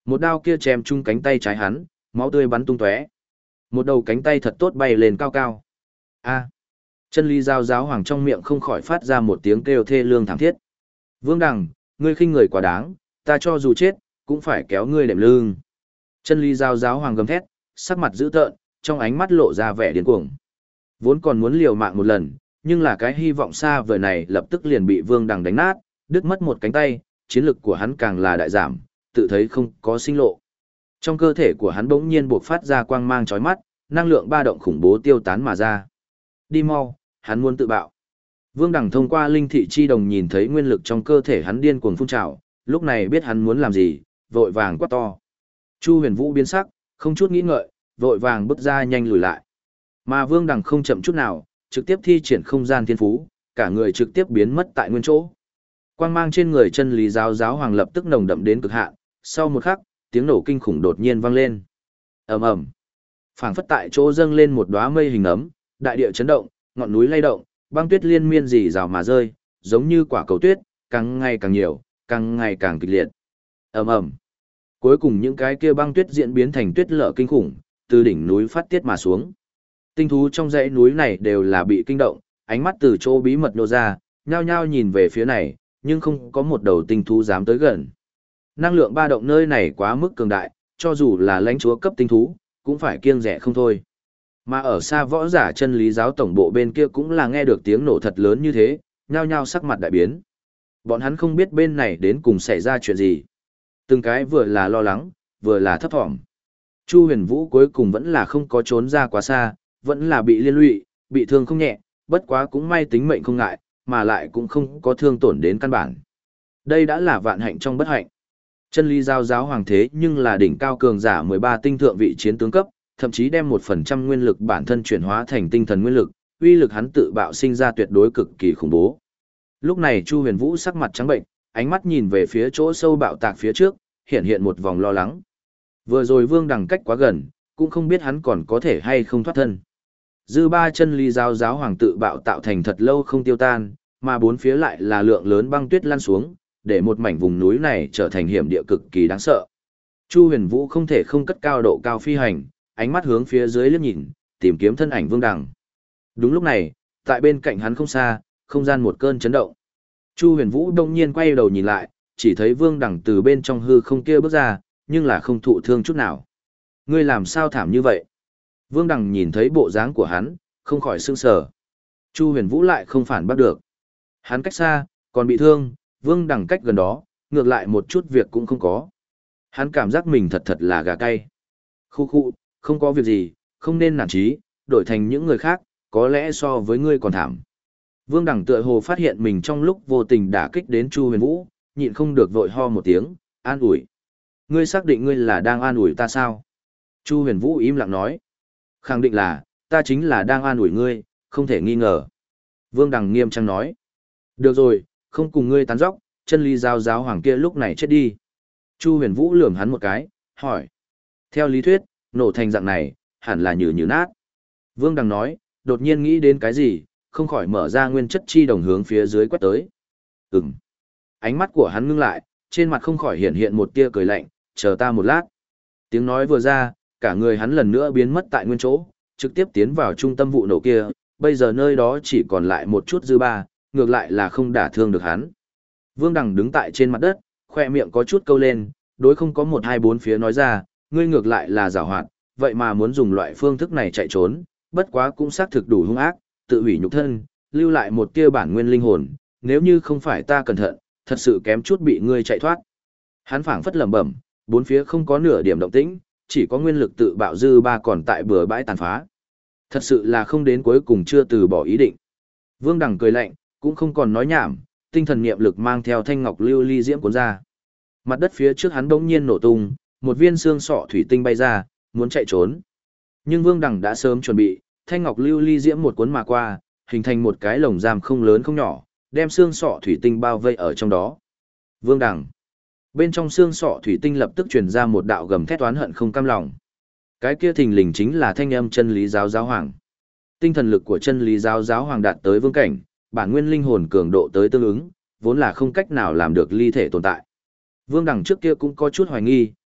Một đao kia chém chung cánh tay trái hắn, máu tươi bắn tung tóe. Một đầu cánh tay thật tốt bay lên cao cao. A. Chân lý giáo giáo hoàng trong miệng không khỏi phát ra một tiếng kêu thê lương thảm thiết. Vương Đằng, ngươi khinh người quá đáng, ta cho dù chết, cũng phải kéo ngươi đệm lưng. Chân lý giáo giáo hoàng gầm thét, sắc mặt dữ tợn, trong ánh mắt lộ ra vẻ điên cuồng. Vốn còn muốn liều mạng một lần, nhưng là cái hy vọng xa vời này lập tức liền bị Vương Đằng đánh nát, đứt mất một cánh tay, chiến lực của hắn càng là đại giảm, tự thấy không có sinh lộ. Trong cơ thể của hắn bỗng nhiên bộc phát ra quang mang chói mắt, năng lượng ba động khủng bố tiêu tán mà ra. Đi mau, hắn muốn tự bạo. Vương Đằng thông qua linh thị chi đồng nhìn thấy nguyên lực trong cơ thể hắn điên cuồng phun trào, lúc này biết hắn muốn làm gì, vội vàng quát to. Chu Huyền Vũ biến sắc, không chút nghĩ ngợi, vội vàng bước ra nhanh lùi lại. Mà Vương Đằng không chậm chút nào, trực tiếp thi triển không gian thiên phú, cả người trực tiếp biến mất tại nguyên chỗ. Quang mang trên người chân lý giáo giáo hoàng lập tức nồng đậm đến cực hạn, sau một khắc, tiếng nổ kinh khủng đột nhiên vang lên. Ầm ầm. Phảng phất tại chỗ dâng lên một đóa mây hình ấm, đại địa chấn động, ngọn núi lay động, băng tuyết liên miên rỉ rào mà rơi, giống như quả cầu tuyết, càng ngày càng nhiều, càng ngày càng kịch liệt. Ầm ầm. Cuối cùng những cái kia băng tuyết diễn biến thành tuyết lở kinh khủng, từ đỉnh núi phát tiết mà xuống. Tinh thú trong dãy núi này đều là bị kinh động, ánh mắt từ chỗ bí mật nô ra, nhao nhao nhìn về phía này, nhưng không có một đầu tinh thú dám tới gần. Năng lượng ba động nơi này quá mức cường đại, cho dù là lãnh chúa cấp tinh thú, cũng phải kiêng dè không thôi. Mà ở xa võ giả chân lý giáo tổng bộ bên kia cũng là nghe được tiếng nổ thật lớn như thế, nhao nhao sắc mặt đại biến. Bọn hắn không biết bên này đến cùng xảy ra chuyện gì. Từng cái vừa là lo lắng, vừa là thấp thỏm. Chu Huyền Vũ cuối cùng vẫn là không có trốn ra quá xa, vẫn là bị liên lụy, bị thương không nhẹ, bất quá cũng may tính mệnh không ngại, mà lại cũng không có thương tổn đến căn bản. Đây đã là vạn hạnh trong bất hạnh. Chân lý giáo giáo hoàng thế nhưng là đỉnh cao cường giả 13 tinh thượng vị chiến tướng cấp, thậm chí đem 1% nguyên lực bản thân chuyển hóa thành tinh thần nguyên lực, uy lực hắn tự bạo sinh ra tuyệt đối cực kỳ khủng bố. Lúc này Chu Huyền Vũ sắc mặt trắng bệnh, ánh mắt nhìn về phía chỗ sâu bạo tạc phía trước, hiện một vòng lo lắng. Vừa rồi Vương Đằng cách quá gần, cũng không biết hắn còn có thể hay không thoát thân. Dư ba chân lý giáo giáo hoàng tự bạo tạo thành thật lâu không tiêu tan, mà bốn phía lại là lượng lớn băng tuyết lăn xuống, để một mảnh vùng núi này trở thành hiểm địa cực kỳ đáng sợ. Chu Huyền Vũ không thể không cất cao độ cao phi hành, ánh mắt hướng phía dưới liếc nhìn, tìm kiếm thân ảnh Vương Đằng. Đúng lúc này, tại bên cạnh hắn không xa, không gian một cơn chấn động. Chu Huyền Vũ đông nhiên quay đầu nhìn lại, chỉ thấy Vương Đằng từ bên trong hư không kia bước ra, nhưng là không thụ thương chút nào. Ngươi làm sao thảm như vậy? Vương Đằng nhìn thấy bộ dáng của hắn, không khỏi sững sờ. Chu Huyền Vũ lại không phản bắt được. Hắn cách xa, còn bị thương, Vương Đằng cách gần đó, ngược lại một chút việc cũng không có. Hắn cảm giác mình thật là gà cay. Khu khu, không có việc gì, không nên nản chí, đổi thành những người khác, có lẽ so với ngươi còn thảm. Vương Đằng tựa hồ phát hiện mình trong lúc vô tình đả kích đến Chu Huyền Vũ, nhịn không được vội ho một tiếng, an ủi. Ngươi xác định ngươi là đang an ủi ta sao? Chu Huyền Vũ im lặng nói. Khẳng định là, ta chính là đang an ủi ngươi, không thể nghi ngờ. Vương Đằng nghiêm trang nói. Được rồi, không cùng ngươi tán dóc, chân lý giáo giáo hoàng kia lúc này chết đi. Chu Huyền Vũ lườm hắn một cái, hỏi. Theo lý thuyết, nổ thành dạng này, hẳn là nhừ nát. Vương Đằng nói, đột nhiên nghĩ đến cái gì, không khỏi mở ra nguyên chất chi đồng hướng phía dưới quét tới. Ừm. Ánh mắt của hắn ngưng lại, trên mặt không khỏi hiện một tia cười lạnh, chờ ta một lát. Tiếng nói vừa ra, cả người hắn lần nữa biến mất tại nguyên chỗ, trực tiếp tiến vào trung tâm vụ nổ kia, bây giờ nơi đó chỉ còn lại một chút dư ba, ngược lại là không đả thương được hắn. Vương Đằng đứng tại trên mặt đất, khoe miệng có chút câu lên, đối không có 1 2 4 phía nói ra, ngươi ngược lại là giàu hoạt, vậy mà muốn dùng loại phương thức này chạy trốn, bất quá cũng xác thực đủ hung ác, tự hủy nhục thân, lưu lại một tia bản nguyên linh hồn, nếu như không phải ta cẩn thận, thật sự kém chút bị ngươi chạy thoát. Hắn phảng phất lẩm bẩm, bốn phía không có nửa điểm động tĩnh, chỉ có nguyên lực tự bạo dư ba còn tại bừa bãi tàn phá. Thật sự là không đến cuối cùng chưa từ bỏ ý định. Vương Đằng cười lạnh, cũng không còn nói nhảm, tinh thần niệm lực mang theo thanh ngọc lưu ly diễm cuốn ra. Mặt đất phía trước hắn bỗng nhiên nổ tung, một viên xương sọ thủy tinh bay ra, muốn chạy trốn. Nhưng Vương Đằng đã sớm chuẩn bị, thanh ngọc lưu ly diễm một cuốn mà qua, hình thành một cái lồng giam không lớn không nhỏ, đem xương sọ thủy tinh bao vây ở trong đó. Vương Đằng. Bên trong xương sọ thủy tinh lập tức truyền ra một đạo gầm thét oán hận không cam lòng. Cái kia thình lình chính là thanh âm chân lý giáo giáo hoàng. Tinh thần lực của chân lý giáo giáo hoàng đạt tới vương cảnh, bản nguyên linh hồn cường độ tới tương ứng, vốn là không cách nào làm được ly thể tồn tại. Vương Đằng trước kia cũng có chút hoài nghi,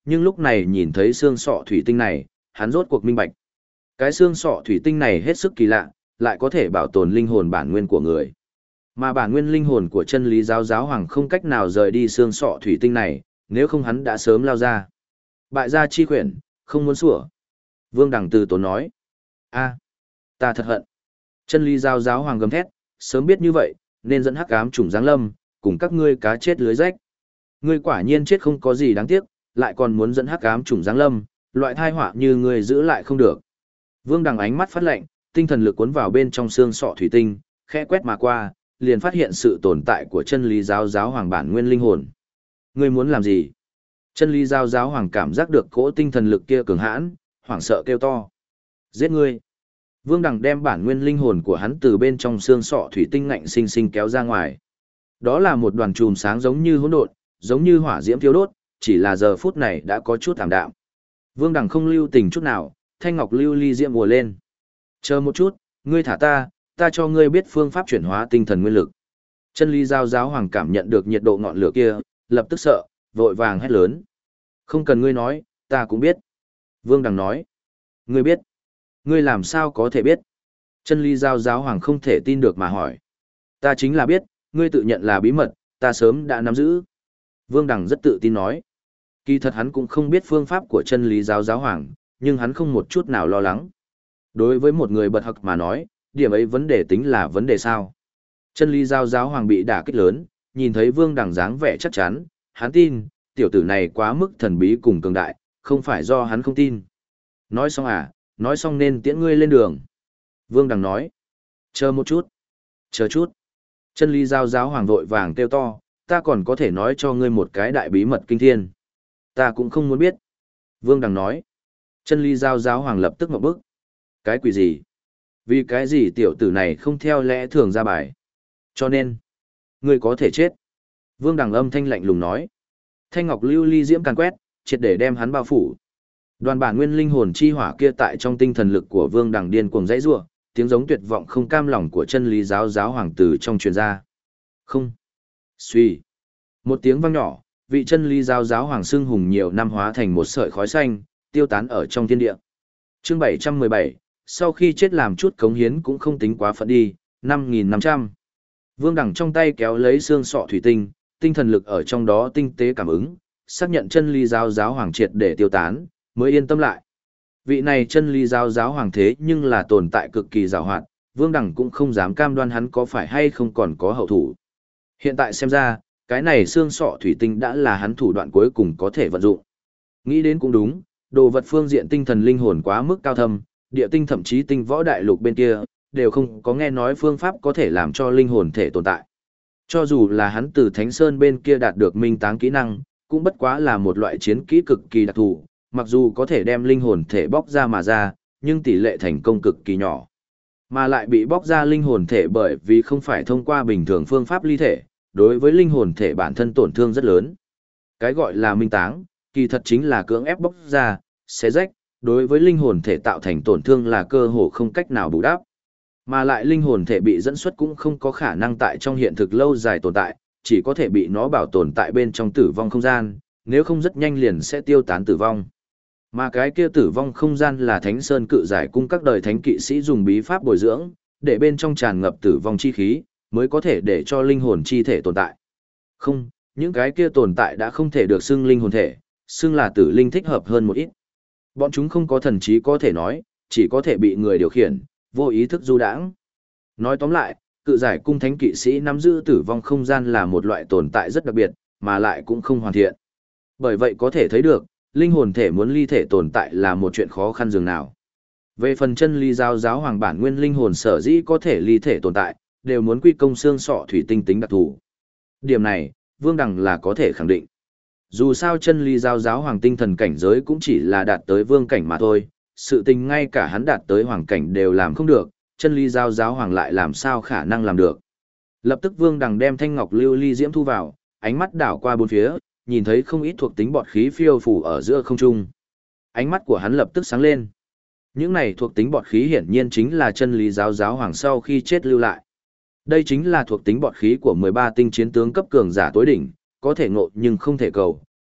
nhưng lúc này nhìn thấy xương sọ thủy tinh này, hắn rốt cuộc minh bạch. Cái xương sọ thủy tinh này hết sức kỳ lạ, lại có thể bảo tồn linh hồn bản nguyên của người. Mà bản nguyên linh hồn của chân lý giáo giáo hoàng không cách nào rời đi xương sọ thủy tinh này, nếu không hắn đã sớm lao ra. Bại gia chi khuyển, không muốn sủa. Vương Đằng từ tốn nói. A, ta thật hận. Chân lý giáo giáo hoàng gầm thét, sớm biết như vậy, nên dẫn hắc ám trùng giáng lâm, cùng các ngươi cá chết lưới rách. Ngươi quả nhiên chết không có gì đáng tiếc, lại còn muốn dẫn hắc ám trùng giáng lâm, loại thai họa như ngươi giữ lại không được. Vương Đằng ánh mắt phát lạnh, tinh thần lực cuốn vào bên trong xương sọ thủy tinh, khẽ quét mà qua, liền phát hiện sự tồn tại của chân lý giáo giáo hoàng bản nguyên linh hồn. Ngươi muốn làm gì? Chân lý giáo giáo hoàng cảm giác được cỗ tinh thần lực kia cường hãn, hoảng sợ kêu to. Giết ngươi! Vương Đằng đem bản nguyên linh hồn của hắn từ bên trong xương sọ thủy tinh ngạnh sinh sinh kéo ra ngoài. Đó là một đoàn chùm sáng giống như hỗn độn, giống như hỏa diễm thiêu đốt, chỉ là giờ phút này đã có chút ảm đạm. Vương Đằng không lưu tình chút nào, thanh ngọc lưu ly diễm mùa lên. Chờ một chút, ngươi thả ta cho ngươi biết phương pháp chuyển hóa tinh thần nguyên lực. Chân lý giáo giáo hoàng cảm nhận được nhiệt độ ngọn lửa kia, lập tức sợ, vội vàng hét lớn. Không cần ngươi nói, ta cũng biết. Vương Đằng nói. Ngươi biết? Ngươi làm sao có thể biết? Chân lý giáo giáo hoàng không thể tin được mà hỏi. Ta chính là biết, ngươi tự nhận là bí mật, ta sớm đã nắm giữ. Vương Đằng rất tự tin nói. Kỳ thật hắn cũng không biết phương pháp của chân lý giáo giáo hoàng, nhưng hắn không một chút nào lo lắng. Đối với một người bật học mà nói, điểm ấy vấn đề tính là vấn đề sao. Chân lý giáo giáo hoàng bị đả kích lớn, nhìn thấy Vương Đằng dáng vẻ chắc chắn, hắn tin, tiểu tử này quá mức thần bí cùng cường đại, không phải do hắn không tin. Nói xong à, nói xong nên tiễn ngươi lên đường. Vương Đằng nói, chờ một chút, chờ chút. Chân lý giáo giáo hoàng vội vàng kêu to, ta còn có thể nói cho ngươi một cái đại bí mật kinh thiên. Ta cũng không muốn biết. Vương Đằng nói, chân lý giáo giáo hoàng lập tức ngậm bức. Cái quỷ gì? Vì cái gì tiểu tử này không theo lẽ thường ra bài? Cho nên, ngươi có thể chết. Vương Đằng âm thanh lạnh lùng nói. Thanh ngọc lưu ly diễm càn quét, triệt để đem hắn bao phủ. Đoàn bản nguyên linh hồn chi hỏa kia tại trong tinh thần lực của Vương Đằng điên cuồng dãy rủa, tiếng giống tuyệt vọng không cam lòng của chân lý giáo giáo hoàng tử trong truyền ra. Không. Suy. Một tiếng vang nhỏ, vị chân lý giáo giáo hoàng xưng hùng nhiều năm hóa thành một sợi khói xanh, tiêu tán ở trong thiên địa. Chương 717, sau khi chết làm chút cống hiến cũng không tính quá phận đi, 5.500. Vương Đằng trong tay kéo lấy xương sọ thủy tinh, tinh thần lực ở trong đó tinh tế cảm ứng, xác nhận chân lý giáo giáo hoàng triệt để tiêu tán, mới yên tâm lại. Vị này chân lý giáo giáo hoàng thế nhưng là tồn tại cực kỳ giàu hoạt, Vương Đằng cũng không dám cam đoan hắn có phải hay không còn có hậu thủ. Hiện tại xem ra, cái này xương sọ thủy tinh đã là hắn thủ đoạn cuối cùng có thể vận dụng. Nghĩ đến cũng đúng, đồ vật phương diện tinh thần linh hồn quá mức cao thâm, địa tinh thậm chí tinh võ đại lục bên kia, đều không có nghe nói phương pháp có thể làm cho linh hồn thể tồn tại. Cho dù là hắn từ Thánh Sơn bên kia đạt được minh táng kỹ năng, cũng bất quá là một loại chiến kỹ cực kỳ đặc thù, mặc dù có thể đem linh hồn thể bóc ra mà ra, nhưng tỷ lệ thành công cực kỳ nhỏ. Mà lại bị bóc ra linh hồn thể bởi vì không phải thông qua bình thường phương pháp ly thể, đối với linh hồn thể bản thân tổn thương rất lớn. Cái gọi là minh táng, kỳ thật chính là cưỡng ép bóc ra, xé rách, đối với linh hồn thể tạo thành tổn thương là cơ hồ không cách nào bù đắp. Mà lại linh hồn thể bị dẫn xuất cũng không có khả năng tại trong hiện thực lâu dài tồn tại, chỉ có thể bị nó bảo tồn tại bên trong tử vong không gian, nếu không rất nhanh liền sẽ tiêu tán tử vong. Mà cái kia tử vong không gian là Thánh Sơn cự giải cung các đời thánh kỵ sĩ dùng bí pháp bồi dưỡng, để bên trong tràn ngập tử vong chi khí, mới có thể để cho linh hồn chi thể tồn tại. Không, những cái kia tồn tại đã không thể được xưng linh hồn thể, xưng là tử linh thích hợp hơn một ít. Bọn chúng không có thần trí có thể nói, chỉ có thể bị người điều khiển, vô ý thức du đãng. Nói tóm lại, cự giải cung thánh kỵ sĩ nắm giữ tử vong không gian là một loại tồn tại rất đặc biệt, mà lại cũng không hoàn thiện. Bởi vậy có thể thấy được, linh hồn thể muốn ly thể tồn tại là một chuyện khó khăn dường nào. Về phần chân lý giáo giáo hoàng bản nguyên linh hồn sở dĩ có thể ly thể tồn tại, đều muốn quy công xương sọ thủy tinh tính đặc thù. Điểm này, Vương Đằng là có thể khẳng định. Dù sao chân lý giáo giáo hoàng tinh thần cảnh giới cũng chỉ là đạt tới vương cảnh mà thôi, sự tình ngay cả hắn đạt tới hoàng cảnh đều làm không được, chân lý giáo giáo hoàng lại làm sao khả năng làm được. Lập tức Vương Đằng đem thanh ngọc lưu ly diễm thu vào, ánh mắt đảo qua bốn phía, nhìn thấy không ít thuộc tính bọt khí phiêu phù ở giữa không trung. Ánh mắt của hắn lập tức sáng lên. Những này thuộc tính bọt khí hiển nhiên chính là chân lý giáo giáo hoàng sau khi chết lưu lại. Đây chính là thuộc tính bọt khí của 13 tinh chiến tướng cấp cường giả tối đỉnh, có thể ngộ nhưng không thể cầu,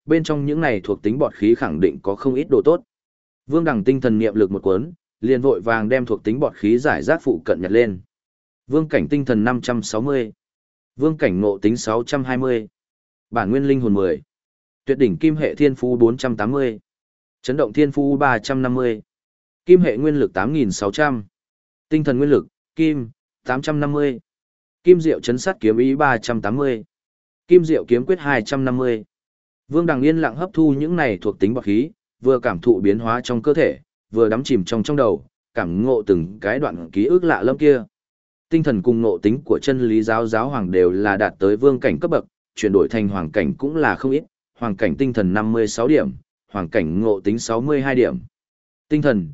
bên trong những này thuộc tính bọt khí khẳng định có không ít đồ tốt. Vương Đằng tinh thần niệm lực một cuốn, liền vội vàng đem thuộc tính bọt khí giải rác phụ cận nhặt lên. Vương cảnh tinh thần 560, vương cảnh ngộ tính 620, bản nguyên linh hồn 10, tuyệt đỉnh kim hệ thiên phú 480, chấn động thiên phú 350, kim hệ nguyên lực 8600, tinh thần nguyên lực, kim, 850, kim diệu chấn sát kiếm ý 380, kim diệu kiếm quyết 250. Vương Đằng yên lặng hấp thu những này thuộc tính bọt khí, vừa cảm thụ biến hóa trong cơ thể, vừa đắm chìm trong đầu, cảm ngộ từng cái đoạn ký ức lạ lẫm kia. Tinh thần cùng ngộ tính của chân lý giáo giáo hoàng đều là đạt tới vương cảnh cấp bậc, chuyển đổi thành hoàng cảnh cũng là không ít, hoàng cảnh tinh thần 56 điểm, hoàng cảnh ngộ tính 62 điểm. Tinh thần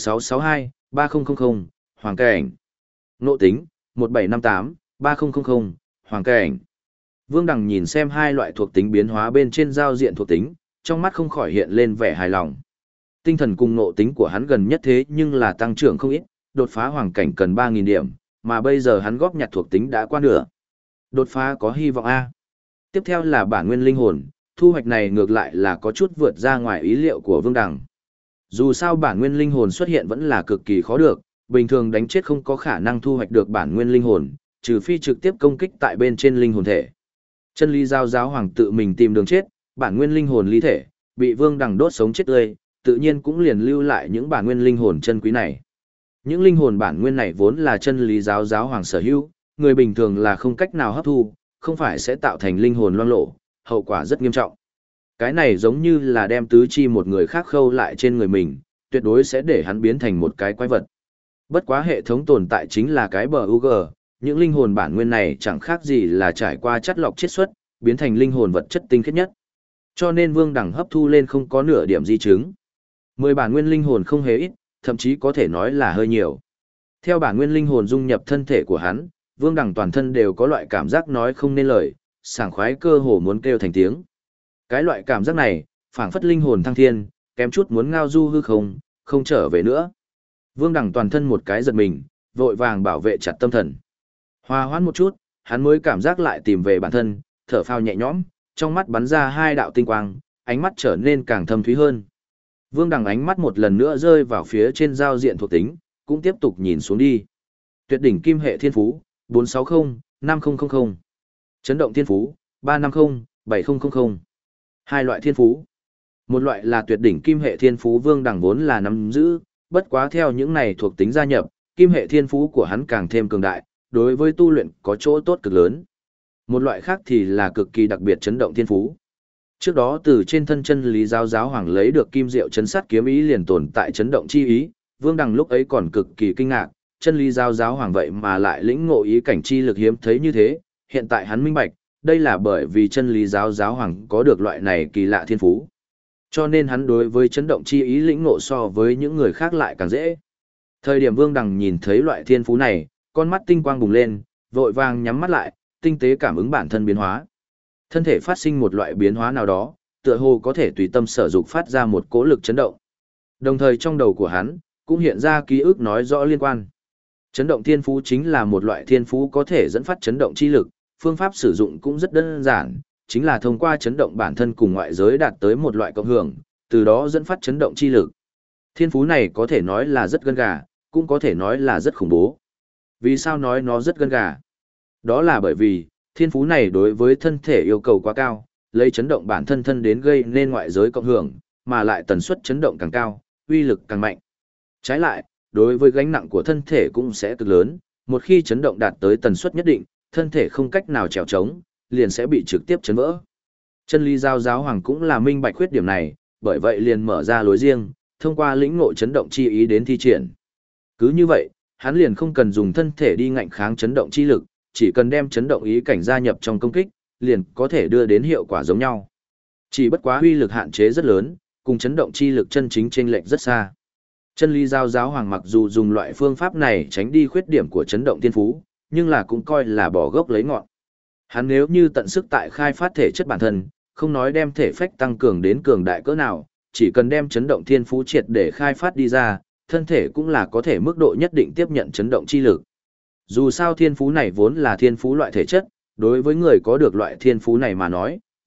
1662, 3000, hoàng cảnh. Ngộ tính 1758, 3000, hoàng cảnh. Vương Đằng nhìn xem hai loại thuộc tính biến hóa bên trên giao diện thuộc tính, trong mắt không khỏi hiện lên vẻ hài lòng. Tinh thần cùng ngộ tính của hắn gần nhất thế nhưng là tăng trưởng không ít, đột phá hoàng cảnh cần 3000 điểm, mà bây giờ hắn góp nhặt thuộc tính đã qua nửa. Đột phá có hy vọng a. Tiếp theo là bản nguyên linh hồn, thu hoạch này ngược lại là có chút vượt ra ngoài ý liệu của Vương Đằng. Dù sao bản nguyên linh hồn xuất hiện vẫn là cực kỳ khó được, bình thường đánh chết không có khả năng thu hoạch được bản nguyên linh hồn, trừ phi trực tiếp công kích tại bên trên linh hồn thể. Chân lý giáo giáo hoàng tự mình tìm đường chết, bản nguyên linh hồn ly thể, bị Vương Đằng đốt sống chết tươi, tự nhiên cũng liền lưu lại những bản nguyên linh hồn chân quý này. Những linh hồn bản nguyên này vốn là chân lý giáo giáo hoàng sở hữu, người bình thường là không cách nào hấp thu, không phải sẽ tạo thành linh hồn loang lổ, hậu quả rất nghiêm trọng. Cái này giống như là đem tứ chi một người khác khâu lại trên người mình, tuyệt đối sẽ để hắn biến thành một cái quái vật. Bất quá hệ thống tồn tại chính là cái bờ UG, những linh hồn bản nguyên này chẳng khác gì là trải qua chất lọc chiết xuất, biến thành linh hồn vật chất tinh khiết nhất. Cho nên Vương Đằng hấp thu lên không có nửa điểm di chứng. 10 bản nguyên linh hồn không hề ít, thậm chí có thể nói là hơi nhiều. Theo bản nguyên linh hồn dung nhập thân thể của hắn, Vương Đằng toàn thân đều có loại cảm giác nói không nên lời, sảng khoái cơ hồ muốn kêu thành tiếng. Cái loại cảm giác này, phảng phất linh hồn thăng thiên, kém chút muốn ngao du hư không, không trở về nữa. Vương Đằng toàn thân một cái giật mình, vội vàng bảo vệ chặt tâm thần. Hòa hoãn một chút, hắn mới cảm giác lại tìm về bản thân, thở phào nhẹ nhõm, trong mắt bắn ra hai đạo tinh quang, ánh mắt trở nên càng thâm thúy hơn. Vương Đằng ánh mắt một lần nữa rơi vào phía trên giao diện thuộc tính, cũng tiếp tục nhìn xuống đi. Tuyệt đỉnh kim hệ thiên phú, 460, 5000. Chấn động thiên phú, 350, 7000. Hai loại thiên phú. Một loại là tuyệt đỉnh kim hệ thiên phú Vương Đằng vốn là nắm giữ, bất quá theo những này thuộc tính gia nhập, kim hệ thiên phú của hắn càng thêm cường đại, đối với tu luyện có chỗ tốt cực lớn. Một loại khác thì là cực kỳ đặc biệt chấn động thiên phú. Trước đó từ trên thân chân lý giáo giáo hoàng lấy được kim diệu chấn sát kiếm ý liền tồn tại chấn động chi ý, Vương Đằng lúc ấy còn cực kỳ kinh ngạc, chân lý giáo giáo hoàng vậy mà lại lĩnh ngộ ý cảnh chi lực hiếm thấy như thế, hiện tại hắn minh bạch, đây là bởi vì chân lý giáo giáo hoàng có được loại này kỳ lạ thiên phú. Cho nên hắn đối với chấn động chi ý lĩnh ngộ so với những người khác lại càng dễ. Thời điểm Vương Đằng nhìn thấy loại thiên phú này, con mắt tinh quang bùng lên, vội vàng nhắm mắt lại, tinh tế cảm ứng bản thân biến hóa. Thân thể phát sinh một loại biến hóa nào đó, tựa hồ có thể tùy tâm sở dục phát ra một cỗ lực chấn động. Đồng thời trong đầu của hắn, cũng hiện ra ký ức nói rõ liên quan. Chấn động thiên phú chính là một loại thiên phú có thể dẫn phát chấn động chi lực, phương pháp sử dụng cũng rất đơn giản, chính là thông qua chấn động bản thân cùng ngoại giới đạt tới một loại cộng hưởng, từ đó dẫn phát chấn động chi lực. Thiên phú này có thể nói là rất gân gà, cũng có thể nói là rất khủng bố. Vì sao nói nó rất gân gà? Đó là bởi vì, thiên phú này đối với thân thể yêu cầu quá cao, lấy chấn động bản thân thân đến gây nên ngoại giới cộng hưởng, mà lại tần suất chấn động càng cao, uy lực càng mạnh. Trái lại, đối với gánh nặng của thân thể cũng sẽ cực lớn, một khi chấn động đạt tới tần suất nhất định, thân thể không cách nào trèo trống, liền sẽ bị trực tiếp chấn vỡ. Chân lý giáo giáo hoàng cũng là minh bạch khuyết điểm này, bởi vậy liền mở ra lối riêng, thông qua lĩnh ngộ chấn động chi ý đến thi triển. Cứ như vậy, hắn liền không cần dùng thân thể đi ngạnh kháng chấn động chi lực, chỉ cần đem chấn động ý cảnh gia nhập trong công kích, liền có thể đưa đến hiệu quả giống nhau. Chỉ bất quá uy lực hạn chế rất lớn, cùng chấn động chi lực chân chính chênh lệch rất xa. Chân lý giáo giáo hoàng mặc dù dùng loại phương pháp này tránh đi khuyết điểm của chấn động thiên phú, nhưng là cũng coi là bỏ gốc lấy ngọn. Hắn nếu như tận sức tại khai phát thể chất bản thân, không nói đem thể phách tăng cường đến cường đại cỡ nào, chỉ cần đem chấn động thiên phú triệt để khai phát đi ra, thân thể cũng là có thể mức độ nhất định tiếp nhận chấn động chi lực. Dù sao thiên phú này vốn là thiên phú loại thể chất, đối với người có được loại thiên phú này mà nói,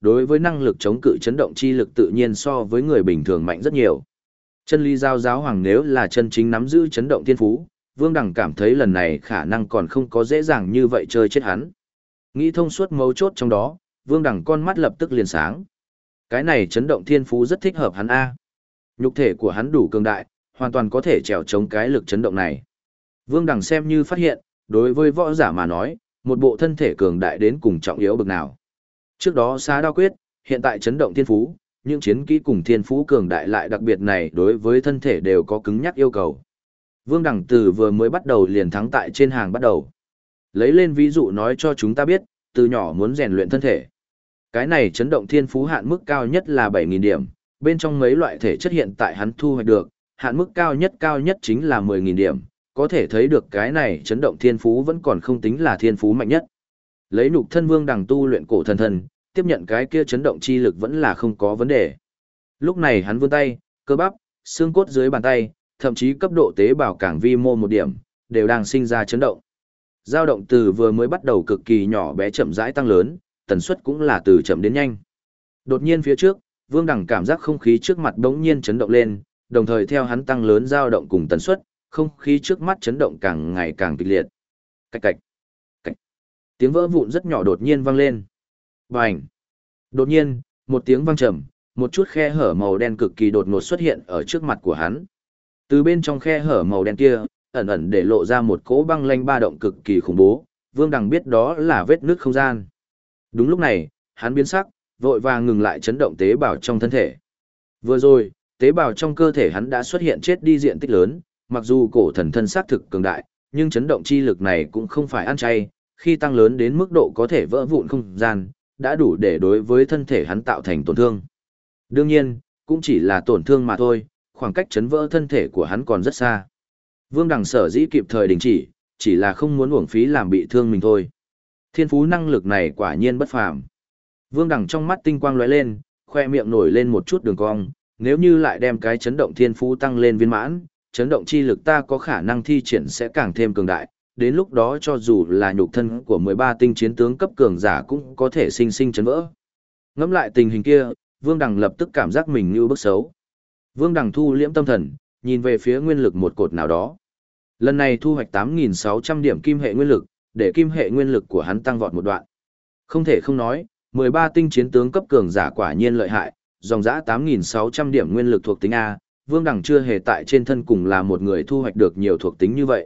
đối với năng lực chống cự chấn động chi lực tự nhiên so với người bình thường mạnh rất nhiều. Chân lý giáo giáo hoàng nếu là chân chính nắm giữ chấn động thiên phú, Vương Đằng cảm thấy lần này khả năng còn không có dễ dàng như vậy chơi chết hắn. Nghĩ thông suốt mấu chốt trong đó, Vương Đằng con mắt lập tức liền sáng. Cái này chấn động thiên phú rất thích hợp hắn a. Nhục thể của hắn đủ cường đại, hoàn toàn có thể trèo chống cái lực chấn động này. Vương Đằng xem như phát hiện, đối với võ giả mà nói, một bộ thân thể cường đại đến cùng trọng yếu bực nào. Trước đó xá đao quyết, hiện tại chấn động thiên phú, những chiến kỹ cùng thiên phú cường đại lại đặc biệt này đối với thân thể đều có cứng nhắc yêu cầu. Vương Đằng từ vừa mới bắt đầu liền thắng tại trên hàng bắt đầu. Lấy lên ví dụ nói cho chúng ta biết, từ nhỏ muốn rèn luyện thân thể. Cái này chấn động thiên phú hạn mức cao nhất là 7.000 điểm, bên trong mấy loại thể chất hiện tại hắn thu hoạch được, hạn mức cao nhất chính là 10.000 điểm, có thể thấy được cái này chấn động thiên phú vẫn còn không tính là thiên phú mạnh nhất. Lấy nhục thân Vương Đằng tu luyện cổ thần thần, tiếp nhận cái kia chấn động chi lực vẫn là không có vấn đề. Lúc này hắn vươn tay, cơ bắp, xương cốt dưới bàn tay, thậm chí cấp độ tế bào càng vi mô một điểm, đều đang sinh ra chấn động. Dao động từ vừa mới bắt đầu cực kỳ nhỏ bé chậm rãi tăng lớn, tần suất cũng là từ chậm đến nhanh. Đột nhiên phía trước, Vương Đằng cảm giác không khí trước mặt đống nhiên chấn động lên, đồng thời theo hắn tăng lớn dao động cùng tần suất, không khí trước mắt chấn động càng ngày càng kịch liệt. Cạch cạch, cạch. Tiếng vỡ vụn rất nhỏ đột nhiên vang lên. Bành. Đột nhiên, một tiếng vang trầm, một chút khe hở màu đen cực kỳ đột ngột xuất hiện ở trước mặt của hắn. Từ bên trong khe hở màu đen kia, ẩn ẩn để lộ ra một cỗ băng lanh ba động cực kỳ khủng bố, Vương Đằng biết đó là vết nứt không gian. Đúng lúc này, hắn biến sắc, vội vàng ngừng lại chấn động tế bào trong thân thể. Vừa rồi, tế bào trong cơ thể hắn đã xuất hiện chết đi diện tích lớn, mặc dù cổ thần thân xác thực cường đại, nhưng chấn động chi lực này cũng không phải ăn chay, khi tăng lớn đến mức độ có thể vỡ vụn không gian, đã đủ để đối với thân thể hắn tạo thành tổn thương. Đương nhiên, cũng chỉ là tổn thương mà thôi, khoảng cách chấn vỡ thân thể của hắn còn rất xa. Vương Đằng sở dĩ kịp thời đình chỉ là không muốn uổng phí làm bị thương mình thôi. Thiên phú năng lực này quả nhiên bất phàm. Vương Đằng trong mắt tinh quang lóe lên, khoe miệng nổi lên một chút đường cong, nếu như lại đem cái chấn động thiên phú tăng lên viên mãn, chấn động chi lực ta có khả năng thi triển sẽ càng thêm cường đại, đến lúc đó cho dù là nhục thân của 13 tinh chiến tướng cấp cường giả cũng có thể sinh sinh chấn vỡ. Ngẫm lại tình hình kia, Vương Đằng lập tức cảm giác mình như bức xấu. Vương Đằng thu liễm tâm thần, nhìn về phía nguyên lực một cột nào đó. Lần này thu hoạch 8.600 điểm kim hệ nguyên lực, để kim hệ nguyên lực của hắn tăng vọt một đoạn. Không thể không nói, 13 tinh chiến tướng cấp cường giả quả nhiên lợi hại, dòng dã 8.600 điểm nguyên lực thuộc tính A, Vương Đằng chưa hề tại trên thân cùng là một người thu hoạch được nhiều thuộc tính như vậy.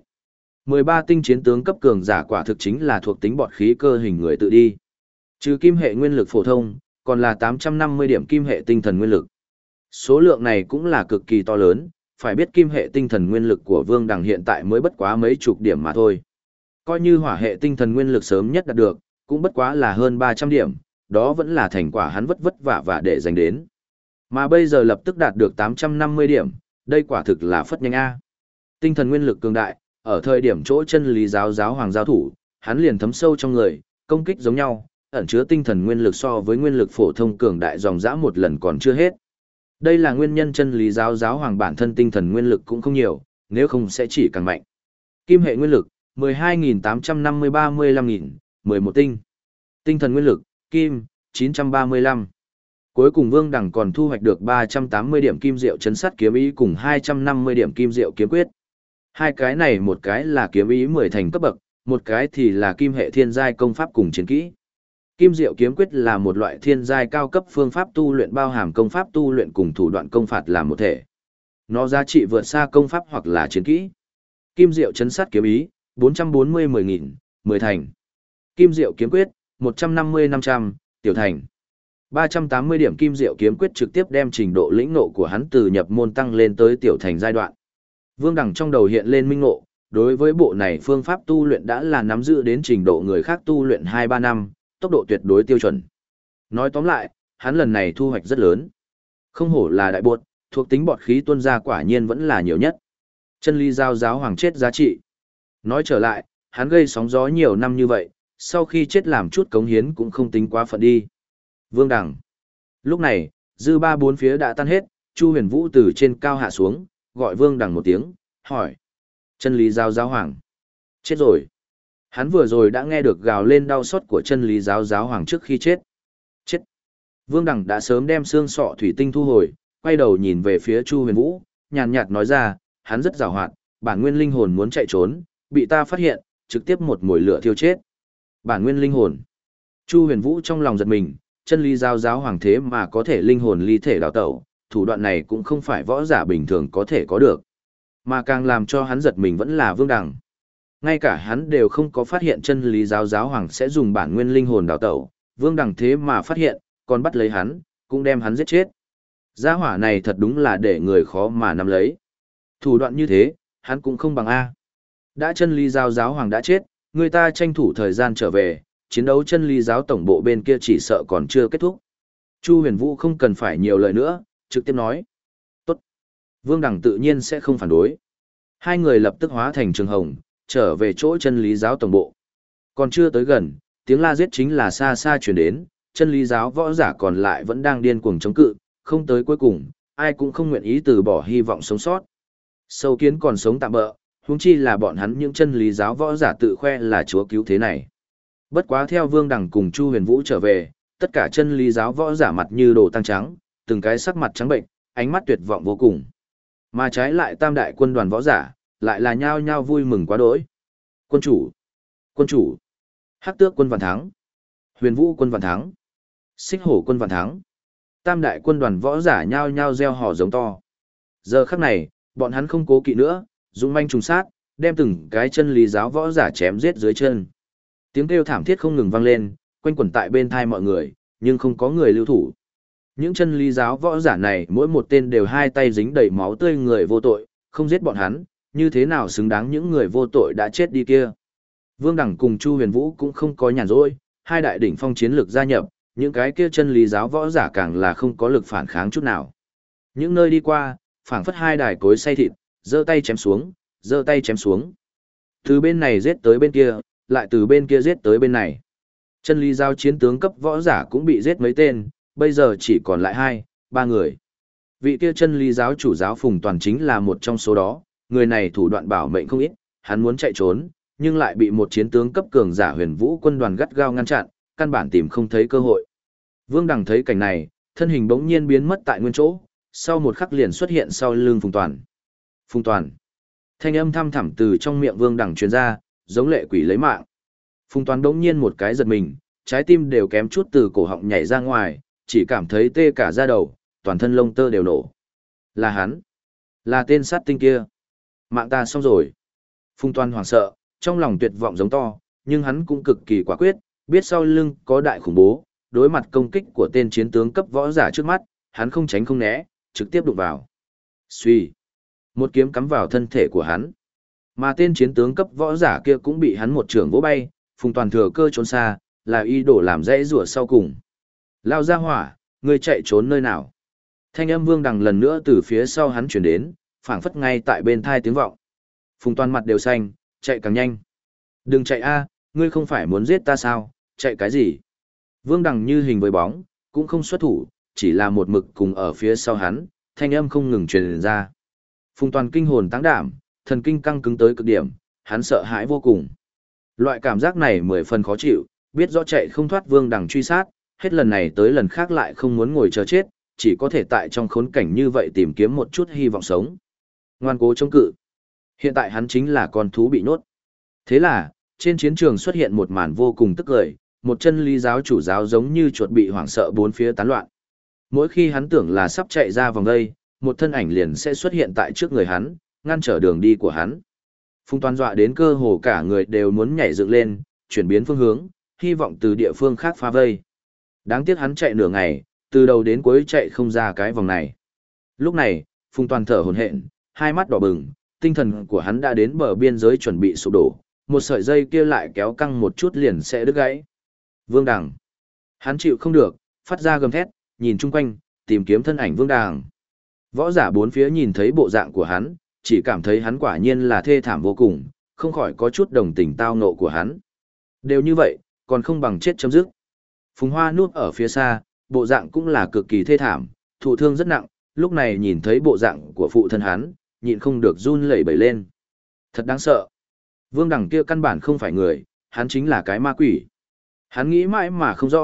13 tinh chiến tướng cấp cường giả quả thực chính là thuộc tính bọt khí cơ hình người tự đi. Trừ kim hệ nguyên lực phổ thông, còn là 850 điểm kim hệ tinh thần nguyên lực. Số lượng này cũng là cực kỳ to lớn, phải biết kim hệ tinh thần nguyên lực của Vương Đằng hiện tại mới bất quá mấy chục điểm mà thôi. Coi như hỏa hệ tinh thần nguyên lực sớm nhất đạt được, cũng bất quá là hơn 300 điểm, đó vẫn là thành quả hắn vất vả và để giành đến. Mà bây giờ lập tức đạt được 850 điểm, đây quả thực là phất nhanh A. Tinh thần nguyên lực cường đại, ở thời điểm chỗ chân lý giáo giáo hoàng giao thủ, hắn liền thấm sâu trong người, công kích giống nhau, ẩn chứa tinh thần nguyên lực so với nguyên lực phổ thông cường đại dòng dã một lần còn chưa hết. Đây là nguyên nhân chân lý giáo giáo hoàng bản thân tinh thần nguyên lực cũng không nhiều, nếu không sẽ chỉ càng mạnh. Kim hệ nguyên lực, 12.850-35.000, 11 tinh. Tinh thần nguyên lực, kim, 935. Cuối cùng Vương Đằng còn thu hoạch được 380 điểm kim diệu chấn sát kiếm ý cùng 250 điểm kim diệu kiếm quyết. Hai cái này một cái là kiếm ý 10 thành cấp bậc, một cái thì là kim hệ thiên giai công pháp cùng chiến kỹ. Kim diệu kiếm quyết là một loại thiên giai cao cấp phương pháp tu luyện bao hàm công pháp tu luyện cùng thủ đoạn công phạt làm một thể. Nó giá trị vượt xa công pháp hoặc là chiến kỹ. Kim diệu chấn sát kiếm ý, 440-10.000, 10 thành. Kim diệu kiếm quyết, 150-500, tiểu thành. 380 điểm kim diệu kiếm quyết trực tiếp đem trình độ lĩnh ngộ của hắn từ nhập môn tăng lên tới tiểu thành giai đoạn. Vương Đằng trong đầu hiện lên minh ngộ, đối với bộ này phương pháp tu luyện đã là nắm giữ đến trình độ người khác tu luyện 2-3 năm, tốc độ tuyệt đối tiêu chuẩn. Nói tóm lại, hắn lần này thu hoạch rất lớn. Không hổ là đại bột, thuộc tính bọt khí tuôn ra quả nhiên vẫn là nhiều nhất. Chân lý giao giáo hoàng chết giá trị. Nói trở lại, hắn gây sóng gió nhiều năm như vậy, sau khi chết làm chút cống hiến cũng không tính quá phận đi. Vương Đằng. Lúc này, dư ba bốn phía đã tan hết, Chu Huyền Vũ từ trên cao hạ xuống, gọi Vương Đằng một tiếng, hỏi. Chân lý giáo giáo hoàng. Chết rồi. Hắn vừa rồi đã nghe được gào lên đau xót của chân lý giáo giáo hoàng trước khi chết. Chết. Vương Đằng đã sớm đem xương sọ thủy tinh thu hồi, quay đầu nhìn về phía Chu Huyền Vũ, nhàn nhạt nói ra, hắn rất giàu hoạt, bản nguyên linh hồn muốn chạy trốn, bị ta phát hiện, trực tiếp một mồi lửa thiêu chết. Bản nguyên linh hồn. Chu Huyền Vũ trong lòng giật mình, chân lý giáo giáo hoàng thế mà có thể linh hồn ly thể đào tẩu, thủ đoạn này cũng không phải võ giả bình thường có thể có được. Mà càng làm cho hắn giật mình vẫn là Vương Đằng. Ngay cả hắn đều không có phát hiện chân lý giáo giáo hoàng sẽ dùng bản nguyên linh hồn đào tẩu, Vương Đằng thế mà phát hiện, còn bắt lấy hắn, cũng đem hắn giết chết. Gia hỏa này thật đúng là để người khó mà nắm lấy. Thủ đoạn như thế, hắn cũng không bằng A. Đã chân lý giáo giáo hoàng đã chết, người ta tranh thủ thời gian trở về, chiến đấu chân lý giáo tổng bộ bên kia chỉ sợ còn chưa kết thúc. Chu Huyền Vũ không cần phải nhiều lời nữa, trực tiếp nói. Tốt. Vương Đằng tự nhiên sẽ không phản đối. Hai người lập tức hóa thành trường hồng, trở về chỗ chân lý giáo tổng bộ. Còn chưa tới gần, tiếng la giết chính là xa xa truyền đến, chân lý giáo võ giả còn lại vẫn đang điên cuồng chống cự, không tới cuối cùng, ai cũng không nguyện ý từ bỏ hy vọng sống sót. Sâu kiến còn sống tạm bỡ, huống chi là bọn hắn những chân lý giáo võ giả tự khoe là chúa cứu thế này. Bất quá theo Vương Đằng cùng Chu Huyền Vũ trở về, tất cả chân lý giáo võ giả mặt như đồ tăng trắng, từng cái sắc mặt trắng bệnh, ánh mắt tuyệt vọng vô cùng. Mà trái lại tam đại quân đoàn võ giả, lại là nhao nhao vui mừng quá đỗi. Quân chủ, quân chủ, Hắc Tước quân vạn thắng, Huyền Vũ quân vạn thắng, Xích Hổ quân vạn thắng. Tam đại quân đoàn võ giả nhao nhao reo hò giống to. Giờ khắc này, bọn hắn không cố kỵ nữa, dũng manh trùng sát, đem từng cái chân lý giáo võ giả chém giết dưới chân. Tiếng kêu thảm thiết không ngừng vang lên, quanh quẩn tại bên thai mọi người, nhưng không có người lưu thủ. Những chân lý giáo võ giả này mỗi một tên đều hai tay dính đầy máu tươi người vô tội, không giết bọn hắn, như thế nào xứng đáng những người vô tội đã chết đi kia. Vương Đằng cùng Chu Huyền Vũ cũng không có nhàn rỗi, hai đại đỉnh phong chiến lực gia nhập, những cái kia chân lý giáo võ giả càng là không có lực phản kháng chút nào. Những nơi đi qua, phảng phất hai đài cối xay thịt, giơ tay chém xuống, giơ tay chém xuống. Từ bên này giết tới bên kia, lại từ bên kia giết tới bên này. Chân lý giáo chiến tướng cấp võ giả cũng bị giết mấy tên, bây giờ chỉ còn lại 2, 3 người. Vị kia chân lý giáo chủ giáo Phùng Toàn chính là một trong số đó, người này thủ đoạn bảo mệnh không ít, hắn muốn chạy trốn, nhưng lại bị một chiến tướng cấp cường giả Huyền Vũ quân đoàn gắt gao ngăn chặn, căn bản tìm không thấy cơ hội. Vương Đằng thấy cảnh này, thân hình bỗng nhiên biến mất tại nguyên chỗ, sau một khắc liền xuất hiện sau lưng Phùng Toàn. Phùng Toàn. Thanh âm thăm thẳm từ trong miệng Vương Đằng truyền ra, giống lệ quỷ lấy mạng. Phùng Toàn bỗng nhiên một cái giật mình, trái tim đều kém chút từ cổ họng nhảy ra ngoài, chỉ cảm thấy tê cả da đầu, toàn thân lông tơ đều nổ. Là hắn. Là tên sát tinh kia. Mạng ta xong rồi. Phùng Toàn hoảng sợ, trong lòng tuyệt vọng giống to, nhưng hắn cũng cực kỳ quả quyết, biết sau lưng có đại khủng bố, đối mặt công kích của tên chiến tướng cấp võ giả trước mắt, hắn không tránh không né, trực tiếp đụng vào. Xuy. Một kiếm cắm vào thân thể của hắn. Mà tên chiến tướng cấp võ giả kia cũng bị hắn một trường vỗ bay, Phùng Toàn thừa cơ trốn xa, là ý đồ làm dãy rủa sau cùng. Lao ra hỏa, ngươi chạy trốn nơi nào? Thanh âm Vương Đằng lần nữa từ phía sau hắn chuyển đến, phảng phất ngay tại bên thai tiếng vọng. Phùng Toàn mặt đều xanh, chạy càng nhanh. Đừng chạy a, ngươi không phải muốn giết ta sao, chạy cái gì? Vương Đằng như hình với bóng, cũng không xuất thủ, chỉ là một mực cùng ở phía sau hắn, thanh âm không ngừng truyền ra. Phùng Toàn kinh hồn táng đảm, thần kinh căng cứng tới cực điểm, hắn sợ hãi vô cùng. Loại cảm giác này 10 phần khó chịu, biết rõ chạy không thoát Vương Đằng truy sát, hết lần này tới lần khác lại không muốn ngồi chờ chết, chỉ có thể tại trong khốn cảnh như vậy tìm kiếm một chút hy vọng sống. Ngoan cố chống cự. Hiện tại hắn chính là con thú bị nhốt. Thế là, trên chiến trường xuất hiện một màn vô cùng tức cười, một chân lý giáo chủ giáo giống như chuột bị hoảng sợ bốn phía tán loạn. Mỗi khi hắn tưởng là sắp chạy ra vòng đây, một thân ảnh liền sẽ xuất hiện tại trước người hắn, ngăn trở đường đi của hắn. Phùng Toàn dọa đến cơ hồ cả người đều muốn nhảy dựng lên, chuyển biến phương hướng, hy vọng từ địa phương khác phá vây. Đáng tiếc hắn chạy nửa ngày, từ đầu đến cuối chạy không ra cái vòng này. Lúc này, Phùng Toàn thở hổn hển, hai mắt đỏ bừng, tinh thần của hắn đã đến bờ biên giới chuẩn bị sụp đổ, một sợi dây kia lại kéo căng một chút liền sẽ đứt gãy. Vương Đằng. Hắn chịu không được, phát ra gầm thét, nhìn chung quanh, tìm kiếm thân ảnh Vương Đằng. Võ giả bốn phía nhìn thấy bộ dạng của hắn, chỉ cảm thấy hắn quả nhiên là thê thảm vô cùng, không khỏi có chút đồng tình tao nộ của hắn. Đều như vậy, còn không bằng chết chấm dứt. Phùng Hoa núp ở phía xa, bộ dạng cũng là cực kỳ thê thảm, thụ thương rất nặng, lúc này nhìn thấy bộ dạng của phụ thân hắn, nhịn không được run lẩy bẩy lên. Thật đáng sợ. Vương Đằng kia căn bản không phải người, hắn chính là cái ma quỷ. Hắn nghĩ mãi mà không rõ,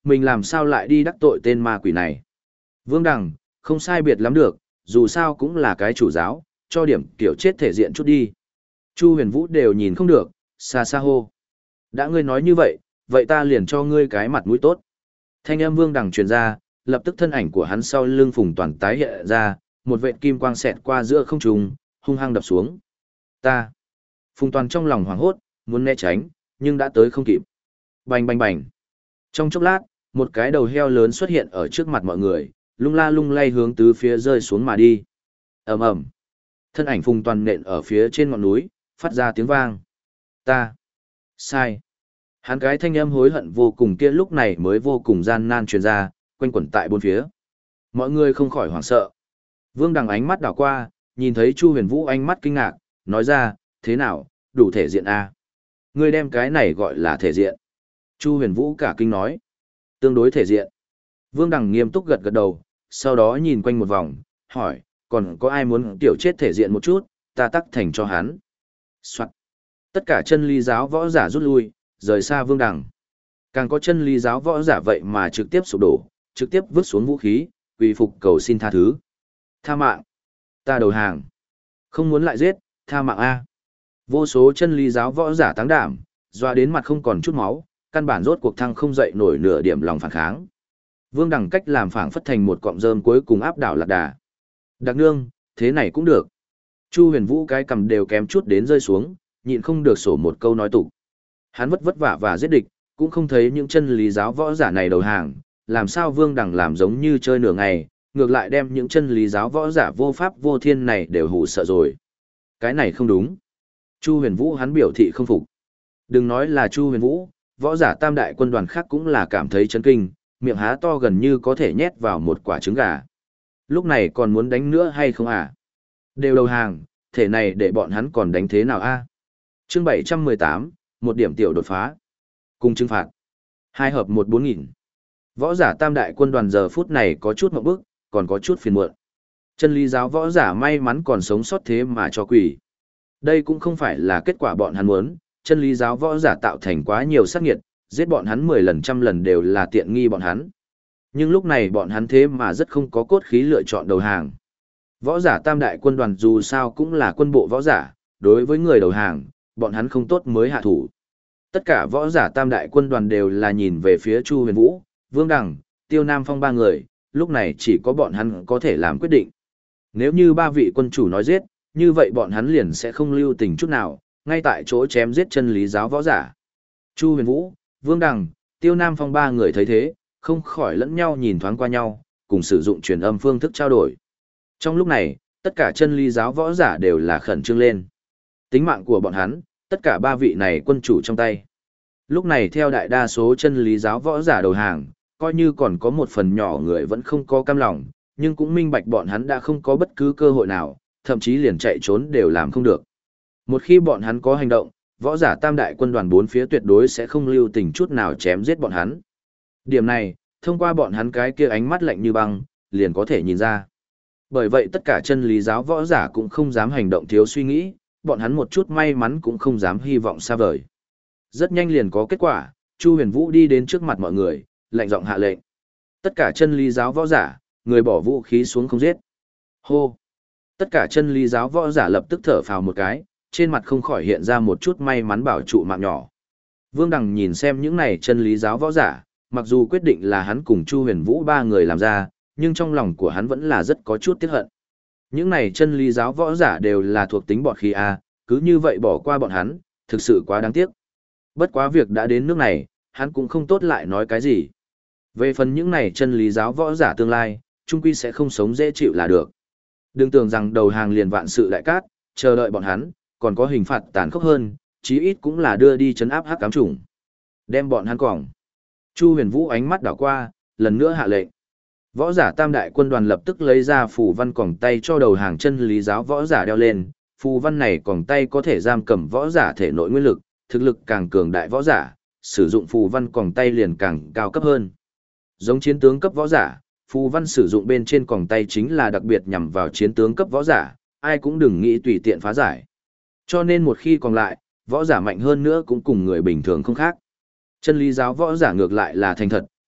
mình làm sao lại đi đắc tội tên ma quỷ này. Vương Đằng, không sai biệt lắm được, dù sao cũng là cái chủ giáo, cho điểm kiểu chết thể diện chút đi. Chu Huyền Vũ đều nhìn không được, xa xa hô. Đã ngươi nói như vậy, vậy ta liền cho ngươi cái mặt mũi tốt. Thanh âm Vương Đằng truyền ra, lập tức thân ảnh của hắn sau lưng Phùng Toàn tái hiện ra, một vệt kim quang xẹt qua giữa không trung, hung hăng đập xuống. Ta. Phùng Toàn trong lòng hoảng hốt, muốn né tránh, nhưng đã tới không kịp. Bành bành bành. Trong chốc lát, một cái đầu heo lớn xuất hiện ở trước mặt mọi người, lung la lung lay hướng tứ phía rơi xuống mà đi. Ầm ầm. Thân ảnh Phùng Toàn nện ở phía trên ngọn núi, phát ra tiếng vang. Ta. Sai. Hắn cái thanh âm hối hận vô cùng kia lúc này mới vô cùng gian nan truyền ra, quanh quẩn tại bốn phía. Mọi người không khỏi hoảng sợ. Vương Đằng ánh mắt đảo qua, nhìn thấy Chu Huyền Vũ ánh mắt kinh ngạc, nói ra, thế nào, đủ thể diện a? Ngươi đem cái này gọi là thể diện. Chu Huyền Vũ cả kinh nói, tương đối thể diện. Vương Đằng nghiêm túc gật gật đầu, sau đó nhìn quanh một vòng, hỏi, còn có ai muốn tiểu chết thể diện một chút, ta tắc thành cho hắn. Soạn. Tất cả chân lý giáo võ giả rút lui, rời xa Vương Đằng. Càng có chân lý giáo võ giả vậy mà trực tiếp sụp đổ, trực tiếp vứt xuống vũ khí, quỳ phục cầu xin tha thứ. Tha mạng. Ta đầu hàng. Không muốn lại giết, tha mạng A. Vô số chân lý giáo võ giả táng đảm, doa đến mặt không còn chút máu, căn bản rốt cuộc thăng không dậy nổi nửa điểm lòng phản kháng. Vương Đằng cách làm phảng phất thành một cọng rơm cuối cùng áp đảo lạc đà. Đặc nương, thế này cũng được. Chu Huyền Vũ cái cầm đều kém chút đến rơi xuống, nhịn không được sổ một câu nói tục. Hắn vất vả và giết địch, cũng không thấy những chân lý giáo võ giả này đầu hàng, làm sao Vương Đằng làm giống như chơi nửa ngày, ngược lại đem những chân lý giáo võ giả vô pháp vô thiên này đều hù sợ rồi. Cái này không đúng. Chu Huyền Vũ hắn biểu thị không phục. Đừng nói là Chu Huyền Vũ, võ giả tam đại quân đoàn khác cũng là cảm thấy chấn kinh, miệng há to gần như có thể nhét vào một quả trứng gà. Lúc này còn muốn đánh nữa hay không à? Đều đầu hàng, thể này để bọn hắn còn đánh thế nào a? Chương 718, một điểm tiểu đột phá. Cùng trừng phạt. 2 hợp 1-4000. Võ giả tam đại quân đoàn giờ phút này có chút ngộp bức, còn có chút phiền muộn. Chân lý giáo võ giả may mắn còn sống sót thế mà cho quỷ. Đây cũng không phải là kết quả bọn hắn muốn, chân lý giáo võ giả tạo thành quá nhiều sát nghiệt, giết bọn hắn 10 lần trăm lần đều là tiện nghi bọn hắn. Nhưng lúc này bọn hắn thế mà rất không có cốt khí lựa chọn đầu hàng. Võ giả tam đại quân đoàn dù sao cũng là quân bộ võ giả, đối với người đầu hàng, bọn hắn không tốt mới hạ thủ. Tất cả võ giả tam đại quân đoàn đều là nhìn về phía Chu Huyền Vũ, Vương Đằng, Tiêu Nam Phong ba người, lúc này chỉ có bọn hắn có thể làm quyết định. Nếu như ba vị quân chủ nói giết, như vậy bọn hắn liền sẽ không lưu tình chút nào, ngay tại chỗ chém giết chân lý giáo võ giả. Chu Huyền Vũ, Vương Đằng, Tiêu Nam Phong ba người thấy thế, không khỏi lẫn nhau nhìn thoáng qua nhau, cùng sử dụng truyền âm phương thức trao đổi. Trong lúc này, tất cả chân lý giáo võ giả đều là khẩn trương lên. Tính mạng của bọn hắn, tất cả ba vị này quân chủ trong tay. Lúc này theo đại đa số chân lý giáo võ giả đầu hàng, coi như còn có một phần nhỏ người vẫn không có cam lòng, nhưng cũng minh bạch bọn hắn đã không có bất cứ cơ hội nào, thậm chí liền chạy trốn đều làm không được. Một khi bọn hắn có hành động, võ giả tam đại quân đoàn bốn phía tuyệt đối sẽ không lưu tình chút nào chém giết bọn hắn. Điểm này, thông qua bọn hắn cái kia ánh mắt lạnh như băng, liền có thể nhìn ra. Bởi vậy tất cả chân lý giáo võ giả cũng không dám hành động thiếu suy nghĩ, bọn hắn một chút may mắn cũng không dám hy vọng xa vời. Rất nhanh liền có kết quả, Chu Huyền Vũ đi đến trước mặt mọi người, lạnh giọng hạ lệnh. Tất cả chân lý giáo võ giả, người bỏ vũ khí xuống không giết. Hô! Tất cả chân lý giáo võ giả lập tức thở phào một cái, trên mặt không khỏi hiện ra một chút may mắn bảo trụ mạng nhỏ. Vương Đằng nhìn xem những này chân lý giáo võ giả, mặc dù quyết định là hắn cùng Chu Huyền Vũ ba người làm ra, nhưng trong lòng của hắn vẫn là rất có chút tiếc hận. Những này chân lý giáo võ giả đều là thuộc tính bọt khí A, cứ như vậy bỏ qua bọn hắn, thực sự quá đáng tiếc. Bất quá việc đã đến nước này, hắn cũng không tốt lại nói cái gì. Về phần những này chân lý giáo võ giả tương lai, chung quy sẽ không sống dễ chịu là được. Đừng tưởng rằng đầu hàng liền vạn sự đại cát, chờ đợi bọn hắn, còn có hình phạt tàn khốc hơn, chí ít cũng là đưa đi trấn áp hắc ám chủng. Đem bọn hắn còng. Chu Huyền Vũ ánh mắt đảo qua, lần nữa hạ lệnh. Võ giả tam đại quân đoàn lập tức lấy ra phù văn còng tay cho đầu hàng chân lý giáo võ giả đeo lên. Phù văn này còng tay có thể giam cầm võ giả thể nội nguyên lực, thực lực càng cường đại võ giả, sử dụng phù văn còng tay liền càng cao cấp hơn. Giống chiến tướng cấp võ giả, phù văn sử dụng bên trên còng tay chính là đặc biệt nhằm vào chiến tướng cấp võ giả, ai cũng đừng nghĩ tùy tiện phá giải. Cho nên một khi còn lại, võ giả mạnh hơn nữa cũng cùng người bình thường không khác. Chân lý giáo võ giả ngược lại là thành thật,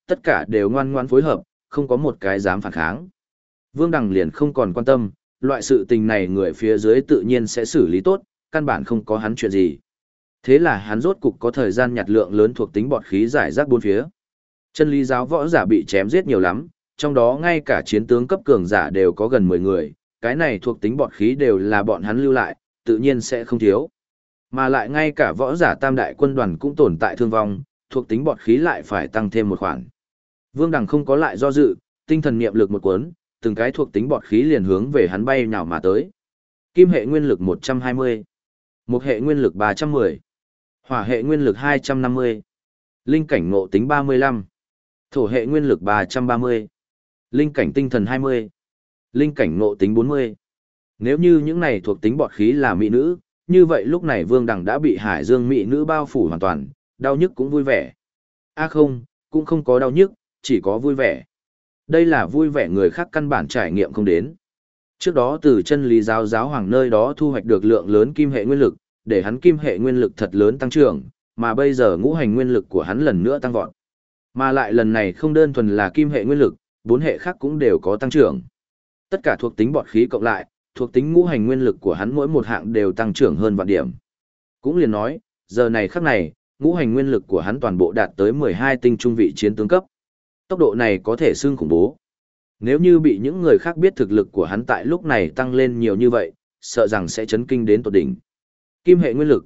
tất cả đều ngoan ngoãn phối hợp, không có một cái dám phản kháng. Vương Đằng liền không còn quan tâm, loại sự tình này người phía dưới tự nhiên sẽ xử lý tốt, căn bản không có hắn chuyện gì. Thế là hắn rốt cục có thời gian nhặt lượng lớn thuộc tính bọt khí giải rác bốn phía. Chân lý giáo võ giả bị chém giết nhiều lắm, trong đó ngay cả chiến tướng cấp cường giả đều có gần 10 người, cái này thuộc tính bọt khí đều là bọn hắn lưu lại, tự nhiên sẽ không thiếu. Mà lại ngay cả võ giả tam đại quân đoàn cũng tồn tại thương vong, thuộc tính bọt khí lại phải tăng thêm một khoản. Vương Đằng không có lại do dự, tinh thần niệm lực một cuốn, từng cái thuộc tính bọt khí liền hướng về hắn bay nhào mà tới. Kim hệ nguyên lực 120, mộc hệ nguyên lực 310, hỏa hệ nguyên lực 250, linh cảnh ngộ tính 35, thổ hệ nguyên lực 330, linh cảnh tinh thần 20, linh cảnh ngộ tính 40. Nếu như những này thuộc tính bọt khí là mỹ nữ, như vậy lúc này Vương Đằng đã bị hải dương mỹ nữ bao phủ hoàn toàn, đau nhức cũng vui vẻ. Không, cũng không có đau nhức, chỉ có vui vẻ. Đây là vui vẻ người khác căn bản trải nghiệm không đến. Trước đó từ chân lý giáo giáo hoàng nơi đó thu hoạch được lượng lớn kim hệ nguyên lực, để hắn kim hệ nguyên lực thật lớn tăng trưởng, mà bây giờ ngũ hành nguyên lực của hắn lần nữa tăng vọt. Mà lại lần này không đơn thuần là kim hệ nguyên lực, 4 hệ khác cũng đều có tăng trưởng. Tất cả thuộc tính bọt khí cộng lại, thuộc tính ngũ hành nguyên lực của hắn mỗi một hạng đều tăng trưởng hơn vạn điểm. Cũng liền nói, giờ này khắc này, ngũ hành nguyên lực của hắn toàn bộ đạt tới 12 tinh trung vị chiến tướng cấp. Tốc độ này có thể xưng khủng bố. Nếu như bị những người khác biết thực lực của hắn tại lúc này tăng lên nhiều như vậy, sợ rằng sẽ chấn kinh đến tột đỉnh. Kim hệ nguyên lực,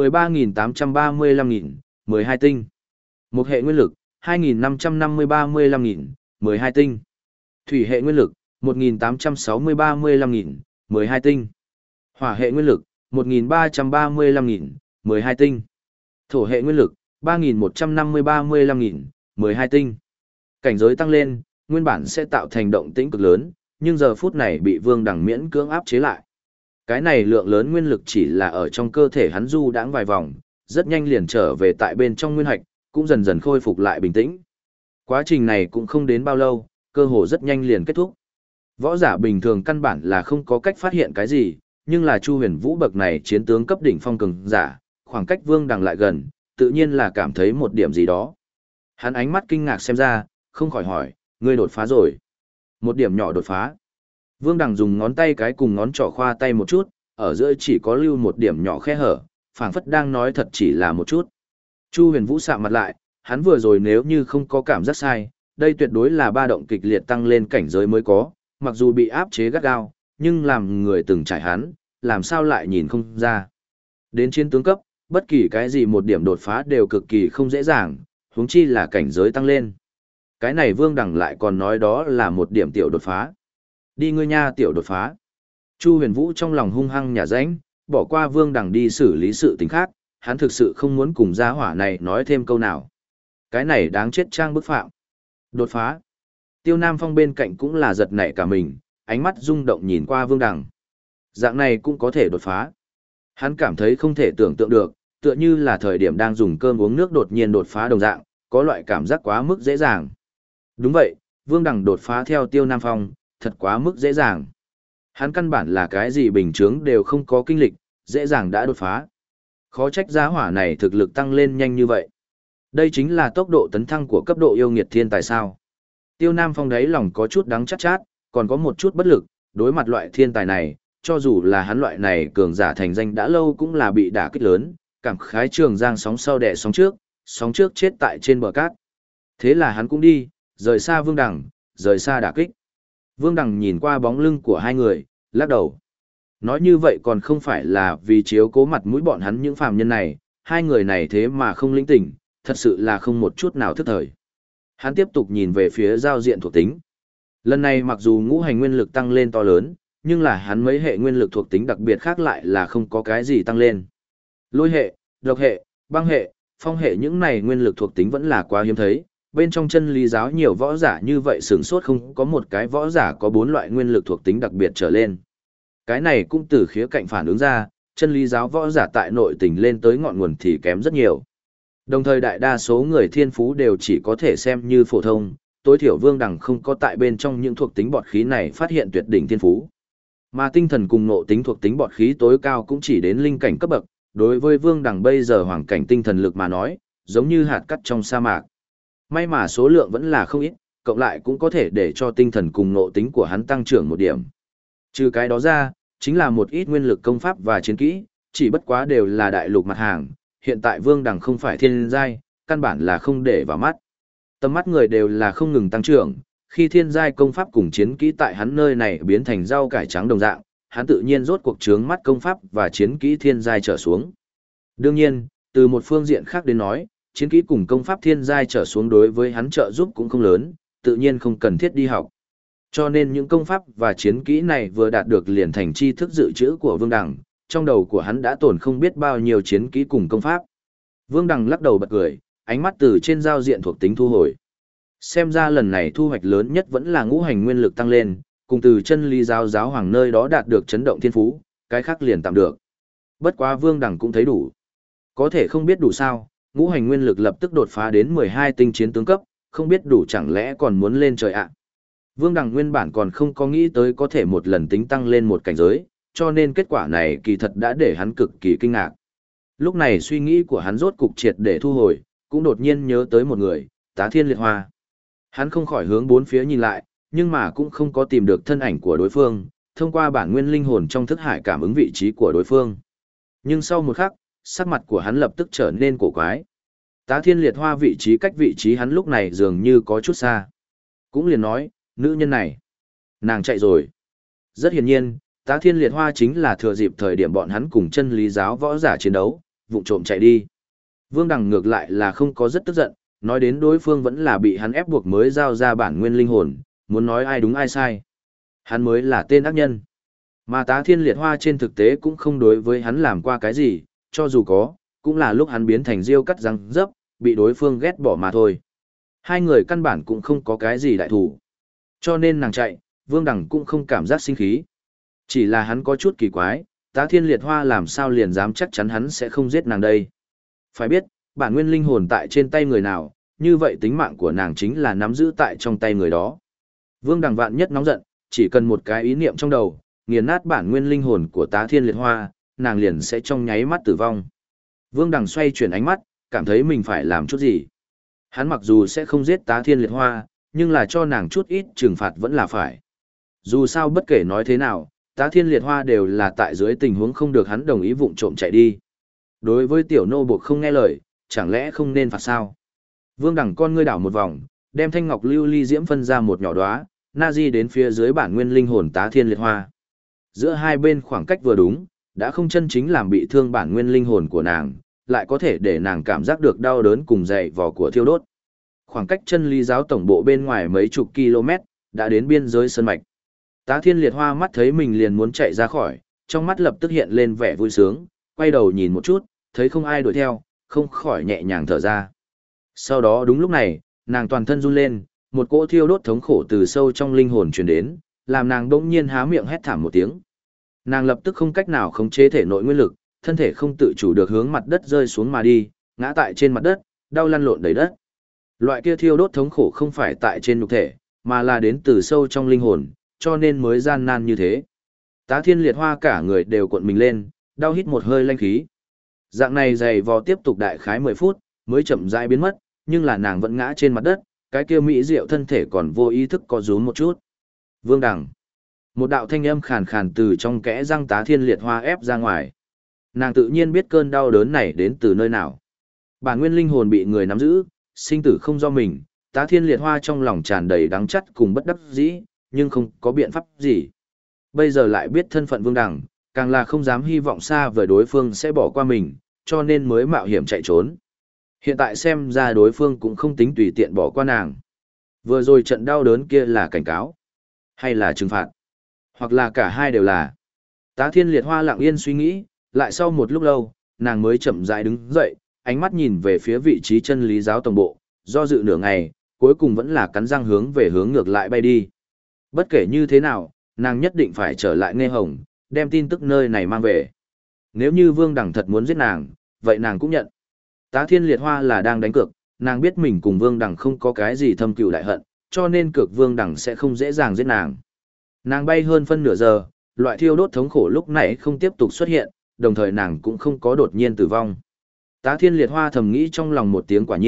13.835.000, 12 tinh. Mộc hệ nguyên lực, 2.550-35.000, 12 tinh. Thủy hệ nguyên lực, 1.860-35.000, 12 tinh. Hỏa hệ nguyên lực, 1.335.000, 12 tinh. Thổ hệ nguyên lực, 3.150-35.000, 12 tinh. Cảnh giới tăng lên, nguyên bản sẽ tạo thành động tĩnh cực lớn, nhưng giờ phút này bị Vương Đằng miễn cưỡng áp chế lại. Cái này lượng lớn nguyên lực chỉ là ở trong cơ thể hắn du đãng vài vòng, rất nhanh liền trở về tại bên trong nguyên hạch, cũng dần dần khôi phục lại bình tĩnh. Quá trình này cũng không đến bao lâu, cơ hồ rất nhanh liền kết thúc. Võ giả bình thường căn bản là không có cách phát hiện cái gì, nhưng là Chu Huyền Vũ bậc này chiến tướng cấp đỉnh phong cường giả, khoảng cách Vương Đằng lại gần, tự nhiên là cảm thấy một điểm gì đó. Hắn ánh mắt kinh ngạc xem ra, không khỏi hỏi, ngươi đột phá rồi. Một điểm nhỏ đột phá. Vương Đằng dùng ngón tay cái cùng ngón trỏ khoa tay một chút, ở giữa chỉ có lưu một điểm nhỏ khe hở, phảng phất đang nói thật chỉ là một chút. Chu Huyền Vũ sạm mặt lại, hắn vừa rồi nếu như không có cảm giác sai, đây tuyệt đối là ba động kịch liệt tăng lên cảnh giới mới có, mặc dù bị áp chế gắt gao, nhưng làm người từng trải hắn, làm sao lại nhìn không ra. Đến chiến tướng cấp, bất kỳ cái gì một điểm đột phá đều cực kỳ không dễ dàng, huống chi là cảnh giới tăng lên. Cái này Vương Đằng lại còn nói đó là một điểm tiểu đột phá. Đi ngươi nha tiểu đột phá. Chu Huyền Vũ trong lòng hung hăng nhả rãnh, bỏ qua Vương Đằng đi xử lý sự tình khác, hắn thực sự không muốn cùng gia hỏa này nói thêm câu nào. Cái này đáng chết trang bức phạm. Đột phá. Tiêu Nam Phong bên cạnh cũng là giật nảy cả mình, ánh mắt rung động nhìn qua Vương Đằng. Dạng này cũng có thể đột phá. Hắn cảm thấy không thể tưởng tượng được, tựa như là thời điểm đang dùng cơm uống nước đột nhiên đột phá đồng dạng, có loại cảm giác quá mức dễ dàng. Đúng vậy, Vương Đằng đột phá theo Tiêu Nam Phong, thật quá mức dễ dàng. Hắn căn bản là cái gì bình thường đều không có kinh lịch, dễ dàng đã đột phá. Khó trách giá hỏa này thực lực tăng lên nhanh như vậy. Đây chính là tốc độ tấn thăng của cấp độ yêu nghiệt thiên tài sao. Tiêu Nam Phong đáy lòng có chút đắng chát chát, còn có một chút bất lực, đối mặt loại thiên tài này, cho dù là hắn loại này cường giả thành danh đã lâu cũng là bị đả kích lớn, cảm khái trường giang sóng sau đẻ sóng trước chết tại trên bờ cát. Thế là hắn cũng đi, rời xa Vương Đằng, rời xa đả kích. Vương Đằng nhìn qua bóng lưng của hai người, lắc đầu. Nói như vậy còn không phải là vì chiếu cố mặt mũi bọn hắn những phàm nhân này, hai người này thế mà không lĩnh tỉnh, thật sự là không một chút nào thức thời. Hắn tiếp tục nhìn về phía giao diện thuộc tính. Lần này mặc dù ngũ hành nguyên lực tăng lên to lớn, nhưng là hắn mấy hệ nguyên lực thuộc tính đặc biệt khác lại là không có cái gì tăng lên. Lôi hệ, độc hệ, băng hệ, phong hệ những này nguyên lực thuộc tính vẫn là quá hiếm thấy. Bên trong chân lý giáo nhiều võ giả như vậy sửng sốt không có một cái võ giả có 4 loại nguyên lực thuộc tính đặc biệt trở lên. Cái này cũng từ khía cạnh phản ứng ra, chân lý giáo võ giả tại nội tình lên tới ngọn nguồn thì kém rất nhiều. Đồng thời đại đa số người thiên phú đều chỉ có thể xem như phổ thông, tối thiểu Vương Đằng không có tại bên trong những thuộc tính bọt khí này phát hiện tuyệt đỉnh thiên phú. Mà tinh thần cùng ngộ tính thuộc tính bọt khí tối cao cũng chỉ đến linh cảnh cấp bậc, đối với Vương Đằng bây giờ hoàng cảnh tinh thần lực mà nói, giống như hạt cát trong sa mạc. May mà số lượng vẫn là không ít, cộng lại cũng có thể để cho tinh thần cùng nộ tính của hắn tăng trưởng một điểm. Trừ cái đó ra, chính là một ít nguyên lực công pháp và chiến kỹ, chỉ bất quá đều là đại lục mặt hàng, hiện tại Vương Đằng không phải thiên giai, căn bản là không để vào mắt. Tầm mắt người đều là không ngừng tăng trưởng, khi thiên giai công pháp cùng chiến kỹ tại hắn nơi này biến thành rau cải trắng đồng dạng, hắn tự nhiên rốt cuộc trướng mắt công pháp và chiến kỹ thiên giai trở xuống. Đương nhiên, từ một phương diện khác đến nói, chiến kỹ cùng công pháp thiên giai trở xuống đối với hắn trợ giúp cũng không lớn, tự nhiên không cần thiết đi học. Cho nên những công pháp và chiến kỹ này vừa đạt được liền thành tri thức dự trữ của Vương Đằng, trong đầu của hắn đã tồn không biết bao nhiêu chiến kỹ cùng công pháp. Vương Đằng lắc đầu bật cười, ánh mắt từ trên giao diện thuộc tính thu hồi. Xem ra lần này thu hoạch lớn nhất vẫn là ngũ hành nguyên lực tăng lên, cùng từ chân lý giáo hoàng nơi đó đạt được chấn động thiên phú, cái khác liền tạm được. Bất quá Vương Đằng cũng thấy đủ. Có thể không biết đủ sao, ngũ hành nguyên lực lập tức đột phá đến 12 tinh chiến tướng cấp, không biết đủ chẳng lẽ còn muốn lên trời ạ. Vương Đằng nguyên bản còn không có nghĩ tới có thể một lần tính tăng lên một cảnh giới, cho nên kết quả này kỳ thật đã để hắn cực kỳ kinh ngạc. Lúc này suy nghĩ của hắn rốt cục triệt để thu hồi, cũng đột nhiên nhớ tới một người, Tá Thiên Liệt Hoa. Hắn không khỏi hướng bốn phía nhìn lại, nhưng mà cũng không có tìm được thân ảnh của đối phương, thông qua bản nguyên linh hồn trong thức hải cảm ứng vị trí của đối phương. Nhưng sau một khắc, sắc mặt của hắn lập tức trở nên cổ quái. Tá Thiên Liệt Hoa vị trí cách vị trí hắn lúc này dường như có chút xa. Cũng liền nói, nữ nhân này, nàng chạy rồi. Rất hiển nhiên, Tá Thiên Liệt Hoa chính là thừa dịp thời điểm bọn hắn cùng chân lý giáo võ giả chiến đấu, vụng trộm chạy đi. Vương Đằng ngược lại là không có rất tức giận, nói đến đối phương vẫn là bị hắn ép buộc mới giao ra bản nguyên linh hồn, muốn nói ai đúng ai sai. Hắn mới là tên ác nhân. Mà Tá Thiên Liệt Hoa trên thực tế cũng không đối với hắn làm qua cái gì, cho dù có, cũng là lúc hắn biến thành diêu cắt răng dấp, bị đối phương ghét bỏ mà thôi. Hai người căn bản cũng không có cái gì đại thủ. Cho nên nàng chạy, Vương Đằng cũng không cảm giác sinh khí. Chỉ là hắn có chút kỳ quái, Tá Thiên Liệt Hoa làm sao liền dám chắc chắn hắn sẽ không giết nàng đây. Phải biết, bản nguyên linh hồn tại trên tay người nào, như vậy tính mạng của nàng chính là nắm giữ tại trong tay người đó. Vương Đằng vạn nhất nóng giận, chỉ cần một cái ý niệm trong đầu, nghiền nát bản nguyên linh hồn của Tá Thiên Liệt Hoa, nàng liền sẽ trong nháy mắt tử vong. Vương Đằng xoay chuyển ánh mắt, cảm thấy mình phải làm chút gì. Hắn mặc dù sẽ không giết Tá Thiên Liệt Hoa, nhưng là cho nàng chút ít trừng phạt vẫn là phải. Dù sao bất kể nói thế nào, Tá Thiên Liệt Hoa đều là tại dưới tình huống không được hắn đồng ý vụng trộm chạy đi. Đối với tiểu nô buộc không nghe lời, chẳng lẽ không nên phạt sao? Vương Đằng con ngươi đảo một vòng, đem thanh ngọc lưu ly diễm phân ra một nhỏ đóa, na di đến phía dưới bản nguyên linh hồn Tá Thiên Liệt Hoa. Giữa hai bên khoảng cách vừa đúng, đã không chân chính làm bị thương bản nguyên linh hồn của nàng, lại có thể để nàng cảm giác được đau đớn cùng dày vò của thiêu đốt. Khoảng cách chân lý giáo tổng bộ bên ngoài mấy chục km, đã đến biên giới sơn mạch. Tá Thiên Liệt Hoa mắt thấy mình liền muốn chạy ra khỏi, trong mắt lập tức hiện lên vẻ vui sướng, quay đầu nhìn một chút, thấy không ai đuổi theo, không khỏi nhẹ nhàng thở ra. Sau đó đúng lúc này, nàng toàn thân run lên, một cỗ thiêu đốt thống khổ từ sâu trong linh hồn truyền đến, làm nàng đỗng nhiên há miệng hét thảm một tiếng. Nàng lập tức không cách nào khống chế thể nội nguyên lực, thân thể không tự chủ được hướng mặt đất rơi xuống mà đi, ngã tại trên mặt đất, đau lăn lộn đầy đất. Loại kia thiêu đốt thống khổ không phải tại trên nhục thể, mà là đến từ sâu trong linh hồn, cho nên mới gian nan như thế. Tá Thiên Liệt Hoa cả người đều cuộn mình lên, đau hít một hơi lanh khí. Dạng này dày vò tiếp tục đại khái 10 phút, mới chậm rãi biến mất, nhưng là nàng vẫn ngã trên mặt đất, cái kia mỹ diệu thân thể còn vô ý thức có rúm một chút. Vương Đằng. Một đạo thanh âm khàn khàn từ trong kẽ răng Tá Thiên Liệt Hoa ép ra ngoài. Nàng tự nhiên biết cơn đau đớn này đến từ nơi nào. Bản nguyên linh hồn bị người nắm giữ, sinh tử không do mình, Tá Thiên Liệt Hoa trong lòng tràn đầy đắng chắt cùng bất đắc dĩ, nhưng không có biện pháp gì. Bây giờ lại biết thân phận Vương Đằng, càng là không dám hy vọng xa vời đối phương sẽ bỏ qua mình, cho nên mới mạo hiểm chạy trốn. Hiện tại xem ra đối phương cũng không tính tùy tiện bỏ qua nàng. Vừa rồi trận đau đớn kia là cảnh cáo, hay là trừng phạt, hoặc là cả hai đều là. Tá Thiên Liệt Hoa lặng yên suy nghĩ, lại sau một lúc lâu, nàng mới chậm rãi đứng dậy, ánh mắt nhìn về phía vị trí chân lý giáo tổng bộ, do dự nửa ngày, cuối cùng vẫn là cắn răng hướng về hướng ngược lại bay đi. Bất kể như thế nào, nàng nhất định phải trở lại Nghe Hồng, đem tin tức nơi này mang về. Nếu như Vương Đằng thật muốn giết nàng, vậy nàng cũng nhận. Tá Thiên Liệt Hoa là đang đánh cược, nàng biết mình cùng Vương Đằng không có cái gì thâm cừu đại hận, cho nên cược Vương Đằng sẽ không dễ dàng giết nàng. Nàng bay hơn phân nửa giờ, loại thiêu đốt thống khổ lúc này không tiếp tục xuất hiện, đồng thời nàng cũng không có đột nhiên tử vong. Tá Thiên Liệt Hoa thầm nghĩ trong lòng một tiếng quả nhiên,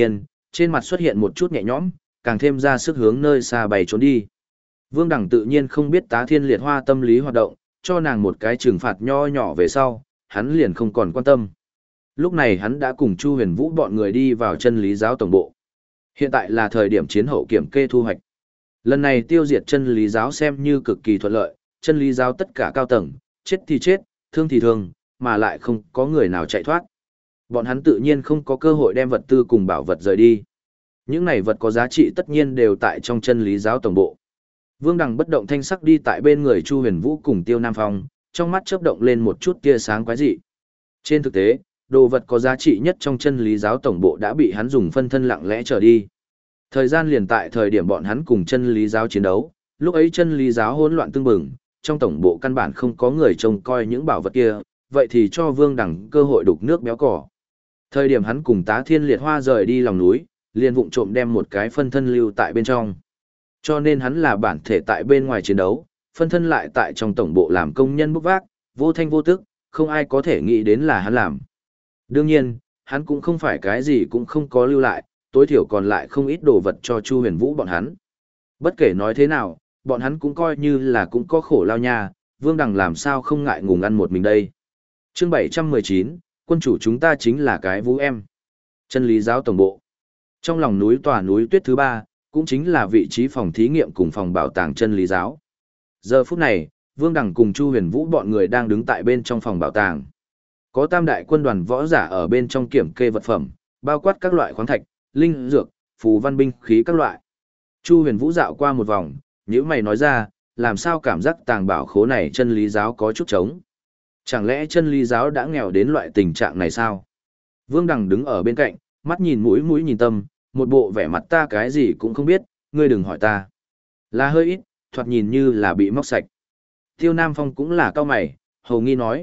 trên mặt xuất hiện một chút nhẹ nhõm, càng thêm ra sức hướng nơi xa bay trốn đi. Vương Đằng tự nhiên không biết Tá Thiên Liệt Hoa tâm lý hoạt động, cho nàng một cái trừng phạt nho nhỏ về sau, hắn liền không còn quan tâm. Lúc này hắn đã cùng Chu Huyền Vũ bọn người đi vào chân lý giáo tổng bộ. Hiện tại là thời điểm chiến hậu kiểm kê thu hoạch. Lần này tiêu diệt chân lý giáo xem như cực kỳ thuận lợi, chân lý giáo tất cả cao tầng, chết thì chết, thương thì thương, mà lại không có người nào chạy thoát. Bọn hắn tự nhiên không có cơ hội đem vật tư cùng bảo vật rời đi. Những này vật có giá trị tất nhiên đều tại trong chân lý giáo tổng bộ. Vương Đằng bất động thanh sắc đi tại bên người Chu Huyền Vũ cùng Tiêu Nam Phong, trong mắt chớp động lên một chút tia sáng quái dị. Trên thực tế, đồ vật có giá trị nhất trong chân lý giáo tổng bộ đã bị hắn dùng phân thân lặng lẽ trở đi. Thời gian liền tại thời điểm bọn hắn cùng chân lý giáo chiến đấu, lúc ấy chân lý giáo hỗn loạn tưng bừng, trong tổng bộ căn bản không có người trông coi những bảo vật kia, vậy thì cho Vương Đằng cơ hội đục nước béo cỏ. Thời điểm hắn cùng Tá Thiên Liệt Hoa rời đi lòng núi, liền vụng trộm đem một cái phân thân lưu tại bên trong. Cho nên hắn là bản thể tại bên ngoài chiến đấu, phân thân lại tại trong tổng bộ làm công nhân bốc vác, vô thanh vô tức, không ai có thể nghĩ đến là hắn làm. Đương nhiên, hắn cũng không phải cái gì cũng không có lưu lại, tối thiểu còn lại không ít đồ vật cho Chu Huyền Vũ bọn hắn. Bất kể nói thế nào, bọn hắn cũng coi như là cũng có khổ lao nha, Vương Đằng làm sao không ngại ngùng ăn một mình đây. Chương 719, quân chủ chúng ta chính là cái vũ em. Chân lý giáo tổng bộ. Trong lòng núi tòa núi tuyết thứ 3, cũng chính là vị trí phòng thí nghiệm cùng phòng bảo tàng chân lý giáo. Giờ phút này, Vương Đằng cùng Chu Huyền Vũ bọn người đang đứng tại bên trong phòng bảo tàng. Có tam đại quân đoàn võ giả ở bên trong kiểm kê vật phẩm, bao quát các loại khoáng thạch, linh dược, phù văn binh khí các loại. Chu Huyền Vũ dạo qua một vòng, nhíu mày nói ra, làm sao cảm giác tàng bảo khố này chân lý giáo có chút trống. Chẳng lẽ chân lý giáo đã nghèo đến loại tình trạng này sao? Vương Đằng đứng ở bên cạnh, mắt nhìn mũi mũi nhìn tâm, một bộ vẻ mặt ta cái gì cũng không biết, ngươi đừng hỏi ta. Là hơi ít, thoạt nhìn như là bị móc sạch. Tiêu Nam Phong cũng là cao mày, hầu nghi nói.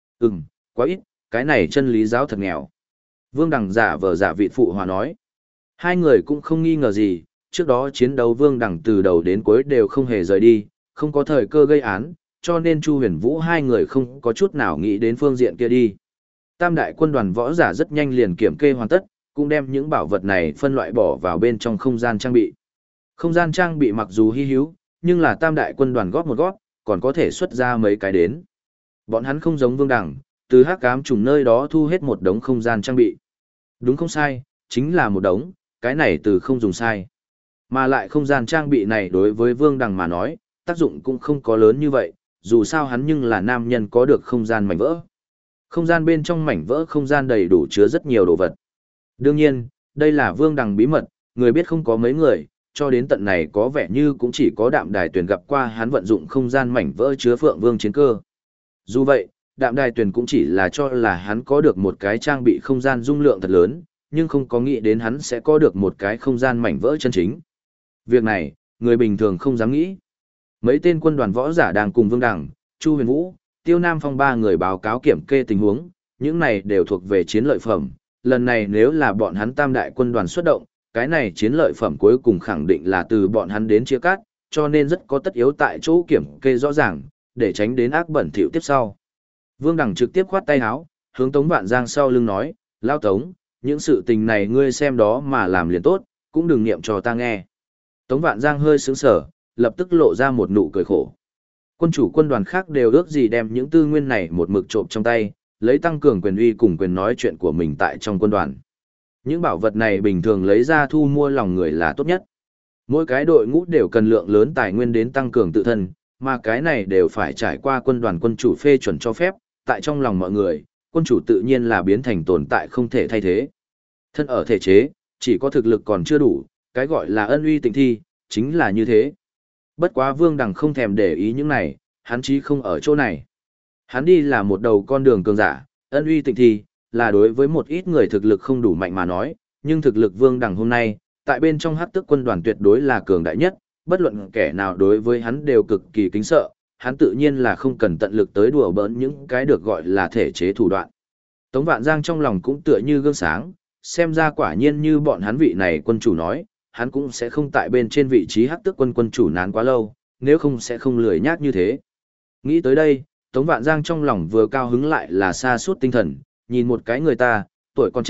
Quá ít, cái này chân lý giáo thật nghèo. Vương Đằng giả vờ giả vị phụ hòa nói. Hai người cũng không nghi ngờ gì, trước đó chiến đấu Vương Đằng từ đầu đến cuối đều không hề rời đi, không có thời cơ gây án, cho nên Chu Huyền Vũ hai người không có chút nào nghĩ đến phương diện kia đi. Tam đại quân đoàn võ giả rất nhanh liền kiểm kê hoàn tất, cũng đem những bảo vật này phân loại bỏ vào bên trong không gian trang bị. Không gian trang bị mặc dù hi hữu, nhưng là tam đại quân đoàn góp một góp, còn có thể xuất ra mấy cái đến. Bọn hắn không giống Vương Đằng, từ hắc ám trùng nơi đó thu hết một đống không gian trang bị. Đúng không sai, chính là một đống, cái này từ không dùng sai. Mà lại không gian trang bị này đối với Vương Đằng mà nói, tác dụng cũng không có lớn như vậy, dù sao hắn nhưng là nam nhân có được không gian mảnh vỡ. Không gian bên trong mảnh vỡ không gian đầy đủ chứa rất nhiều đồ vật. Đương nhiên, đây là Vương Đằng bí mật, người biết không có mấy người, cho đến tận này có vẻ như cũng chỉ có Đạm Đài Tuyền gặp qua hắn vận dụng không gian mảnh vỡ chứa Phượng Vương chiến cơ. Dù vậy, Đạm Đài Tuyền cũng chỉ là cho là hắn có được một cái trang bị không gian dung lượng thật lớn, nhưng không có nghĩ đến hắn sẽ có được một cái không gian mảnh vỡ chân chính. Việc này, người bình thường không dám nghĩ. Mấy tên quân đoàn võ giả đang cùng Vương Đằng, Chu Huyền Vũ, Tiêu Nam Phong ba người báo cáo kiểm kê tình huống, những này đều thuộc về chiến lợi phẩm. Lần này nếu là bọn hắn tam đại quân đoàn xuất động, cái này chiến lợi phẩm cuối cùng khẳng định là từ bọn hắn đến chia cắt, cho nên rất có tất yếu tại chỗ kiểm kê rõ ràng, để tránh đến ác bẩn thỉu tiếp sau. Vương Đằng trực tiếp khoát tay áo, hướng Tống Vạn Giang sau lưng nói, Lao Tống, những sự tình này ngươi xem đó mà làm liền tốt, cũng đừng niệm cho ta nghe. Tống Vạn Giang hơi sướng sở, lập tức lộ ra một nụ cười khổ. Quân chủ quân đoàn khác đều ước gì đem những tư nguyên này một mực trộm trong tay, lấy tăng cường quyền uy cùng quyền nói chuyện của mình tại trong quân đoàn. Những bảo vật này bình thường lấy ra thu mua lòng người là tốt nhất. Mỗi cái đội ngũ đều cần lượng lớn tài nguyên đến tăng cường tự thân, mà cái này đều phải trải qua quân đoàn quân chủ phê chuẩn cho phép, tại trong lòng mọi người, quân chủ tự nhiên là biến thành tồn tại không thể thay thế. Thân ở thể chế, chỉ có thực lực còn chưa đủ, cái gọi là ân uy tịnh thi, chính là như thế. Bất quá Vương Đằng không thèm để ý những này, hắn chí không ở chỗ này. Hắn đi là một đầu con đường cường giả, ân uy tịnh thi, là đối với một ít người thực lực không đủ mạnh mà nói, nhưng thực lực Vương Đằng hôm nay, tại bên trong hắc tức quân đoàn tuyệt đối là cường đại nhất, bất luận kẻ nào đối với hắn đều cực kỳ kính sợ, hắn tự nhiên là không cần tận lực tới đùa bỡn những cái được gọi là thể chế thủ đoạn. Tống Vạn Giang trong lòng cũng tựa như gương sáng, xem ra quả nhiên như bọn hắn vị này quân chủ nói, hắn cũng sẽ không tại bên trên vị trí hắc tức quân quân chủ nán quá lâu, nếu không sẽ không lười nhác như thế. Nghĩ tới đây, Tống Vạn Giang trong lòng vừa cao hứng lại là sa sút tinh thần, nhìn một cái người ta, tuổi còn trẻ,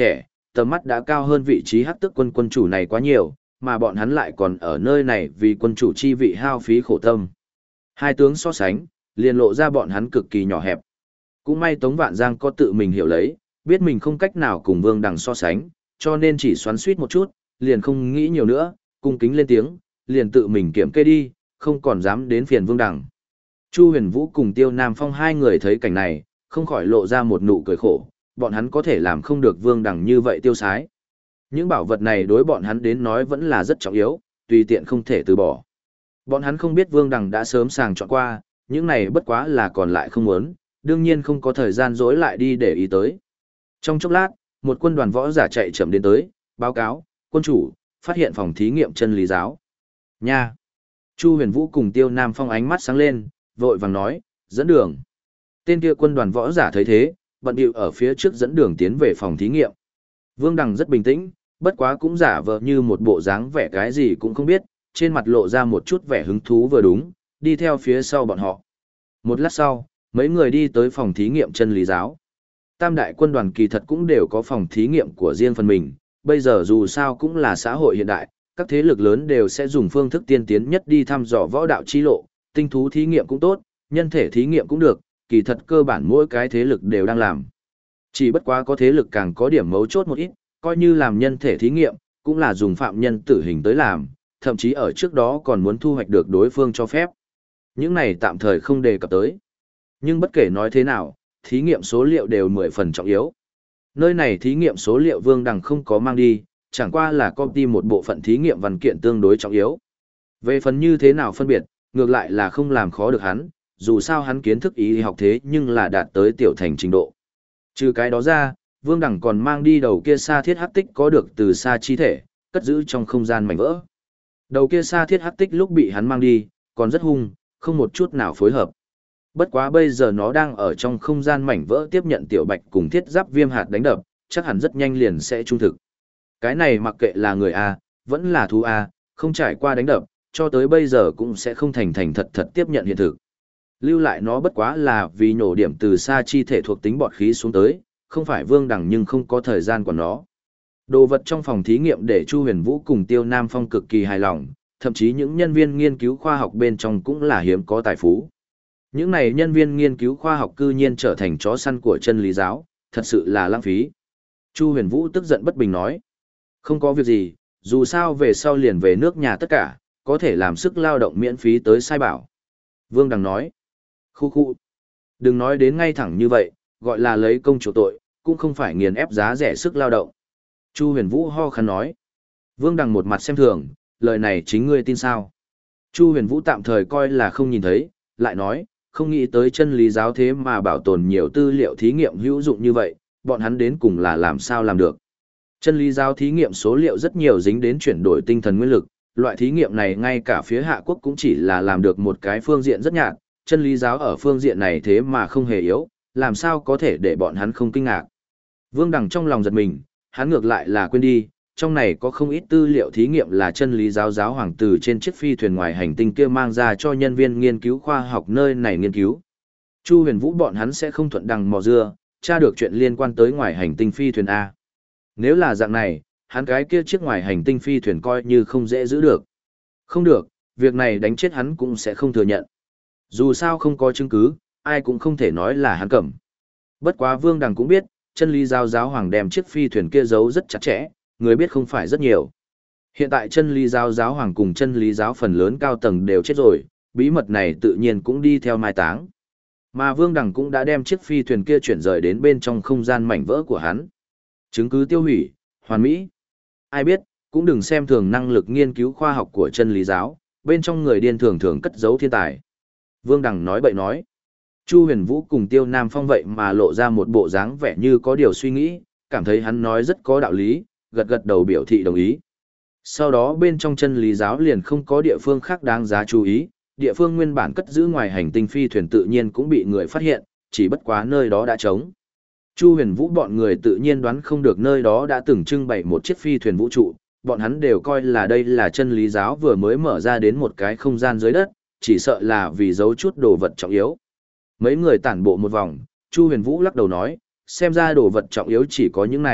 tầm mắt đã cao hơn vị trí hắc tức quân quân chủ này quá nhiều, mà bọn hắn lại còn ở nơi này vì quân chủ chi vị hao phí khổ tâm. Hai tướng so sánh, liền lộ ra bọn hắn cực kỳ nhỏ hẹp. Cũng may Tống Vạn Giang có tự mình hiểu lấy, biết mình không cách nào cùng Vương Đằng so sánh, cho nên chỉ xoắn suýt một chút, liền không nghĩ nhiều nữa, cung kính lên tiếng, liền tự mình kiểm kê đi, không còn dám đến phiền Vương Đằng. Chu Huyền Vũ cùng Tiêu Nam Phong hai người thấy cảnh này, không khỏi lộ ra một nụ cười khổ, bọn hắn có thể làm không được Vương Đằng như vậy tiêu sái. Những bảo vật này đối bọn hắn đến nói vẫn là rất trọng yếu, tùy tiện không thể từ bỏ. Bọn hắn không biết Vương Đằng đã sớm sàng chọn qua, những này bất quá là còn lại không muốn, đương nhiên không có thời gian dối lại đi để ý tới. Trong chốc lát, một quân đoàn võ giả chạy chậm đến tới, báo cáo, quân chủ, phát hiện phòng thí nghiệm chân lý giáo. Nha! Chu Huyền Vũ cùng Tiêu Nam Phong ánh mắt sáng lên, vội vàng nói, dẫn đường. Tên kia quân đoàn võ giả thấy thế, bận bịu ở phía trước dẫn đường tiến về phòng thí nghiệm. Vương Đằng rất bình tĩnh, bất quá cũng giả vờ như một bộ dáng vẻ cái gì cũng không biết, trên mặt lộ ra một chút vẻ hứng thú vừa đúng, đi theo phía sau bọn họ. Một lát sau, mấy người đi tới phòng thí nghiệm chân lý giáo. Tam đại quân đoàn kỳ thật cũng đều có phòng thí nghiệm của riêng phần mình, bây giờ dù sao cũng là xã hội hiện đại, các thế lực lớn đều sẽ dùng phương thức tiên tiến nhất đi thăm dò võ đạo chi lộ, tinh thú thí nghiệm cũng tốt, nhân thể thí nghiệm cũng được, kỳ thật cơ bản mỗi cái thế lực đều đang làm. Chỉ bất quá có thế lực càng có điểm mấu chốt một ít, coi như làm nhân thể thí nghiệm, cũng là dùng phạm nhân tử hình tới làm, thậm chí ở trước đó còn muốn thu hoạch được đối phương cho phép. Những này tạm thời không đề cập tới. Nhưng bất kể nói thế nào, thí nghiệm số liệu đều 10 phần trọng yếu. Nơi này thí nghiệm số liệu Vương Đằng không có mang đi, chẳng qua là copy một bộ phận thí nghiệm văn kiện tương đối trọng yếu. Về phần như thế nào phân biệt, ngược lại là không làm khó được hắn, dù sao hắn kiến thức y học thế nhưng là đạt tới tiểu thành trình độ. Trừ cái đó ra, Vương Đằng còn mang đi đầu kia sa thiết hắc tích có được từ sa chi thể, cất giữ trong không gian mảnh vỡ. Đầu kia sa thiết hắc tích lúc bị hắn mang đi, còn rất hung, không một chút nào phối hợp. Bất quá bây giờ nó đang ở trong không gian mảnh vỡ tiếp nhận tiểu bạch cùng thiết giáp viêm hạt đánh đập, chắc hẳn rất nhanh liền sẽ trung thực. Cái này mặc kệ là người A, vẫn là thú A, không trải qua đánh đập, cho tới bây giờ cũng sẽ không thành thành thật thật tiếp nhận hiện thực. Lưu lại nó bất quá là vì nhổ điểm từ xa chi thể thuộc tính bọt khí xuống tới, không phải Vương Đằng nhưng không có thời gian của nó. Đồ vật trong phòng thí nghiệm để Chu Huyền Vũ cùng Tiêu Nam Phong cực kỳ hài lòng, thậm chí những nhân viên nghiên cứu khoa học bên trong cũng là hiếm có tài phú. Những này nhân viên nghiên cứu khoa học cư nhiên trở thành chó săn của chân lý giáo, thật sự là lãng phí. Chu Huyền Vũ tức giận bất bình nói. Không có việc gì, dù sao về sau liền về nước nhà tất cả, có thể làm sức lao động miễn phí tới sai bảo. Vương Đằng nói. Khu khu. Đừng nói đến ngay thẳng như vậy, gọi là lấy công chủ tội, cũng không phải nghiền ép giá rẻ sức lao động. Chu Huyền Vũ ho khăn nói. Vương Đằng một mặt xem thường, lời này chính ngươi tin sao? Chu Huyền Vũ tạm thời coi là không nhìn thấy, lại nói, không nghĩ tới chân lý giáo thế mà bảo tồn nhiều tư liệu thí nghiệm hữu dụng như vậy, bọn hắn đến cùng là làm sao làm được. Chân lý giáo thí nghiệm số liệu rất nhiều dính đến chuyển đổi tinh thần nguyên lực, loại thí nghiệm này ngay cả phía Hạ Quốc cũng chỉ là làm được một cái phương diện rất nhạt, chân lý giáo ở phương diện này thế mà không hề yếu, làm sao có thể để bọn hắn không kinh ngạc. Vương Đằng trong lòng giật mình, hắn ngược lại là quên đi, trong này có không ít tư liệu thí nghiệm là chân lý giáo giáo hoàng từ trên chiếc phi thuyền ngoài hành tinh kia mang ra cho nhân viên nghiên cứu khoa học nơi này nghiên cứu. Chu Huyền Vũ bọn hắn sẽ không thuận đằng mò dưa, tra được chuyện liên quan tới ngoài hành tinh phi thuyền A. Nếu là dạng này, hắn cái kia chiếc ngoài hành tinh phi thuyền coi như không dễ giữ được. Không được, việc này đánh chết hắn cũng sẽ không thừa nhận. Dù sao không có chứng cứ, ai cũng không thể nói là hắn cầm. Bất quá Vương Đằng cũng biết, chân lý giáo giáo hoàng đem chiếc phi thuyền kia giấu rất chặt chẽ, người biết không phải rất nhiều. Hiện tại chân lý giáo giáo hoàng cùng chân lý giáo phần lớn cao tầng đều chết rồi, bí mật này tự nhiên cũng đi theo mai táng. Mà Vương Đằng cũng đã đem chiếc phi thuyền kia chuyển rời đến bên trong không gian mảnh vỡ của hắn. Chứng cứ tiêu hủy, hoàn mỹ. Ai biết, cũng đừng xem thường năng lực nghiên cứu khoa học của chân lý giáo, bên trong người điên thường thường cất giấu thiên tài. Vương Đằng nói bậy nói. Chu Huyền Vũ cùng Tiêu Nam Phong vậy mà lộ ra một bộ dáng vẻ như có điều suy nghĩ, cảm thấy hắn nói rất có đạo lý, gật gật đầu biểu thị đồng ý. Sau đó bên trong chân lý giáo liền không có địa phương khác đáng giá chú ý, địa phương nguyên bản cất giữ ngoài hành tinh phi thuyền tự nhiên cũng bị người phát hiện, chỉ bất quá nơi đó đã trống. Chu Huyền Vũ bọn người tự nhiên đoán không được nơi đó đã từng trưng bày một chiếc phi thuyền vũ trụ, bọn hắn đều coi là đây là chân lý giáo vừa mới mở ra đến một cái không gian dưới đất, chỉ sợ là vì giấu chút đồ vật trọng yếu. Mấy người tản bộ một vòng, Chu Huyền Vũ lắc đầu nói, xem ra đồ vật trọng yếu chỉ có những này,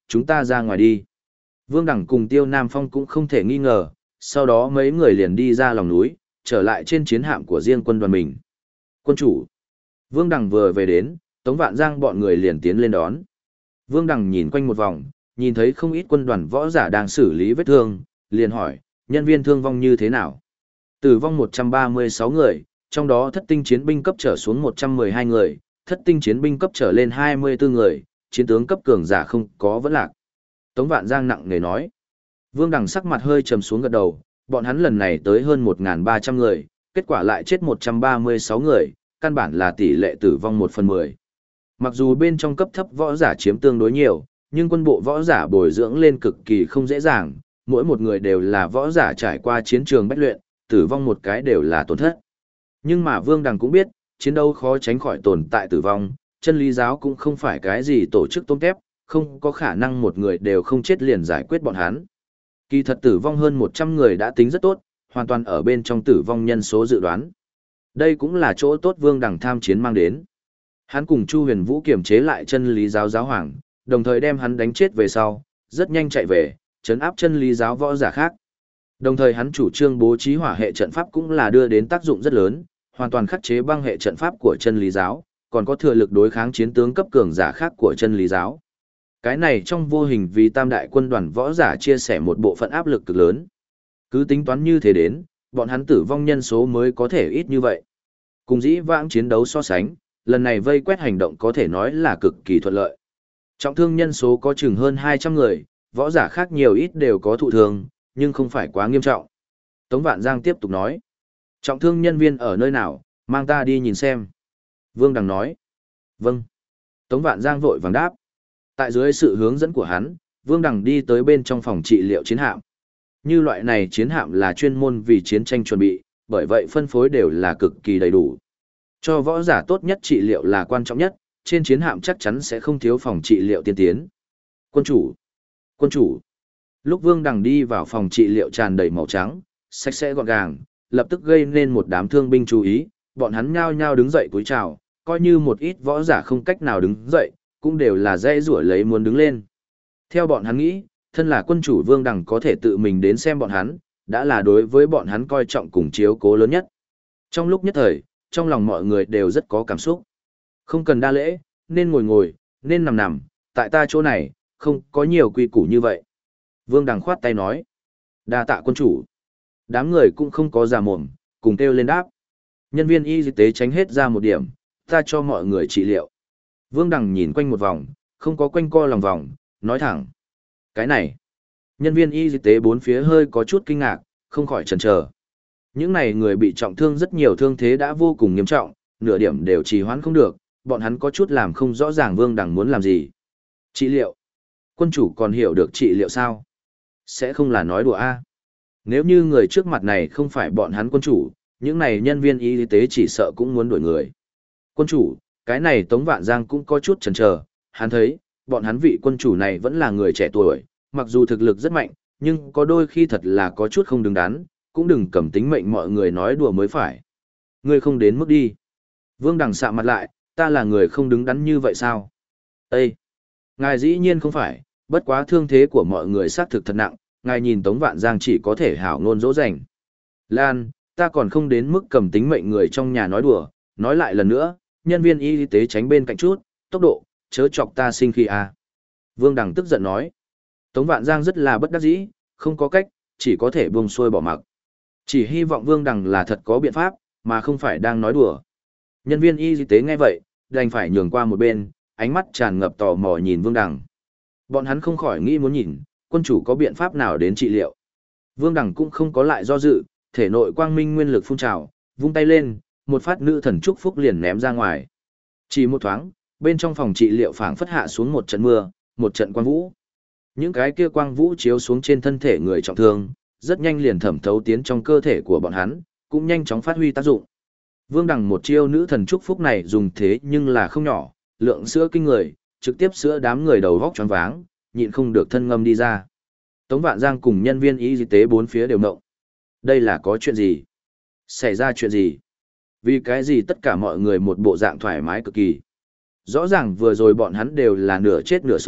chúng ta ra ngoài đi. Vương Đẳng cùng Tiêu Nam Phong cũng không thể nghi ngờ, sau đó mấy người liền đi ra lòng núi, trở lại trên chiến hạm của riêng quân đoàn mình. Quân chủ. Vương Đẳng vừa về đến, Tống Vạn Giang bọn người liền tiến lên đón. Vương Đẳng nhìn quanh một vòng, nhìn thấy không ít quân đoàn võ giả đang xử lý vết thương, liền hỏi, nhân viên thương vong như thế nào? Tử vong 136 người, trong đó thất tinh chiến binh cấp trở xuống 112 người, thất tinh chiến binh cấp trở lên 24 người, chiến tướng cấp cường giả không có vẫn lạc. Tống Vạn Giang nặng nề nói. Vương Đằng sắc mặt hơi trầm xuống gật đầu, bọn hắn lần này tới hơn 1.300 người, kết quả lại chết 136 người, căn bản là tỷ lệ tử vong 1/10. Mặc dù bên trong cấp thấp võ giả chiếm tương đối nhiều, nhưng quân bộ võ giả bồi dưỡng lên cực kỳ không dễ dàng, mỗi một người đều là võ giả trải qua chiến trường bách luyện, tử vong một cái đều là tổn thất. Nhưng mà Vương Đằng cũng biết, chiến đấu khó tránh khỏi tồn tại tử vong, chân lý giáo cũng không phải cái gì tổ chức tôm tép, không có khả năng một người đều không chết liền giải quyết bọn hắn. Kỳ thật tử vong hơn 100 người đã tính rất tốt, hoàn toàn ở bên trong tử vong nhân số dự đoán. Đây cũng là chỗ tốt Vương Đằng tham chiến mang đến. Hắn cùng Chu Huyền Vũ kiểm chế lại chân lý giáo giáo hoàng, đồng thời đem hắn đánh chết về sau, rất nhanh chạy về, trấn áp chân lý giáo võ giả khác. Đồng thời hắn chủ trương bố trí hỏa hệ trận pháp cũng là đưa đến tác dụng rất lớn, hoàn toàn khắc chế băng hệ trận pháp của chân lý giáo, còn có thừa lực đối kháng chiến tướng cấp cường giả khác của chân lý giáo. Cái này trong vô hình vì tam đại quân đoàn võ giả chia sẻ một bộ phận áp lực cực lớn. Cứ tính toán như thế đến, bọn hắn tử vong nhân số mới có thể ít như vậy. Cùng dĩ vãng chiến đấu so sánh, lần này vây quét hành động có thể nói là cực kỳ thuận lợi. Trọng thương nhân số có chừng hơn 200 người, võ giả khác nhiều ít đều có thụ thương, nhưng không phải quá nghiêm trọng. Tống Vạn Giang tiếp tục nói. Trọng thương nhân viên ở nơi nào, mang ta đi nhìn xem. Vương Đằng nói. Vâng. Tống Vạn Giang vội vàng đáp. Tại dưới sự hướng dẫn của hắn, Vương Đằng đi tới bên trong phòng trị liệu chiến hạm. Như loại này chiến hạm là chuyên môn vì chiến tranh chuẩn bị, bởi vậy phân phối đều là cực kỳ đầy đủ. Cho võ giả tốt nhất trị liệu là quan trọng nhất, trên chiến hạm chắc chắn sẽ không thiếu phòng trị liệu tiên tiến. Quân chủ! Quân chủ! Lúc Vương Đằng đi vào phòng trị liệu tràn đầy màu trắng, sạch sẽ gọn gàng, lập tức gây nên một đám thương binh chú ý, bọn hắn nhao nhao đứng dậy cúi chào, coi như một ít võ giả không cách nào đứng dậy, cũng đều là dễ rủa lấy muốn đứng lên. Theo bọn hắn nghĩ, thân là quân chủ Vương Đằng có thể tự mình đến xem bọn hắn, đã là đối với bọn hắn coi trọng cùng chiếu cố lớn nhất. Trong lúc nhất thời, trong lòng mọi người đều rất có cảm xúc. Không cần đa lễ, nên ngồi ngồi, nên nằm nằm, tại ta chỗ này, không có nhiều quy củ như vậy. Vương Đằng khoát tay nói. Đa tạ quân chủ. Đám người cũng không có giả mồm, cùng kêu lên đáp. Nhân viên y tế tránh hết ra một điểm, ta cho mọi người trị liệu. Vương Đằng nhìn quanh một vòng, không có quanh co lòng vòng, nói thẳng. Cái này, nhân viên y tế bốn phía hơi có chút kinh ngạc, không khỏi chần chờ. Những này người bị trọng thương rất nhiều thương thế đã vô cùng nghiêm trọng, nửa điểm đều trì hoãn không được, bọn hắn có chút làm không rõ ràng Vương Đằng muốn làm gì. Trị liệu? Quân chủ còn hiểu được trị liệu sao? Sẽ không là nói đùa a? Nếu như người trước mặt này không phải bọn hắn quân chủ, những này nhân viên y tế chỉ sợ cũng muốn đuổi người. Quân chủ, cái này Tống Vạn Giang cũng có chút chần chờ, hắn thấy, bọn hắn vị quân chủ này vẫn là người trẻ tuổi, mặc dù thực lực rất mạnh, nhưng có đôi khi thật là có chút không đứng đắn, cũng đừng cầm tính mệnh mọi người nói đùa mới phải. Ngươi không đến mức đi. Vương Đằng sạm mặt lại, ta là người không đứng đắn như vậy sao? Ê! Ngài dĩ nhiên không phải, bất quá thương thế của mọi người xác thực thật nặng, ngài nhìn Tống Vạn Giang chỉ có thể hảo ngôn dỗ dành. Lan, ta còn không đến mức cầm tính mệnh người trong nhà nói đùa, nói lại lần nữa, nhân viên y tế tránh bên cạnh chút, tốc độ, chớ chọc ta sinh khi à. Vương Đằng tức giận nói. Tống Vạn Giang rất là bất đắc dĩ, không có cách, chỉ có thể buông xuôi bỏ mặc. Chỉ hy vọng Vương Đằng là thật có biện pháp, mà không phải đang nói đùa. Nhân viên y tế nghe vậy, đành phải nhường qua một bên, ánh mắt tràn ngập tò mò nhìn Vương Đằng. Bọn hắn không khỏi nghĩ muốn nhìn, quân chủ có biện pháp nào đến trị liệu. Vương Đằng cũng không có lại do dự, thể nội quang minh nguyên lực phun trào, vung tay lên, một phát nữ thần chúc phúc liền ném ra ngoài. Chỉ một thoáng, bên trong phòng trị liệu phảng phất hạ xuống một trận mưa, một trận quang vũ. Những cái kia quang vũ chiếu xuống trên thân thể người trọng thương, rất nhanh liền thẩm thấu tiến trong cơ thể của bọn hắn, cũng nhanh chóng phát huy tác dụng. Vương Đằng một chiêu nữ thần chúc phúc này dùng thế nhưng là không nhỏ, lượng sữa kinh người, trực tiếp sữa đám người đầu vóc choáng váng, nhịn không được thân ngâm đi ra. Tống Vạn Giang cùng nhân viên y tế bốn phía đều ngộng. Đây là có chuyện gì? Xảy ra chuyện gì? Vì cái gì tất cả mọi người một bộ dạng thoải mái cực kỳ? Rõ ràng vừa rồi bọn hắn đều là nửa chết nửa sống,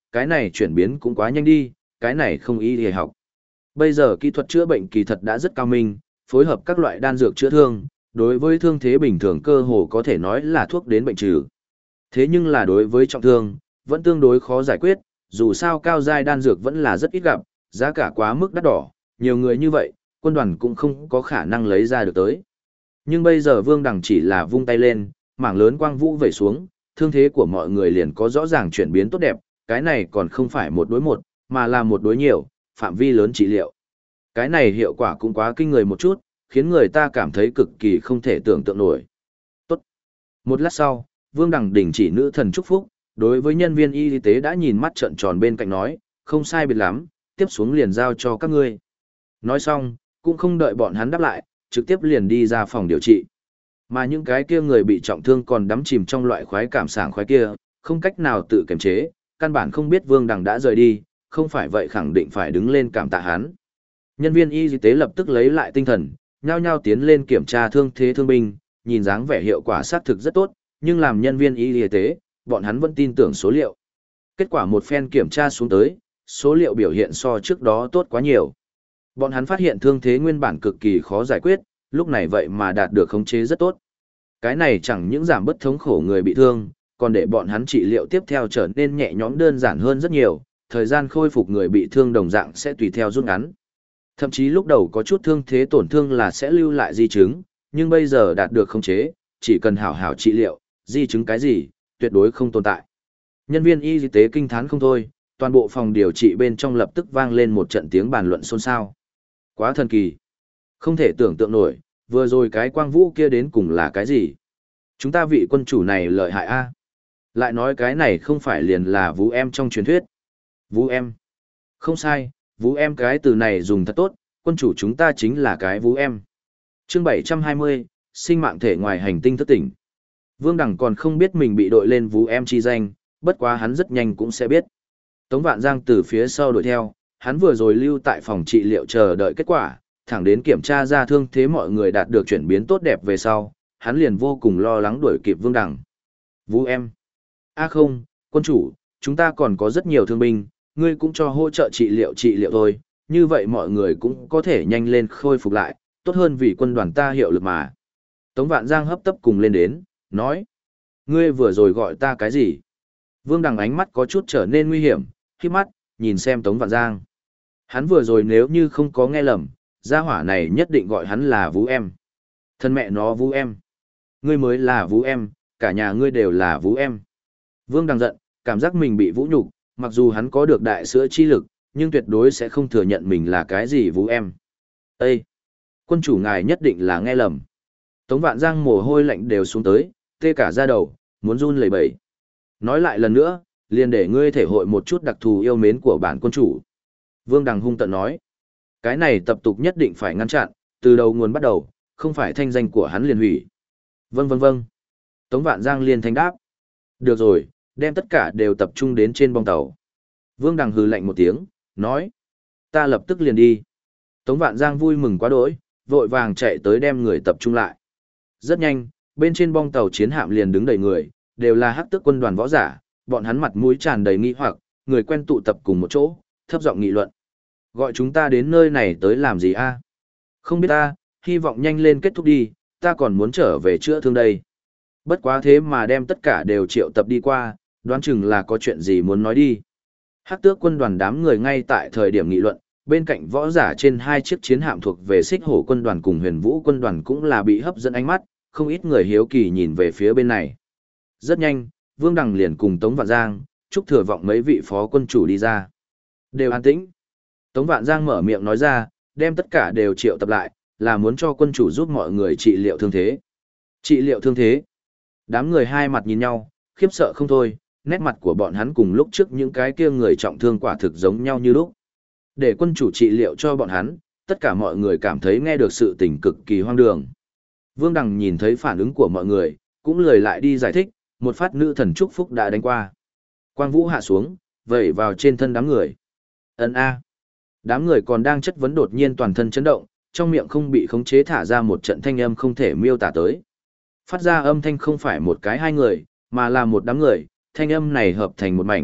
cái này chuyển biến cũng quá nhanh đi, cái này không y y học. Bây giờ kỹ thuật chữa bệnh kỳ thật đã rất cao minh, phối hợp các loại đan dược chữa thương, đối với thương thế bình thường cơ hồ có thể nói là thuốc đến bệnh trừ. Thế nhưng là đối với trọng thương, vẫn tương đối khó giải quyết, dù sao cao giai đan dược vẫn là rất ít gặp, giá cả quá mức đắt đỏ, nhiều người như vậy, quân đoàn cũng không có khả năng lấy ra được tới. Nhưng bây giờ Vương Đằng chỉ là vung tay lên, mảng lớn quang vũ vẩy xuống, thương thế của mọi người liền có rõ ràng chuyển biến tốt đẹp, cái này còn không phải một đối một, mà là một đối nhiều, phạm vi lớn trị liệu. Cái này hiệu quả cũng quá kinh người một chút, khiến người ta cảm thấy cực kỳ không thể tưởng tượng nổi. Tốt. Một lát sau, Vương Đằng đình chỉ nữ thần chúc phúc, đối với nhân viên y tế đã nhìn mắt trợn tròn bên cạnh nói, không sai biệt lắm, tiếp xuống liền giao cho các ngươi. Nói xong, cũng không đợi bọn hắn đáp lại, trực tiếp liền đi ra phòng điều trị. Mà những cái kia người bị trọng thương còn đắm chìm trong loại khoái cảm sảng khoái kia, không cách nào tự kiềm chế, căn bản không biết Vương Đằng đã rời đi, không phải vậy khẳng định phải đứng lên cảm tạ hắn. Nhân viên y tế lập tức lấy lại tinh thần, nhao nhao tiến lên kiểm tra thương thế thương binh, nhìn dáng vẻ hiệu quả xác thực rất tốt, nhưng làm nhân viên y tế, bọn hắn vẫn tin tưởng số liệu. Kết quả một phen kiểm tra xuống tới, số liệu biểu hiện so trước đó tốt quá nhiều. Bọn hắn phát hiện thương thế nguyên bản cực kỳ khó giải quyết, lúc này vậy mà đạt được khống chế rất tốt. Cái này chẳng những giảm bất thống khổ người bị thương, còn để bọn hắn trị liệu tiếp theo trở nên nhẹ nhõm đơn giản hơn rất nhiều, thời gian khôi phục người bị thương đồng dạng sẽ tùy theo rút ngắn. Thậm chí lúc đầu có chút thương thế tổn thương là sẽ lưu lại di chứng, nhưng bây giờ đạt được khống chế, chỉ cần hảo hảo trị liệu, di chứng cái gì, tuyệt đối không tồn tại. Nhân viên y tế kinh thán không thôi, toàn bộ phòng điều trị bên trong lập tức vang lên một trận tiếng bàn luận xôn xao. Quá thần kỳ. Không thể tưởng tượng nổi, vừa rồi cái quang vũ kia đến cùng là cái gì? Chúng ta vị quân chủ này lợi hại a. Lại nói cái này không phải liền là Vũ Em trong truyền thuyết. Vũ Em. Không sai, Vũ Em cái từ này dùng thật tốt, quân chủ chúng ta chính là cái Vũ Em. Chương 720, sinh mạng thể ngoài hành tinh thức tỉnh. Vương Đằng còn không biết mình bị đội lên Vũ Em chi danh, bất quá hắn rất nhanh cũng sẽ biết. Tống Vạn Giang từ phía sau đuổi theo, hắn vừa rồi lưu tại phòng trị liệu chờ đợi kết quả, thẳng đến kiểm tra ra thương thế mọi người đạt được chuyển biến tốt đẹp về sau, hắn liền vô cùng lo lắng đuổi kịp Vương Đằng. Vũ Em. Không, quân chủ, chúng ta còn có rất nhiều thương binh, ngươi cũng cho hỗ trợ trị liệu thôi, như vậy mọi người cũng có thể nhanh lên khôi phục lại, tốt hơn vì quân đoàn ta hiệu lực mà. Tống Vạn Giang hấp tấp cùng lên đến, nói. Ngươi vừa rồi gọi ta cái gì? Vương Đằng ánh mắt có chút trở nên nguy hiểm, khi mắt, nhìn xem Tống Vạn Giang. Hắn vừa rồi nếu như không có nghe lầm, gia hỏa này nhất định gọi hắn là Vũ Em. Thân mẹ nó Vũ Em. Ngươi mới là Vũ Em, cả nhà ngươi đều là Vũ Em. Vương Đằng giận, cảm giác mình bị vũ nhục, mặc dù hắn có được đại sữa chi lực, nhưng tuyệt đối sẽ không thừa nhận mình là cái gì Vũ Em. Ê! Quân chủ ngài nhất định là nghe lầm. Tống Vạn Giang mồ hôi lạnh đều xuống tới, tê cả da đầu, muốn run lẩy bẩy. Nói lại lần nữa, liền để ngươi thể hội một chút đặc thù yêu mến của bản quân chủ. Vương Đằng hung tận nói. Cái này tập tục nhất định phải ngăn chặn, từ đầu nguồn bắt đầu, không phải thanh danh của hắn liền hủy. Vâng vâng vâng. Tống Vạn Giang liền thanh đáp. Được rồi, đem tất cả đều tập trung đến trên bong tàu. Vương Đằng hừ lạnh một tiếng, nói. Ta lập tức liền đi. Tống Vạn Giang vui mừng quá đỗi, vội vàng chạy tới đem người tập trung lại. Rất nhanh, bên trên bong tàu chiến hạm liền đứng đầy người, đều là hắc tước quân đoàn võ giả, bọn hắn mặt mũi tràn đầy nghi hoặc, người quen tụ tập cùng một chỗ, thấp giọng nghị luận. Gọi chúng ta đến nơi này tới làm gì a? Không biết ta, hy vọng nhanh lên kết thúc đi, ta còn muốn trở về chữa thương đây. Bất quá thế mà đem tất cả đều triệu tập đi qua, đoán chừng là có chuyện gì muốn nói đi. Hắc tước quân đoàn đám người ngay tại thời điểm nghị luận, bên cạnh võ giả trên hai chiếc chiến hạm thuộc về Xích Hổ quân đoàn cùng Huyền Vũ quân đoàn cũng là bị hấp dẫn ánh mắt, không ít người hiếu kỳ nhìn về phía bên này. Rất nhanh, Vương Đằng liền cùng Tống Vạn Giang, chúc thừa vọng mấy vị phó quân chủ đi ra. Đều an tĩnh. Tống Vạn Giang mở miệng nói ra, đem tất cả đều triệu tập lại, là muốn cho quân chủ giúp mọi người trị liệu thương thế. Trị liệu thương thế. Đám người hai mặt nhìn nhau, khiếp sợ không thôi, nét mặt của bọn hắn cùng lúc trước những cái kia người trọng thương quả thực giống nhau như lúc. Để quân chủ trị liệu cho bọn hắn, tất cả mọi người cảm thấy nghe được sự tình cực kỳ hoang đường. Vương Đằng nhìn thấy phản ứng của mọi người, cũng lười lại đi giải thích, một phát nữ thần chúc phúc đã đánh qua. Quang vũ hạ xuống, vẩy vào trên thân đám người. Ấn A. Đám người còn đang chất vấn đột nhiên toàn thân chấn động, trong miệng không bị khống chế thả ra một trận thanh âm không thể miêu tả tới. Phát ra âm thanh không phải một cái hai người, mà là một đám người, thanh âm này hợp thành một mảnh,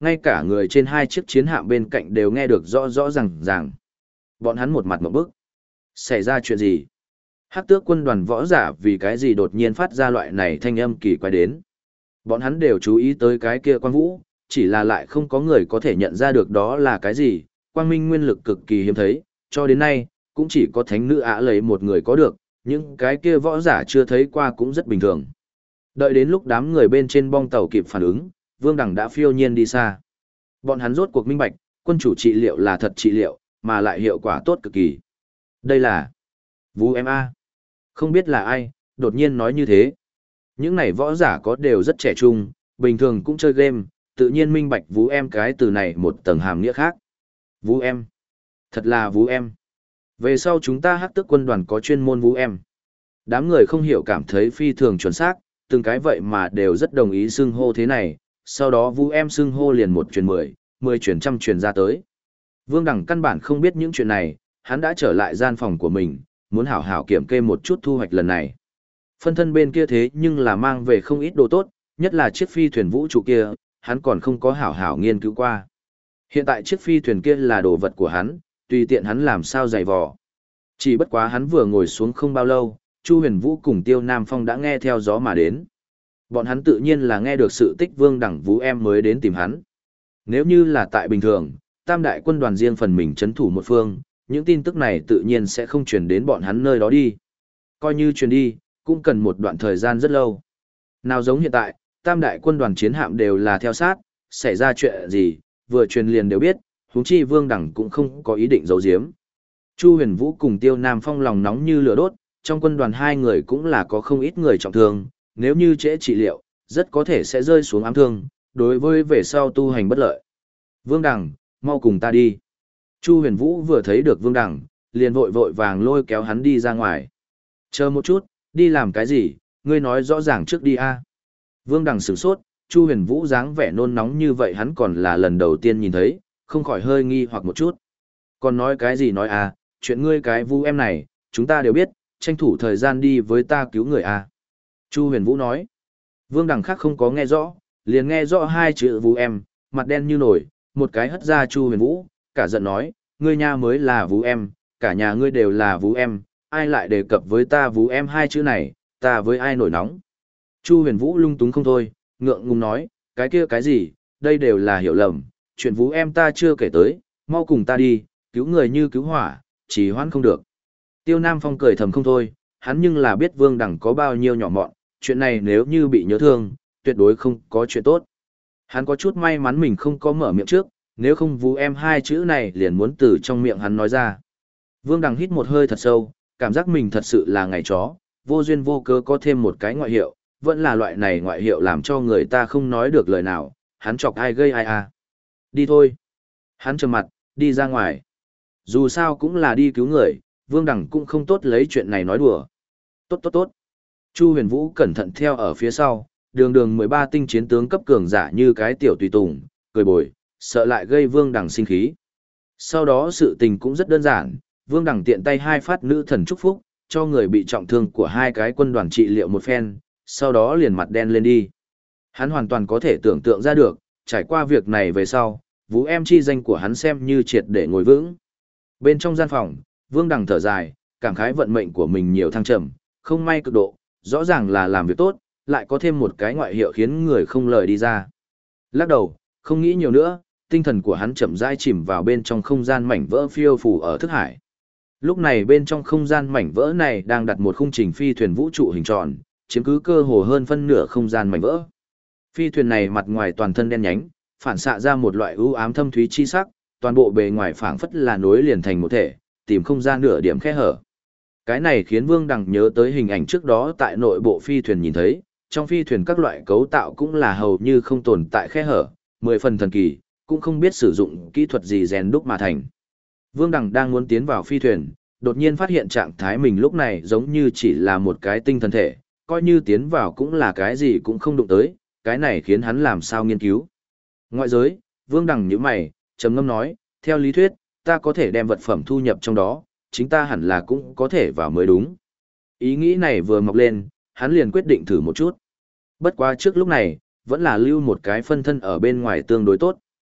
ngay cả người trên hai chiếc chiến hạm bên cạnh đều nghe được rõ rõ ràng. Bọn hắn một mặt ngộp bức. Xảy ra chuyện gì? Hắc Tước quân đoàn võ giả vì cái gì đột nhiên phát ra loại này thanh âm kỳ quái đến? Bọn hắn đều chú ý tới cái kia quang vũ, chỉ là lại không có người có thể nhận ra được đó là cái gì. Quang minh nguyên lực cực kỳ hiếm thấy, cho đến nay, cũng chỉ có thánh nữ Ả Lầy một người có được, những cái kia võ giả chưa thấy qua cũng rất bình thường. Đợi đến lúc đám người bên trên bong tàu kịp phản ứng, Vương Đằng đã phiêu nhiên đi xa. Bọn hắn rốt cuộc minh bạch, quân chủ trị liệu là thật trị liệu, mà lại hiệu quả tốt cực kỳ. Đây là Vũ em A. Không biết là ai, đột nhiên nói như thế. Những này võ giả có đều rất trẻ trung, bình thường cũng chơi game, tự nhiên minh bạch Vũ em cái từ này một tầng hàm nghĩa khác. Vũ em. Thật là Vũ em. Về sau chúng ta Hắc Tước quân đoàn có chuyên môn Vũ em. Đám người không hiểu cảm thấy phi thường chuẩn xác, từng cái vậy mà đều rất đồng ý xưng hô thế này, sau đó Vũ em xưng hô liền một truyền 10, 10 truyền trăm truyền ra tới. Vương Đằng căn bản không biết những chuyện này, hắn đã trở lại gian phòng của mình, muốn hảo hảo kiểm kê một chút thu hoạch lần này. Phân thân bên kia thế nhưng là mang về không ít đồ tốt, nhất là chiếc phi thuyền vũ trụ kia, hắn còn không có hảo hảo nghiên cứu qua. Hiện tại chiếc phi thuyền kia là đồ vật của hắn, tùy tiện hắn làm sao giày vò. Chỉ bất quá hắn vừa ngồi xuống không bao lâu, Chu Huyền Vũ cùng Tiêu Nam Phong đã nghe theo gió mà đến. Bọn hắn tự nhiên là nghe được sự tích Vương Đẳng Vũ em mới đến tìm hắn. Nếu như là tại bình thường, tam đại quân đoàn riêng phần mình chấn thủ một phương, những tin tức này tự nhiên sẽ không truyền đến bọn hắn nơi đó đi. Coi như truyền đi, cũng cần một đoạn thời gian rất lâu. Nào giống hiện tại, tam đại quân đoàn chiến hạm đều là theo sát, xảy ra chuyện gì, vừa truyền liền đều biết, huống chi Vương Đẳng cũng không có ý định giấu giếm. Chu Huyền Vũ cùng Tiêu Nam Phong lòng nóng như lửa đốt, trong quân đoàn hai người cũng là có không ít người trọng thương, nếu như trễ trị liệu, rất có thể sẽ rơi xuống ám thương, đối với về sau tu hành bất lợi. Vương Đằng, mau cùng ta đi. Chu Huyền Vũ vừa thấy được Vương Đằng, liền vội vội vàng lôi kéo hắn đi ra ngoài. Chờ một chút, đi làm cái gì, ngươi nói rõ ràng trước đi a. Vương Đằng sửng sốt, Chu Huyền Vũ dáng vẻ nôn nóng như vậy hắn còn là lần đầu tiên nhìn thấy, không khỏi hơi nghi hoặc một chút. Còn nói cái gì nói a, chuyện ngươi cái Vũ em này, chúng ta đều biết, tranh thủ thời gian đi với ta cứu người a. Chu Huyền Vũ nói. Vương Đằng khác không có nghe rõ, liền nghe rõ hai chữ Vũ em, mặt đen như nổi, một cái hất ra Chu Huyền Vũ, cả giận nói, ngươi nha mới là Vũ em, cả nhà ngươi đều là Vũ em, ai lại đề cập với ta Vũ em hai chữ này, ta với ai nổi nóng. Chu Huyền Vũ lung túng không thôi, ngượng ngùng nói, cái kia cái gì, đây đều là hiểu lầm, chuyện Vũ em ta chưa kể tới, mau cùng ta đi, cứu người như cứu hỏa, chỉ hoãn không được. Tiêu Nam Phong cười thầm không thôi, hắn nhưng là biết Vương Đằng có bao nhiêu nhỏ mọn, chuyện này nếu như bị nhớ thương, tuyệt đối không có chuyện tốt. Hắn có chút may mắn mình không có mở miệng trước, nếu không Vũ em hai chữ này liền muốn từ trong miệng hắn nói ra. Vương Đằng hít một hơi thật sâu, cảm giác mình thật sự là ngày chó, vô duyên vô cớ có thêm một cái ngoại hiệu, vẫn là loại này ngoại hiệu làm cho người ta không nói được lời nào, hắn chọc ai gây ai à. Đi thôi. Hắn trầm mặt, đi ra ngoài. Dù sao cũng là đi cứu người, Vương Đằng cũng không tốt lấy chuyện này nói đùa. Tốt tốt tốt. Chu Huyền Vũ cẩn thận theo ở phía sau, đường đường 13 tinh chiến tướng cấp cường giả như cái tiểu tùy tùng, cười bồi, sợ lại gây Vương Đằng sinh khí. Sau đó sự tình cũng rất đơn giản, Vương Đằng tiện tay hai phát nữ thần chúc phúc, cho người bị trọng thương của hai cái quân đoàn trị liệu một phen, sau đó liền mặt đen lên đi. Hắn hoàn toàn có thể tưởng tượng ra được, trải qua việc này về sau, Vũ em chi danh của hắn xem như triệt để ngồi vững. Bên trong gian phòng, Vương Đằng thở dài, cảm khái vận mệnh của mình nhiều thăng trầm, không may cực độ, rõ ràng là làm việc tốt, lại có thêm một cái ngoại hiệu khiến người không lời đi ra. Lắc đầu, không nghĩ nhiều nữa, tinh thần của hắn chậm rãi chìm vào bên trong không gian mảnh vỡ phiêu phù ở thức hải. Lúc này bên trong không gian mảnh vỡ này đang đặt một khung trình phi thuyền vũ trụ hình tròn, chiếm cứ cơ hồ hơn phân nửa không gian mảnh vỡ. Phi thuyền này mặt ngoài toàn thân đen nhánh, phản xạ ra một loại ưu ám thâm thúy chi sắc, toàn bộ bề ngoài phảng phất là nối liền thành một thể, tìm không ra nửa điểm khe hở. Cái này khiến Vương Đằng nhớ tới hình ảnh trước đó tại nội bộ phi thuyền nhìn thấy, trong phi thuyền các loại cấu tạo cũng là hầu như không tồn tại khe hở, 10 phần thần kỳ, cũng không biết sử dụng kỹ thuật gì rèn đúc mà thành. Vương Đằng đang muốn tiến vào phi thuyền, đột nhiên phát hiện trạng thái mình lúc này giống như chỉ là một cái tinh thần thể, coi như tiến vào cũng là cái gì cũng không đụng tới, cái này khiến hắn làm sao nghiên cứu. Ngoại giới, Vương Đằng nhíu mày, trầm ngâm nói, theo lý thuyết, ta có thể đem vật phẩm thu nhập trong đó, chính ta hẳn là cũng có thể vào mới đúng. Ý nghĩ này vừa mọc lên, hắn liền quyết định thử một chút. Bất quá trước lúc này, vẫn là lưu một cái phân thân ở bên ngoài tương đối tốt.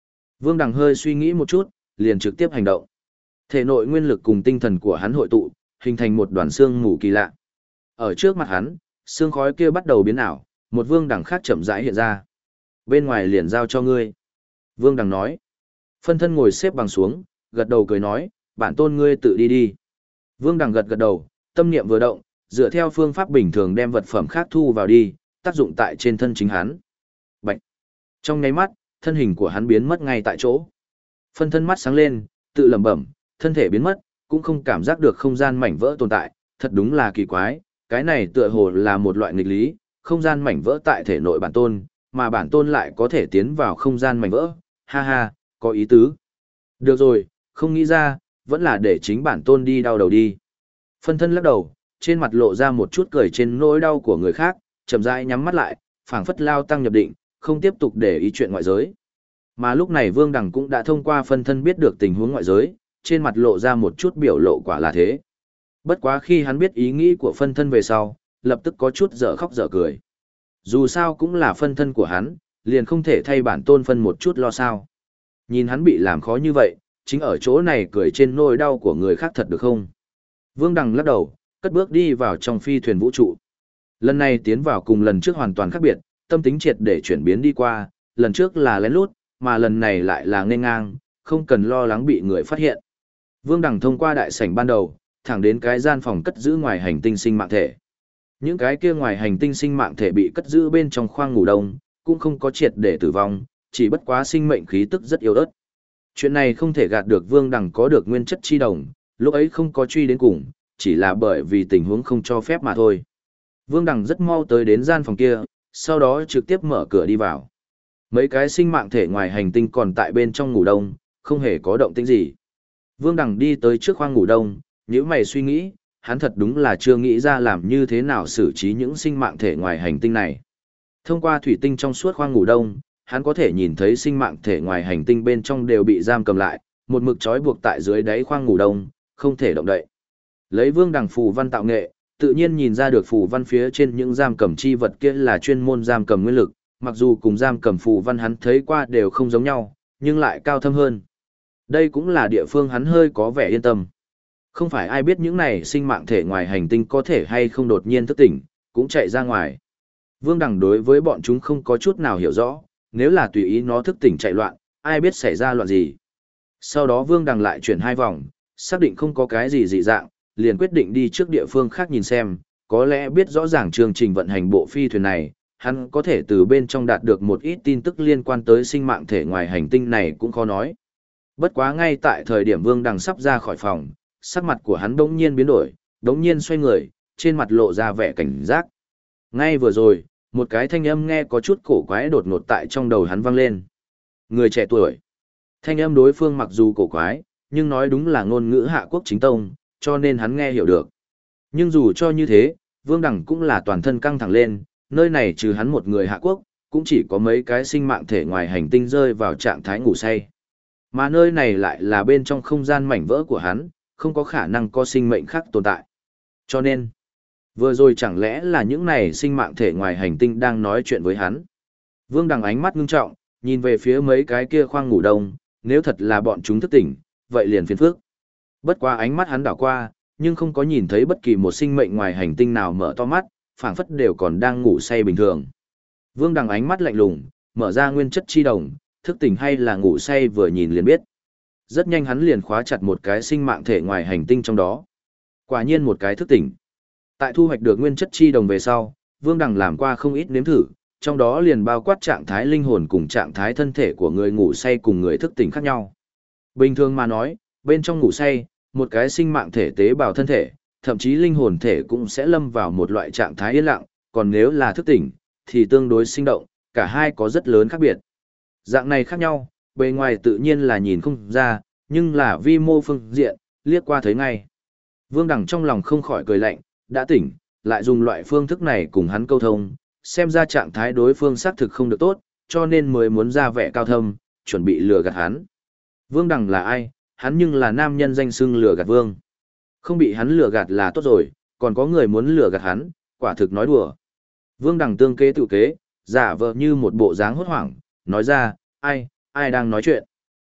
Vương Đằng hơi suy nghĩ một chút, liền trực tiếp hành động. Thể nội nguyên lực cùng tinh thần của hắn hội tụ, hình thành một đoàn xương mù kỳ lạ. Ở trước mặt hắn, xương khói kia bắt đầu biến ảo, một Vương Đằng khác chậm rãi hiện ra. Bên ngoài liền giao cho ngươi. Vương Đằng nói. Phân thân ngồi xếp bằng xuống, gật đầu cười nói, bản tôn ngươi tự đi đi. Vương Đằng gật gật đầu, tâm niệm vừa động, dựa theo phương pháp bình thường đem vật phẩm khác thu vào đi, tác dụng tại trên thân chính hắn. Bạch. Trong nháy mắt, thân hình của hắn biến mất ngay tại chỗ. Phân thân mắt sáng lên, tự lẩm bẩm, thân thể biến mất, cũng không cảm giác được không gian mảnh vỡ tồn tại, thật đúng là kỳ quái, cái này tựa hồ là một loại nghịch lý, không gian mảnh vỡ tại thể nội bản tôn, mà bản tôn lại có thể tiến vào không gian mảnh vỡ, ha ha, có ý tứ. Được rồi, không nghĩ ra, vẫn là để chính bản tôn đi đau đầu đi. Phân thân lắc đầu, trên mặt lộ ra một chút cười trên nỗi đau của người khác, chậm rãi nhắm mắt lại, phảng phất lao tăng nhập định, không tiếp tục để ý chuyện ngoại giới. Mà lúc này Vương Đằng cũng đã thông qua phân thân biết được tình huống ngoại giới, trên mặt lộ ra một chút biểu lộ quả là thế. Bất quá khi hắn biết ý nghĩ của phân thân về sau, lập tức có chút dở khóc dở cười. Dù sao cũng là phân thân của hắn, liền không thể thay bản tôn phân một chút lo sao. Nhìn hắn bị làm khó như vậy, chính ở chỗ này cười trên nỗi đau của người khác thật được không? Vương Đằng lắc đầu, cất bước đi vào trong phi thuyền vũ trụ. Lần này tiến vào cùng lần trước hoàn toàn khác biệt, tâm tính triệt để chuyển biến đi qua, lần trước là lén lút, mà lần này lại là nghênh ngang, không cần lo lắng bị người phát hiện. Vương Đằng thông qua đại sảnh ban đầu, thẳng đến cái gian phòng cất giữ ngoài hành tinh sinh mạng thể. Những cái kia ngoài hành tinh sinh mạng thể bị cất giữ bên trong khoang ngủ đông, cũng không có triệt để tử vong, chỉ bất quá sinh mệnh khí tức rất yếu ớt. Chuyện này không thể gạt được Vương Đằng có được nguyên chất chi đồng, lúc ấy không có truy đến cùng, chỉ là bởi vì tình huống không cho phép mà thôi. Vương Đằng rất mau tới đến gian phòng kia, sau đó trực tiếp mở cửa đi vào. Mấy cái sinh mạng thể ngoài hành tinh còn tại bên trong ngủ đông, không hề có động tĩnh gì. Vương Đằng đi tới trước khoang ngủ đông, nhíu mày suy nghĩ, hắn thật đúng là chưa nghĩ ra làm như thế nào xử trí những sinh mạng thể ngoài hành tinh này. Thông qua thủy tinh trong suốt khoang ngủ đông, hắn có thể nhìn thấy sinh mạng thể ngoài hành tinh bên trong đều bị giam cầm lại, một mực trói buộc tại dưới đáy khoang ngủ đông, không thể động đậy. Lấy Vương Đằng phù văn tạo nghệ, tự nhiên nhìn ra được phù văn phía trên những giam cầm chi vật kia là chuyên môn giam cầm nguyên lực, mặc dù cùng giam cầm phù văn hắn thấy qua đều không giống nhau, nhưng lại cao thâm hơn. Đây cũng là địa phương hắn hơi có vẻ yên tâm. Không phải ai biết những này sinh mạng thể ngoài hành tinh có thể hay không đột nhiên thức tỉnh, cũng chạy ra ngoài. Vương Đằng đối với bọn chúng không có chút nào hiểu rõ, nếu là tùy ý nó thức tỉnh chạy loạn, ai biết xảy ra loạn gì. Sau đó Vương Đằng lại chuyển 2 vòng, xác định không có cái gì dị dạng, liền quyết định đi trước địa phương khác nhìn xem, có lẽ biết rõ ràng chương trình vận hành bộ phi thuyền này, hắn có thể từ bên trong đạt được một ít tin tức liên quan tới sinh mạng thể ngoài hành tinh này cũng khó nói. Bất quá ngay tại thời điểm Vương Đằng sắp ra khỏi phòng, sắc mặt của hắn đống nhiên biến đổi, đống nhiên xoay người, trên mặt lộ ra vẻ cảnh giác. Ngay vừa rồi, một cái thanh âm nghe có chút cổ quái đột ngột tại trong đầu hắn vang lên. Người trẻ tuổi. Thanh âm đối phương mặc dù cổ quái, nhưng nói đúng là ngôn ngữ Hạ Quốc chính tông, cho nên hắn nghe hiểu được. Nhưng dù cho như thế, Vương Đằng cũng là toàn thân căng thẳng lên, nơi này trừ hắn một người Hạ Quốc, cũng chỉ có mấy cái sinh mạng thể ngoài hành tinh rơi vào trạng thái ngủ say. Mà nơi này lại là bên trong không gian mảnh vỡ của hắn, không có khả năng có sinh mệnh khác tồn tại. Cho nên, vừa rồi chẳng lẽ là những này sinh mạng thể ngoài hành tinh đang nói chuyện với hắn. Vương Đằng ánh mắt ngưng trọng, nhìn về phía mấy cái kia khoang ngủ đông, nếu thật là bọn chúng thức tỉnh, vậy liền phiền phức. Bất quá ánh mắt hắn đảo qua, nhưng không có nhìn thấy bất kỳ một sinh mệnh ngoài hành tinh nào mở to mắt, phảng phất đều còn đang ngủ say bình thường. Vương Đằng ánh mắt lạnh lùng, mở ra nguyên chất chi đồng, thức tỉnh hay là ngủ say vừa nhìn liền biết. Rất nhanh hắn liền khóa chặt một cái sinh mạng thể ngoài hành tinh trong đó. Quả nhiên một cái thức tỉnh. Tại thu hoạch được nguyên chất chi đồng về sau, Vương Đằng làm qua không ít nếm thử, trong đó liền bao quát trạng thái linh hồn cùng trạng thái thân thể của người ngủ say cùng người thức tỉnh khác nhau. Bình thường mà nói, bên trong ngủ say, một cái sinh mạng thể tế bào thân thể, thậm chí linh hồn thể cũng sẽ lâm vào một loại trạng thái yên lặng, còn nếu là thức tỉnh, thì tương đối sinh động, cả hai có rất lớn khác biệt. Dạng này khác nhau, bề ngoài tự nhiên là nhìn không ra, nhưng là vi mô phương diện, liếc qua thấy ngay. Vương Đằng trong lòng không khỏi cười lạnh, đã tỉnh, lại dùng loại phương thức này cùng hắn câu thông, xem ra trạng thái đối phương xác thực không được tốt, cho nên mới muốn ra vẻ cao thâm, chuẩn bị lừa gạt hắn. Vương Đằng là ai? Hắn nhưng là nam nhân danh xưng lừa gạt vương. Không bị hắn lừa gạt là tốt rồi, còn có người muốn lừa gạt hắn, quả thực nói đùa. Vương Đằng tương kế tự kế, giả vờ như một bộ dáng hốt hoảng, nói ra, ai đang nói chuyện.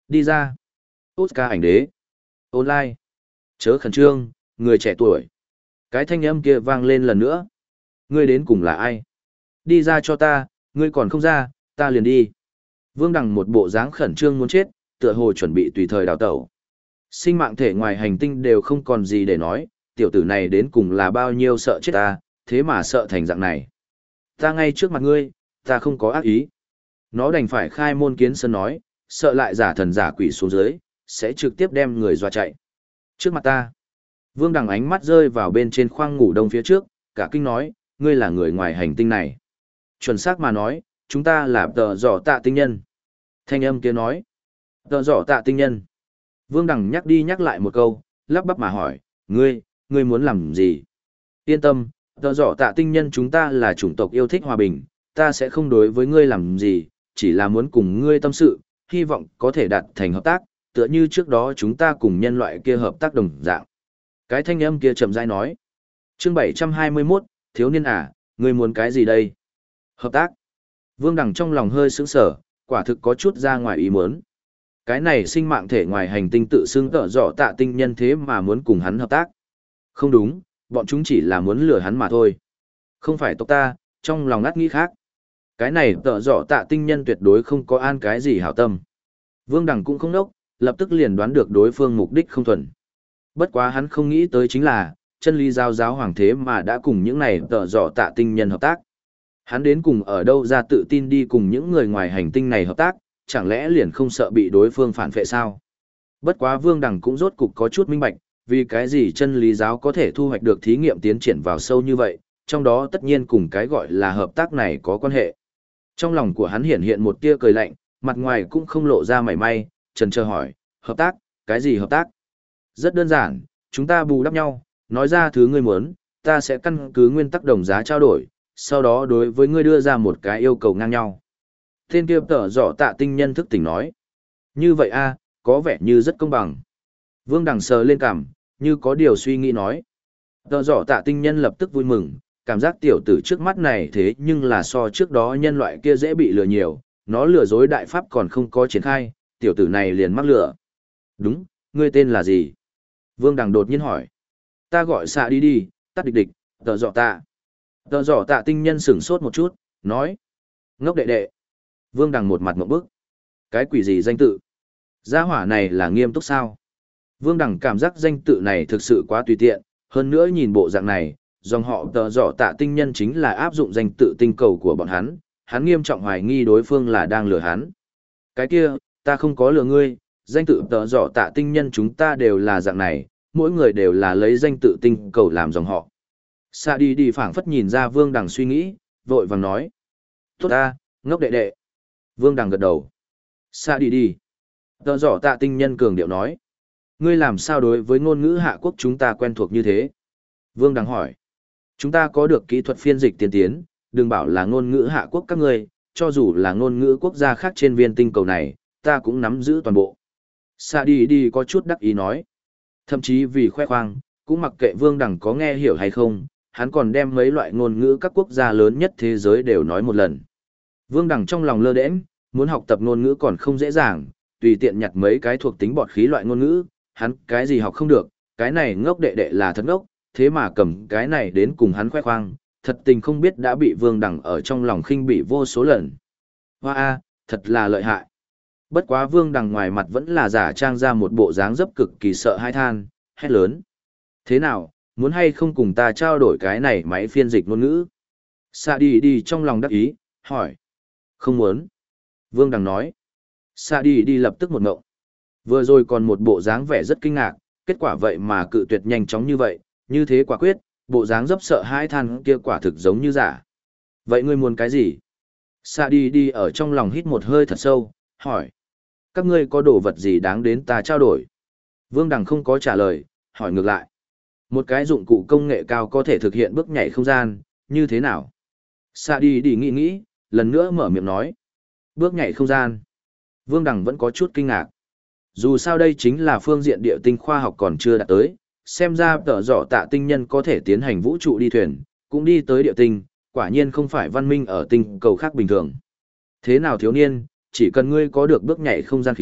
Đi ra. Oscar ảnh đế. Online. Chớ khẩn trương, người trẻ tuổi. Cái thanh âm kia vang lên lần nữa. Ngươi đến cùng là ai? Đi ra cho ta, ngươi còn không ra, ta liền đi. Vương Đằng một bộ dáng khẩn trương muốn chết, tựa hồ chuẩn bị tùy thời đào tẩu. Sinh mạng thể ngoài hành tinh đều không còn gì để nói, tiểu tử này đến cùng là bao nhiêu sợ chết ta, thế mà sợ thành dạng này. Ta ngay trước mặt ngươi, ta không có ác ý. Nó đành phải khai môn kiến sơn nói, sợ lại giả thần giả quỷ xuống dưới, sẽ trực tiếp đem người dọa chạy. Trước mặt ta, Vương Đằng ánh mắt rơi vào bên trên khoang ngủ đông phía trước, cả kinh nói, ngươi là người ngoài hành tinh này. Chuẩn xác mà nói, chúng ta là tờ dọ tạ tinh nhân. Thanh âm kia nói, tờ dọ tạ tinh nhân. Vương Đằng nhắc đi nhắc lại một câu, lắp bắp mà hỏi, ngươi muốn làm gì? Yên tâm, tờ dọ tạ tinh nhân chúng ta là chủng tộc yêu thích hòa bình, ta sẽ không đối với ngươi làm gì, chỉ là muốn cùng ngươi tâm sự, hy vọng có thể đạt thành hợp tác, tựa như trước đó chúng ta cùng nhân loại kia hợp tác đồng dạng. Cái thanh âm kia chậm rãi nói. Chương 721, thiếu niên à, ngươi muốn cái gì đây? Hợp tác. Vương Đằng trong lòng hơi sững sờ, quả thực có chút ra ngoài ý muốn. Cái này sinh mạng thể ngoài hành tinh tự xưng tở dọ tạ tinh nhân thế mà muốn cùng hắn hợp tác. Không đúng, bọn chúng chỉ là muốn lừa hắn mà thôi. Không phải tộc ta, trong lòng ngắt nghĩ khác. Cái này tở dọ tạ tinh nhân tuyệt đối không có an cái gì hảo tâm. Vương Đằng cũng không đốc, lập tức liền đoán được đối phương mục đích không thuần. Bất quá hắn không nghĩ tới chính là, chân lý giáo giáo hoàng thế mà đã cùng những này tở dọ tạ tinh nhân hợp tác. Hắn đến cùng ở đâu ra tự tin đi cùng những người ngoài hành tinh này hợp tác, chẳng lẽ liền không sợ bị đối phương phản phệ sao? Bất quá Vương Đằng cũng rốt cục có chút minh bạch, vì cái gì chân lý giáo có thể thu hoạch được thí nghiệm tiến triển vào sâu như vậy, trong đó tất nhiên cùng cái gọi là hợp tác này có quan hệ. Trong lòng của hắn hiện một tia cười lạnh, mặt ngoài cũng không lộ ra mảy may, chần chờ hỏi, hợp tác, cái gì hợp tác? Rất đơn giản, chúng ta bù đắp nhau, nói ra thứ ngươi muốn, ta sẽ căn cứ nguyên tắc đồng giá trao đổi, sau đó đối với ngươi đưa ra một cái yêu cầu ngang nhau. Tên kia tở dọ tạ tinh nhân thức tỉnh nói. Như vậy a, có vẻ như rất công bằng. Vương Đằng sờ lên cằm, như có điều suy nghĩ nói. Tở dọ tạ tinh nhân lập tức vui mừng, cảm giác tiểu tử trước mắt này thế nhưng là so trước đó nhân loại kia dễ bị lừa nhiều, nó lừa dối đại pháp còn không có triển khai, tiểu tử này liền mắc lừa. Đúng, ngươi tên là gì? Vương Đằng đột nhiên hỏi. Ta gọi xạ đi đi, tắt địch địch, tở dọ tạ. Tở dọ tạ tinh nhân sửng sốt một chút, nói. Ngốc đệ đệ. Vương Đằng một mặt ngộp bức. Cái quỷ gì danh tự? Gia hỏa này là nghiêm túc sao? Vương Đằng cảm giác danh tự này thực sự quá tùy tiện, hơn nữa nhìn bộ dạng này, dòng họ tở dọ tạ tinh nhân chính là áp dụng danh tự tinh cầu của bọn hắn nghiêm trọng hoài nghi đối phương là đang lừa hắn. Cái kia, ta không có lừa ngươi, danh tự tở dọ tạ tinh nhân chúng ta đều là dạng này, mỗi người đều là lấy danh tự tinh cầu làm dòng họ. Sa đi đi phảng phất nhìn ra Vương Đằng suy nghĩ, vội vàng nói. Tốt ta, ngốc đệ đệ. Vương Đằng gật đầu. Sa đi đi. Tở dọ tạ tinh nhân cường điệu nói. Ngươi làm sao đối với ngôn ngữ Hạ Quốc chúng ta quen thuộc như thế? Vương Đằng hỏi. Chúng ta có được kỹ thuật phiên dịch tiên tiến, đừng bảo là ngôn ngữ Hạ Quốc các ngươi, cho dù là ngôn ngữ quốc gia khác trên viên tinh cầu này, ta cũng nắm giữ toàn bộ. Sa đi đi có chút đắc ý nói. Thậm chí vì khoe khoang, cũng mặc kệ Vương Đằng có nghe hiểu hay không, hắn còn đem mấy loại ngôn ngữ các quốc gia lớn nhất thế giới đều nói một lần. Vương Đằng trong lòng lơ đễnh, muốn học tập ngôn ngữ còn không dễ dàng, tùy tiện nhặt mấy cái thuộc tính bọt khí loại ngôn ngữ, hắn cái gì học không được, cái này ngốc đệ đệ là thật ngốc, thế mà cầm cái này đến cùng hắn khoe khoang, thật tình không biết đã bị Vương Đằng ở trong lòng khinh bỉ vô số lần. Hoa a, thật là lợi hại. Bất quá Vương Đằng ngoài mặt vẫn là giả trang ra một bộ dáng dấp cực kỳ sợ hãi than, hét lớn. Thế nào, muốn hay không cùng ta trao đổi cái này máy phiên dịch ngôn ngữ? Sa đi đi trong lòng đắc ý, hỏi. Không muốn. Vương Đằng nói. Sa đi đi lập tức một ngộng. Vừa rồi còn một bộ dáng vẻ rất kinh ngạc, kết quả vậy mà cự tuyệt nhanh chóng như vậy, như thế quả quyết, bộ dáng dấp sợ hãi than kia quả thực giống như giả. Vậy ngươi muốn cái gì? Sa đi đi ở trong lòng hít một hơi thật sâu, hỏi. Các ngươi có đồ vật gì đáng đến ta trao đổi? Vương Đằng không có trả lời, hỏi ngược lại. Một cái dụng cụ công nghệ cao có thể thực hiện bước nhảy không gian, như thế nào? Sa đi đi nghĩ, lần nữa mở miệng nói. Bước nhảy không gian. Vương Đằng vẫn có chút kinh ngạc. Dù sao đây chính là phương diện địa tinh khoa học còn chưa đạt tới, xem ra tở dọ tạ tinh nhân có thể tiến hành vũ trụ đi thuyền, cũng đi tới địa tinh, quả nhiên không phải văn minh ở tinh cầu khác bình thường. Thế nào thiếu niên, chỉ cần ngươi có được bước nhảy không gian khí,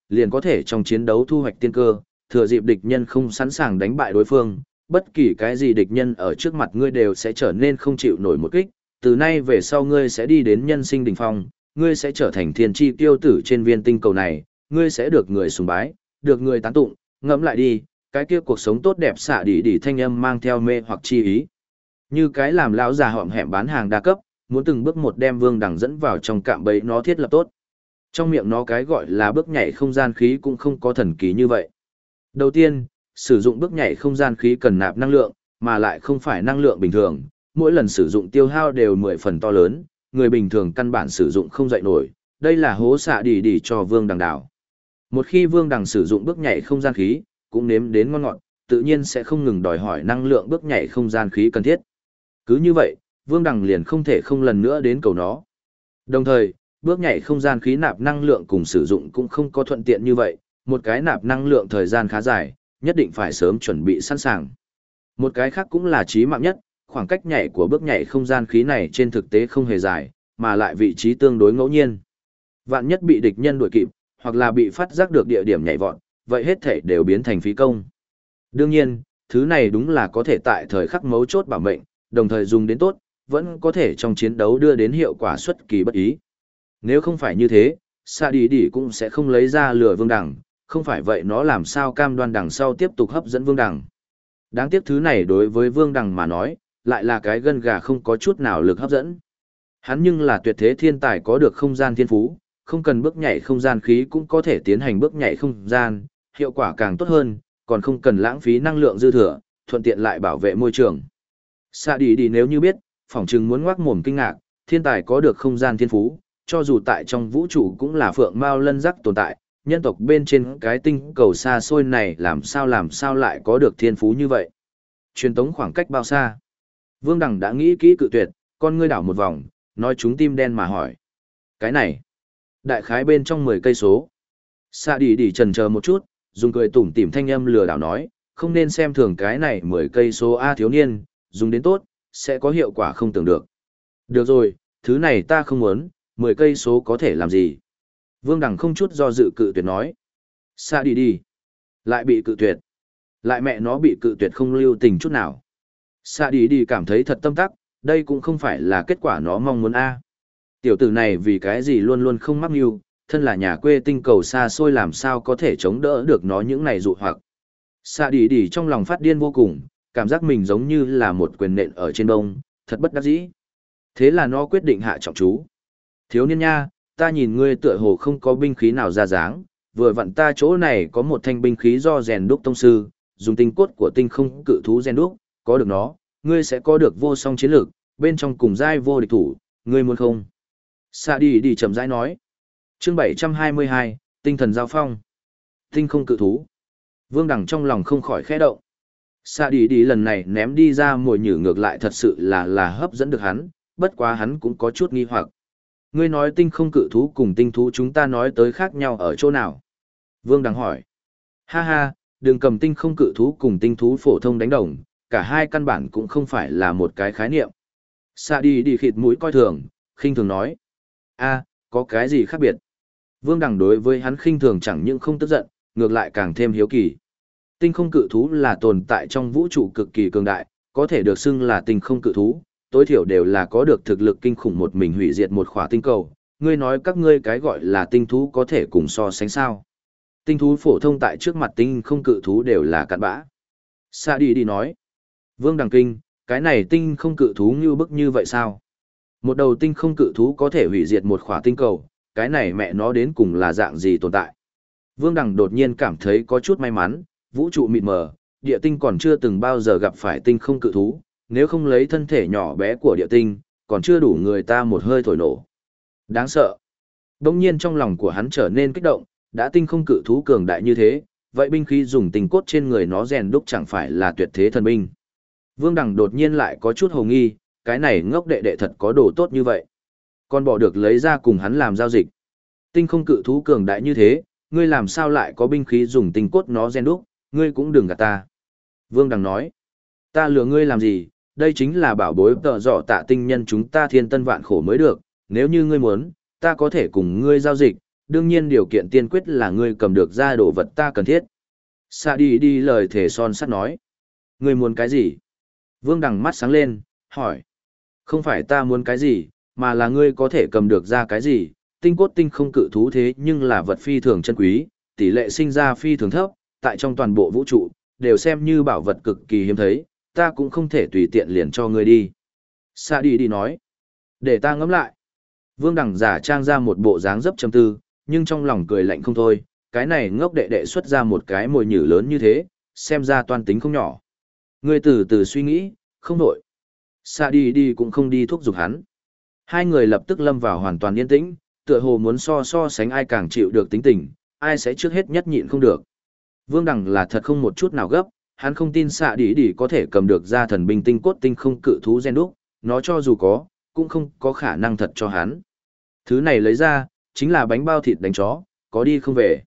liền có thể trong chiến đấu thu hoạch tiên cơ, thừa dịp địch nhân không sẵn sàng đánh bại đối phương, bất kỳ cái gì địch nhân ở trước mặt ngươi đều sẽ trở nên không chịu nổi một kích, từ nay về sau ngươi sẽ đi đến nhân sinh đỉnh phong, ngươi sẽ trở thành thiên chi tiêu tử trên viên tinh cầu này, ngươi sẽ được người sùng bái, được người tán tụng, ngẫm lại đi, cái kia cuộc sống tốt đẹp xạ đi thanh âm mang theo mê hoặc chi ý. Như cái làm lão già họm hẹm bán hàng đa cấp, muốn từng bước một đem Vương Đằng dẫn vào trong cạm bẫy nó thiết lập tốt. Trong miệng nó cái gọi là bước nhảy không gian khí cũng không có thần kỳ như vậy. Đầu tiên, sử dụng bước nhảy không gian khí cần nạp năng lượng, mà lại không phải năng lượng bình thường, mỗi lần sử dụng tiêu hao đều 10 phần to lớn, người bình thường căn bản sử dụng không dậy nổi, đây là hố xạ đi cho Vương Đằng đảo. Một khi Vương Đằng sử dụng bước nhảy không gian khí, cũng nếm đến ngon ngọt, tự nhiên sẽ không ngừng đòi hỏi năng lượng bước nhảy không gian khí cần thiết. Cứ như vậy, Vương Đằng liền không thể không lần nữa đến cầu nó. Đồng thời, bước nhảy không gian khí nạp năng lượng cùng sử dụng cũng không có thuận tiện như vậy, một cái nạp năng lượng thời gian khá dài, nhất định phải sớm chuẩn bị sẵn sàng. Một cái khác cũng là chí mạng nhất, khoảng cách nhảy của bước nhảy không gian khí này trên thực tế không hề dài, mà lại vị trí tương đối ngẫu nhiên. Vạn nhất bị địch nhân đuổi kịp, hoặc là bị phát giác được địa điểm nhảy vọt, vậy hết thể đều biến thành phí công. Đương nhiên, thứ này đúng là có thể tại thời khắc mấu chốt bảo mệnh, đồng thời dùng đến tốt, vẫn có thể trong chiến đấu đưa đến hiệu quả xuất kỳ bất ý. Nếu không phải như thế, Sa Đi cũng sẽ không lấy ra lừa Vương Đằng, không phải vậy nó làm sao cam đoan đằng sau tiếp tục hấp dẫn Vương Đằng. Đáng tiếc thứ này đối với Vương Đằng mà nói, lại là cái gân gà không có chút nào lực hấp dẫn. Hắn nhưng là tuyệt thế thiên tài có được không gian thiên phú, không cần bước nhảy không gian khí cũng có thể tiến hành bước nhảy không gian, hiệu quả càng tốt hơn, còn không cần lãng phí năng lượng dư thừa, thuận tiện lại bảo vệ môi trường. Sa Đi nếu như biết, phỏng chừng muốn ngoác mồm kinh ngạc, thiên tài có được không gian thiên phú, cho dù tại trong vũ trụ cũng là phượng mao lân rắc tồn tại, nhân tộc bên trên cái tinh cầu xa xôi này làm sao lại có được thiên phú như vậy. Truyền tống khoảng cách bao xa? Vương Đằng đã nghĩ kỹ cự tuyệt, con ngươi đảo một vòng, nói chúng tim đen mà hỏi. Cái này, đại khái bên trong 10 cây số. Sa Đi chần chờ một chút, dùng cười tủm tỉm thanh âm lừa đảo nói, không nên xem thường cái này 10 cây số a thiếu niên, dùng đến tốt, sẽ có hiệu quả không tưởng được. Được rồi, thứ này ta không muốn, 10 cây số có thể làm gì? Vương Đằng không chút do dự cự tuyệt nói. Sa đi. Lại bị cự tuyệt. Lại mẹ nó bị cự tuyệt không lưu tình chút nào. Sa đi cảm thấy thật tâm tắc, đây cũng không phải là kết quả nó mong muốn a. Tiểu tử này vì cái gì luôn luôn không mắc mưu, thân là nhà quê tinh cầu xa xôi làm sao có thể chống đỡ được nó những này dụ hoặc. Sa đi trong lòng phát điên vô cùng, cảm giác mình giống như là một quyền nện ở trên đông, thật bất đắc dĩ. Thế là nó quyết định hạ trọng chú. Thiếu niên nha, ta nhìn ngươi tựa hồ không có binh khí nào ra dáng, vừa vặn ta chỗ này có một thanh binh khí do rèn đúc tông sư, dùng tinh cốt của tinh không cự thú rèn đúc, có được nó, ngươi sẽ có được vô song chiến lược, bên trong cùng giai vô địch thủ, ngươi muốn không? Sa đi chậm rãi nói. Chương 722, tinh thần giao phong. Tinh không cự thú. Vương Đằng trong lòng không khỏi khẽ động. Sa đi lần này ném đi ra mồi nhử ngược lại thật sự là hấp dẫn được hắn, bất quá hắn cũng có chút nghi hoặc. Ngươi nói tinh không cự thú cùng tinh thú chúng ta nói tới khác nhau ở chỗ nào? Vương Đằng hỏi. Ha ha, đừng cầm tinh không cự thú cùng tinh thú phổ thông đánh đồng, cả hai căn bản cũng không phải là một cái khái niệm. Sa đi khịt mũi coi thường, khinh thường nói. A, có cái gì khác biệt? Vương Đằng đối với hắn khinh thường chẳng những không tức giận, ngược lại càng thêm hiếu kỳ. Tinh không cự thú là tồn tại trong vũ trụ cực kỳ cường đại, có thể được xưng là tinh không cự thú, tối thiểu đều là có được thực lực kinh khủng một mình hủy diệt một khỏa tinh cầu. Ngươi nói các ngươi cái gọi là tinh thú có thể cùng so sánh sao? Tinh thú phổ thông tại trước mặt tinh không cự thú đều là cặn bã. Sa đi nói. Vương Đằng kinh, cái này tinh không cự thú như bức như vậy sao? Một đầu tinh không cự thú có thể hủy diệt một khỏa tinh cầu, cái này mẹ nó đến cùng là dạng gì tồn tại? Vương Đằng đột nhiên cảm thấy có chút may mắn, vũ trụ mịt mờ, địa tinh còn chưa từng bao giờ gặp phải tinh không cự thú, nếu không lấy thân thể nhỏ bé của địa tinh, còn chưa đủ người ta một hơi thổi nổ. Đáng sợ. Đông nhiên trong lòng của hắn trở nên kích động, đã tinh không cự thú cường đại như thế, vậy binh khí dùng tinh cốt trên người nó rèn đúc chẳng phải là tuyệt thế thần binh. Vương Đằng đột nhiên lại có chút hồ nghi, cái này ngốc đệ đệ thật có đồ tốt như vậy. Còn bỏ được lấy ra cùng hắn làm giao dịch. Tinh không cự thú cường đại như thế, ngươi làm sao lại có binh khí dùng tinh cốt nó rèn đúc, ngươi cũng đừng gạt ta. Vương Đằng nói, ta lừa ngươi làm gì, đây chính là bảo bối tợ dọ tạ tinh nhân chúng ta thiên tân vạn khổ mới được, nếu như ngươi muốn, ta có thể cùng ngươi giao dịch, đương nhiên điều kiện tiên quyết là ngươi cầm được ra đồ vật ta cần thiết. Xạ đi đi lời thề son sắt nói. Ngươi muốn cái gì? Vương Đằng mắt sáng lên, hỏi. Không phải ta muốn cái gì, mà là ngươi có thể cầm được ra cái gì, tinh cốt tinh không cự thú thế nhưng là vật phi thường chân quý, tỷ lệ sinh ra phi thường thấp, tại trong toàn bộ vũ trụ, đều xem như bảo vật cực kỳ hiếm thấy, ta cũng không thể tùy tiện liền cho ngươi đi. Sa đi đi nói. Để ta ngẫm lại. Vương Đằng giả trang ra một bộ dáng dấp trầm tư, nhưng trong lòng cười lạnh không thôi, cái này ngốc đệ đệ xuất ra một cái mồi nhử lớn như thế, xem ra toan tính không nhỏ. Ngươi từ từ suy nghĩ, không đổi. Sa đi đi cũng không đi thúc giục hắn. Hai người lập tức lâm vào hoàn toàn yên tĩnh, tựa hồ muốn so sánh ai càng chịu được tính tình, ai sẽ trước hết nhất nhịn không được. Vương Đằng là thật không một chút nào gấp, hắn không tin Sa đi đi có thể cầm được ra thần binh tinh cốt tinh không cự thú gen đúc, nó cho dù có, cũng không có khả năng thật cho hắn. Thứ này lấy ra, chính là bánh bao thịt đánh chó, có đi không về.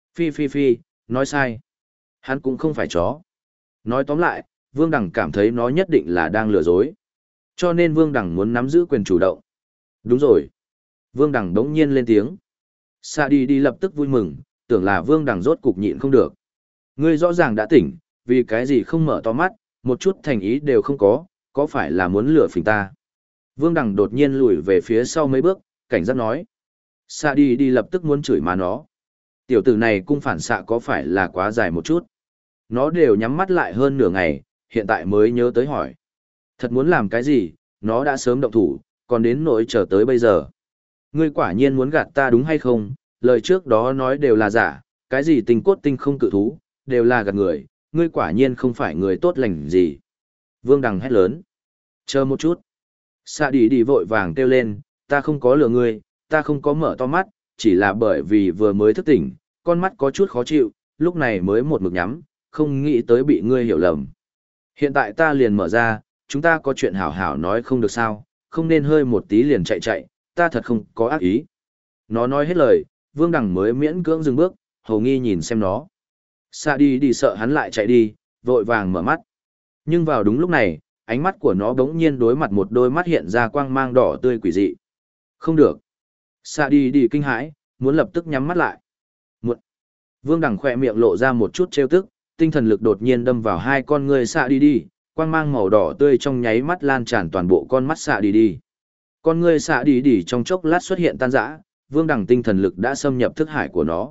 Phi, nói sai. Hắn cũng không phải chó. Nói tóm lại, Vương Đằng cảm thấy nó nhất định là đang lừa dối. Cho nên Vương Đằng muốn nắm giữ quyền chủ động. Đúng rồi. Vương Đằng đống nhiên lên tiếng. Sa đi đi lập tức vui mừng, tưởng là Vương Đằng rốt cục nhịn không được. Ngươi rõ ràng đã tỉnh, vì cái gì không mở to mắt, một chút thành ý đều không có phải là muốn lừa phỉnh ta. Vương Đằng đột nhiên lùi về phía sau mấy bước, cảnh giác nói. Sa đi đi lập tức muốn chửi má nó. Tiểu tử này cung phản xạ có phải là quá dài một chút. Nó đều nhắm mắt lại hơn nửa ngày, hiện tại mới nhớ tới hỏi. Thật muốn làm cái gì, nó đã sớm động thủ, còn đến nỗi chờ tới bây giờ. Ngươi quả nhiên muốn gạt ta đúng hay không, lời trước đó nói đều là giả, cái gì tinh cốt tinh không cự thú, đều là gạt người, ngươi quả nhiên không phải người tốt lành gì. Vương Đằng hét lớn. Chờ một chút. Sa đi đi vội vàng kêu lên, ta không có lừa ngươi, ta không có mở to mắt, chỉ là bởi vì vừa mới thức tỉnh, con mắt có chút khó chịu, lúc này mới một mực nhắm, không nghĩ tới bị ngươi hiểu lầm. Hiện tại ta liền mở ra, chúng ta có chuyện hảo hảo nói không được sao, không nên hơi một tí liền chạy, ta thật không có ác ý. Nó nói hết lời, Vương Đằng mới miễn cưỡng dừng bước, hầu nghi nhìn xem nó. Sa đi đi sợ hắn lại chạy đi, vội vàng mở mắt. Nhưng vào đúng lúc này, ánh mắt của nó bỗng nhiên đối mặt một đôi mắt hiện ra quang mang đỏ tươi quỷ dị. Không được. Sa đi đi kinh hãi, muốn lập tức nhắm mắt lại. Muộn. Vương Đằng khỏe miệng lộ ra một chút trêu tức, tinh thần lực đột nhiên đâm vào hai con ngươi Sa đi đi, quang mang màu đỏ tươi trong nháy mắt lan tràn toàn bộ con mắt Sa đi đi. Con ngươi Sa đi đi trong chốc lát xuất hiện tan rã, Vương Đằng tinh thần lực đã xâm nhập thức hải của nó.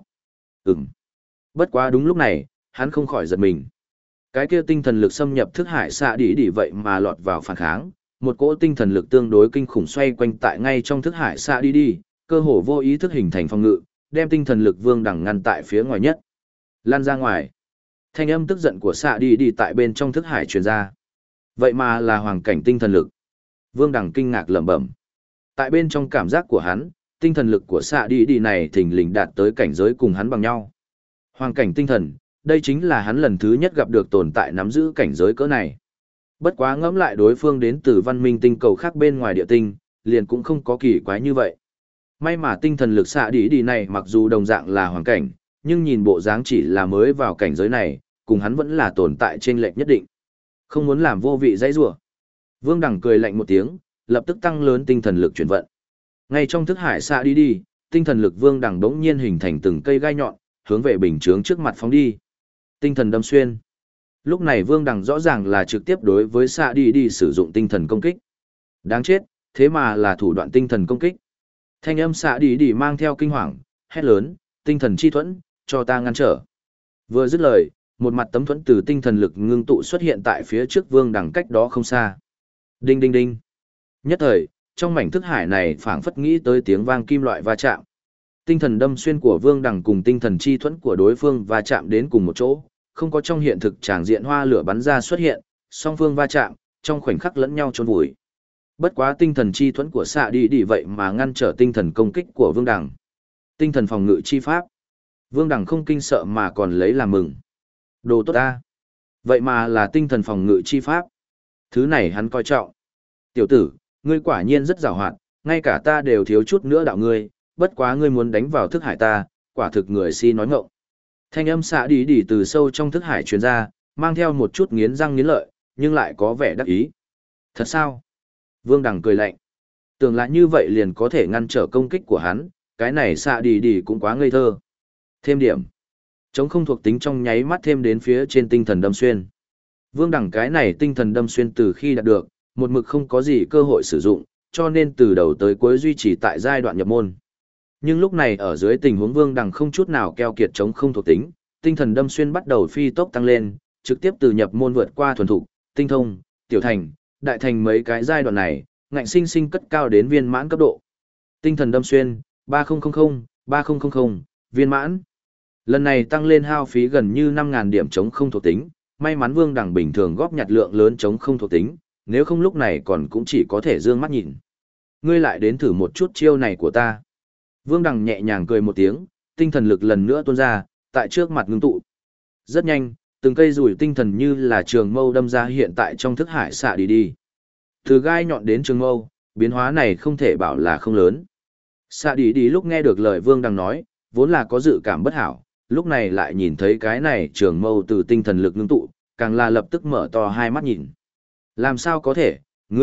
Bất quá đúng lúc này, hắn không khỏi giật mình. Cái kia tinh thần lực xâm nhập thức hải Sa đi đi vậy mà lọt vào phản kháng, một cỗ tinh thần lực tương đối kinh khủng xoay quanh tại ngay trong thức hải Sa đi đi, cơ hồ vô ý thức hình thành phòng ngự, đem tinh thần lực Vương Đằng ngăn tại phía ngoài nhất. Lan ra ngoài. Thanh âm tức giận của Sa đi đi tại bên trong thức hải truyền ra. Vậy mà là hoàng cảnh tinh thần lực. Vương Đằng kinh ngạc lẩm bẩm. Tại bên trong cảm giác của hắn, tinh thần lực của Sa đi đi này thình lình đạt tới cảnh giới cùng hắn bằng nhau. Hoàng cảnh tinh thần, đây chính là hắn lần thứ nhất gặp được tồn tại nắm giữ cảnh giới cỡ này. Bất quá ngẫm lại đối phương đến từ văn minh tinh cầu khác bên ngoài địa tinh, liền cũng không có kỳ quái như vậy. May mà tinh thần lực Sa đi đi này mặc dù đồng dạng là hoàng cảnh, nhưng nhìn bộ dáng chỉ là mới vào cảnh giới này, cùng hắn vẫn là tồn tại trên lệch nhất định. Không muốn làm vô vị dãy rủa. Vương Đằng cười lạnh một tiếng, lập tức tăng lớn tinh thần lực chuyển vận. Ngay trong thức hải Sa đi đi, tinh thần lực Vương Đằng đống nhiên hình thành từng cây gai nhọn, hướng về bình chướng trước mặt phóng đi. Tinh thần đâm xuyên. Lúc này Vương Đằng rõ ràng là trực tiếp đối với Sa đi đi sử dụng tinh thần công kích. Đáng chết, thế mà là thủ đoạn tinh thần công kích. Thanh âm Sa đi đi mang theo kinh hoàng, hét lớn, tinh thần chi thuẫn, cho ta ngăn trở. Vừa dứt lời, một mặt tấm thuẫn từ tinh thần lực ngưng tụ xuất hiện tại phía trước Vương Đằng cách đó không xa. Đinh đinh đinh. Nhất thời, trong mảnh thức hải này phảng phất nghĩ tới tiếng vang kim loại va chạm. Tinh thần đâm xuyên của Vương Đằng cùng tinh thần chi thuẫn của đối phương va chạm đến cùng một chỗ, không có trong hiện thực tràng diện hoa lửa bắn ra xuất hiện, song phương va chạm, trong khoảnh khắc lẫn nhau chôn vùi. Bất quá tinh thần chi thuẫn của Sa đi đi vậy mà ngăn trở tinh thần công kích của Vương Đằng. Tinh thần phòng ngự chi pháp. Vương Đằng không kinh sợ mà còn lấy làm mừng. Đồ tốt ta. Vậy mà là tinh thần phòng ngự chi pháp. Thứ này hắn coi trọng. Tiểu tử, ngươi quả nhiên rất giàu hoạt, ngay cả ta đều thiếu chút nữa đạo ngươi, bất quá ngươi muốn đánh vào thức hải ta, quả thực người si nói ngọng. Thanh âm Sa đi đi từ sâu trong thức hải truyền ra, mang theo một chút nghiến răng nghiến lợi, nhưng lại có vẻ đắc ý. Thật sao? Vương Đằng cười lạnh. Tưởng là như vậy liền có thể ngăn trở công kích của hắn, cái này xạ đi đi cũng quá ngây thơ. Thêm điểm. Chống không thuộc tính trong nháy mắt thêm đến phía trên tinh thần đâm xuyên. Vương Đẳng cái này tinh thần đâm xuyên từ khi đạt được, một mực không có gì cơ hội sử dụng, cho nên từ đầu tới cuối duy trì tại giai đoạn nhập môn. Nhưng lúc này ở dưới tình huống Vương Đẳng không chút nào keo kiệt chống không thuộc tính, tinh thần đâm xuyên bắt đầu phi tốc tăng lên, trực tiếp từ nhập môn vượt qua thuần thục, tinh thông, tiểu thành, đại thành mấy cái giai đoạn này, ngạnh sinh sinh cất cao đến viên mãn cấp độ. Tinh thần đâm xuyên 3000, 3000, viên mãn. Lần này tăng lên hao phí gần như 5000 điểm chống không thuộc tính, may mắn Vương Đẳng bình thường góp nhặt lượng lớn chống không thuộc tính, nếu không lúc này còn cũng chỉ có thể dương mắt nhìn. Ngươi lại đến thử một chút chiêu này của ta. Vương Đằng nhẹ nhàng cười một tiếng, tinh thần lực lần nữa tuôn ra, tại trước mặt ngưng tụ. Rất nhanh, từng cây rủi tinh thần như là trường mâu đâm ra hiện tại trong thức hải xạ đi đi. Từ gai nhọn đến trường mâu, biến hóa này không thể bảo là không lớn. Xạ đi đi lúc nghe được lời Vương Đằng nói, vốn là có dự cảm bất hảo, lúc này lại nhìn thấy cái này trường mâu từ tinh thần lực ngưng tụ, càng là lập tức mở to hai mắt nhìn. Làm sao có thể,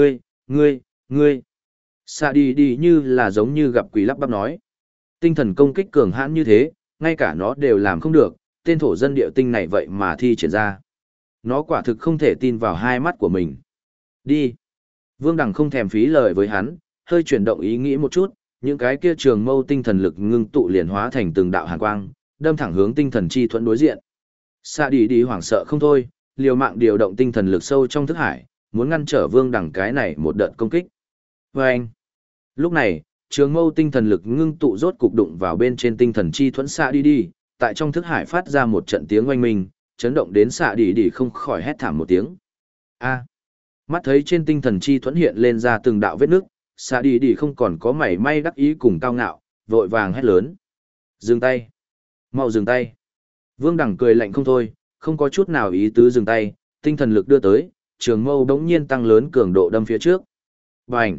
ngươi. Xạ đi đi như là giống như gặp quỷ lắp bắp nói. Tinh thần công kích cường hãn như thế, ngay cả nó đều làm không được, tên thổ dân địa tinh này vậy mà thi triển ra. Nó quả thực không thể tin vào hai mắt của mình. Đi. Vương Đằng không thèm phí lời với hắn, hơi chuyển động ý nghĩ một chút, những cái kia trường mâu tinh thần lực ngưng tụ liền hóa thành từng đạo hàn quang, đâm thẳng hướng tinh thần chi thuẫn đối diện. Xạ đi đi hoảng sợ không thôi, liều mạng điều động tinh thần lực sâu trong thức hải, muốn ngăn trở Vương Đằng cái này một đợt công kích. Và anh. Lúc này, trường mâu tinh thần lực ngưng tụ rốt cục đụng vào bên trên tinh thần chi thuẫn xạ đi đi, tại trong thức hải phát ra một trận tiếng oanh minh, chấn động đến xạ đi đi không khỏi hét thảm một tiếng. A. Mắt thấy trên tinh thần chi thuẫn hiện lên ra từng đạo vết nước, xạ đi đi không còn có mảy may đắc ý cùng cao ngạo, vội vàng hét lớn. Dừng tay. Mau dừng tay. Vương Đằng cười lạnh không thôi, không có chút nào ý tứ dừng tay, tinh thần lực đưa tới, trường mâu đống nhiên tăng lớn cường độ đâm phía trước. Bành!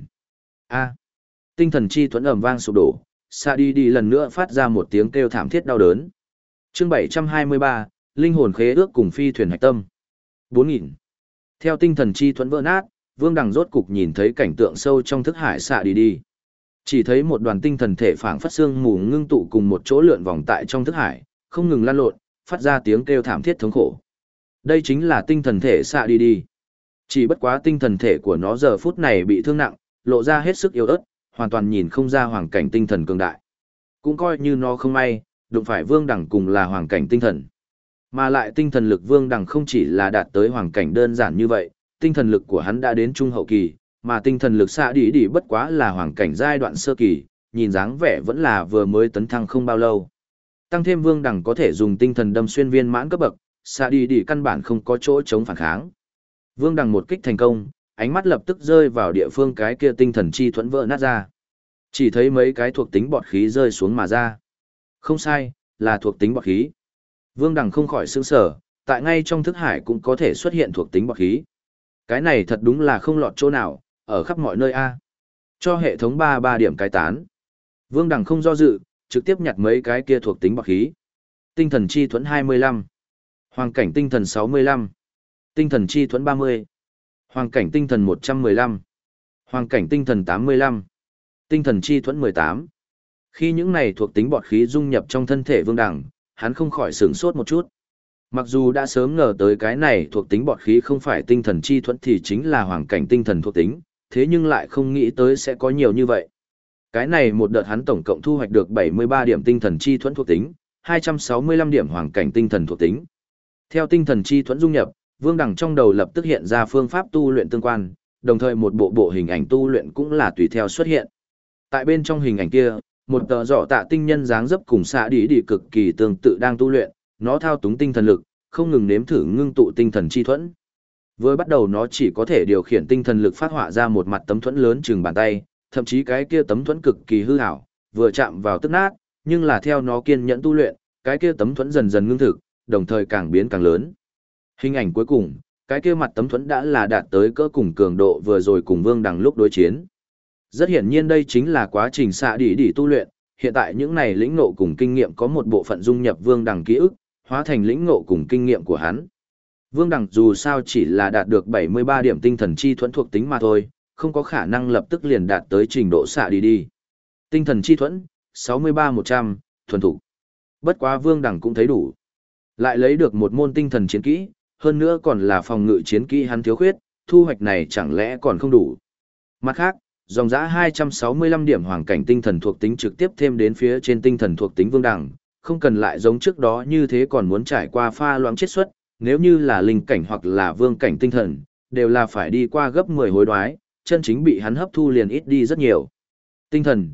A! Tinh thần chi thuẫn ầm vang sụp đổ, xạ đi đi lần nữa phát ra một tiếng kêu thảm thiết đau đớn. Chương 723, Linh hồn khế ước cùng phi thuyền hạch tâm. 4000. Theo tinh thần chi thuẫn vỡ nát, Vương Đằng rốt cục nhìn thấy cảnh tượng sâu trong thức hải xạ đi đi. Chỉ thấy một đoàn tinh thần thể phảng phất xương mù ngưng tụ cùng một chỗ lượn vòng tại trong thức hải, không ngừng lăn lộn, phát ra tiếng kêu thảm thiết thống khổ. Đây chính là tinh thần thể xạ đi đi. Chỉ bất quá tinh thần thể của nó giờ phút này bị thương nặng, lộ ra hết sức yếu ớt, hoàn toàn nhìn không ra hoàn cảnh tinh thần cường đại. Cũng coi như nó không may, đụng phải Vương Đằng cùng là hoàn cảnh tinh thần. Mà lại tinh thần lực Vương Đằng không chỉ là đạt tới hoàn cảnh đơn giản như vậy, tinh thần lực của hắn đã đến trung hậu kỳ, mà tinh thần lực xạ đi đi bất quá là hoàn cảnh giai đoạn sơ kỳ, nhìn dáng vẻ vẫn là vừa mới tấn thăng không bao lâu. Tăng thêm Vương Đằng có thể dùng tinh thần đâm xuyên viên mãn cấp bậc, xạ đi đi căn bản không có chỗ chống phản kháng. Vương Đằng một kích thành công, ánh mắt lập tức rơi vào địa phương cái kia tinh thần chi thuẫn vỡ nát ra. Chỉ thấy mấy cái thuộc tính bọt khí rơi xuống mà ra. Không sai, là thuộc tính bọt khí. Vương Đằng không khỏi sững sờ, tại ngay trong thức hải cũng có thể xuất hiện thuộc tính bọt khí. Cái này thật đúng là không lọt chỗ nào, ở khắp mọi nơi a. Cho hệ thống 33 điểm cái tán. Vương Đằng không do dự, trực tiếp nhặt mấy cái kia thuộc tính bọt khí. Tinh thần chi thuẫn 25. Hoàng cảnh tinh thần 65. Tinh thần chi thuẫn 30. Hoàng cảnh tinh thần 115. Hoàng cảnh tinh thần 85. Tinh thần chi thuẫn 18. Khi những này thuộc tính bọt khí dung nhập trong thân thể Vương Đằng, hắn không khỏi sửng sốt một chút. Mặc dù đã sớm ngờ tới cái này thuộc tính bọt khí không phải tinh thần chi thuẫn thì chính là hoàng cảnh tinh thần thuộc tính, thế nhưng lại không nghĩ tới sẽ có nhiều như vậy. Cái này một đợt hắn tổng cộng thu hoạch được 73 điểm tinh thần chi thuẫn thuộc tính, 265 điểm hoàng cảnh tinh thần thuộc tính. Theo tinh thần chi thuẫn dung nhập, Vương Đằng trong đầu lập tức hiện ra phương pháp tu luyện tương quan, đồng thời một bộ hình ảnh tu luyện cũng là tùy theo xuất hiện. Tại bên trong hình ảnh kia, một tờ giỏ tạ tinh nhân dáng dấp cùng xạ đi đi cực kỳ tương tự đang tu luyện, nó thao túng tinh thần lực, không ngừng nếm thử ngưng tụ tinh thần chi thuẫn. Vừa bắt đầu nó chỉ có thể điều khiển tinh thần lực phát họa ra một mặt tấm thuẫn lớn chừng bàn tay, thậm chí cái kia tấm thuẫn cực kỳ hư ảo, vừa chạm vào tức nát, nhưng là theo nó kiên nhẫn tu luyện, cái kia tấm thuẫn dần dần ngưng thực, đồng thời càng biến càng lớn. Hình ảnh cuối cùng, cái kia mặt tấm thuẫn đã là đạt tới cỡ cùng cường độ vừa rồi cùng Vương Đằng lúc đối chiến. Rất hiển nhiên đây chính là quá trình xạ đi tu luyện, hiện tại những này lĩnh ngộ cùng kinh nghiệm có một bộ phận dung nhập Vương Đằng ký ức, hóa thành lĩnh ngộ cùng kinh nghiệm của hắn. Vương Đằng dù sao chỉ là đạt được 73 điểm tinh thần chi thuẫn thuộc tính mà thôi, không có khả năng lập tức liền đạt tới trình độ xạ đi. Tinh thần chi thuẫn, 63-100, thuần thục. Bất quá Vương Đằng cũng thấy đủ. Lại lấy được một môn tinh thần chiến kỹ, hơn nữa còn là phòng ngự chiến kỹ hắn thiếu khuyết, thu hoạch này chẳng lẽ còn không đủ. Mặt khác, dòng giá 265 điểm hoàng cảnh tinh thần thuộc tính trực tiếp thêm đến phía trên tinh thần thuộc tính Vương Đằng, không cần lại giống trước đó như thế còn muốn trải qua pha loãng chiết xuất, nếu như là linh cảnh hoặc là vương cảnh tinh thần, đều là phải đi qua gấp 10 hối đoái, chân chính bị hắn hấp thu liền ít đi rất nhiều. Tinh thần,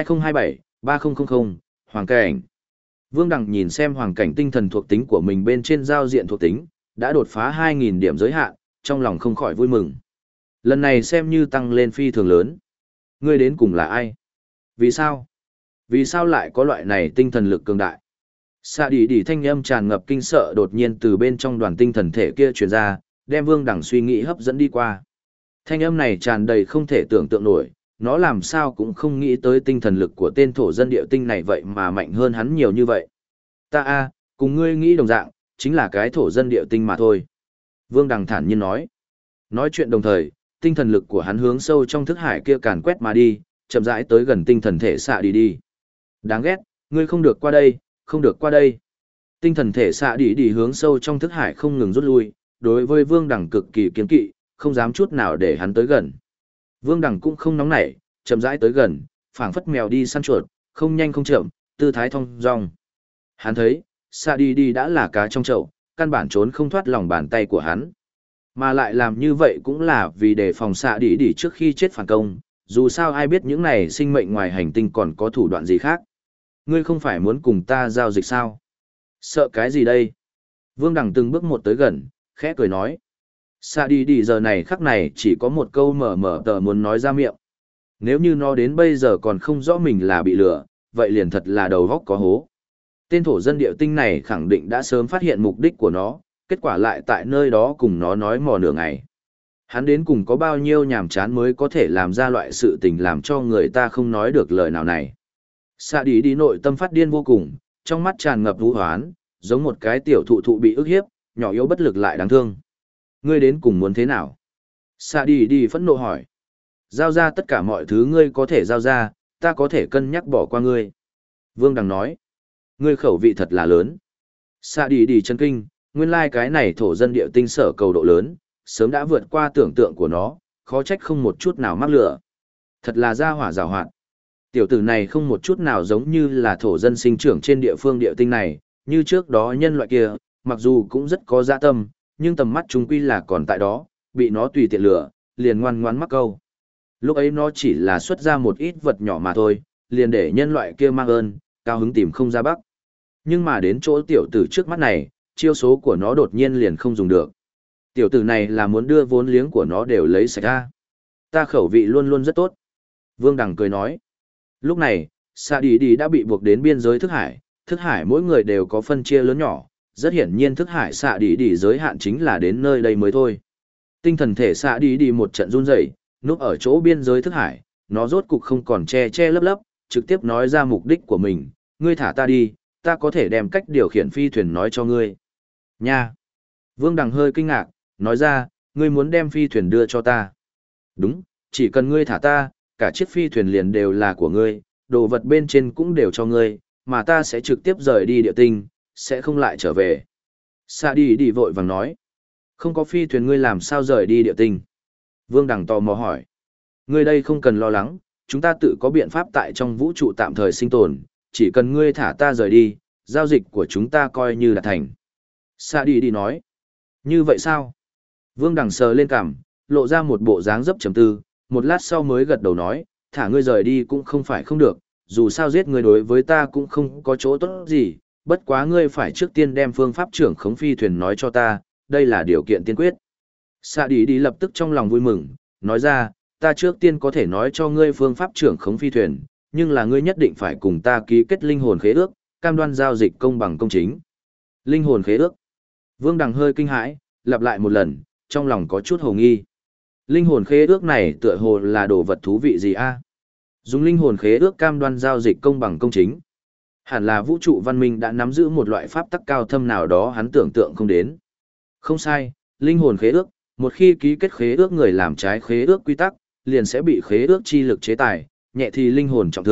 2027-3000, hoàng cảnh. Vương Đằng nhìn xem hoàng cảnh tinh thần thuộc tính của mình bên trên giao diện thuộc tính, đã đột phá 2.000 điểm giới hạn, trong lòng không khỏi vui mừng. Lần này xem như tăng lên phi thường lớn. Ngươi đến cùng là ai? Vì sao? Vì sao lại có loại này tinh thần lực cường đại? Xạ đi đi thanh âm tràn ngập kinh sợ đột nhiên từ bên trong đoàn tinh thần thể kia truyền ra, đem Vương Đằng suy nghĩ hấp dẫn đi qua. Thanh âm này tràn đầy không thể tưởng tượng nổi, nó làm sao cũng không nghĩ tới tinh thần lực của tên thổ dân địa tinh này vậy mà mạnh hơn hắn nhiều như vậy. Ta cùng ngươi nghĩ đồng dạng, chính là cái thổ dân địa tinh mà thôi. Vương Đằng thản nhiên nói. Nói chuyện đồng thời, tinh thần lực của hắn hướng sâu trong thức hải kia càn quét mà đi, chậm rãi tới gần tinh thần thể xạ đi đi. Đáng ghét, ngươi không được qua đây, không được qua đây. Tinh thần thể xạ đi đi hướng sâu trong thức hải không ngừng rút lui, đối với Vương Đằng cực kỳ kiêng kỵ, không dám chút nào để hắn tới gần. Vương Đằng cũng không nóng nảy, chậm rãi tới gần, phảng phất mèo đi săn chuột, không nhanh không chậm, tư thái thong dong. Hắn thấy, xạ đi đi đã là cá trong chậu, căn bản trốn không thoát lòng bàn tay của hắn. Mà lại làm như vậy cũng là vì đề phòng xạ đi đi trước khi chết phản công, dù sao ai biết những này sinh mệnh ngoài hành tinh còn có thủ đoạn gì khác. Ngươi không phải muốn cùng ta giao dịch sao? Sợ cái gì đây? Vương Đằng từng bước một tới gần, khẽ cười nói. Xạ đi đi giờ này khắc này chỉ có một câu mở tờ muốn nói ra miệng. Nếu như nó đến bây giờ còn không rõ mình là bị lừa, vậy liền thật là đầu góc có hố. Tên thổ dân địa tinh này khẳng định đã sớm phát hiện mục đích của nó, kết quả lại tại nơi đó cùng nó nói mò nửa ngày. Hắn đến cùng có bao nhiêu nhàm chán mới có thể làm ra loại sự tình làm cho người ta không nói được lời nào này. Xạ đi đi nội tâm phát điên vô cùng, trong mắt tràn ngập vũ hoán, giống một cái tiểu thụ bị ức hiếp, nhỏ yếu bất lực lại đáng thương. Ngươi đến cùng muốn thế nào? Xạ đi đi phẫn nộ hỏi. Giao ra tất cả mọi thứ ngươi có thể giao ra, ta có thể cân nhắc bỏ qua ngươi. Vương Đằng nói. Ngươi khẩu vị thật là lớn. Xạ đi đi chân kinh, nguyên lai cái này thổ dân địa tinh sở cầu độ lớn, sớm đã vượt qua tưởng tượng của nó, khó trách không một chút nào mắc lửa. Thật là gia hỏa giàu hoạt. Tiểu tử này không một chút nào giống như là thổ dân sinh trưởng trên địa phương địa tinh này, như trước đó nhân loại kia, mặc dù cũng rất có dạ tâm, nhưng tầm mắt chúng quy là còn tại đó, bị nó tùy tiện lửa, liền ngoan ngoãn mắc câu. Lúc ấy nó chỉ là xuất ra một ít vật nhỏ mà thôi, liền để nhân loại kia mang ơn, cao hứng tìm không ra bắc. Nhưng mà đến chỗ tiểu tử trước mắt này, chiêu số của nó đột nhiên liền không dùng được. Tiểu tử này là muốn đưa vốn liếng của nó đều lấy sạch ra. Ta khẩu vị luôn luôn rất tốt. Vương Đằng cười nói. Lúc này, Sa Đi Đi đã bị buộc đến biên giới thức hải mỗi người đều có phân chia lớn nhỏ, rất hiển nhiên thức hải Sa Đi Đi giới hạn chính là đến nơi đây mới thôi. Tinh thần thể Sa Đi Đi một trận run rẩy, núp ở chỗ biên giới thức hải, nó rốt cục không còn che lấp, trực tiếp nói ra mục đích của mình, ngươi thả ta đi, ta có thể đem cách điều khiển phi thuyền nói cho ngươi. Nha! Vương Đằng hơi kinh ngạc, nói ra, ngươi muốn đem phi thuyền đưa cho ta. Đúng, chỉ cần ngươi thả ta, cả chiếc phi thuyền liền đều là của ngươi, đồ vật bên trên cũng đều cho ngươi, mà ta sẽ trực tiếp rời đi địa tinh, sẽ không lại trở về. Sa đi đi vội vàng nói. Không có phi thuyền ngươi làm sao rời đi địa tinh? Vương Đằng tò mò hỏi. Ngươi đây không cần lo lắng, chúng ta tự có biện pháp tại trong vũ trụ tạm thời sinh tồn, chỉ cần ngươi thả ta rời đi, giao dịch của chúng ta coi như đã thành. Sa đi đi nói. Như vậy sao? Vương Đằng sờ lên cằm, lộ ra một bộ dáng dấp trầm tư, một lát sau mới gật đầu nói, thả ngươi rời đi cũng không phải không được, dù sao giết ngươi đối với ta cũng không có chỗ tốt gì, bất quá ngươi phải trước tiên đem phương pháp trưởng khống phi thuyền nói cho ta, đây là điều kiện tiên quyết. Sa đi đi lập tức trong lòng vui mừng, nói ra, ta trước tiên có thể nói cho ngươi phương pháp trưởng khống phi thuyền, nhưng là ngươi nhất định phải cùng ta ký kết linh hồn khế ước, cam đoan giao dịch công bằng công chính. Linh hồn khế ước. Vương Đằng hơi kinh hãi, lặp lại một lần, trong lòng có chút hồ nghi. Linh hồn khế ước này tựa hồ là đồ vật thú vị gì a? Dùng linh hồn khế ước cam đoan giao dịch công bằng công chính. Hẳn là vũ trụ văn minh đã nắm giữ một loại pháp tắc cao thâm nào đó hắn tưởng tượng không đến. Không sai, linh hồn khế ước, một khi ký kết khế ước người làm trái khế ước quy tắc, liền sẽ bị khế ước chi lực chế tài, nhẹ thì linh hồn trọng thương,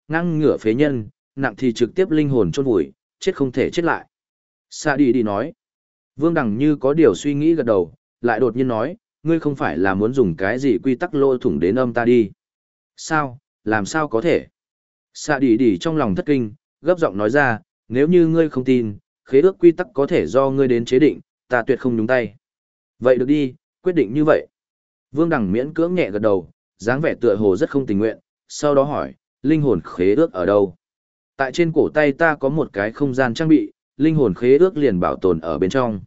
ngang ngửa phế nhân, nặng thì trực tiếp linh hồn chôn vùi, chết không thể chết lại. Sa đi nói. Vương Đằng như có điều suy nghĩ gật đầu, lại đột nhiên nói, ngươi không phải là muốn dùng cái gì quy tắc lỗ thủng đến âm ta đi. Sao, làm sao có thể? Sa đi trong lòng thất kinh, gấp giọng nói ra, nếu như ngươi không tin, khế ước quy tắc có thể do ngươi đến chế định, ta tuyệt không nhúng tay. Vậy được đi, quyết định như vậy. Vương Đằng miễn cưỡng nhẹ gật đầu, dáng vẻ tựa hồ rất không tình nguyện, sau đó hỏi, linh hồn khế ước ở đâu? Tại trên cổ tay ta có một cái không gian trang bị, linh hồn khế ước liền bảo tồn ở bên trong.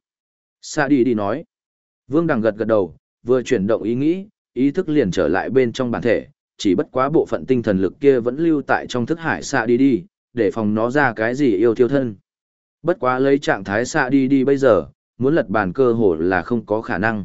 Sa đi nói. Vương Đằng gật gật đầu, vừa chuyển động ý nghĩ, ý thức liền trở lại bên trong bản thể, chỉ bất quá bộ phận tinh thần lực kia vẫn lưu tại trong thức hải Sa đi, để phòng nó ra cái gì yêu thiêu thân. Bất quá lấy trạng thái Sa đi bây giờ, muốn lật bàn cơ hồ là không có khả năng.